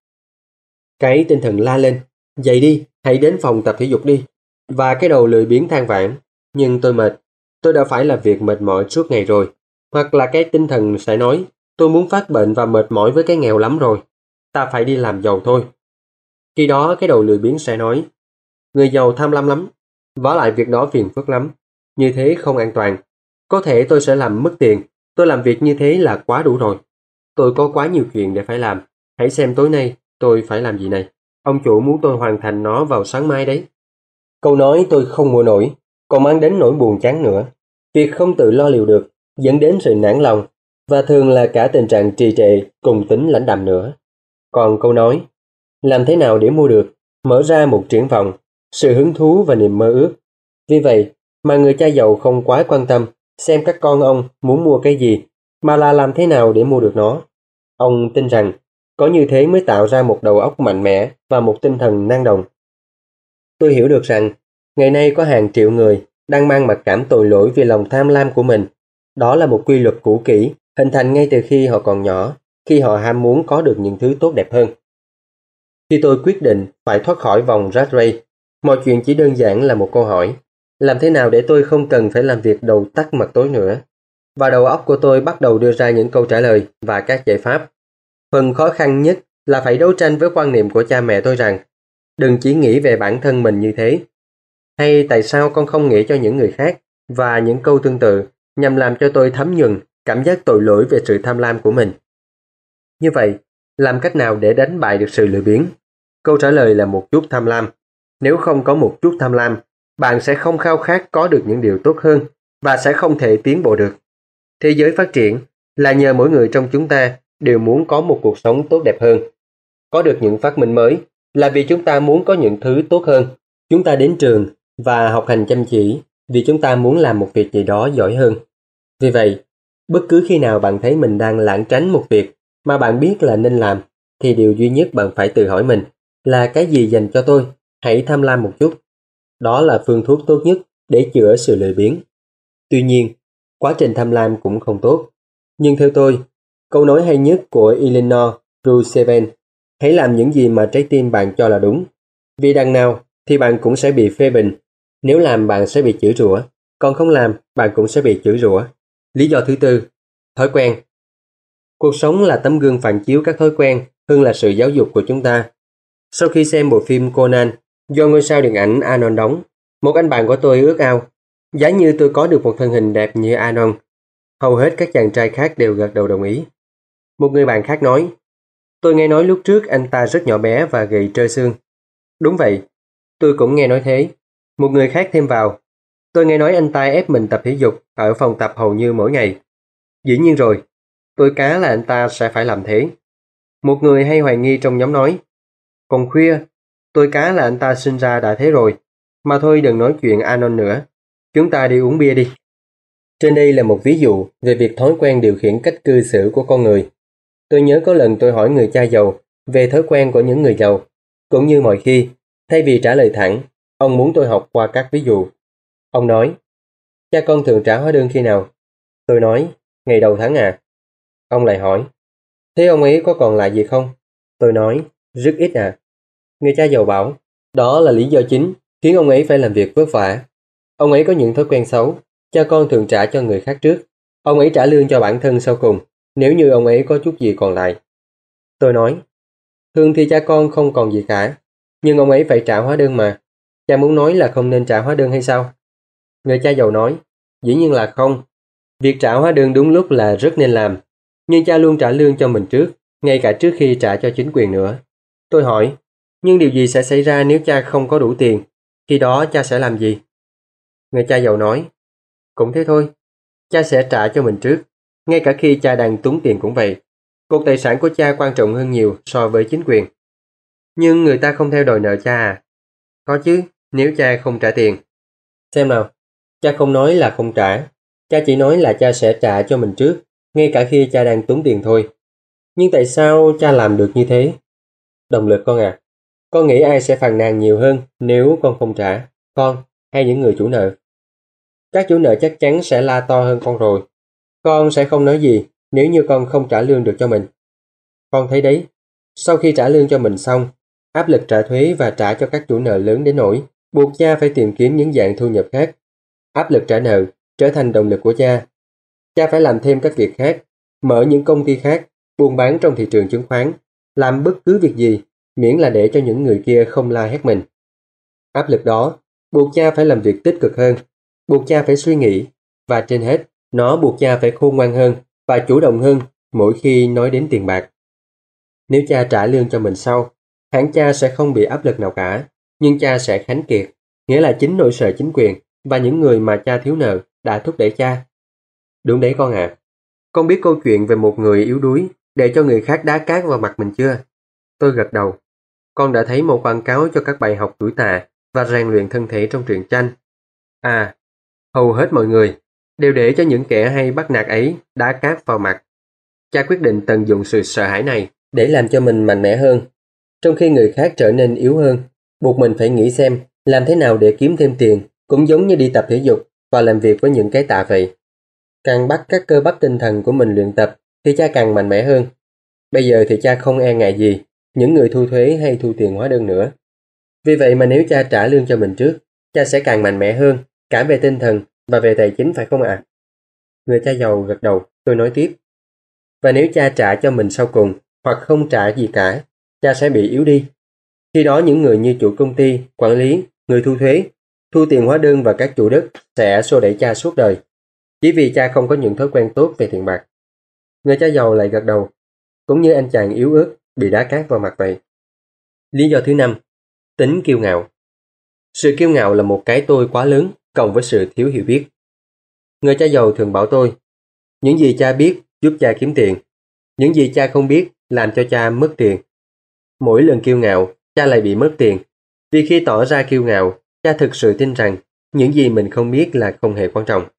S2: Cái tinh thần la lên, dậy đi, hãy đến phòng tập thể dục đi. Và cái đầu lười biếng than vãn, nhưng tôi mệt, tôi đã phải làm việc mệt mỏi suốt ngày rồi. Hoặc là cái tinh thần sẽ nói, tôi muốn phát bệnh và mệt mỏi với cái nghèo lắm rồi, ta phải đi làm giàu thôi. Khi đó cái đầu lười biếng sẽ nói, người giàu tham lam lắm, vả lại việc đó phiền phức lắm, như thế không an toàn. Có thể tôi sẽ làm mất tiền, tôi làm việc như thế là quá đủ rồi. Tôi có quá nhiều chuyện để phải làm, hãy xem tối nay tôi phải làm gì này. Ông chủ muốn tôi hoàn thành nó vào sáng mai đấy. Câu nói tôi không mua nổi, còn mang đến nỗi buồn chán nữa. Việc không tự lo liệu được, dẫn đến sự nản lòng, và thường là cả tình trạng trì trệ cùng tính lãnh đạm nữa. Còn câu nói, làm thế nào để mua được, mở ra một triển vọng, sự hứng thú và niềm mơ ước. Vì vậy mà người cha giàu không quá quan tâm xem các con ông muốn mua cái gì, mà là làm thế nào để mua được nó. Ông tin rằng có như thế mới tạo ra một đầu óc mạnh mẽ và một tinh thần năng động. Tôi hiểu được rằng ngày nay có hàng triệu người đang mang mặc cảm tội lỗi vì lòng tham lam của mình. Đó là một quy luật cũ kỹ, hình thành ngay từ khi họ còn nhỏ, khi họ ham muốn có được những thứ tốt đẹp hơn. Khi tôi quyết định phải thoát khỏi vòng rat race, mọi chuyện chỉ đơn giản là một câu hỏi. Làm thế nào để tôi không cần phải làm việc đầu tắt mặt tối nữa? Và đầu óc của tôi bắt đầu đưa ra những câu trả lời và các giải pháp. Phần khó khăn nhất là phải đấu tranh với quan niệm của cha mẹ tôi rằng đừng chỉ nghĩ về bản thân mình như thế. Hay tại sao con không nghĩ cho những người khác, và những câu tương tự nhằm làm cho tôi thấm nhuần cảm giác tội lỗi về sự tham lam của mình. Như vậy, làm cách nào để đánh bại được sự lười biếng? Câu trả lời là một chút tham lam. Nếu không có một chút tham lam, bạn sẽ không khao khát có được những điều tốt hơn và sẽ không thể tiến bộ được. Thế giới phát triển là nhờ mỗi người trong chúng ta đều muốn có một cuộc sống tốt đẹp hơn. Có được những phát minh mới là vì chúng ta muốn có những thứ tốt hơn. Chúng ta đến trường và học hành chăm chỉ vì chúng ta muốn làm một việc gì đó giỏi hơn. Vì vậy, bất cứ khi nào bạn thấy mình đang lảng tránh một việc mà bạn biết là nên làm, thì điều duy nhất bạn phải tự hỏi mình là cái gì dành cho tôi, hãy tham lam một chút. Đó là phương thuốc tốt nhất để chữa sự lười biếng. Tuy nhiên, quá trình tham lam cũng không tốt. Nhưng theo tôi, câu nói hay nhất của Eleanor Roosevelt, hãy làm những gì mà trái tim bạn cho là đúng. Vì đằng nào thì bạn cũng sẽ bị phê bình. Nếu làm bạn sẽ bị chửi rủa, còn không làm bạn cũng sẽ bị chửi rủa. Lý do thứ tư, thói quen. Cuộc sống là tấm gương phản chiếu các thói quen hơn là sự giáo dục của chúng ta. Sau khi xem bộ phim Conan do ngôi sao điện ảnh Arnold đóng, một anh bạn của tôi ước ao, giá như tôi có được một thân hình đẹp như Arnold. Hầu hết các chàng trai khác đều gật đầu đồng ý. Một người bạn khác nói, tôi nghe nói lúc trước anh ta rất nhỏ bé và gầy trơ xương. Đúng vậy, tôi cũng nghe nói thế. Một người khác thêm vào, tôi nghe nói anh ta ép mình tập thể dục ở phòng tập hầu như mỗi ngày. Dĩ nhiên rồi, tôi cá là anh ta sẽ phải làm thế. Một người hay hoài nghi trong nhóm nói, còn khuya, tôi cá là anh ta sinh ra đã thế rồi. Mà thôi đừng nói chuyện Arnold nữa, chúng ta đi uống bia đi. Trên đây là một ví dụ về việc thói quen điều khiển cách cư xử của con người. Tôi nhớ có lần tôi hỏi người cha giàu về thói quen của những người giàu. Cũng như mọi khi, thay vì trả lời thẳng, ông muốn tôi học qua các ví dụ. Ông nói, cha con thường trả hóa đơn khi nào? Tôi nói, ngày đầu tháng à. Ông lại hỏi, thế ông ấy có còn lại gì không? Tôi nói, rất ít à. Người cha giàu bảo, đó là lý do chính khiến ông ấy phải làm việc vất vả. Ông ấy có những thói quen xấu, cha con thường trả cho người khác trước. Ông ấy trả lương cho bản thân sau cùng, nếu như ông ấy có chút gì còn lại. Tôi nói, thường thì cha con không còn gì cả, nhưng ông ấy phải trả hóa đơn mà. Cha muốn nói là không nên trả hóa đơn hay sao? Người cha giàu nói, dĩ nhiên là không. Việc trả hóa đơn đúng lúc là rất nên làm, nhưng cha luôn trả lương cho mình trước, ngay cả trước khi trả cho chính quyền nữa. Tôi hỏi, nhưng điều gì sẽ xảy ra nếu cha không có đủ tiền? Khi đó cha sẽ làm gì? Người cha giàu nói, cũng thế thôi, cha sẽ trả cho mình trước, ngay cả khi cha đang túng tiền cũng vậy. Cột tài sản của cha quan trọng hơn nhiều so với chính quyền. Nhưng người ta không theo đòi nợ cha à? Có chứ, nếu cha không trả tiền. Xem nào, cha không nói là không trả, cha chỉ nói là cha sẽ trả cho mình trước, ngay cả khi cha đang túng tiền thôi. Nhưng tại sao cha làm được như thế? Động lực con à, con nghĩ ai sẽ phàn nàn nhiều hơn nếu con không trả, con hay những người chủ nợ? Các chủ nợ chắc chắn sẽ la to hơn con rồi. Con sẽ không nói gì nếu như con không trả lương được cho mình. Con thấy đấy, sau khi trả lương cho mình xong, áp lực trả thuế và trả cho các chủ nợ lớn đến nỗi buộc cha phải tìm kiếm những dạng thu nhập khác. Áp lực trả nợ trở thành động lực của cha. Cha phải làm thêm các việc khác, mở những công ty khác, buôn bán trong thị trường chứng khoán, làm bất cứ việc gì, miễn là để cho những người kia không la hét mình. Áp lực đó buộc cha phải làm việc tích cực hơn, buộc cha phải suy nghĩ, và trên hết, Nó buộc cha phải khôn ngoan hơn và chủ động hơn mỗi khi nói đến tiền bạc. Nếu cha trả lương cho mình sau, hẳn cha sẽ không bị áp lực nào cả, nhưng cha sẽ khánh kiệt, nghĩa là chính nỗi sợ chính quyền và những người mà cha thiếu nợ đã thúc đẩy cha. Đúng đấy con ạ. Con biết câu chuyện về một người yếu đuối để cho người khác đá cát vào mặt mình chưa? Tôi gật đầu. Con đã thấy một quảng cáo cho các bài học tuổi tạ và rèn luyện thân thể trong truyện tranh. À, hầu hết mọi người đều để cho những kẻ hay bắt nạt ấy đá cát vào mặt. Cha quyết định tận dụng sự sợ hãi này để làm cho mình mạnh mẽ hơn, trong khi người khác trở nên yếu hơn, buộc mình phải nghĩ xem làm thế nào để kiếm thêm tiền, cũng giống như đi tập thể dục và làm việc với những cái tạ vậy. Càng bắt các cơ bắp tinh thần của mình luyện tập thì cha càng mạnh mẽ hơn. Bây giờ thì cha không e ngại gì những người thu thuế hay thu tiền hóa đơn nữa. Vì vậy mà nếu cha trả lương cho mình trước, cha sẽ càng mạnh mẽ hơn, cả về tinh thần và về tài chính, phải không ạ? Người cha giàu gật đầu. Tôi nói tiếp. Và nếu cha trả cho mình sau cùng, hoặc không trả gì cả, cha sẽ bị yếu đi. Khi đó những người như chủ công ty, quản lý, người thu thuế, thu tiền hóa đơn và các chủ đất sẽ xô đẩy cha suốt đời, chỉ vì cha không có những thói quen tốt về tiền bạc. Người cha giàu lại gật đầu, cũng như anh chàng yếu ớt bị đá cát vào mặt vậy. Lý do thứ 5, tính kiêu ngạo. Sự kiêu ngạo là một cái tôi quá lớn cộng với sự thiếu hiểu biết. Người cha giàu thường bảo tôi, những gì cha biết giúp cha kiếm tiền, những gì cha không biết làm cho cha mất tiền. Mỗi lần kiêu ngạo, cha lại bị mất tiền, vì khi tỏ ra kiêu ngạo, cha thực sự tin rằng những gì mình không biết là không hề quan trọng.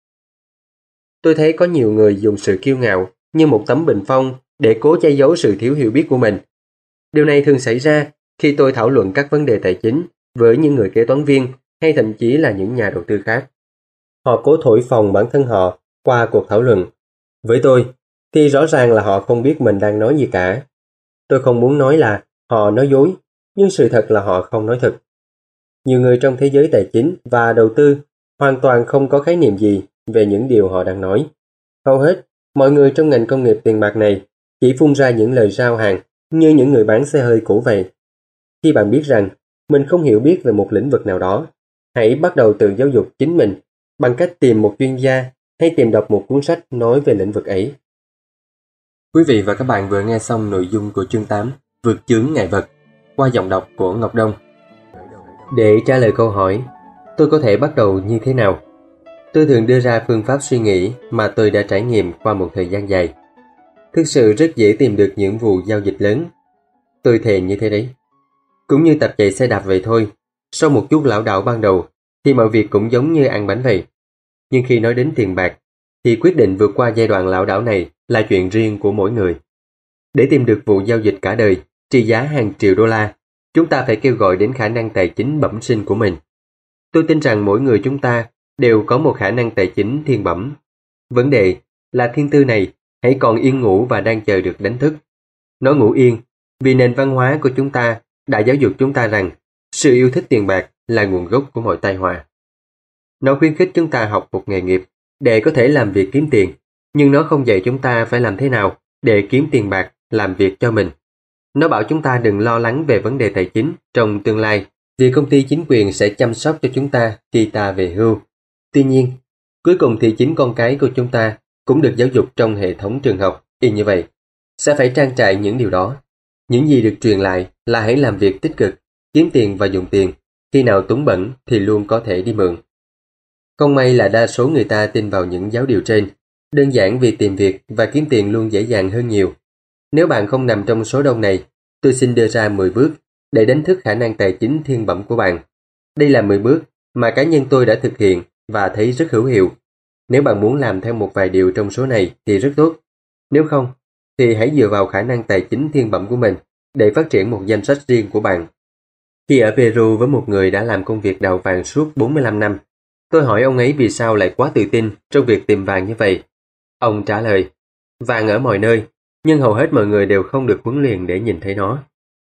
S2: Tôi thấy có nhiều người dùng sự kiêu ngạo như một tấm bình phong để cố che giấu sự thiếu hiểu biết của mình. Điều này thường xảy ra khi tôi thảo luận các vấn đề tài chính với những người kế toán viên hay thậm chí là những nhà đầu tư khác. Họ cố thổi phồng bản thân họ qua cuộc thảo luận. Với tôi thì rõ ràng là họ không biết mình đang nói gì cả. Tôi không muốn nói là họ nói dối, nhưng sự thật là họ không nói thật. Nhiều người trong thế giới tài chính và đầu tư hoàn toàn không có khái niệm gì về những điều họ đang nói. Hầu hết, mọi người trong ngành công nghiệp tiền bạc này chỉ phun ra những lời rao hàng như những người bán xe hơi cũ vậy. Khi bạn biết rằng mình không hiểu biết về một lĩnh vực nào đó, hãy bắt đầu tự giáo dục chính mình bằng cách tìm một chuyên gia hay tìm đọc một cuốn sách nói về lĩnh vực ấy. Quý vị và các bạn vừa nghe xong nội dung của chương 8 Vượt chướng ngại vật qua giọng đọc của Ngọc Đông. Để trả lời câu hỏi, tôi có thể bắt đầu như thế nào? Tôi thường đưa ra phương pháp suy nghĩ mà tôi đã trải nghiệm qua một thời gian dài. Thực sự rất dễ tìm được những vụ giao dịch lớn. Tôi thề như thế đấy. Cũng như tập chạy xe đạp vậy thôi. Sau một chút lảo đảo ban đầu, thì mọi việc cũng giống như ăn bánh vậy. Nhưng khi nói đến tiền bạc, thì quyết định vượt qua giai đoạn lảo đảo này là chuyện riêng của mỗi người. Để tìm được vụ giao dịch cả đời, trị giá hàng triệu đô la, chúng ta phải kêu gọi đến khả năng tài chính bẩm sinh của mình. Tôi tin rằng mỗi người chúng ta đều có một khả năng tài chính thiên bẩm. Vấn đề là thiên tư này hãy còn yên ngủ và đang chờ được đánh thức. Nó ngủ yên vì nền văn hóa của chúng ta đã giáo dục chúng ta rằng sự yêu thích tiền bạc là nguồn gốc của mọi tai họa. Nó khuyến khích chúng ta học một nghề nghiệp để có thể làm việc kiếm tiền, nhưng nó không dạy chúng ta phải làm thế nào để kiếm tiền bạc làm việc cho mình. Nó bảo chúng ta đừng lo lắng về vấn đề tài chính trong tương lai, vì công ty chính quyền sẽ chăm sóc cho chúng ta khi ta về hưu. Tuy nhiên, cuối cùng thì chính con cái của chúng ta cũng được giáo dục trong hệ thống trường học y như vậy, sẽ phải trang trải những điều đó. Những gì được truyền lại là hãy làm việc tích cực, kiếm tiền và dùng tiền, khi nào túng bẩn thì luôn có thể đi mượn. Không may là đa số người ta tin vào những giáo điều trên, đơn giản vì tìm việc và kiếm tiền luôn dễ dàng hơn nhiều. Nếu bạn không nằm trong số đông này, tôi xin đưa ra 10 bước để đánh thức khả năng tài chính thiên bẩm của bạn. Đây là 10 bước mà cá nhân tôi đã thực hiện và thấy rất hữu hiệu. Nếu bạn muốn làm theo một vài điều trong số này thì rất tốt. Nếu không, thì hãy dựa vào khả năng tài chính thiên bẩm của mình để phát triển một danh sách riêng của bạn. Khi ở Peru với một người đã làm công việc đào vàng suốt 45 năm, tôi hỏi ông ấy vì sao lại quá tự tin trong việc tìm vàng như vậy. Ông trả lời, vàng ở mọi nơi, nhưng hầu hết mọi người đều không được huấn luyện để nhìn thấy nó.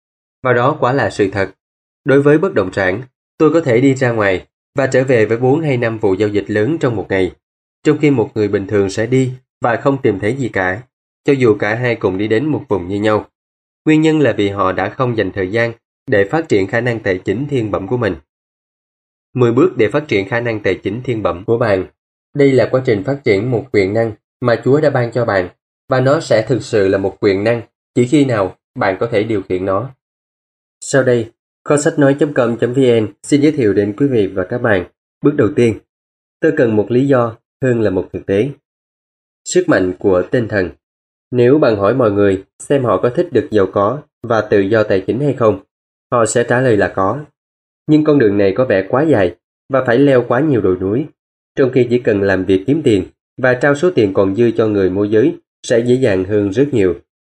S2: Và đó quả là sự thật. Đối với bất động sản, tôi có thể đi ra ngoài và trở về với 4 hay 5 vụ giao dịch lớn trong một ngày, trong khi một người bình thường sẽ đi và không tìm thấy gì cả, cho dù cả hai cùng đi đến một vùng như nhau. Nguyên nhân là vì họ đã không dành thời gian để phát triển khả năng tài chính thiên bẩm của mình. 10 bước để phát triển khả năng tài chính thiên bẩm của bạn. Đây là quá trình phát triển một quyền năng mà Chúa đã ban cho bạn, và nó sẽ thực sự là một quyền năng chỉ khi nào bạn có thể điều khiển nó. Sau đây, kho sách nói.com.vn xin giới thiệu đến quý vị và các bạn. Bước đầu tiên, tôi cần một lý do hơn là một thực tế. Sức mạnh của tinh thần. Nếu bạn hỏi mọi người xem họ có thích được giàu có và tự do tài chính hay không, họ sẽ trả lời là có. Nhưng con đường này có vẻ quá dài và phải leo quá nhiều đồi núi, trong khi chỉ cần làm việc kiếm tiền và trao số tiền còn dư cho người môi giới sẽ dễ dàng hơn rất nhiều.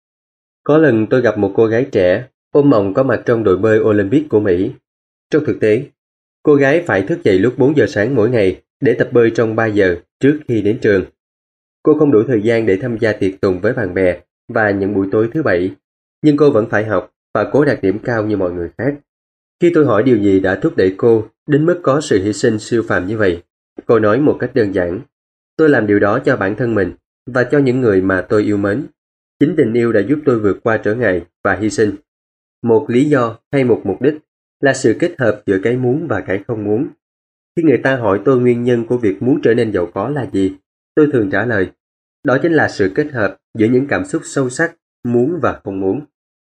S2: Có lần tôi gặp một cô gái trẻ ôm mộng có mặt trong đội bơi Olympic của Mỹ. Trong thực tế, cô gái phải thức dậy lúc 4 giờ sáng mỗi ngày để tập bơi trong 3 giờ trước khi đến trường. Cô không đủ thời gian để tham gia tiệc tùng với bạn bè và những buổi tối thứ bảy, nhưng cô vẫn phải học và cố đạt điểm cao như mọi người khác. Khi tôi hỏi điều gì đã thúc đẩy cô đến mức có sự hy sinh siêu phàm như vậy, cô nói một cách đơn giản: tôi làm điều đó cho bản thân mình và cho những người mà tôi yêu mến. Chính tình yêu đã giúp tôi vượt qua trở ngại và hy sinh. Một lý do hay một mục đích là sự kết hợp giữa cái muốn và cái không muốn. Khi người ta hỏi tôi nguyên nhân của việc muốn trở nên giàu có là gì, tôi thường trả lời, đó chính là sự kết hợp giữa những cảm xúc sâu sắc, muốn và không muốn.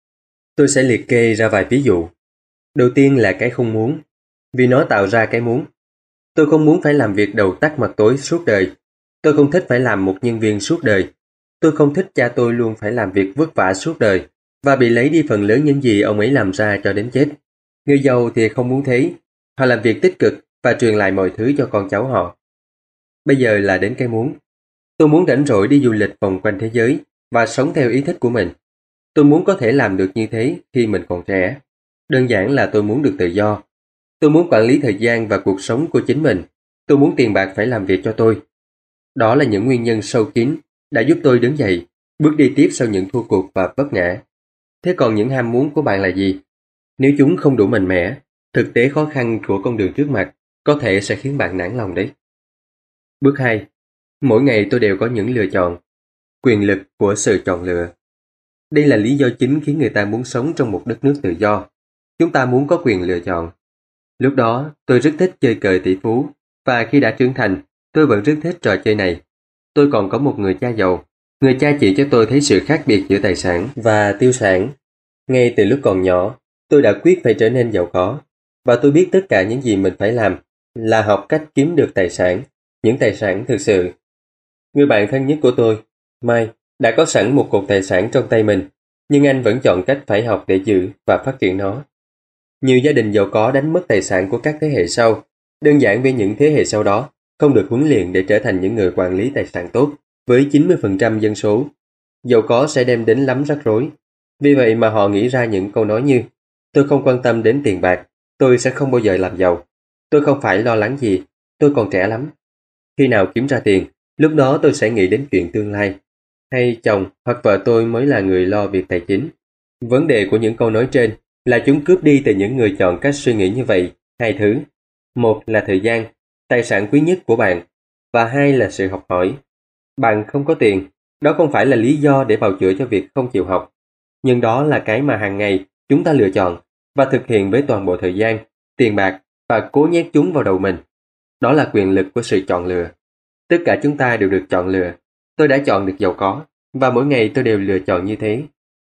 S2: Tôi sẽ liệt kê ra vài ví dụ. Đầu tiên là cái không muốn, vì nó tạo ra cái muốn. Tôi không muốn phải làm việc đầu tắt mặt tối suốt đời. Tôi không thích phải làm một nhân viên suốt đời. Tôi không thích cha tôi luôn phải làm việc vất vả suốt đời và bị lấy đi phần lớn những gì ông ấy làm ra cho đến chết. Người giàu thì không muốn thế. Họ làm việc tích cực và truyền lại mọi thứ cho con cháu họ. Bây giờ là đến cái muốn. Tôi muốn rảnh rỗi đi du lịch vòng quanh thế giới và sống theo ý thích của mình. Tôi muốn có thể làm được như thế khi mình còn trẻ. Đơn giản là tôi muốn được tự do. Tôi muốn quản lý thời gian và cuộc sống của chính mình. Tôi muốn tiền bạc phải làm việc cho tôi. Đó là những nguyên nhân sâu kín đã giúp tôi đứng dậy, bước đi tiếp sau những thua cuộc và vấp ngã. Thế còn những ham muốn của bạn là gì? Nếu chúng không đủ mạnh mẽ, thực tế khó khăn của con đường trước mặt có thể sẽ khiến bạn nản lòng đấy. Bước 2. Mỗi ngày tôi đều có những lựa chọn. Quyền lực của sự chọn lựa. Đây là lý do chính khiến người ta muốn sống trong một đất nước tự do. Chúng ta muốn có quyền lựa chọn. Lúc đó, tôi rất thích chơi cờ tỷ phú, và khi đã trưởng thành, tôi vẫn rất thích trò chơi này. Tôi còn có một người cha giàu. Người cha chỉ cho tôi thấy sự khác biệt giữa tài sản và tiêu sản. Ngay từ lúc còn nhỏ, tôi đã quyết phải trở nên giàu có, và tôi biết tất cả những gì mình phải làm là học cách kiếm được tài sản, những tài sản thực sự. Người bạn thân nhất của tôi, Mike, đã có sẵn một cột tài sản trong tay mình, nhưng anh vẫn chọn cách phải học để giữ và phát triển nó. Nhiều gia đình giàu có đánh mất tài sản của các thế hệ sau, đơn giản vì những thế hệ sau đó không được huấn luyện để trở thành những người quản lý tài sản tốt. Với 90% dân số, giàu có sẽ đem đến lắm rắc rối. Vì vậy mà họ nghĩ ra những câu nói như: tôi không quan tâm đến tiền bạc, tôi sẽ không bao giờ làm giàu, tôi không phải lo lắng gì, tôi còn trẻ lắm. Khi nào kiếm ra tiền, lúc đó tôi sẽ nghĩ đến chuyện tương lai. Hay chồng hoặc vợ tôi mới là người lo việc tài chính. Vấn đề của những câu nói trên là chúng cướp đi từ những người chọn cách suy nghĩ như vậy hai thứ. Một là thời gian, tài sản quý nhất của bạn, và hai là sự học hỏi. Bạn không có tiền, đó không phải là lý do để bào chữa cho việc không chịu học. Nhưng đó là cái mà hàng ngày chúng ta lựa chọn và thực hiện với toàn bộ thời gian, tiền bạc và cố nhét chúng vào đầu mình. Đó là quyền lực của sự chọn lựa. Tất cả chúng ta đều được chọn lựa. Tôi đã chọn được giàu có, và mỗi ngày tôi đều lựa chọn như thế.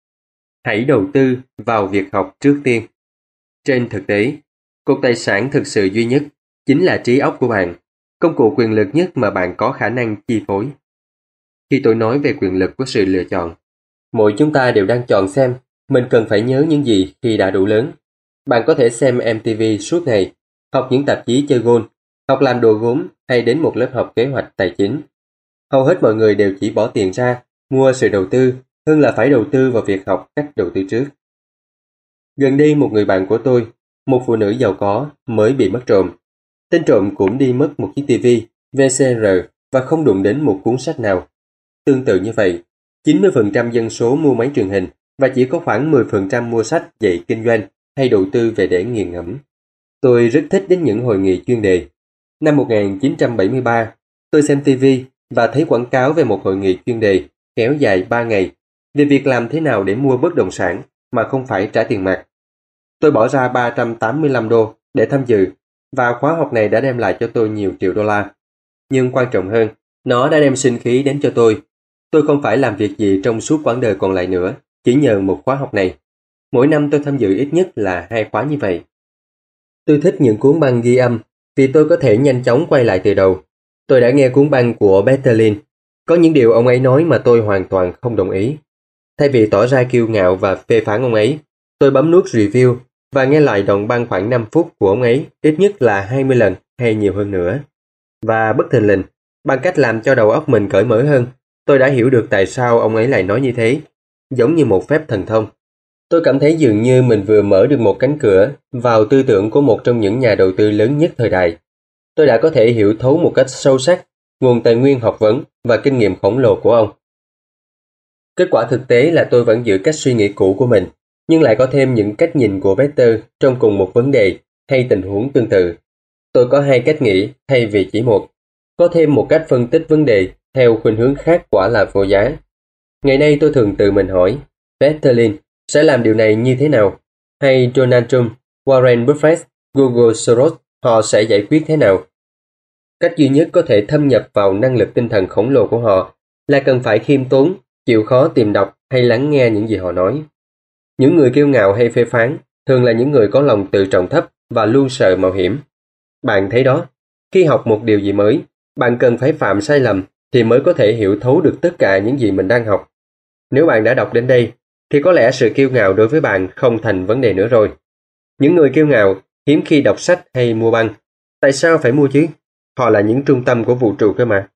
S2: Hãy đầu tư vào việc học trước tiên. Trên thực tế, cột tài sản thực sự duy nhất chính là trí óc của bạn, công cụ quyền lực nhất mà bạn có khả năng chi phối. Khi tôi nói về quyền lực của sự lựa chọn, mỗi chúng ta đều đang chọn xem mình cần phải nhớ những gì khi đã đủ lớn. Bạn có thể xem MTV suốt ngày, học những tạp chí chơi golf, học làm đồ gốm hay đến một lớp học kế hoạch tài chính. Hầu hết mọi người đều chỉ bỏ tiền ra mua sự đầu tư hơn là phải đầu tư vào việc học cách đầu tư trước. Gần đây một người bạn của tôi, một phụ nữ giàu có, mới bị mất trộm. Tên trộm cũng đi mất một chiếc TV, VCR và không đụng đến một cuốn sách nào. Tương tự như vậy, 90% dân số mua máy truyền hình và chỉ có khoảng 10% mua sách dạy kinh doanh hay đầu tư về để nghiền ngẫm. Tôi rất thích đến những hội nghị chuyên đề. Năm 1973, tôi xem TV và thấy quảng cáo về một hội nghị chuyên đề kéo dài 3 ngày về việc làm thế nào để mua bất động sản mà không phải trả tiền mặt. Tôi bỏ ra 385 đô để tham dự, và khóa học này đã đem lại cho tôi nhiều triệu đô la. nhưng quan trọng hơn, nó đã đem sinh khí đến cho tôi. Tôi không phải làm việc gì trong suốt quãng đời còn lại nữa, chỉ nhờ một khóa học này. Mỗi năm tôi tham dự ít nhất là 2 khóa như vậy. Tôi thích những cuốn băng ghi âm vì tôi có thể nhanh chóng quay lại từ đầu. Tôi đã nghe cuốn băng của Bertolin. Có những điều ông ấy nói mà tôi hoàn toàn không đồng ý. Thay vì tỏ ra kiêu ngạo và phê phán ông ấy, tôi bấm nút review và nghe lại đoạn băng khoảng 5 phút của ông ấy ít nhất là 20 lần hay nhiều hơn nữa. Và bất thình lình, bằng cách làm cho đầu óc mình cởi mở hơn, tôi đã hiểu được tại sao ông ấy lại nói như thế, giống như một phép thần thông. Tôi cảm thấy dường như mình vừa mở được một cánh cửa vào tư tưởng của một trong những nhà đầu tư lớn nhất thời đại. Tôi đã có thể hiểu thấu một cách sâu sắc nguồn tài nguyên học vấn và kinh nghiệm khổng lồ của ông. Kết quả thực tế là tôi vẫn giữ cách suy nghĩ cũ của mình, nhưng lại có thêm những cách nhìn của Peter trong cùng một vấn đề hay tình huống tương tự. Tôi có 2 cách nghĩ thay vì chỉ một. Có thêm một cách phân tích vấn đề theo khuynh hướng khác quả là vô giá. Ngày nay tôi thường tự mình hỏi, Bertolin sẽ làm điều này như thế nào? Hay Donald Trump, Warren Buffett, Google Soros họ sẽ giải quyết thế nào? Cách duy nhất có thể thâm nhập vào năng lực tinh thần khổng lồ của họ là cần phải khiêm tốn, chịu khó tìm đọc hay lắng nghe những gì họ nói. Những người kiêu ngạo hay phê phán thường là những người có lòng tự trọng thấp và luôn sợ mạo hiểm. Bạn thấy đó, khi học một điều gì mới, bạn cần phải phạm sai lầm thì mới có thể hiểu thấu được tất cả những gì mình đang học. Nếu bạn đã đọc đến đây, thì có lẽ sự kiêu ngạo đối với bạn không thành vấn đề nữa rồi. Những người kiêu ngạo hiếm khi đọc sách hay mua băng. Tại sao phải mua chứ? Họ là những trung tâm của vũ trụ cơ mà.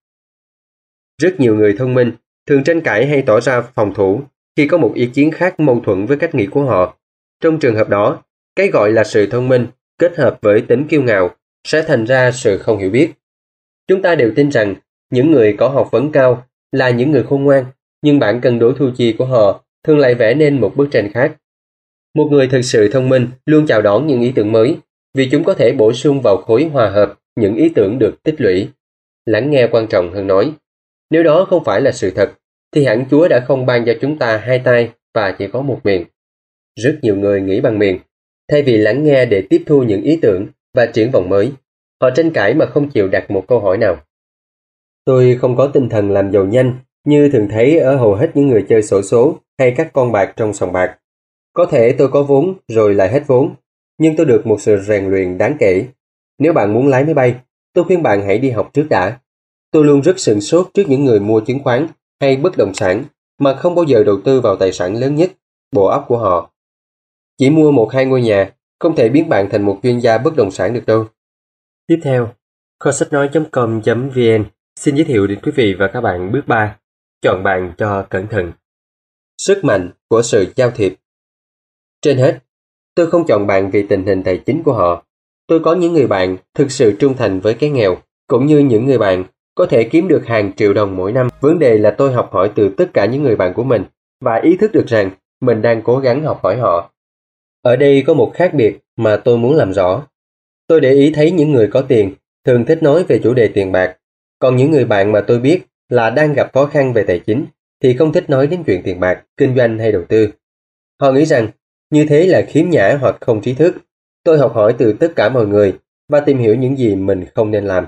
S2: Rất nhiều người thông minh thường tranh cãi hay tỏ ra phòng thủ khi có một ý kiến khác mâu thuẫn với cách nghĩ của họ. Trong trường hợp đó, cái gọi là sự thông minh kết hợp với tính kiêu ngạo sẽ thành ra sự không hiểu biết. Chúng ta đều tin rằng những người có học vấn cao là những người khôn ngoan, nhưng bản cân đối thu chi của họ thường lại vẽ nên một bức tranh khác. Một người thực sự thông minh luôn chào đón những ý tưởng mới, vì chúng có thể bổ sung vào khối hòa hợp những ý tưởng được tích lũy. Lắng nghe quan trọng hơn nói. Nếu đó không phải là sự thật, thì hẳn Chúa đã không ban cho chúng ta 2 tai và chỉ có một miệng. Rất nhiều người nghĩ bằng miệng, thay vì lắng nghe để tiếp thu những ý tưởng và triển vọng mới. Họ tranh cãi mà không chịu đặt một câu hỏi nào. Tôi không có tinh thần làm giàu nhanh như thường thấy ở hầu hết những người chơi xổ số hay các con bạc trong sòng bạc. Có thể tôi có vốn rồi lại hết vốn, nhưng tôi được một sự rèn luyện đáng kể. Nếu bạn muốn lái máy bay, tôi khuyên bạn hãy đi học trước đã. Tôi luôn rất sửng sốt trước những người mua chứng khoán hay bất động sản mà không bao giờ đầu tư vào tài sản lớn nhất, bộ óc của họ. Chỉ mua 1-2 ngôi nhà không thể biến bạn thành một chuyên gia bất động sản được đâu. Tiếp theo, kho sách nói.com.vn xin giới thiệu đến quý vị và các bạn bước 3. Chọn bạn cho cẩn thận. Sức mạnh của sự giao thiệp. Trên hết, tôi không chọn bạn vì tình hình tài chính của họ. Tôi có những người bạn thực sự trung thành với cái nghèo, cũng như những người bạn có thể kiếm được hàng triệu đồng mỗi năm. Vấn đề là tôi học hỏi từ tất cả những người bạn của mình và ý thức được rằng mình đang cố gắng học hỏi họ. Ở đây có một khác biệt mà tôi muốn làm rõ. Tôi để ý thấy những người có tiền thường thích nói về chủ đề tiền bạc, còn những người bạn mà tôi biết là đang gặp khó khăn về tài chính thì không thích nói đến chuyện tiền bạc, kinh doanh hay đầu tư. Họ nghĩ rằng như thế là khiếm nhã hoặc không trí thức. Tôi học hỏi từ tất cả mọi người và tìm hiểu những gì mình không nên làm.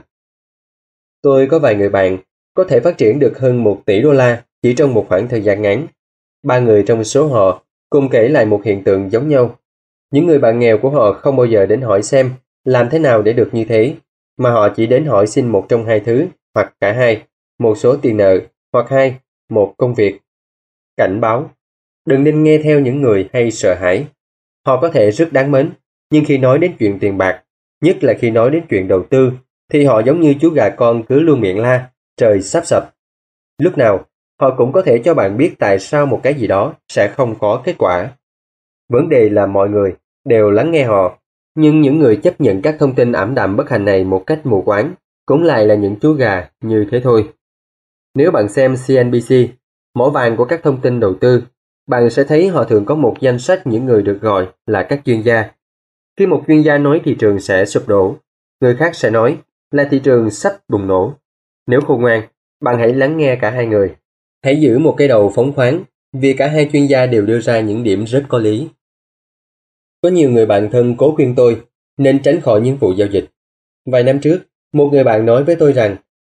S2: Tôi có vài người bạn có thể phát triển được hơn 1 tỷ đô la chỉ trong một khoảng thời gian ngắn. 3 người trong số họ cùng kể lại một hiện tượng giống nhau. Những người bạn nghèo của họ không bao giờ đến hỏi xem làm thế nào để được như thế, mà họ chỉ đến hỏi xin một trong 2 thứ, hoặc cả hai, một số tiền nợ, hoặc 2, một công việc. Cảnh báo: đừng nên nghe theo những người hay sợ hãi. Họ có thể rất đáng mến, nhưng khi nói đến chuyện tiền bạc, nhất là khi nói đến chuyện đầu tư, thì họ giống như chú gà con cứ luôn miệng la, trời sắp sập. Lúc nào, họ cũng có thể cho bạn biết tại sao một cái gì đó sẽ không có kết quả. Vấn đề là mọi người đều lắng nghe họ, nhưng những người chấp nhận các thông tin ảm đạm bất hạnh này một cách mù quáng cũng lại là những chú gà như thế thôi. Nếu bạn xem CNBC, mỏ vàng của các thông tin đầu tư, bạn sẽ thấy họ thường có một danh sách những người được gọi là các chuyên gia. Khi một chuyên gia nói thị trường sẽ sụp đổ, người khác sẽ nói là thị trường sắp bùng nổ. Nếu khôn ngoan, bạn hãy lắng nghe cả hai người. Hãy giữ một cái đầu phóng khoáng, vì cả hai chuyên gia đều đưa ra những điểm rất có lý. Có nhiều người bạn thân cố khuyên tôi nên tránh khỏi những vụ giao dịch. Vài năm trước, một người bạn nói với tôi rằng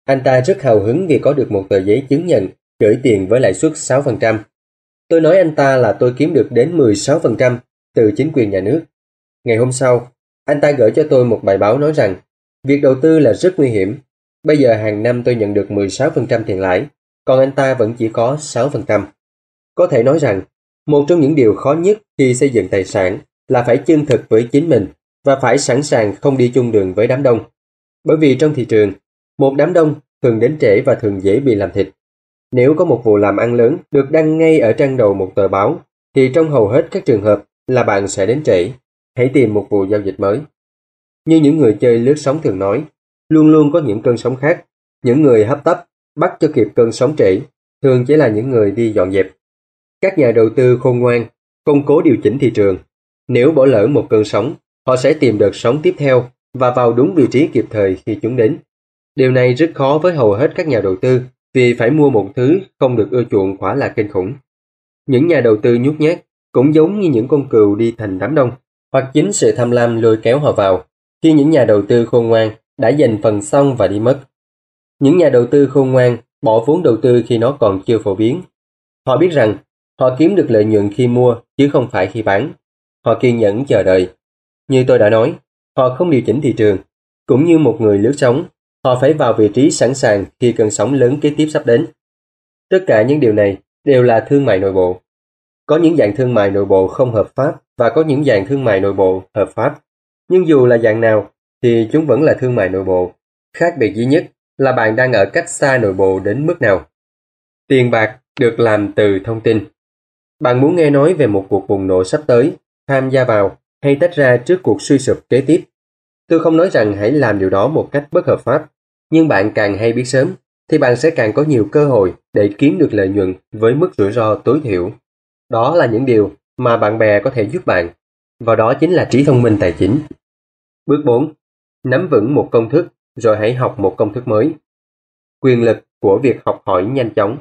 S2: Anh ta rất hào hứng vì có được một tờ giấy chứng nhận gửi tiền với lãi suất 6%. Tôi nói anh ta là tôi kiếm được đến 16% từ chính quyền nhà nước. Ngày hôm sau, anh ta gửi cho tôi một bài báo nói rằng việc đầu tư là rất nguy hiểm. Bây giờ hàng năm tôi nhận được 16% tiền lãi, còn anh ta vẫn chỉ có 6%. Có thể nói rằng, một trong những điều khó nhất khi xây dựng tài sản là phải chân thực với chính mình và phải sẵn sàng không đi chung đường với đám đông. Bởi vì trong thị trường, một đám đông thường đến trễ và thường dễ bị làm thịt. Nếu có một vụ làm ăn lớn được đăng ngay ở trang đầu một tờ báo, thì trong hầu hết các trường hợp là bạn sẽ đến trễ. Hãy tìm một vụ giao dịch mới. Như những người chơi lướt sóng thường nói, luôn luôn có những cơn sóng khác. Những người hấp tấp, bắt cho kịp cơn sóng trễ, thường chỉ là những người đi dọn dẹp. Các nhà đầu tư khôn ngoan, không cố điều chỉnh thị trường. Nếu bỏ lỡ một cơn sóng, họ sẽ tìm đợt sóng tiếp theo và vào đúng vị trí kịp thời khi chúng đến. Điều này rất khó với hầu hết các nhà đầu tư vì phải mua một thứ không được ưa chuộng quả là kinh khủng. Những nhà đầu tư nhút nhát cũng giống như những con cừu đi thành đám đông, hoặc chính sự tham lam lôi kéo họ vào, khi những nhà đầu tư khôn ngoan đã giành phần xong và đi mất. Những nhà đầu tư khôn ngoan bỏ vốn đầu tư khi nó còn chưa phổ biến. Họ biết rằng họ kiếm được lợi nhuận khi mua chứ không phải khi bán. Họ kiên nhẫn chờ đợi. Như tôi đã nói, họ không điều chỉnh thị trường. Cũng như một người lướt sóng, họ phải vào vị trí sẵn sàng khi cơn sóng lớn kế tiếp sắp đến. Tất cả những điều này đều là thương mại nội bộ. Có những dạng thương mại nội bộ không hợp pháp và có những dạng thương mại nội bộ hợp pháp. Nhưng dù là dạng nào thì chúng vẫn là thương mại nội bộ. Khác biệt duy nhất là bạn đang ở cách xa nội bộ đến mức nào. Tiền bạc được làm từ thông tin. Bạn muốn nghe nói về một cuộc bùng nổ sắp tới, tham gia vào hay tách ra trước cuộc suy sụp kế tiếp. Tôi không nói rằng hãy làm điều đó một cách bất hợp pháp, nhưng bạn càng hay biết sớm thì bạn sẽ càng có nhiều cơ hội để kiếm được lợi nhuận với mức rủi ro tối thiểu. Đó là những điều mà bạn bè có thể giúp bạn, và đó chính là trí thông minh tài chính. Bước 4. Nắm vững một công thức rồi hãy học một công thức mới. Quyền lực của việc học hỏi nhanh chóng.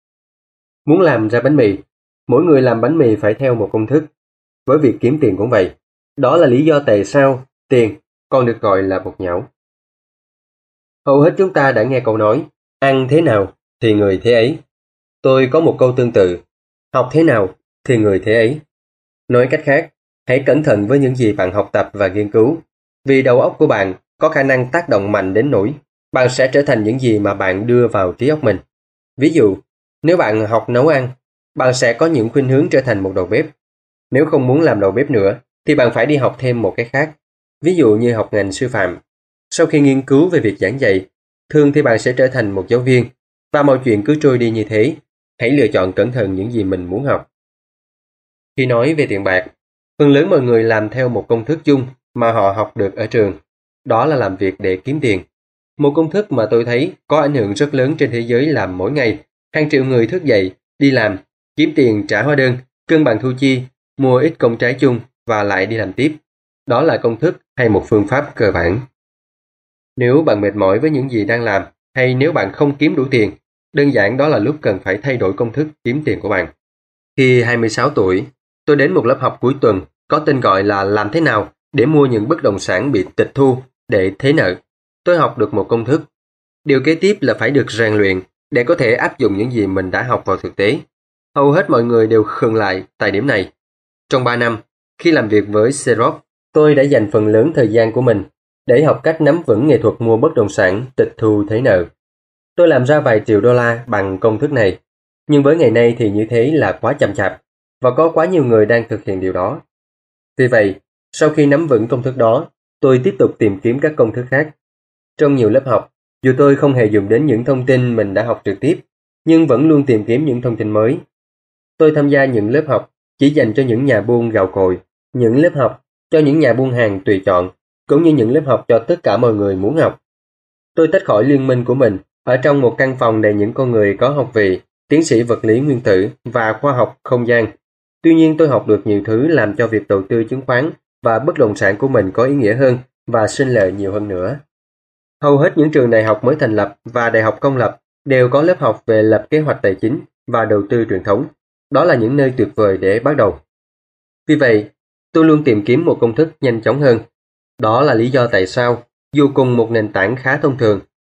S2: Muốn làm ra bánh mì, mỗi người làm bánh mì phải theo một công thức. Với việc kiếm tiền cũng vậy. Đó là lý do tại sao tiền còn được gọi là bột nhão. Hầu hết chúng ta đã nghe câu nói, ăn thế nào thì người thế ấy. Tôi có một câu tương tự, học thế nào thì người thế ấy. Nói cách khác, hãy cẩn thận với những gì bạn học tập và nghiên cứu, vì đầu óc của bạn có khả năng tác động mạnh đến nỗi bạn sẽ trở thành những gì mà bạn đưa vào trí óc mình. Ví dụ, nếu bạn học nấu ăn, bạn sẽ có những khuynh hướng trở thành một đầu bếp. Nếu không muốn làm đầu bếp nữa, thì bạn phải đi học thêm một cái khác. Ví dụ như học ngành sư phạm. Sau khi nghiên cứu về việc giảng dạy, thường thì bạn sẽ trở thành một giáo viên, và mọi chuyện cứ trôi đi như thế. Hãy lựa chọn cẩn thận những gì mình muốn học. Khi nói về tiền bạc, phần lớn mọi người làm theo một công thức chung mà họ học được ở trường. Đó là làm việc để kiếm tiền. Một công thức mà tôi thấy có ảnh hưởng rất lớn trên thế giới là mỗi ngày, hàng triệu người thức dậy, đi làm, kiếm tiền trả hóa đơn, cân bằng thu chi, mua ít công trái chung và lại đi làm tiếp. Đó là công thức hay một phương pháp cơ bản. Nếu bạn mệt mỏi với những gì đang làm, hay nếu bạn không kiếm đủ tiền, đơn giản đó là lúc cần phải thay đổi công thức kiếm tiền của bạn. Khi 26 tuổi, tôi đến một lớp học cuối tuần có tên gọi là làm thế nào để mua những bất động sản bị tịch thu để thế nợ. Tôi học được một công thức. Điều kế tiếp là phải được rèn luyện để có thể áp dụng những gì mình đã học vào thực tế. Hầu hết mọi người đều khựng lại tại điểm này. Trong 3 năm, khi làm việc với Xerox, tôi đã dành phần lớn thời gian của mình để học cách nắm vững nghệ thuật mua bất động sản tịch thu thế nợ. Tôi làm ra vài triệu đô la bằng công thức này, nhưng với ngày nay thì như thế là quá chậm chạp, và có quá nhiều người đang thực hiện điều đó. Vì vậy, sau khi nắm vững công thức đó, tôi tiếp tục tìm kiếm các công thức khác. Trong nhiều lớp học, dù tôi không hề dùng đến những thông tin mình đã học trực tiếp, nhưng vẫn luôn tìm kiếm những thông tin mới. Tôi tham gia những lớp học chỉ dành cho những nhà buôn gạo cội, những lớp học cho những nhà buôn hàng tùy chọn, cũng như những lớp học cho tất cả mọi người muốn học. Tôi tách khỏi liên minh của mình ở trong một căn phòng đầy những con người có học vị, tiến sĩ vật lý nguyên tử và khoa học không gian. Tuy nhiên tôi học được nhiều thứ làm cho việc đầu tư chứng khoán và bất động sản của mình có ý nghĩa hơn và sinh lợi nhiều hơn nữa. Hầu hết những trường đại học mới thành lập và đại học công lập đều có lớp học về lập kế hoạch tài chính và đầu tư truyền thống. Đó là những nơi tuyệt vời để bắt đầu. Vì vậy, tôi luôn tìm kiếm một công thức nhanh chóng hơn. Đó là lý do tại sao, dù cùng một nền tảng khá thông thường,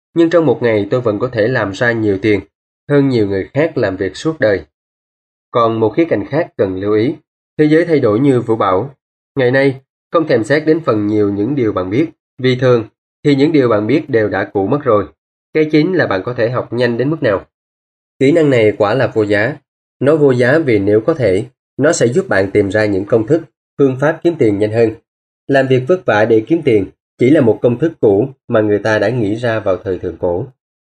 S2: Nhưng trong một ngày tôi vẫn có thể làm ra nhiều tiền hơn nhiều người khác làm việc suốt đời. Còn một khía cạnh khác cần lưu ý, thế giới thay đổi như vũ bão. Ngày nay, không thèm xét đến phần nhiều những điều bạn biết, vì thường thì những điều bạn biết đều đã cũ mất rồi. Cái chính là bạn có thể học nhanh đến mức nào. Kỹ năng này quả là vô giá. Nó vô giá vì nếu có thể, nó sẽ giúp bạn tìm ra những công thức, phương pháp kiếm tiền nhanh hơn. Làm việc vất vả để kiếm tiền chỉ là một công thức cũ mà người ta đã nghĩ ra vào thời thượng cổ.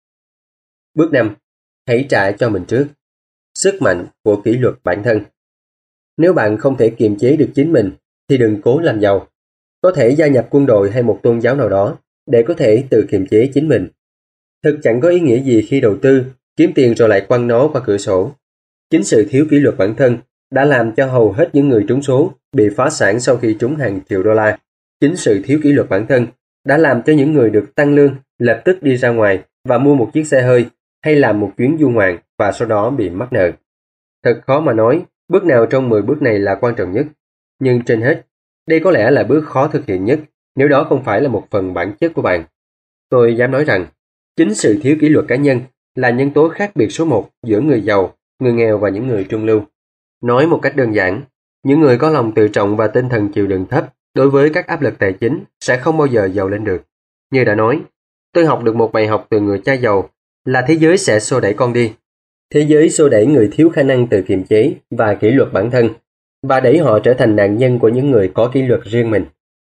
S2: Bước 5. Hãy trả cho mình trước. Sức mạnh của kỷ luật bản thân. Nếu bạn không thể kiềm chế được chính mình thì đừng cố làm giàu. Có thể gia nhập quân đội hay một tôn giáo nào đó để có thể tự kiềm chế chính mình. Thực chẳng có ý nghĩa gì khi đầu tư, kiếm tiền rồi lại quăng nó qua cửa sổ. Chính sự thiếu kỷ luật bản thân đã làm cho hầu hết những người trúng số bị phá sản sau khi trúng hàng triệu đô la. Chính sự thiếu kỷ luật bản thân đã làm cho những người được tăng lương lập tức đi ra ngoài và mua một chiếc xe hơi hay làm một chuyến du ngoạn và sau đó bị mắc nợ. Thật khó mà nói bước nào trong 10 bước này là quan trọng nhất. Nhưng trên hết, đây có lẽ là bước khó thực hiện nhất nếu đó không phải là một phần bản chất của bạn. Tôi dám nói rằng, chính sự thiếu kỷ luật cá nhân là nhân tố khác biệt số 1 giữa người giàu, người nghèo và những người trung lưu. Nói một cách đơn giản, những người có lòng tự trọng và tinh thần chịu đựng thấp đối với các áp lực tài chính sẽ không bao giờ giàu lên được. Như đã nói, tôi học được một bài học từ người cha giàu là thế giới sẽ xô đẩy con đi. Thế giới xô đẩy người thiếu khả năng tự kiềm chế và kỷ luật bản thân và đẩy họ trở thành nạn nhân của những người có kỷ luật riêng mình.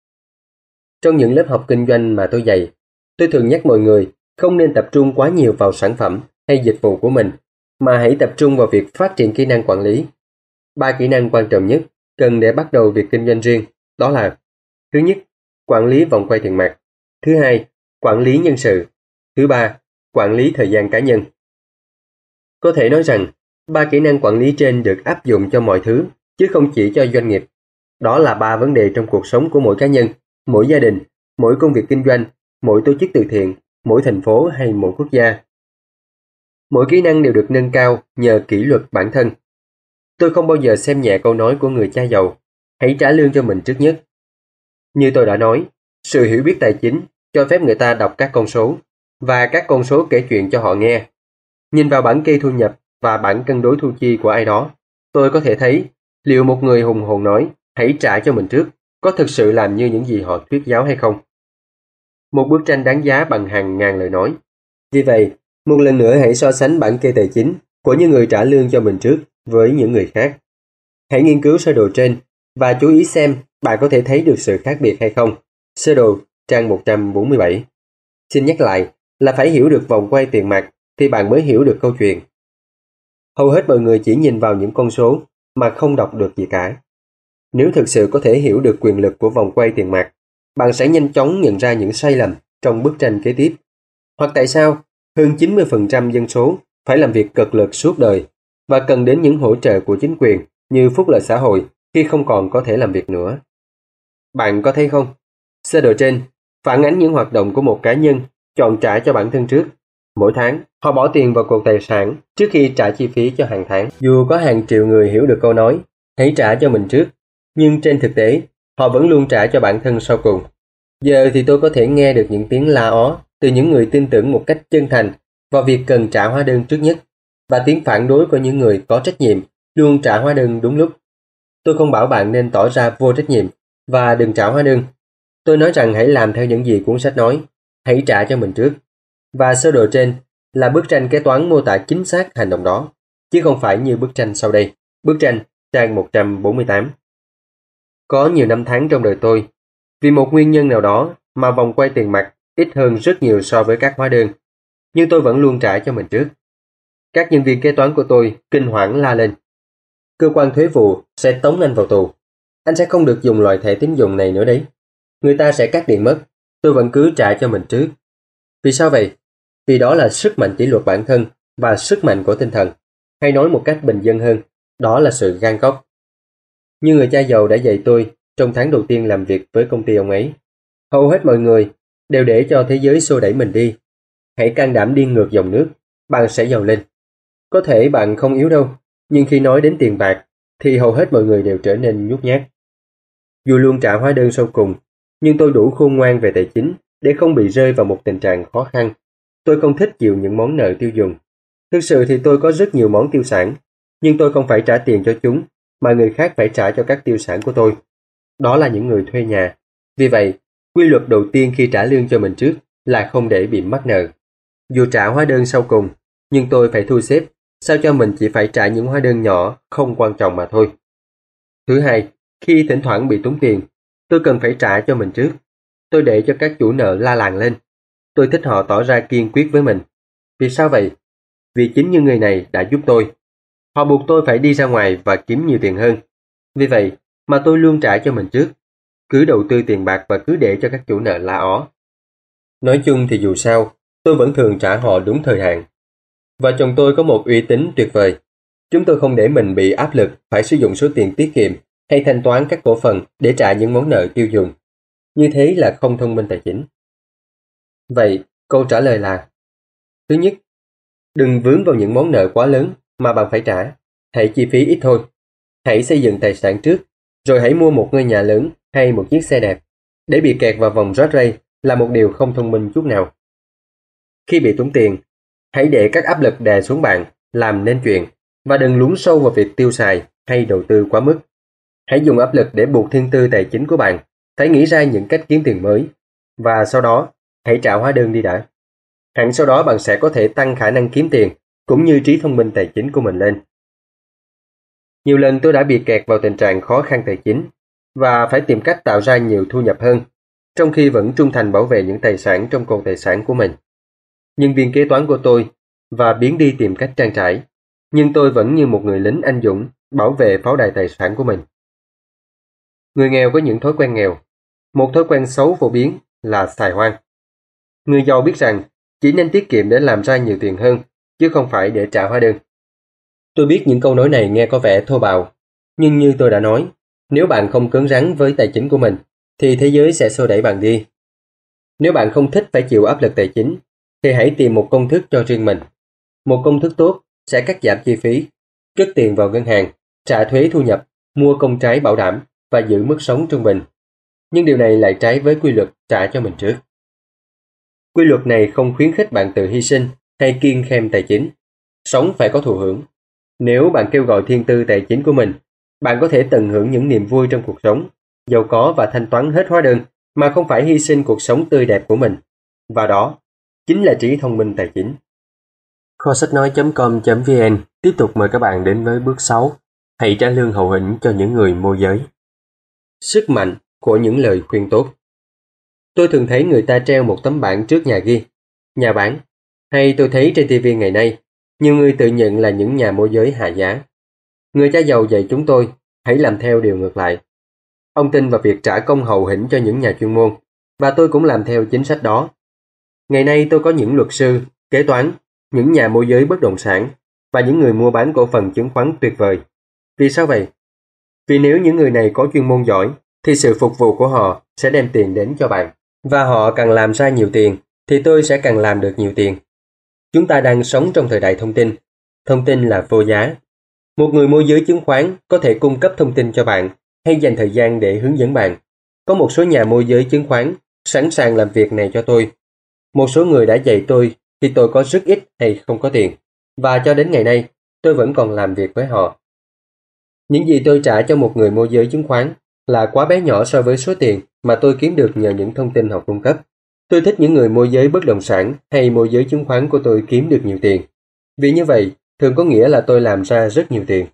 S2: Trong những lớp học kinh doanh mà tôi dạy, tôi thường nhắc mọi người không nên tập trung quá nhiều vào sản phẩm hay dịch vụ của mình, mà hãy tập trung vào việc phát triển kỹ năng quản lý. 3 kỹ năng quan trọng nhất cần để bắt đầu việc kinh doanh riêng, đó là: thứ nhất, quản lý vòng quay tiền mặt; thứ hai, quản lý nhân sự; thứ ba, quản lý thời gian cá nhân. Có thể nói rằng, 3 kỹ năng quản lý trên được áp dụng cho mọi thứ, chứ không chỉ cho doanh nghiệp. Đó là 3 vấn đề trong cuộc sống của mỗi cá nhân, mỗi gia đình, mỗi công việc kinh doanh, mỗi tổ chức từ thiện, mỗi thành phố hay mỗi quốc gia. Mỗi kỹ năng đều được nâng cao nhờ kỷ luật bản thân. Tôi không bao giờ xem nhẹ câu nói của người cha giàu, hãy trả lương cho mình trước nhất. Như tôi đã nói, sự hiểu biết tài chính cho phép người ta đọc các con số, và các con số kể chuyện cho họ nghe. Nhìn vào bảng kê thu nhập và bảng cân đối thu chi của ai đó, tôi có thể thấy liệu một người hùng hồn nói hãy trả cho mình trước có thực sự làm như những gì họ thuyết giáo hay không. Một bức tranh đáng giá bằng hàng ngàn lời nói. Vì vậy, một lần nữa hãy so sánh bảng kê tài chính của những người trả lương cho mình trước với những người khác. Hãy nghiên cứu sơ đồ trên và chú ý xem bạn có thể thấy được sự khác biệt hay không. Sơ đồ trang 147. Xin nhắc lại là phải hiểu được vòng quay tiền mặt thì bạn mới hiểu được câu chuyện. Hầu hết mọi người chỉ nhìn vào những con số mà không đọc được gì cả. Nếu thực sự có thể hiểu được quyền lực của vòng quay tiền mặt, bạn sẽ nhanh chóng nhận ra những sai lầm trong bức tranh kế tiếp. Hoặc tại sao hơn 90% dân số phải làm việc cực lực suốt đời và cần đến những hỗ trợ của chính quyền như phúc lợi xã hội khi không còn có thể làm việc nữa. Bạn có thấy không? Sơ đồ trên phản ánh những hoạt động của một cá nhân chọn trả cho bản thân trước. Mỗi tháng, họ bỏ tiền vào cột tài sản trước khi trả chi phí cho hàng tháng. Dù có hàng triệu người hiểu được câu nói, hãy trả cho mình trước, nhưng trên thực tế, họ vẫn luôn trả cho bản thân sau cùng. Giờ thì tôi có thể nghe được những tiếng la ó từ những người tin tưởng một cách chân thành vào việc cần trả hóa đơn trước nhất, và tiếng phản đối của những người có trách nhiệm luôn trả hóa đơn đúng lúc. Tôi không bảo bạn nên tỏ ra vô trách nhiệm và đừng trả hóa đơn. Tôi nói rằng hãy làm theo những gì cuốn sách nói, hãy trả cho mình trước. Và sơ đồ trên là bức tranh kế toán mô tả chính xác hành động đó, chứ không phải như bức tranh sau đây. Bức tranh trang 148. Có nhiều năm tháng trong đời tôi, vì một nguyên nhân nào đó mà vòng quay tiền mặt ít hơn rất nhiều so với các hóa đơn, nhưng tôi vẫn luôn trả cho mình trước. Các nhân viên kế toán của tôi kinh hoảng la lên: cơ quan thuế vụ sẽ tống anh vào tù. Anh sẽ không được dùng loại thẻ tín dụng này nữa đấy. Người ta sẽ cắt điện mất. Tôi vẫn cứ trả cho mình trước. Vì sao vậy? Vì đó là sức mạnh kỷ luật bản thân và sức mạnh của tinh thần. Hay nói một cách bình dân hơn, đó là sự gan góc. Như người cha giàu đã dạy tôi trong tháng đầu tiên làm việc với công ty ông ấy. Hầu hết mọi người đều để cho thế giới xô đẩy mình đi. Hãy can đảm đi ngược dòng nước, bạn sẽ giàu lên. Có thể bạn không yếu đâu, nhưng khi nói đến tiền bạc thì hầu hết mọi người đều trở nên nhút nhát. Dù luôn trả hóa đơn sau cùng, nhưng tôi đủ khôn ngoan về tài chính để không bị rơi vào một tình trạng khó khăn. Tôi không thích chịu những món nợ tiêu dùng. Thực sự thì tôi có rất nhiều món tiêu sản, nhưng tôi không phải trả tiền cho chúng, mà người khác phải trả cho các tiêu sản của tôi. Đó là những người thuê nhà. Vì vậy, quy luật đầu tiên khi trả lương cho mình trước là không để bị mắc nợ. Dù trả hóa đơn sau cùng, nhưng tôi phải thu xếp sao cho mình chỉ phải trả những hóa đơn nhỏ không quan trọng mà thôi. Thứ hai, khi thỉnh thoảng bị tốn tiền, tôi cần phải trả cho mình trước. Tôi để cho các chủ nợ la làng lên. Tôi thích họ tỏ ra kiên quyết với mình. Vì sao vậy? Vì chính những người này đã giúp tôi. Họ buộc tôi phải đi ra ngoài và kiếm nhiều tiền hơn. Vì vậy mà tôi luôn trả cho mình trước. Cứ đầu tư tiền bạc và cứ để cho các chủ nợ la ó. Nói chung thì dù sao, tôi vẫn thường trả họ đúng thời hạn. Vợ chồng tôi có một uy tín tuyệt vời. Chúng tôi không để mình bị áp lực phải sử dụng số tiền tiết kiệm hay thanh toán các cổ phần để trả những món nợ tiêu dùng. Như thế là không thông minh tài chính. Vậy, câu trả lời là: thứ nhất, đừng vướng vào những món nợ quá lớn mà bạn phải trả. Hãy chi phí ít thôi. Hãy xây dựng tài sản trước, rồi hãy mua một ngôi nhà lớn hay một chiếc xe đẹp. Để bị kẹt vào vòng rác rây là một điều không thông minh chút nào. Khi bị tốn tiền, hãy để các áp lực đè xuống bạn, làm nên chuyện, và đừng lún sâu vào việc tiêu xài hay đầu tư quá mức. Hãy dùng áp lực để buộc thiên tư tài chính của bạn phải nghĩ ra những cách kiếm tiền mới, và sau đó hãy trả hóa đơn đi đã. Hẳn sau đó bạn sẽ có thể tăng khả năng kiếm tiền cũng như trí thông minh tài chính của mình lên. Nhiều lần tôi đã bị kẹt vào tình trạng khó khăn tài chính và phải tìm cách tạo ra nhiều thu nhập hơn, trong khi vẫn trung thành bảo vệ những tài sản trong cột tài sản của mình. Nhân viên kế toán của tôi và biến đi tìm cách trang trải, nhưng tôi vẫn như một người lính anh dũng bảo vệ pháo đài tài sản của mình. Người nghèo có những thói quen nghèo. Một thói quen xấu phổ biến là xài hoang. Người giàu biết rằng chỉ nên tiết kiệm để làm ra nhiều tiền hơn, chứ không phải để trả hóa đơn. Tôi biết những câu nói này nghe có vẻ thô bạo, nhưng như tôi đã nói, nếu bạn không cứng rắn với tài chính của mình, thì thế giới sẽ xô đẩy bạn đi. Nếu bạn không thích phải chịu áp lực tài chính, thì hãy tìm một công thức cho riêng mình. Một công thức tốt sẽ cắt giảm chi phí, cất tiền vào ngân hàng, trả thuế thu nhập, mua công trái bảo đảm và giữ mức sống trung bình. Nhưng điều này lại trái với quy luật trả cho mình trước. Quy luật này không khuyến khích bạn tự hy sinh hay kiêng khem tài chính. Sống phải có thụ hưởng. Nếu bạn kêu gọi thiên tư tài chính của mình, bạn có thể tận hưởng những niềm vui trong cuộc sống, giàu có và thanh toán hết hóa đơn mà không phải hy sinh cuộc sống tươi đẹp của mình. Và đó chính là trí thông minh tài chính. Kho sách nói.com.vn tiếp tục mời các bạn đến với bước 6. Hãy trả lương hậu hĩnh cho những người môi giới. Sức mạnh của những lời khuyên tốt. Tôi thường thấy người ta treo một tấm bảng trước nhà ghi nhà bán, hay tôi thấy trên TV ngày nay, nhiều người tự nhận là những nhà môi giới hạ giá. Người cha giàu dạy chúng tôi hãy làm theo điều ngược lại. Ông tin vào việc trả công hậu hĩnh cho những nhà chuyên môn, và tôi cũng làm theo chính sách đó. Ngày nay tôi có những luật sư, kế toán, những nhà môi giới bất động sản và những người mua bán cổ phần chứng khoán tuyệt vời. Vì sao vậy? Vì nếu những người này có chuyên môn giỏi, thì sự phục vụ của họ sẽ đem tiền đến cho bạn. Và họ càng làm ra nhiều tiền, thì tôi sẽ càng làm được nhiều tiền. Chúng ta đang sống trong thời đại thông tin. Thông tin là vô giá. Một người môi giới chứng khoán có thể cung cấp thông tin cho bạn hay dành thời gian để hướng dẫn bạn. Có một số nhà môi giới chứng khoán sẵn sàng làm việc này cho tôi. Một số người đã dạy tôi khi tôi có rất ít hay không có tiền. Và cho đến ngày nay, tôi vẫn còn làm việc với họ. Những gì tôi trả cho một người môi giới chứng khoán là quá bé nhỏ so với số tiền mà tôi kiếm được nhờ những thông tin họ cung cấp. Tôi thích những người môi giới bất động sản hay môi giới chứng khoán của tôi kiếm được nhiều tiền. Vì như vậy, thường có nghĩa là tôi làm ra rất nhiều tiền.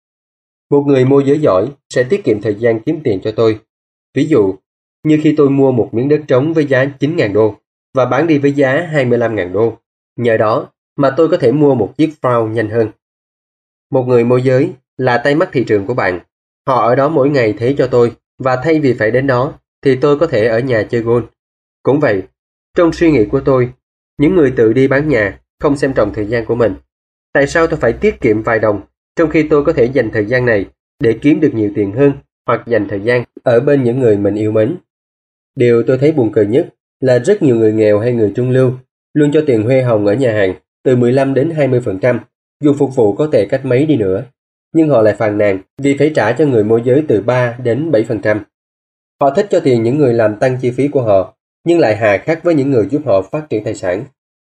S2: Một người môi giới giỏi sẽ tiết kiệm thời gian kiếm tiền cho tôi. Ví dụ, như khi tôi mua một miếng đất trống với giá 9.000 đô và bán đi với giá 25.000 đô. Nhờ đó mà tôi có thể mua một chiếc phao nhanh hơn. Một người môi giới là tay mắt thị trường của bạn. Họ ở đó mỗi ngày thế cho tôi, và thay vì phải đến đó, thì tôi có thể ở nhà chơi golf. Cũng vậy, trong suy nghĩ của tôi, những người tự đi bán nhà không xem trọng thời gian của mình. Tại sao tôi phải tiết kiệm vài đồng, trong khi tôi có thể dành thời gian này để kiếm được nhiều tiền hơn, hoặc dành thời gian ở bên những người mình yêu mến? Điều tôi thấy buồn cười nhất là rất nhiều người nghèo hay người trung lưu luôn cho tiền huê hồng ở nhà hàng từ 15 đến 20%, dù phục vụ có tệ cách mấy đi nữa. Nhưng họ lại phàn nàn vì phải trả cho người môi giới từ 3 đến 7%. Họ thích cho tiền những người làm tăng chi phí của họ, nhưng lại hà khắc với những người giúp họ phát triển tài sản.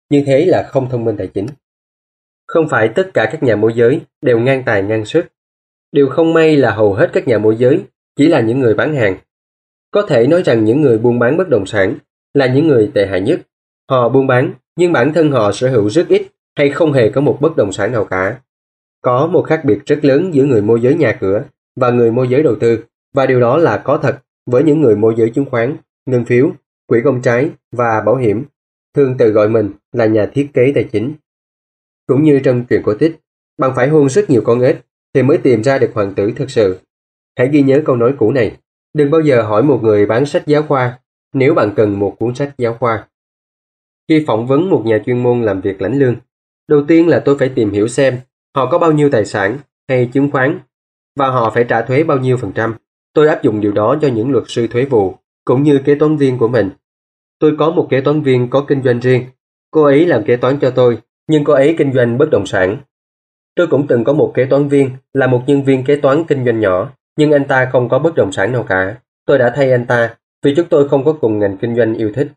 S2: Như thế là không thông minh tài chính. Không phải tất cả các nhà môi giới đều ngang tài ngang sức. Điều không may là hầu hết các nhà môi giới chỉ là những người bán hàng. Có thể nói rằng những người buôn bán bất động sản là những người tệ hại nhất. Họ buôn bán, nhưng bản thân họ sở hữu rất ít hay không hề có một bất động sản nào cả. Có một khác biệt rất lớn giữa người môi giới nhà cửa và người môi giới đầu tư, và điều đó là có thật với những người môi giới chứng khoán, ngân phiếu, quỹ công trái và bảo hiểm, thường tự gọi mình là nhà thiết kế tài chính. Cũng như trong truyện cổ tích, bạn phải hôn rất nhiều con ếch thì mới tìm ra được hoàng tử thực sự. Hãy ghi nhớ câu nói cũ này, đừng bao giờ hỏi một người bán sách giáo khoa nếu bạn cần một cuốn sách giáo khoa. Khi phỏng vấn một nhà chuyên môn làm việc lãnh lương, đầu tiên là tôi phải tìm hiểu xem họ có bao nhiêu tài sản hay chứng khoán và họ phải trả thuế bao nhiêu %. Tôi áp dụng điều đó cho những luật sư thuế vụ cũng như kế toán viên của mình. Tôi có một kế toán viên có kinh doanh riêng. Cô ấy làm kế toán cho tôi, nhưng cô ấy kinh doanh bất động sản. Tôi cũng từng có một kế toán viên là một nhân viên kế toán kinh doanh nhỏ, nhưng anh ta không có bất động sản nào cả. Tôi đã thay anh ta vì chúng tôi không có cùng ngành kinh doanh yêu thích.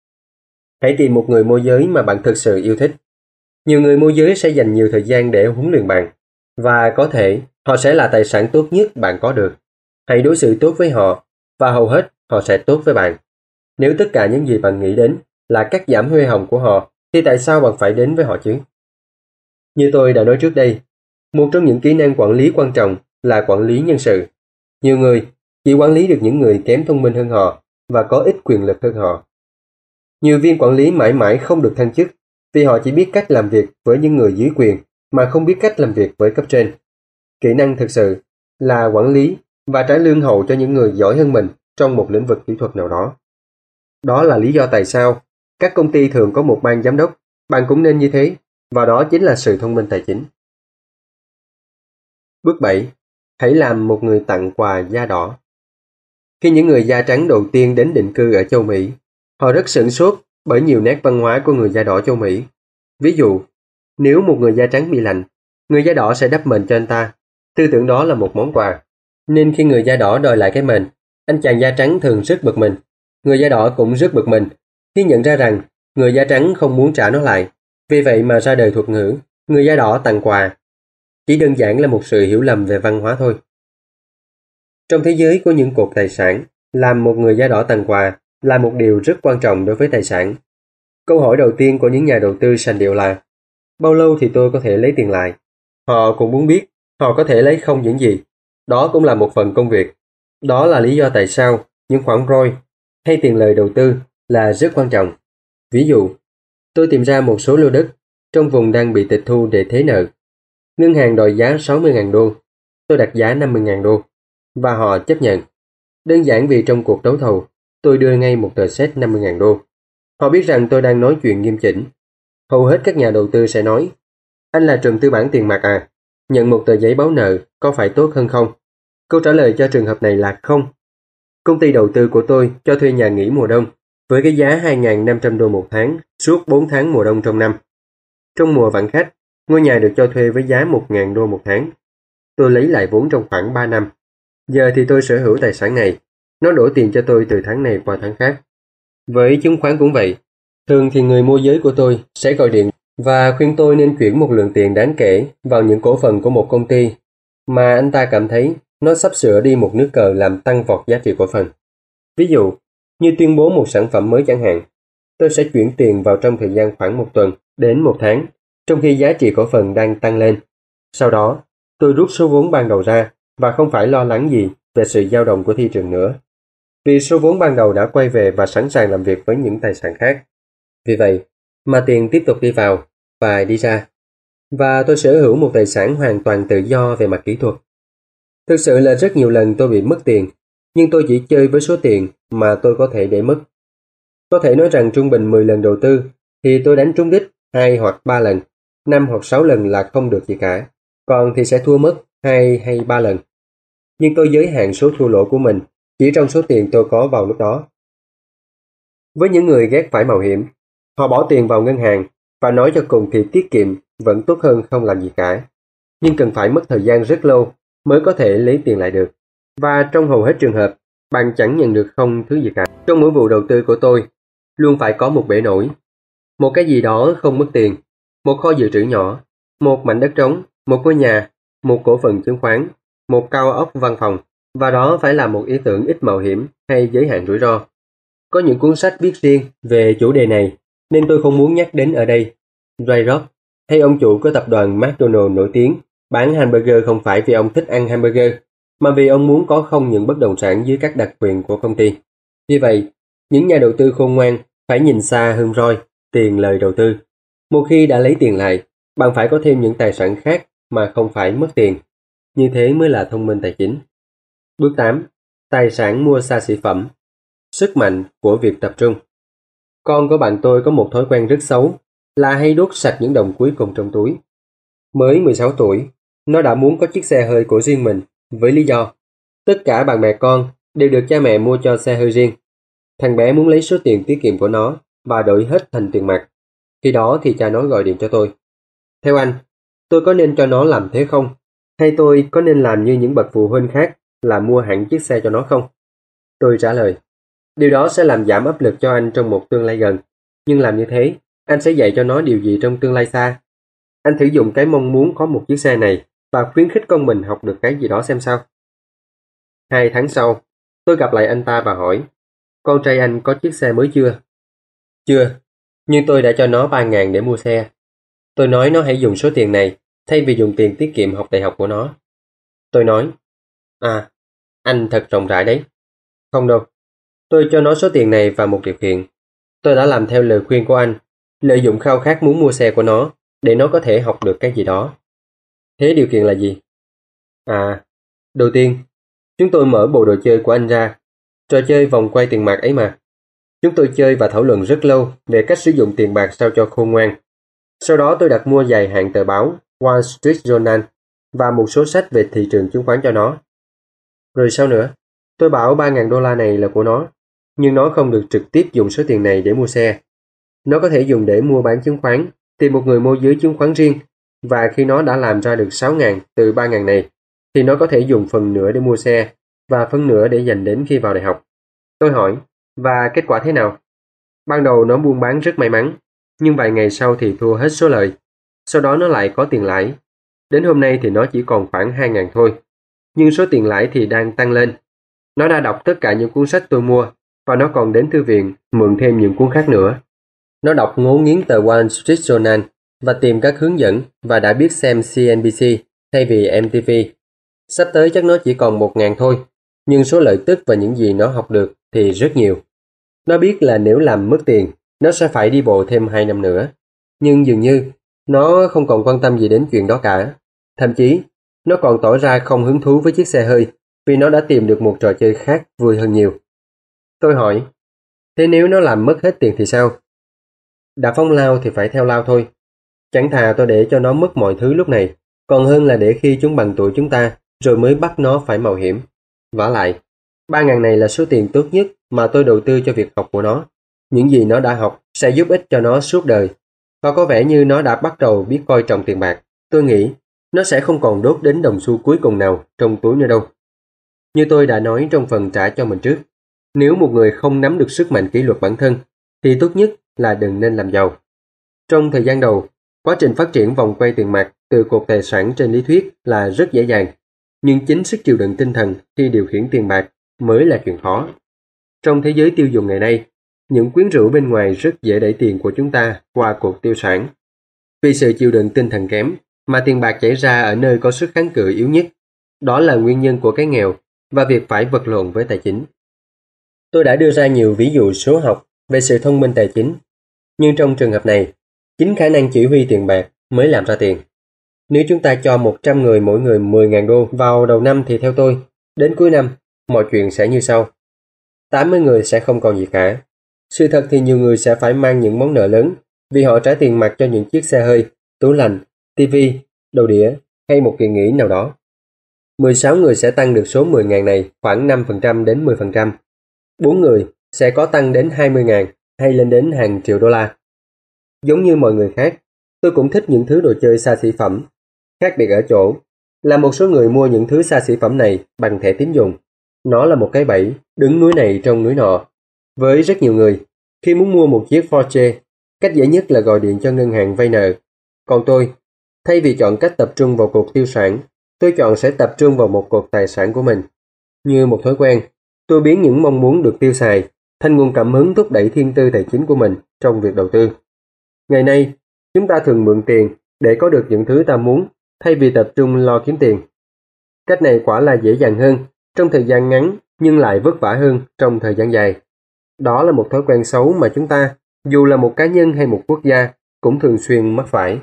S2: Hãy tìm một người môi giới mà bạn thực sự yêu thích. Nhiều người môi giới sẽ dành nhiều thời gian để huấn luyện bạn, và có thể họ sẽ là tài sản tốt nhất bạn có được. Hãy đối xử tốt với họ, và hầu hết họ sẽ tốt với bạn. Nếu tất cả những gì bạn nghĩ đến là cắt giảm huê hồng của họ, thì tại sao bạn phải đến với họ chứ? Như tôi đã nói trước đây, một trong những kỹ năng quản lý quan trọng là quản lý nhân sự. Nhiều người chỉ quản lý được những người kém thông minh hơn họ và có ít quyền lực hơn họ. Nhiều viên quản lý mãi mãi không được thăng chức vì họ chỉ biết cách làm việc với những người dưới quyền mà không biết cách làm việc với cấp trên. Kỹ năng thực sự là quản lý và trả lương hậu cho những người giỏi hơn mình trong một lĩnh vực kỹ thuật nào đó. Đó là lý do tại sao các công ty thường có một ban giám đốc. Bạn cũng nên như thế, và đó chính là sự thông minh tài chính. Bước 7. Hãy làm một người tặng quà da đỏ. Khi những người da trắng đầu tiên đến định cư ở châu Mỹ, họ rất sửng sốt bởi nhiều nét văn hóa của người da đỏ châu Mỹ. Ví dụ, nếu một người da trắng bị lạnh, người da đỏ sẽ đắp mền cho anh ta. Tư tưởng đó là một món quà. Nên khi người da đỏ đòi lại cái mền, anh chàng da trắng thường rất bực mình. Người da đỏ cũng rất bực mình khi nhận ra rằng người da trắng không muốn trả nó lại. Vì vậy mà ra đời thuật ngữ người da đỏ tặng quà. Chỉ đơn giản là một sự hiểu lầm về văn hóa thôi. Trong thế giới của những cột tài sản, làm một người da đỏ tặng quà là một điều rất quan trọng đối với tài sản. Câu hỏi đầu tiên của những nhà đầu tư sành điệu là: bao lâu thì tôi có thể lấy tiền lại? Họ cũng muốn biết họ có thể lấy không những gì. Đó cũng là một phần công việc. Đó là lý do tại sao những khoản ROI hay tiền lời đầu tư là rất quan trọng. Ví dụ, tôi tìm ra một số lô đất trong vùng đang bị tịch thu để thế nợ. Ngân hàng đòi giá 60.000 đô. Tôi đặt giá 50.000 đô. Và họ chấp nhận. Đơn giản vì trong cuộc đấu thầu, tôi đưa ngay một tờ séc 50.000 đô. Họ biết rằng tôi đang nói chuyện nghiêm chỉnh. Hầu hết các nhà đầu tư sẽ nói: anh là trùm tư bản tiền mặt à? Nhận một tờ giấy báo nợ có phải tốt hơn không? Câu trả lời cho trường hợp này là không. Công ty đầu tư của tôi cho thuê nhà nghỉ mùa đông với cái giá 2.500 đô một tháng suốt 4 tháng mùa đông trong năm. Trong mùa vắng khách, ngôi nhà được cho thuê với giá 1.000 đô một tháng. Tôi lấy lại vốn trong khoảng 3 năm. Giờ thì tôi sở hữu tài sản này. Nó đổ tiền cho tôi từ tháng này qua tháng khác. Với chứng khoán cũng vậy. Thường thì người môi giới của tôi sẽ gọi điện và khuyên tôi nên chuyển một lượng tiền đáng kể vào những cổ phần của một công ty mà anh ta cảm thấy nó sắp sửa đi một nước cờ làm tăng vọt giá trị cổ phần. Ví dụ, như tuyên bố một sản phẩm mới chẳng hạn, tôi sẽ chuyển tiền vào trong thời gian khoảng 1 tuần đến 1 tháng, trong khi giá trị cổ phần đang tăng lên. Sau đó, tôi rút số vốn ban đầu ra và không phải lo lắng gì về sự dao động của thị trường nữa. Vì số vốn ban đầu đã quay về và sẵn sàng làm việc với những tài sản khác. Vì vậy mà tiền tiếp tục đi vào và đi ra. Và tôi sở hữu một tài sản hoàn toàn tự do về mặt kỹ thuật. Thực sự là rất nhiều lần tôi bị mất tiền, nhưng tôi chỉ chơi với số tiền mà tôi có thể để mất. Có thể nói rằng trung bình 10 lần đầu tư thì tôi đánh trúng đích 2 hoặc 3 lần, 5 hoặc 6 lần là không được gì cả, còn thì sẽ thua mất 2 hay 3 lần. Nhưng tôi giới hạn số thua lỗ của mình chỉ trong số tiền tôi có vào lúc đó. Với những người ghét phải mạo hiểm, họ bỏ tiền vào ngân hàng và nói cho cùng thì tiết kiệm vẫn tốt hơn không làm gì cả. Nhưng cần phải mất thời gian rất lâu mới có thể lấy tiền lại được. Và trong hầu hết trường hợp, bạn chẳng nhận được không thứ gì cả. Trong mỗi vụ đầu tư của tôi, luôn phải có một bể nổi. Một cái gì đó không mất tiền, một kho dự trữ nhỏ, một mảnh đất trống, một ngôi nhà, một cổ phần chứng khoán, một cao ốc văn phòng, và đó phải là một ý tưởng ít mạo hiểm hay giới hạn rủi ro. Có những cuốn sách viết riêng về chủ đề này, nên tôi không muốn nhắc đến ở đây. Ray Kroc, hay ông chủ của tập đoàn McDonald nổi tiếng, bán hamburger không phải vì ông thích ăn hamburger, mà vì ông muốn có không những bất động sản dưới các đặc quyền của công ty. Vì vậy, những nhà đầu tư khôn ngoan phải nhìn xa hơn Roy, tiền lời đầu tư. Một khi đã lấy tiền lại, bạn phải có thêm những tài sản khác mà không phải mất tiền. Như thế mới là thông minh tài chính. Bước 8. Tài sản mua xa xỉ phẩm. Sức mạnh của việc tập trung. Con của bạn tôi có một thói quen rất xấu là hay đốt sạch những đồng cuối cùng trong túi. Mới 16 tuổi, nó đã muốn có chiếc xe hơi của riêng mình với lý do tất cả bạn bè con đều được cha mẹ mua cho xe hơi riêng. Thằng bé muốn lấy số tiền tiết kiệm của nó và đổi hết thành tiền mặt. Khi đó thì cha nó gọi điện cho tôi. Theo anh, tôi có nên cho nó làm thế không? Hay tôi có nên làm như những bậc phụ huynh khác là mua hẳn chiếc xe cho nó không? Tôi trả lời, điều đó sẽ làm giảm áp lực cho anh trong một tương lai gần. Nhưng làm như thế, anh sẽ dạy cho nó điều gì trong tương lai xa? Anh thử dùng cái mong muốn có một chiếc xe này và khuyến khích con mình học được cái gì đó xem sao. 2 tháng sau, tôi gặp lại anh ta và hỏi, con trai anh có chiếc xe mới chưa? Chưa, nhưng tôi đã cho nó 3.000 để mua xe. Tôi nói nó hãy dùng số tiền này thay vì dùng tiền tiết kiệm học đại học của nó. Tôi nói, anh thật rộng rãi đấy. Không đâu, tôi cho nó số tiền này và một điều kiện. Tôi đã làm theo lời khuyên của anh, lợi dụng khao khát muốn mua xe của nó để nó có thể học được cái gì đó. Thế điều kiện là gì? Đầu tiên, chúng tôi mở bộ đồ chơi của anh ra, trò chơi vòng quay tiền bạc ấy mà. Chúng tôi chơi và thảo luận rất lâu về cách sử dụng tiền bạc sao cho khôn ngoan. Sau đó tôi đặt mua dài hạn tờ báo Wall Street Journal và một số sách về thị trường chứng khoán cho nó. Rồi sao nữa? Tôi bảo 3.000 đô la này là của nó, nhưng nó không được trực tiếp dùng số tiền này để mua xe. Nó có thể dùng để mua bán chứng khoán, tìm một người môi giới chứng khoán riêng, và khi nó đã làm ra được 6.000 từ 3.000 này, thì nó có thể dùng phần nửa để mua xe và phần nửa để dành đến khi vào đại học. Tôi hỏi, và kết quả thế nào? Ban đầu nó buôn bán rất may mắn, nhưng vài ngày sau thì thua hết số lời. Sau đó nó lại có tiền lãi. Đến hôm nay thì nó chỉ còn khoảng 2.000 thôi, nhưng số tiền lãi thì đang tăng lên. Nó đã đọc tất cả những cuốn sách tôi mua, và nó còn đến thư viện mượn thêm những cuốn khác nữa. Nó đọc ngấu nghiến tờ Wall Street Journal và tìm các hướng dẫn và đã biết xem CNBC thay vì MTV. Sắp tới chắc nó chỉ còn 1.000 thôi, nhưng số lợi tức và những gì nó học được thì rất nhiều. Nó biết là nếu làm mất tiền, nó sẽ phải đi bộ thêm 2 năm nữa. Nhưng dường như, nó không còn quan tâm gì đến chuyện đó cả. Thậm chí, nó còn tỏ ra không hứng thú với chiếc xe hơi vì nó đã tìm được một trò chơi khác vui hơn nhiều. Tôi hỏi, thế nếu nó làm mất hết tiền thì sao? Đã phóng lao thì phải theo lao thôi. Chẳng thà tôi để cho nó mất mọi thứ lúc này, còn hơn là để khi chúng bằng tuổi chúng ta, rồi mới bắt nó phải mạo hiểm. Vả lại, 3.000 này là số tiền tốt nhất mà tôi đầu tư cho việc học của nó. Những gì nó đã học sẽ giúp ích cho nó suốt đời. Và có vẻ như nó đã bắt đầu biết coi trọng tiền bạc. Tôi nghĩ nó sẽ không còn đốt đến đồng xu cuối cùng nào trong túi nữa đâu. Như tôi đã nói trong phần trả cho mình trước, nếu một người không nắm được sức mạnh kỷ luật bản thân, thì tốt nhất là đừng nên làm giàu. Trong thời gian đầu, quá trình phát triển vòng quay tiền mặt từ cột tài sản trên lý thuyết là rất dễ dàng, nhưng chính sức chịu đựng tinh thần khi điều khiển tiền bạc mới là chuyện khó. Trong thế giới tiêu dùng ngày nay, những quyến rũ bên ngoài rất dễ đẩy tiền của chúng ta qua cột tiêu sản. Vì sự chịu đựng tinh thần kém mà tiền bạc chảy ra ở nơi có sức kháng cự yếu nhất. Đó là nguyên nhân của cái nghèo và việc phải vật lộn với tài chính. Tôi đã đưa ra nhiều ví dụ số học về sự thông minh tài chính, nhưng trong trường hợp này, chính khả năng chỉ huy tiền bạc mới làm ra tiền. Nếu chúng ta cho 100 người mỗi người 10.000 đô vào đầu năm thì theo tôi, đến cuối năm, mọi chuyện sẽ như sau. 80 người sẽ không còn gì cả. Sự thật thì nhiều người sẽ phải mang những món nợ lớn vì họ trả tiền mặt cho những chiếc xe hơi, tủ lạnh, tivi, đầu đĩa hay một kỳ nghỉ nào đó. 16 người sẽ tăng được số 10.000 này khoảng 5% đến 10%. 4 người sẽ có tăng đến 20.000 hay lên đến hàng triệu đô la. Giống như mọi người khác, tôi cũng thích những thứ đồ chơi xa xỉ phẩm. Khác biệt ở chỗ là một số người mua những thứ xa xỉ phẩm này bằng thẻ tín dụng. Nó là một cái bẫy đứng núi này trong núi nọ. Với rất nhiều người, khi muốn mua một chiếc Porsche, Cách dễ nhất là gọi điện cho ngân hàng vay nợ. Còn tôi, thay vì chọn cách tập trung vào cuộc tiêu sản, tôi chọn sẽ tập trung vào một cột tài sản của mình. Như một thói quen, tôi biến những mong muốn được tiêu xài thành nguồn cảm hứng thúc đẩy thiên tư tài chính của mình trong việc đầu tư. Ngày nay, chúng ta thường mượn tiền để có được những thứ ta muốn thay vì tập trung lo kiếm tiền. Cách này quả là dễ dàng hơn trong thời gian ngắn nhưng lại vất vả hơn trong thời gian dài. Đó là một thói quen xấu mà chúng ta, dù là một cá nhân hay một quốc gia, cũng thường xuyên mắc phải.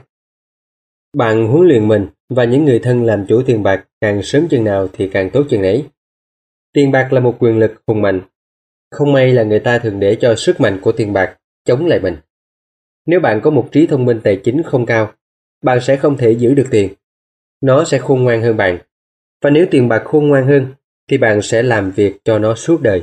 S2: Bạn huấn luyện mình và những người thân làm chủ tiền bạc càng sớm chừng nào thì càng tốt chừng ấy. Tiền bạc là một quyền lực hùng mạnh. Không may là người ta thường để cho sức mạnh của tiền bạc chống lại mình. Nếu bạn có một trí thông minh tài chính không cao, bạn sẽ không thể giữ được tiền. Nó sẽ khôn ngoan hơn bạn. Và nếu tiền bạc khôn ngoan hơn, thì bạn sẽ làm việc cho nó suốt đời.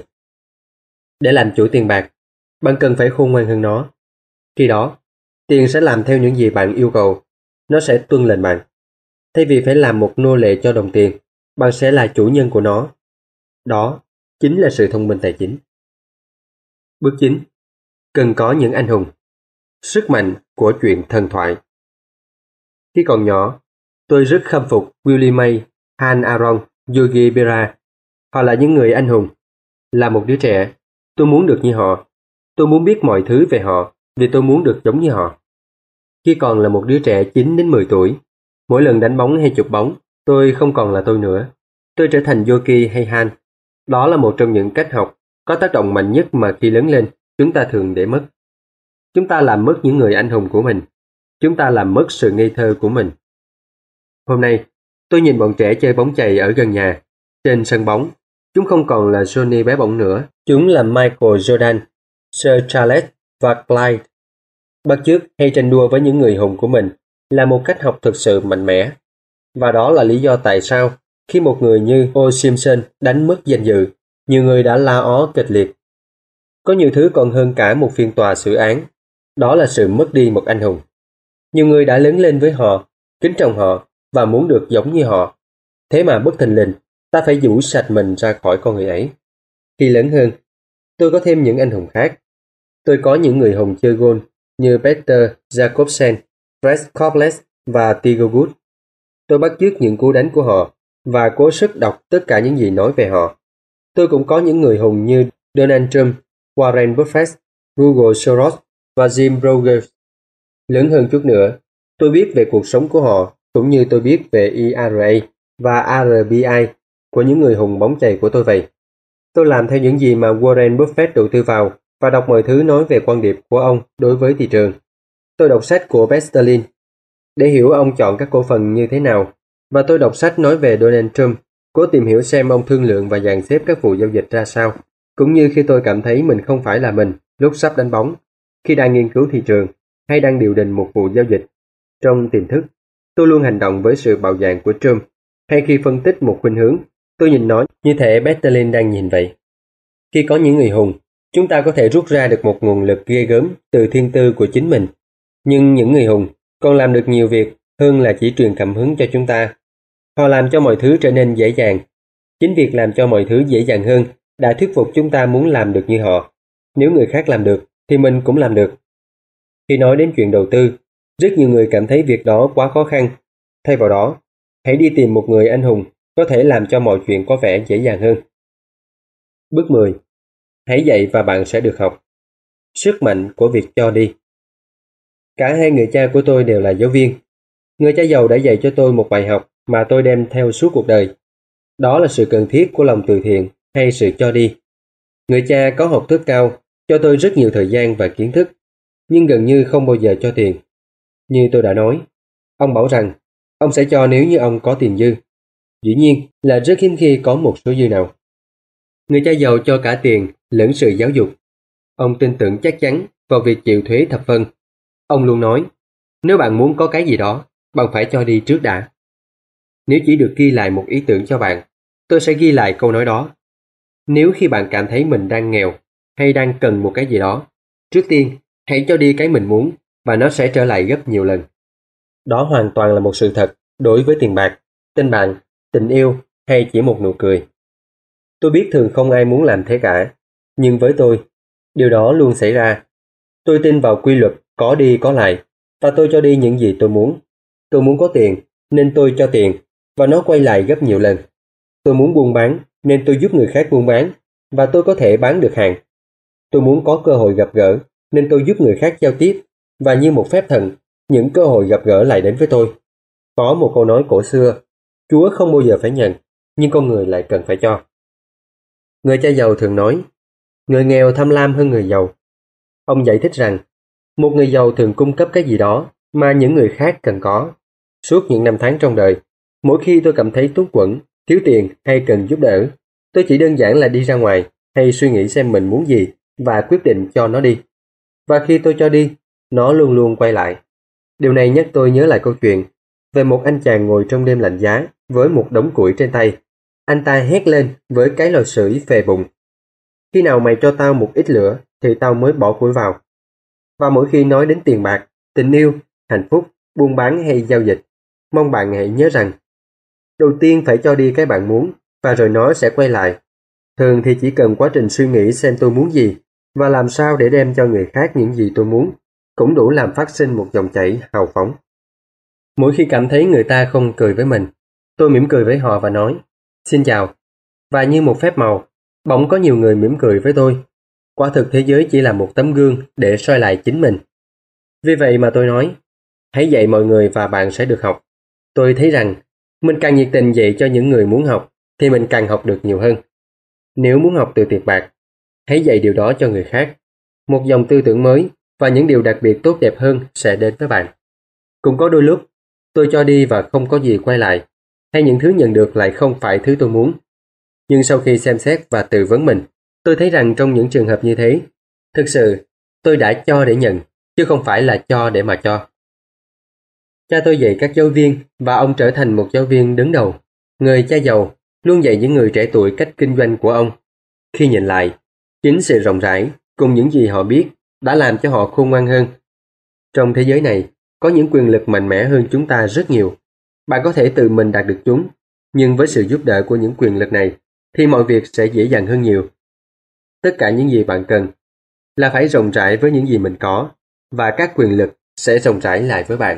S2: Để làm chủ tiền bạc, bạn cần phải khôn ngoan hơn nó. Khi đó, tiền sẽ làm theo những gì bạn yêu cầu. Nó sẽ tuân lệnh bạn. Thay vì phải làm một nô lệ cho đồng tiền, bạn sẽ là chủ nhân của nó. Đó chính là sự thông minh tài chính. Bước 9. Cần có những anh hùng. Sức mạnh của chuyện thần thoại. Khi còn nhỏ, tôi rất khâm phục Willie May, Han Aaron, Yogi Berra. Họ là những người anh hùng. Là một đứa trẻ, tôi muốn được như họ. Tôi muốn biết mọi thứ về họ vì tôi muốn được giống như họ. Khi còn là một đứa trẻ 9 đến 10 tuổi, mỗi lần đánh bóng hay chụp bóng, tôi không còn là tôi nữa. Tôi trở thành Yogi hay Han. Đó là một trong những cách học có tác động mạnh nhất mà khi lớn lên, chúng ta thường để mất. Chúng ta làm mất những người anh hùng của mình. Chúng ta làm mất sự ngây thơ của mình. Hôm nay, tôi nhìn bọn trẻ chơi bóng chày ở gần nhà. Trên sân bóng, chúng không còn là Johnny bé bỏng nữa. Chúng là Michael Jordan, Sir Charles và Clyde. Bắt chước hay tranh đua với những người hùng của mình là một cách học thực sự mạnh mẽ. Và đó là lý do tại sao khi một người như O. Simpson đánh mất danh dự, nhiều người đã la ó kịch liệt. Có nhiều thứ còn hơn cả một phiên tòa xử án. Đó là sự mất đi một anh hùng. Nhiều người đã lớn lên với họ, kính trọng họ và muốn được giống như họ. Thế mà bất thình lình, ta phải giũ sạch mình ra khỏi con người ấy. Khi lớn hơn, tôi có thêm những anh hùng khác. Tôi có những người hùng chơi golf như Peter Jacobsen, Fred Couples và Tiger Woods. Tôi bắt chước những cú đánh của họ và cố sức đọc tất cả những gì nói về họ. Tôi cũng có những người hùng như Donald Trump, Warren Buffett, Google Soros và Jim Rogers. Lớn hơn chút nữa, tôi biết về cuộc sống của họ cũng như tôi biết về ERA và RBI của những người hùng bóng chày của tôi vậy. Tôi làm theo những gì mà Warren Buffett đầu tư vào và đọc mọi thứ nói về quan điểm của ông đối với thị trường. Tôi đọc sách của Berlin để hiểu ông chọn các cổ phần như thế nào, và tôi đọc sách nói về Donald Trump, cố tìm hiểu xem ông thương lượng và dàn xếp các vụ giao dịch ra sao, cũng như khi tôi cảm thấy mình không phải là mình lúc sắp đánh bóng, khi đang nghiên cứu thị trường hay đang điều đình một vụ giao dịch. Trong tiềm thức, tôi luôn hành động với sự bạo dạn của Trump, hay khi phân tích một khuynh hướng, tôi nhìn nó như thể Berlin đang nhìn vậy. Khi có những người hùng, chúng ta có thể rút ra được một nguồn lực ghê gớm từ thiên tư của chính mình. Nhưng những người hùng còn làm được nhiều việc hơn là chỉ truyền cảm hứng cho chúng ta. Họ làm cho mọi thứ trở nên dễ dàng. Chính việc làm cho mọi thứ dễ dàng hơn đã thuyết phục chúng ta muốn làm được như họ. Nếu người khác làm được, thì mình cũng làm được. Khi nói đến chuyện đầu tư, rất nhiều người cảm thấy việc đó quá khó khăn. Thay vào đó, hãy đi tìm một người anh hùng có thể làm cho mọi chuyện có vẻ dễ dàng hơn. Bước 10. Hãy dạy và bạn sẽ được học. Sức mạnh của việc cho đi. Cả hai người cha của tôi đều là giáo viên. Người cha giàu đã dạy cho tôi một bài học mà tôi đem theo suốt cuộc đời. Đó là sự cần thiết của lòng từ thiện hay sự cho đi. Người cha có học thức cao, cho tôi rất nhiều thời gian và kiến thức, nhưng gần như không bao giờ cho tiền. Như tôi đã nói, ông bảo rằng ông sẽ cho nếu như ông có tiền dư. Dĩ nhiên là rất hiếm khi có một số dư nào. Người cha giàu cho cả tiền lẫn sự giáo dục. Ông tin tưởng chắc chắn vào việc chịu thuế thập phân. Ông luôn nói, nếu bạn muốn có cái gì đó, bạn phải cho đi trước đã. Nếu chỉ được ghi lại một ý tưởng cho bạn, tôi sẽ ghi lại câu nói đó. Nếu khi bạn cảm thấy mình đang nghèo hay đang cần một cái gì đó, trước tiên hãy cho đi cái mình muốn và nó sẽ trở lại gấp nhiều lần. Đó hoàn toàn là một sự thật đối với tiền bạc, tình bạn, tình yêu hay chỉ một nụ cười. Tôi biết thường không ai muốn làm thế cả, nhưng với tôi, điều đó luôn xảy ra. Tôi tin vào quy luật có đi có lại, và tôi cho đi những gì tôi muốn. Tôi muốn có tiền, nên tôi cho tiền, và nó quay lại gấp nhiều lần. Tôi muốn buôn bán, nên tôi giúp người khác buôn bán, và tôi có thể bán được hàng. Tôi muốn có cơ hội gặp gỡ, nên tôi giúp người khác giao tiếp, và như một phép thần, những cơ hội gặp gỡ lại đến với tôi. Có một câu nói cổ xưa, Chúa không bao giờ phải nhận, nhưng con người lại cần phải cho. Người cha giàu thường nói, người nghèo tham lam hơn người giàu. Ông giải thích rằng, một người giàu thường cung cấp cái gì đó mà những người khác cần có. Suốt những năm tháng trong đời, mỗi khi tôi cảm thấy túng quẫn, thiếu tiền hay cần giúp đỡ, tôi chỉ đơn giản là đi ra ngoài hay suy nghĩ xem mình muốn gì và quyết định cho nó đi. Và khi tôi cho đi, nó luôn luôn quay lại. Điều này nhắc tôi nhớ lại câu chuyện về một anh chàng ngồi trong đêm lạnh giá với một đống củi trên tay. Anh ta hét lên với cái lò sưởi phè bùng. Khi nào mày cho tao một ít lửa thì tao mới bỏ củi vào. Và mỗi khi nói đến tiền bạc, tình yêu, hạnh phúc, buôn bán hay giao dịch, mong bạn hãy nhớ rằng đầu tiên phải cho đi cái bạn muốn và rồi nó sẽ quay lại. Thường thì chỉ cần quá trình suy nghĩ xem tôi muốn gì và làm sao để đem cho người khác những gì tôi muốn cũng đủ làm phát sinh một dòng chảy hào phóng. Mỗi khi cảm thấy người ta không cười với mình, tôi mỉm cười với họ và nói xin chào. Và như một phép màu, bỗng có nhiều người mỉm cười với tôi. Quả thực thế giới chỉ là một tấm gương để soi lại chính mình. Vì vậy mà tôi nói, hãy dạy mọi người và bạn sẽ được học. Tôi thấy rằng, mình càng nhiệt tình dạy cho những người muốn học, thì mình càng học được nhiều hơn. Nếu muốn học từ tiền bạc, hãy dạy điều đó cho người khác. Một dòng tư tưởng mới và những điều đặc biệt tốt đẹp hơn sẽ đến với bạn. Cũng có đôi lúc, tôi cho đi và không có gì quay lại, hay những thứ nhận được lại không phải thứ tôi muốn. Nhưng sau khi xem xét và tự vấn mình, tôi thấy rằng trong những trường hợp như thế, thực sự tôi đã cho để nhận, chứ không phải là cho để mà cho. Cha tôi dạy các giáo viên và ông trở thành một giáo viên đứng đầu. Người cha giàu luôn dạy những người trẻ tuổi cách kinh doanh của ông. Khi nhìn lại, chính sự rộng rãi cùng những gì họ biết đã làm cho họ khôn ngoan hơn. Trong thế giới này, có những quyền lực mạnh mẽ hơn chúng ta rất nhiều. Bạn có thể tự mình đạt được chúng, nhưng với sự giúp đỡ của những quyền lực này, thì mọi việc sẽ dễ dàng hơn nhiều. Tất cả những gì bạn cần là phải rộng rãi với những gì mình có, và các quyền lực sẽ rộng rãi lại với bạn.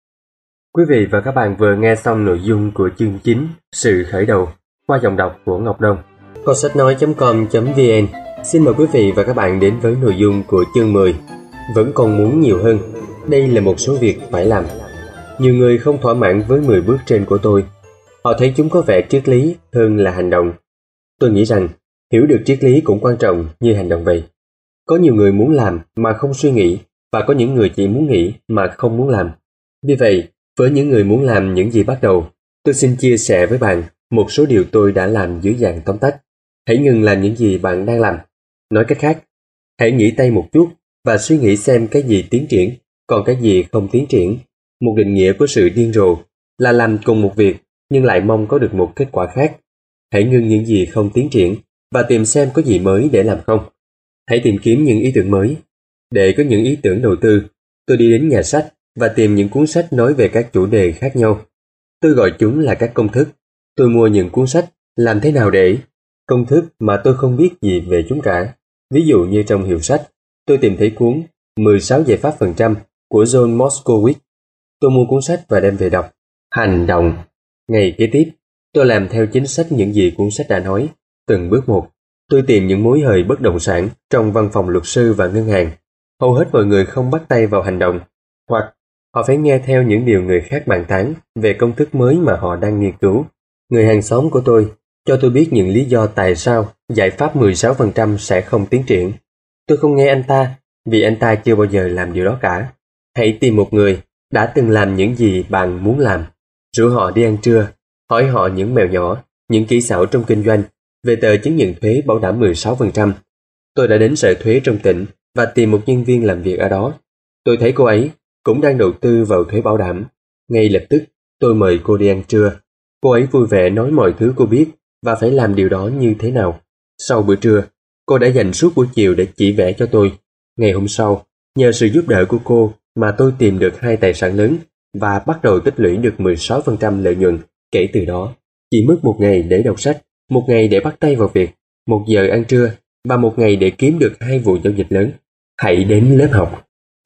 S2: Quý vị và các bạn vừa nghe xong nội dung của chương 9, Sự khởi đầu, qua giọng đọc của Ngọc Đông. Kho sách nói.com.vn xin mời quý vị và các bạn đến với nội dung của chương 10. Vẫn còn muốn nhiều hơn, đây là một số việc phải làm. Nhiều người không thỏa mãn với 10 bước trên của tôi. Họ thấy chúng có vẻ triết lý hơn là hành động. Tôi nghĩ rằng hiểu được triết lý cũng quan trọng như hành động vậy. Có nhiều người muốn làm mà không suy nghĩ, và có những người chỉ muốn nghĩ mà không muốn làm. Vì vậy, với những người muốn làm những gì bắt đầu, tôi xin chia sẻ với bạn một số điều tôi đã làm dưới dạng tóm tắt. Hãy ngừng làm những gì bạn đang làm. Nói cách khác, hãy nghỉ tay một chút và suy nghĩ xem cái gì tiến triển, còn cái gì không tiến triển. Một định nghĩa của sự điên rồ là làm cùng một việc nhưng lại mong có được một kết quả khác. Hãy ngưng những gì không tiến triển và tìm xem có gì mới để làm không. Hãy tìm kiếm những ý tưởng mới. Để có những ý tưởng đầu tư, tôi đi đến nhà sách và tìm những cuốn sách nói về các chủ đề khác nhau. Tôi gọi chúng là các công thức. Tôi mua những cuốn sách làm thế nào để công thức mà tôi không biết gì về chúng cả. Ví dụ như trong hiệu sách, tôi tìm thấy cuốn 16 giải pháp phần trăm của John Moskowitz. Tôi mua cuốn sách và đem về đọc. Hành động. Ngày kế tiếp, tôi làm theo chính sách những gì cuốn sách đã nói, từng bước một. Tôi tìm những mối hời bất động sản trong văn phòng luật sư và ngân hàng. Hầu hết mọi người không bắt tay vào hành động, hoặc họ phải nghe theo những điều người khác bàn tán về công thức mới mà họ đang nghiên cứu. Người hàng xóm của tôi cho tôi biết những lý do tại sao giải pháp 16% sẽ không tiến triển. Tôi không nghe anh ta vì anh ta chưa bao giờ làm điều đó cả. Hãy tìm một người đã từng làm những gì bạn muốn làm. Rủ họ đi ăn trưa, hỏi họ những mẹo nhỏ, những kỹ xảo trong kinh doanh, về tờ chứng nhận thuế bảo đảm 16%. Tôi đã đến sở thuế trong tỉnh và tìm một nhân viên làm việc ở đó. Tôi thấy cô ấy cũng đang đầu tư vào thuế bảo đảm. Ngay lập tức, tôi mời cô đi ăn trưa. Cô ấy vui vẻ nói mọi thứ cô biết và phải làm điều đó như thế nào. Sau bữa trưa, cô đã dành suốt buổi chiều để chỉ vẽ cho tôi. Ngày hôm sau, nhờ sự giúp đỡ của cô mà tôi tìm được 2 tài sản lớn và bắt đầu tích lũy được 16% lợi nhuận. Kể từ đó, chỉ mất 1 ngày để đọc sách, 1 ngày để bắt tay vào việc, 1 giờ ăn trưa và 1 ngày để kiếm được 2 vụ giao dịch lớn. Hãy đến lớp học.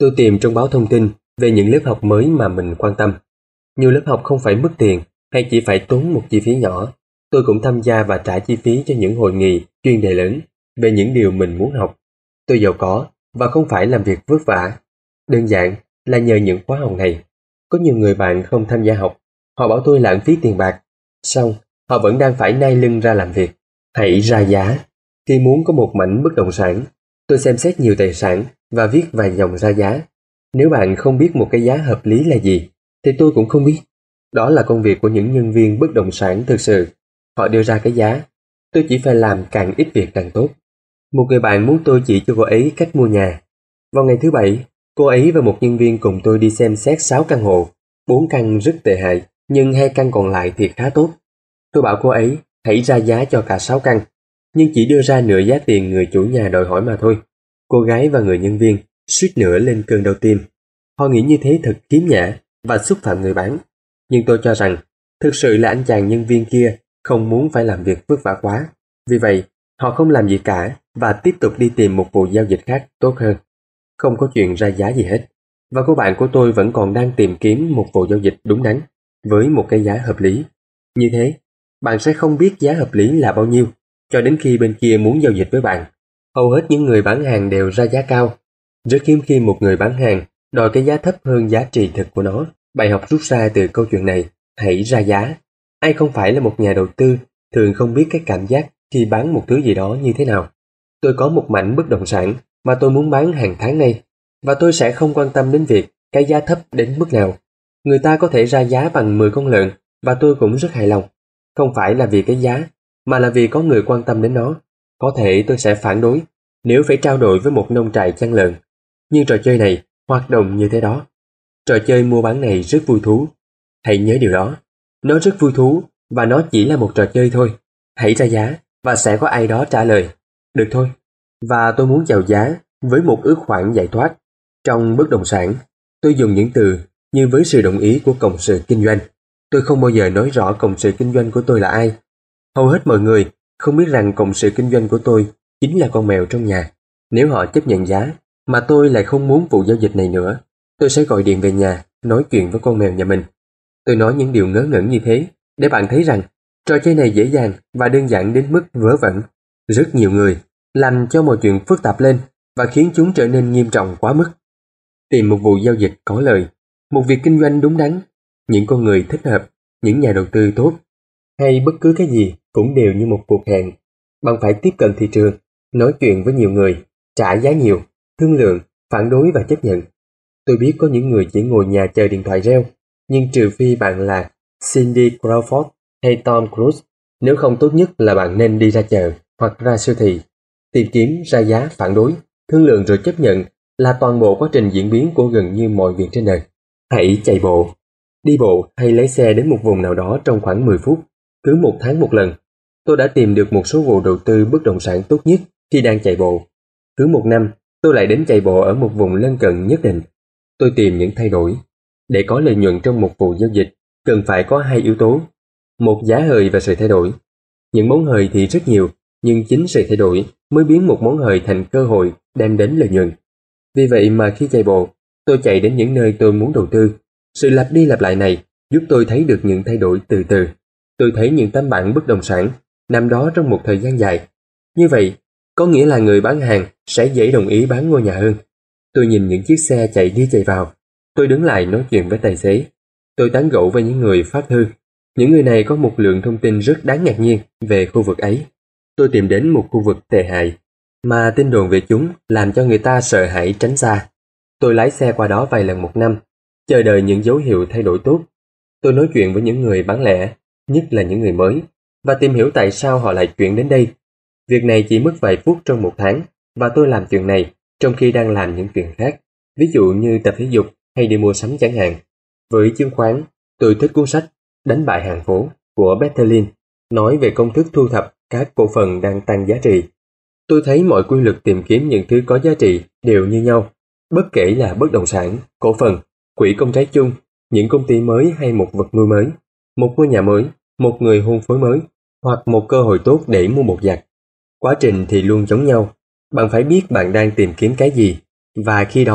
S2: Tôi tìm trong báo thông tin về những lớp học mới mà mình quan tâm. Nhiều lớp học không phải mất tiền hay chỉ phải tốn một chi phí nhỏ. Tôi cũng tham gia và trả chi phí cho những hội nghị chuyên đề lớn về những điều mình muốn học. Tôi giàu có và không phải làm việc vất vả. Đơn giản là nhờ những khóa học này. Có nhiều người bạn không tham gia học. Họ bảo tôi lãng phí tiền bạc. Xong, họ vẫn đang phải nai lưng ra làm việc. Hãy ra giá. Khi muốn có một mảnh bất động sản, tôi xem xét nhiều tài sản và viết vài dòng ra giá. Nếu bạn không biết một cái giá hợp lý là gì, thì tôi cũng không biết. Đó là công việc của những nhân viên bất động sản thực sự. Họ đưa ra cái giá. Tôi chỉ phải làm càng ít việc càng tốt. Một người bạn muốn tôi chỉ cho cô ấy cách mua nhà. Vào ngày thứ Bảy, cô ấy và một nhân viên cùng tôi đi xem xét 6 căn hộ. 4 căn rất tệ hại, nhưng 2 căn còn lại thì khá tốt. Tôi bảo cô ấy hãy ra giá cho cả 6 căn, nhưng chỉ đưa ra nửa giá tiền người chủ nhà đòi hỏi mà thôi. Cô gái và người nhân viên suýt nữa lên cơn đau tim. Họ nghĩ như thế thật khiếm nhã và xúc phạm người bán. Nhưng tôi cho rằng thực sự là anh chàng nhân viên kia không muốn phải làm việc vất vả quá. Vì vậy, họ không làm gì cả và tiếp tục đi tìm một vụ giao dịch khác tốt hơn. Không có chuyện ra giá gì hết. Và cô bạn của tôi vẫn còn đang tìm kiếm một vụ giao dịch đúng đắn với một cái giá hợp lý. Như thế, bạn sẽ không biết giá hợp lý là bao nhiêu cho đến khi bên kia muốn giao dịch với bạn. Hầu hết những người bán hàng đều ra giá cao. Rất hiếm khi một người bán hàng đòi cái giá thấp hơn giá trị thực của nó. Bài học rút ra từ câu chuyện này, hãy ra giá. Ai không phải là một nhà đầu tư thường không biết cái cảm giác khi bán một thứ gì đó như thế nào. Tôi có một mảnh bất động sản mà tôi muốn bán hàng tháng nay, và tôi sẽ không quan tâm đến việc cái giá thấp đến mức nào. Người ta có thể ra giá bằng 10 con lợn và tôi cũng rất hài lòng. Không phải là vì cái giá, mà là vì có người quan tâm đến nó. Có thể tôi sẽ phản đối nếu phải trao đổi với một nông trại chăn lợn. Nhưng trò chơi này hoạt động như thế đó. Trò chơi mua bán này rất vui thú. Hãy nhớ điều đó. Nó rất vui thú và nó chỉ là một trò chơi thôi. Hãy ra giá và sẽ có ai đó trả lời. Được thôi. Và tôi muốn chào giá với một ước khoản giải thoát. Trong bất động sản, tôi dùng những từ như với sự đồng ý của cộng sự kinh doanh. Tôi không bao giờ nói rõ cộng sự kinh doanh của tôi là ai. Hầu hết mọi người không biết rằng cộng sự kinh doanh của tôi chính là con mèo trong nhà. Nếu họ chấp nhận giá, mà tôi lại không muốn vụ giao dịch này nữa, tôi sẽ gọi điện về nhà, nói chuyện với con mèo nhà mình. Tôi nói những điều ngớ ngẩn như thế, để bạn thấy rằng trò chơi này dễ dàng và đơn giản đến mức vớ vẩn. Rất nhiều người làm cho mọi chuyện phức tạp lên và khiến chúng trở nên nghiêm trọng quá mức. Tìm một vụ giao dịch có lời, một việc kinh doanh đúng đắn, những con người thích hợp, những nhà đầu tư tốt, hay bất cứ cái gì cũng đều như một cuộc hẹn. Bạn phải tiếp cận thị trường, nói chuyện với nhiều người, trả giá nhiều, thương lượng, phản đối và chấp nhận. Tôi biết có những người chỉ ngồi nhà chờ điện thoại reo, nhưng trừ phi bạn là Cindy Crawford hay Tom Cruise, nếu không tốt nhất là bạn nên đi ra chợ hoặc ra siêu thị. Tìm kiếm, ra giá, phản đối, thương lượng rồi chấp nhận là toàn bộ quá trình diễn biến của gần như mọi việc trên đời. Hãy chạy bộ, đi bộ hay lấy xe đến một vùng nào đó trong khoảng 10 phút, cứ 1 tháng một lần. Tôi đã tìm được một số vụ đầu tư bất động sản tốt nhất khi đang chạy bộ. Cứ 1 năm, tôi lại đến chạy bộ ở một vùng lân cận nhất định. Tôi tìm những thay đổi. Để có lợi nhuận trong một vụ giao dịch, cần phải có 2 yếu tố. Một, giá hời và sự thay đổi. Những món hời thì rất nhiều, nhưng chính sự thay đổi mới biến một món hời thành cơ hội đem đến lợi nhuận. Vì vậy mà khi chạy bộ, tôi chạy đến những nơi tôi muốn đầu tư. Sự lặp đi lặp lại này giúp tôi thấy được những thay đổi từ từ. Tôi thấy những tấm bảng bất động sản nằm đó trong một thời gian dài. Như vậy, có nghĩa là người bán hàng sẽ dễ đồng ý bán ngôi nhà hơn. Tôi nhìn những chiếc xe chạy đi chạy vào. Tôi đứng lại nói chuyện với tài xế. Tôi tán gẫu với những người phát thư. Những người này có một lượng thông tin rất đáng ngạc nhiên về khu vực ấy. Tôi tìm đến một khu vực tệ hại, mà tin đồn về chúng làm cho người ta sợ hãi tránh xa. Tôi lái xe qua đó vài lần 1 năm, chờ đợi những dấu hiệu thay đổi tốt. Tôi nói chuyện với những người bán lẻ, nhất là những người mới, và tìm hiểu tại sao họ lại chuyển đến đây. Việc này chỉ mất vài phút trong 1 tháng, và tôi làm chuyện này trong khi đang làm những chuyện khác, ví dụ như tập thể dục hay đi mua sắm chẳng hạn. Với chứng khoán, tôi thích cuốn sách Đánh bại hàng phố của Peter Lynch, nói về công thức thu thập các cổ phần đang tăng giá trị. Tôi thấy mọi quy luật tìm kiếm những thứ có giá trị đều như nhau, bất kể là bất động sản, cổ phần, quỹ công trái chung, những công ty mới hay một vật nuôi mới, một ngôi nhà mới, một người hôn phối mới, hoặc một cơ hội tốt để mua một giặc. Quá trình thì luôn giống nhau. Bạn phải biết bạn đang tìm kiếm cái gì, và khi đó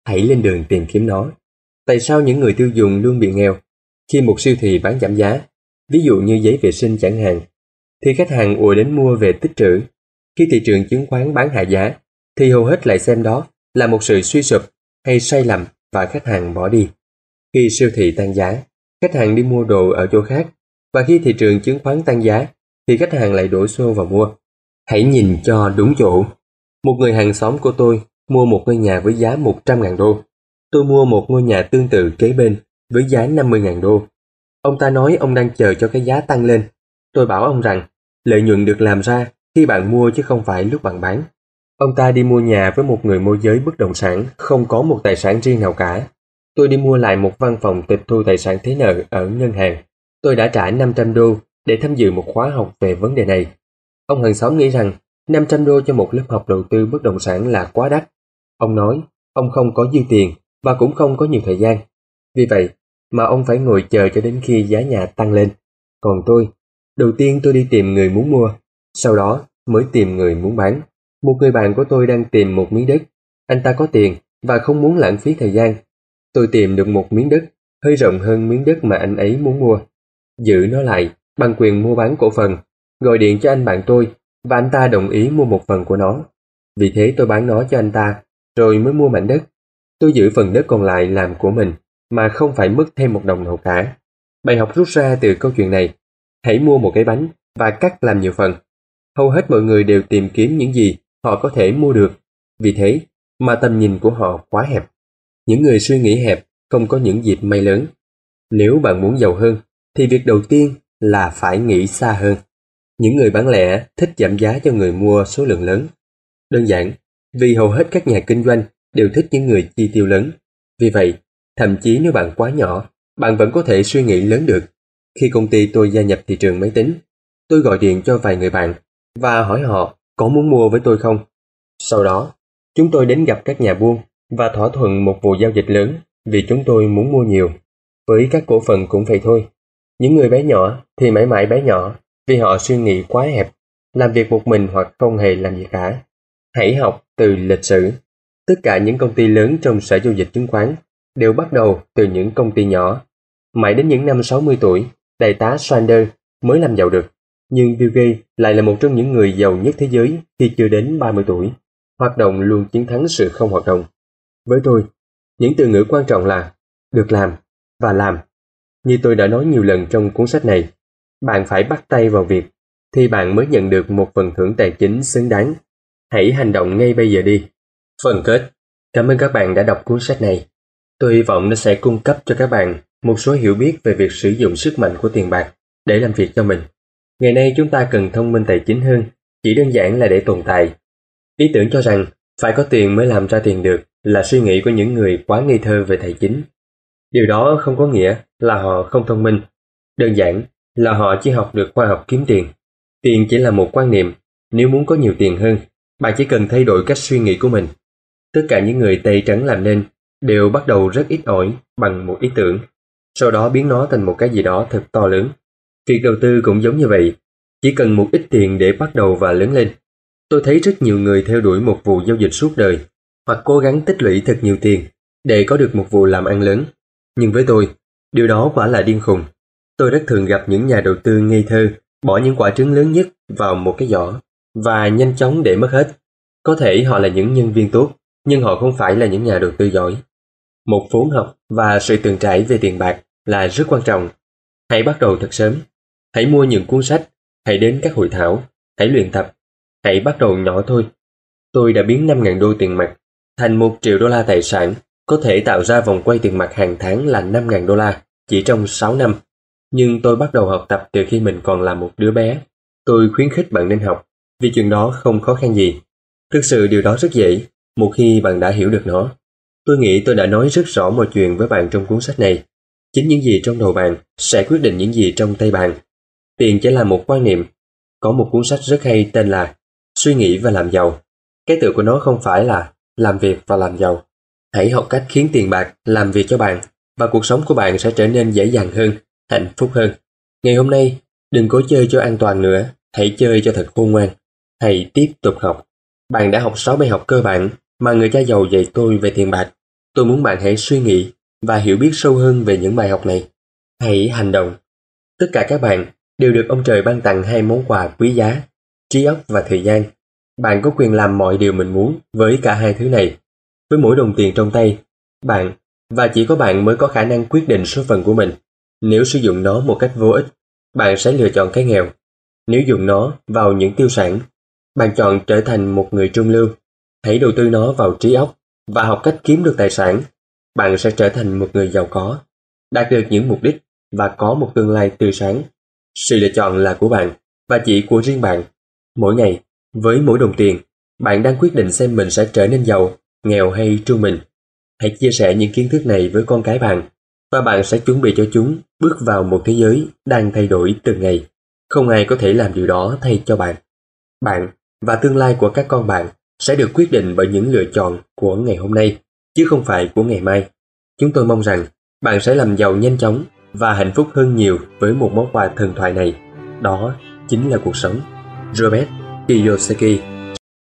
S1: hãy lên đường tìm kiếm nó. Tại sao những người tiêu dùng luôn bị nghèo? Khi một siêu thị bán giảm giá, ví dụ như giấy vệ sinh chẳng hạn, thì khách hàng ùa đến mua về tích trữ. Khi thị trường chứng khoán bán hạ giá, thì hầu hết lại xem đó là một sự suy sụp hay sai lầm và khách hàng bỏ đi. Khi siêu thị tăng giá, khách hàng đi mua đồ ở chỗ khác, và khi thị trường chứng khoán tăng giá, thì khách hàng lại đổ xô vào mua. Hãy nhìn cho đúng chỗ. Một người hàng xóm của tôi mua một ngôi nhà với giá 100.000 đô. Tôi mua một ngôi nhà tương tự kế bên với giá 50.000 đô. Ông ta nói ông đang chờ cho cái giá tăng lên. Tôi bảo ông rằng lợi nhuận được làm ra khi bạn mua chứ không phải lúc bạn bán. Ông ta đi mua nhà với một người môi giới bất động sản không có một tài sản riêng nào cả. Tôi đi mua lại một văn phòng tịch thu tài sản thế nợ ở ngân hàng. Tôi đã trả 500 đô để tham dự một khóa học về vấn đề này. Ông hàng xóm nghĩ rằng 500 đô cho một lớp học đầu tư bất động sản là quá đắt. Ông nói ông không có dư tiền và cũng không có nhiều thời gian. Vì vậy mà ông phải ngồi chờ cho đến khi giá nhà tăng lên. Còn tôi, đầu tiên tôi đi tìm người muốn mua, sau đó mới tìm người muốn bán. Một người bạn của tôi đang tìm một miếng đất. Anh ta có tiền và không muốn lãng phí thời gian. Tôi tìm được một miếng đất hơi rộng hơn miếng đất mà anh ấy muốn mua. Giữ nó lại bằng quyền mua bán cổ phần, gọi điện cho anh bạn tôi và anh ta đồng ý mua một phần của nó. Vì thế tôi bán nó cho anh ta, rồi mới mua mảnh đất. Tôi giữ phần đất còn lại làm của mình, mà không phải mất thêm một đồng nào cả. Bài học rút ra từ câu chuyện này: hãy mua một cái bánh và cắt làm nhiều phần. Hầu hết mọi người đều tìm kiếm những gì họ có thể mua được. Vì thế mà tầm nhìn của họ quá hẹp. Những người suy nghĩ hẹp không có những dịp may lớn. Nếu bạn muốn giàu hơn, thì việc đầu tiên là phải nghĩ xa hơn. Những người bán lẻ thích giảm giá cho người mua số lượng lớn. Đơn giản, vì hầu hết các nhà kinh doanh đều thích những người chi tiêu lớn. Vì vậy, thậm chí nếu bạn quá nhỏ, bạn vẫn có thể suy nghĩ lớn được. Khi công ty tôi gia nhập thị trường máy tính, tôi gọi điện cho vài người bạn và hỏi họ có muốn mua với tôi không. Sau đó, chúng tôi đến gặp các nhà buôn và thỏa thuận một vụ giao dịch lớn vì chúng tôi muốn mua nhiều. Với các cổ phần cũng vậy thôi. Những người bé nhỏ thì mãi mãi bé nhỏ vì họ suy nghĩ quá hẹp, làm việc một mình hoặc không hề làm gì cả. Hãy học từ lịch sử. Tất cả những công ty lớn trong sở giao dịch chứng khoán đều bắt đầu từ những công ty nhỏ. Mãi đến những năm 60 tuổi, đại tá Sanders mới làm giàu được. Nhưng Bill Gates lại là một trong những người giàu nhất thế giới khi chưa đến 30 tuổi. Hoạt động luôn chiến thắng sự không hoạt động. Với tôi, những từ ngữ quan trọng là được làm và làm. Như tôi đã nói nhiều lần trong cuốn sách này, bạn phải bắt tay vào việc thì bạn mới nhận được một phần thưởng tài chính xứng đáng. Hãy hành động ngay bây giờ đi. Phần kết. Cảm ơn các bạn đã đọc cuốn sách này. Tôi hy vọng nó sẽ cung cấp cho các bạn một số hiểu biết về việc sử dụng sức mạnh của tiền bạc để làm việc cho mình. Ngày nay chúng ta cần thông minh tài chính hơn, chỉ đơn giản là để tồn tại. Ý tưởng cho rằng phải có tiền mới làm ra tiền được là suy nghĩ của những người quá ngây thơ về tài chính. Điều đó không có nghĩa là họ không thông minh. Đơn giản là họ chỉ học được khoa học kiếm tiền. Tiền chỉ là một quan niệm. Nếu muốn có nhiều tiền hơn, bạn chỉ cần thay đổi cách suy nghĩ của mình. Tất cả những người tay trắng làm nên đều bắt đầu rất ít ỏi bằng một ý tưởng, sau đó biến nó thành một cái gì đó thật to lớn. Việc đầu tư cũng giống như vậy, chỉ cần một ít tiền để bắt đầu và lớn lên. Tôi thấy rất nhiều người theo đuổi một vụ giao dịch suốt đời, hoặc cố gắng tích lũy thật nhiều tiền để có được một vụ làm ăn lớn. Nhưng với tôi, điều đó quả là điên khùng. Tôi rất thường gặp những nhà đầu tư ngây thơ bỏ những quả trứng lớn nhất vào một cái giỏ và nhanh chóng để mất hết. Có thể họ là những nhân viên tốt, nhưng họ không phải là những nhà đầu tư giỏi. Một vốn học và sự từng trải về tiền bạc là rất quan trọng. Hãy bắt đầu thật sớm. Hãy mua những cuốn sách, hãy đến các hội thảo, hãy luyện tập. Hãy bắt đầu nhỏ thôi. Tôi đã biến 5.000 đô tiền mặt thành 1 triệu đô la tài sản, có thể tạo ra vòng quay tiền mặt hàng tháng là 5.000 đô la chỉ trong 6 năm. Nhưng tôi bắt đầu học tập từ khi mình còn là một đứa bé. Tôi khuyến khích bạn nên học, vì chuyện đó không khó khăn gì. Thực sự điều đó rất dễ, một khi bạn đã hiểu được nó. Tôi nghĩ tôi đã nói rất rõ mọi chuyện với bạn trong cuốn sách này. Chính những gì trong đầu bạn sẽ quyết định những gì trong tay bạn. Tiền chỉ là một quan niệm. Có một cuốn sách rất hay tên là Suy nghĩ và làm giàu. Cái tựa của nó không phải là làm việc và làm giàu. Hãy học cách khiến tiền bạc làm việc cho bạn, và cuộc sống của bạn sẽ trở nên dễ dàng hơn, hạnh phúc hơn. Ngày hôm nay, đừng cố chơi cho an toàn nữa, hãy chơi cho thật khôn ngoan. Hãy tiếp tục học. Bạn đã học 6 bài học cơ bản mà người cha giàu dạy tôi về tiền bạc. Tôi muốn bạn hãy suy nghĩ và hiểu biết sâu hơn về những bài học này. Hãy hành động. Tất cả các bạn đều được ông trời ban tặng hai món quà quý giá, trí óc và thời gian. Bạn có quyền làm mọi điều mình muốn với cả hai thứ này. Với mỗi đồng tiền trong tay, bạn và chỉ có bạn mới có khả năng quyết định số phận của mình. Nếu sử dụng nó một cách vô ích, bạn sẽ lựa chọn cái nghèo. Nếu dùng nó vào những tiêu sản, bạn chọn trở thành một người trung lưu. Hãy đầu tư nó vào trí óc và học cách kiếm được tài sản. Bạn sẽ trở thành một người giàu có, đạt được những mục đích và có một tương lai tươi sáng. Sự lựa chọn là của bạn và chỉ của riêng bạn. Mỗi ngày, với mỗi đồng tiền, bạn đang quyết định xem mình sẽ trở nên giàu, nghèo hay trung bình. Hãy chia sẻ những kiến thức này với con cái bạn và bạn sẽ chuẩn bị cho chúng bước vào một thế giới đang thay đổi từng ngày. Không ai có thể làm điều đó thay cho bạn. Bạn và tương lai của các con bạn sẽ được quyết định bởi những lựa chọn của ngày hôm nay, chứ không phải của ngày mai. Chúng tôi mong rằng bạn sẽ làm giàu nhanh chóng và hạnh phúc hơn nhiều với một món quà thần thoại này. Đó chính là cuộc sống. Robert Kiyosaki.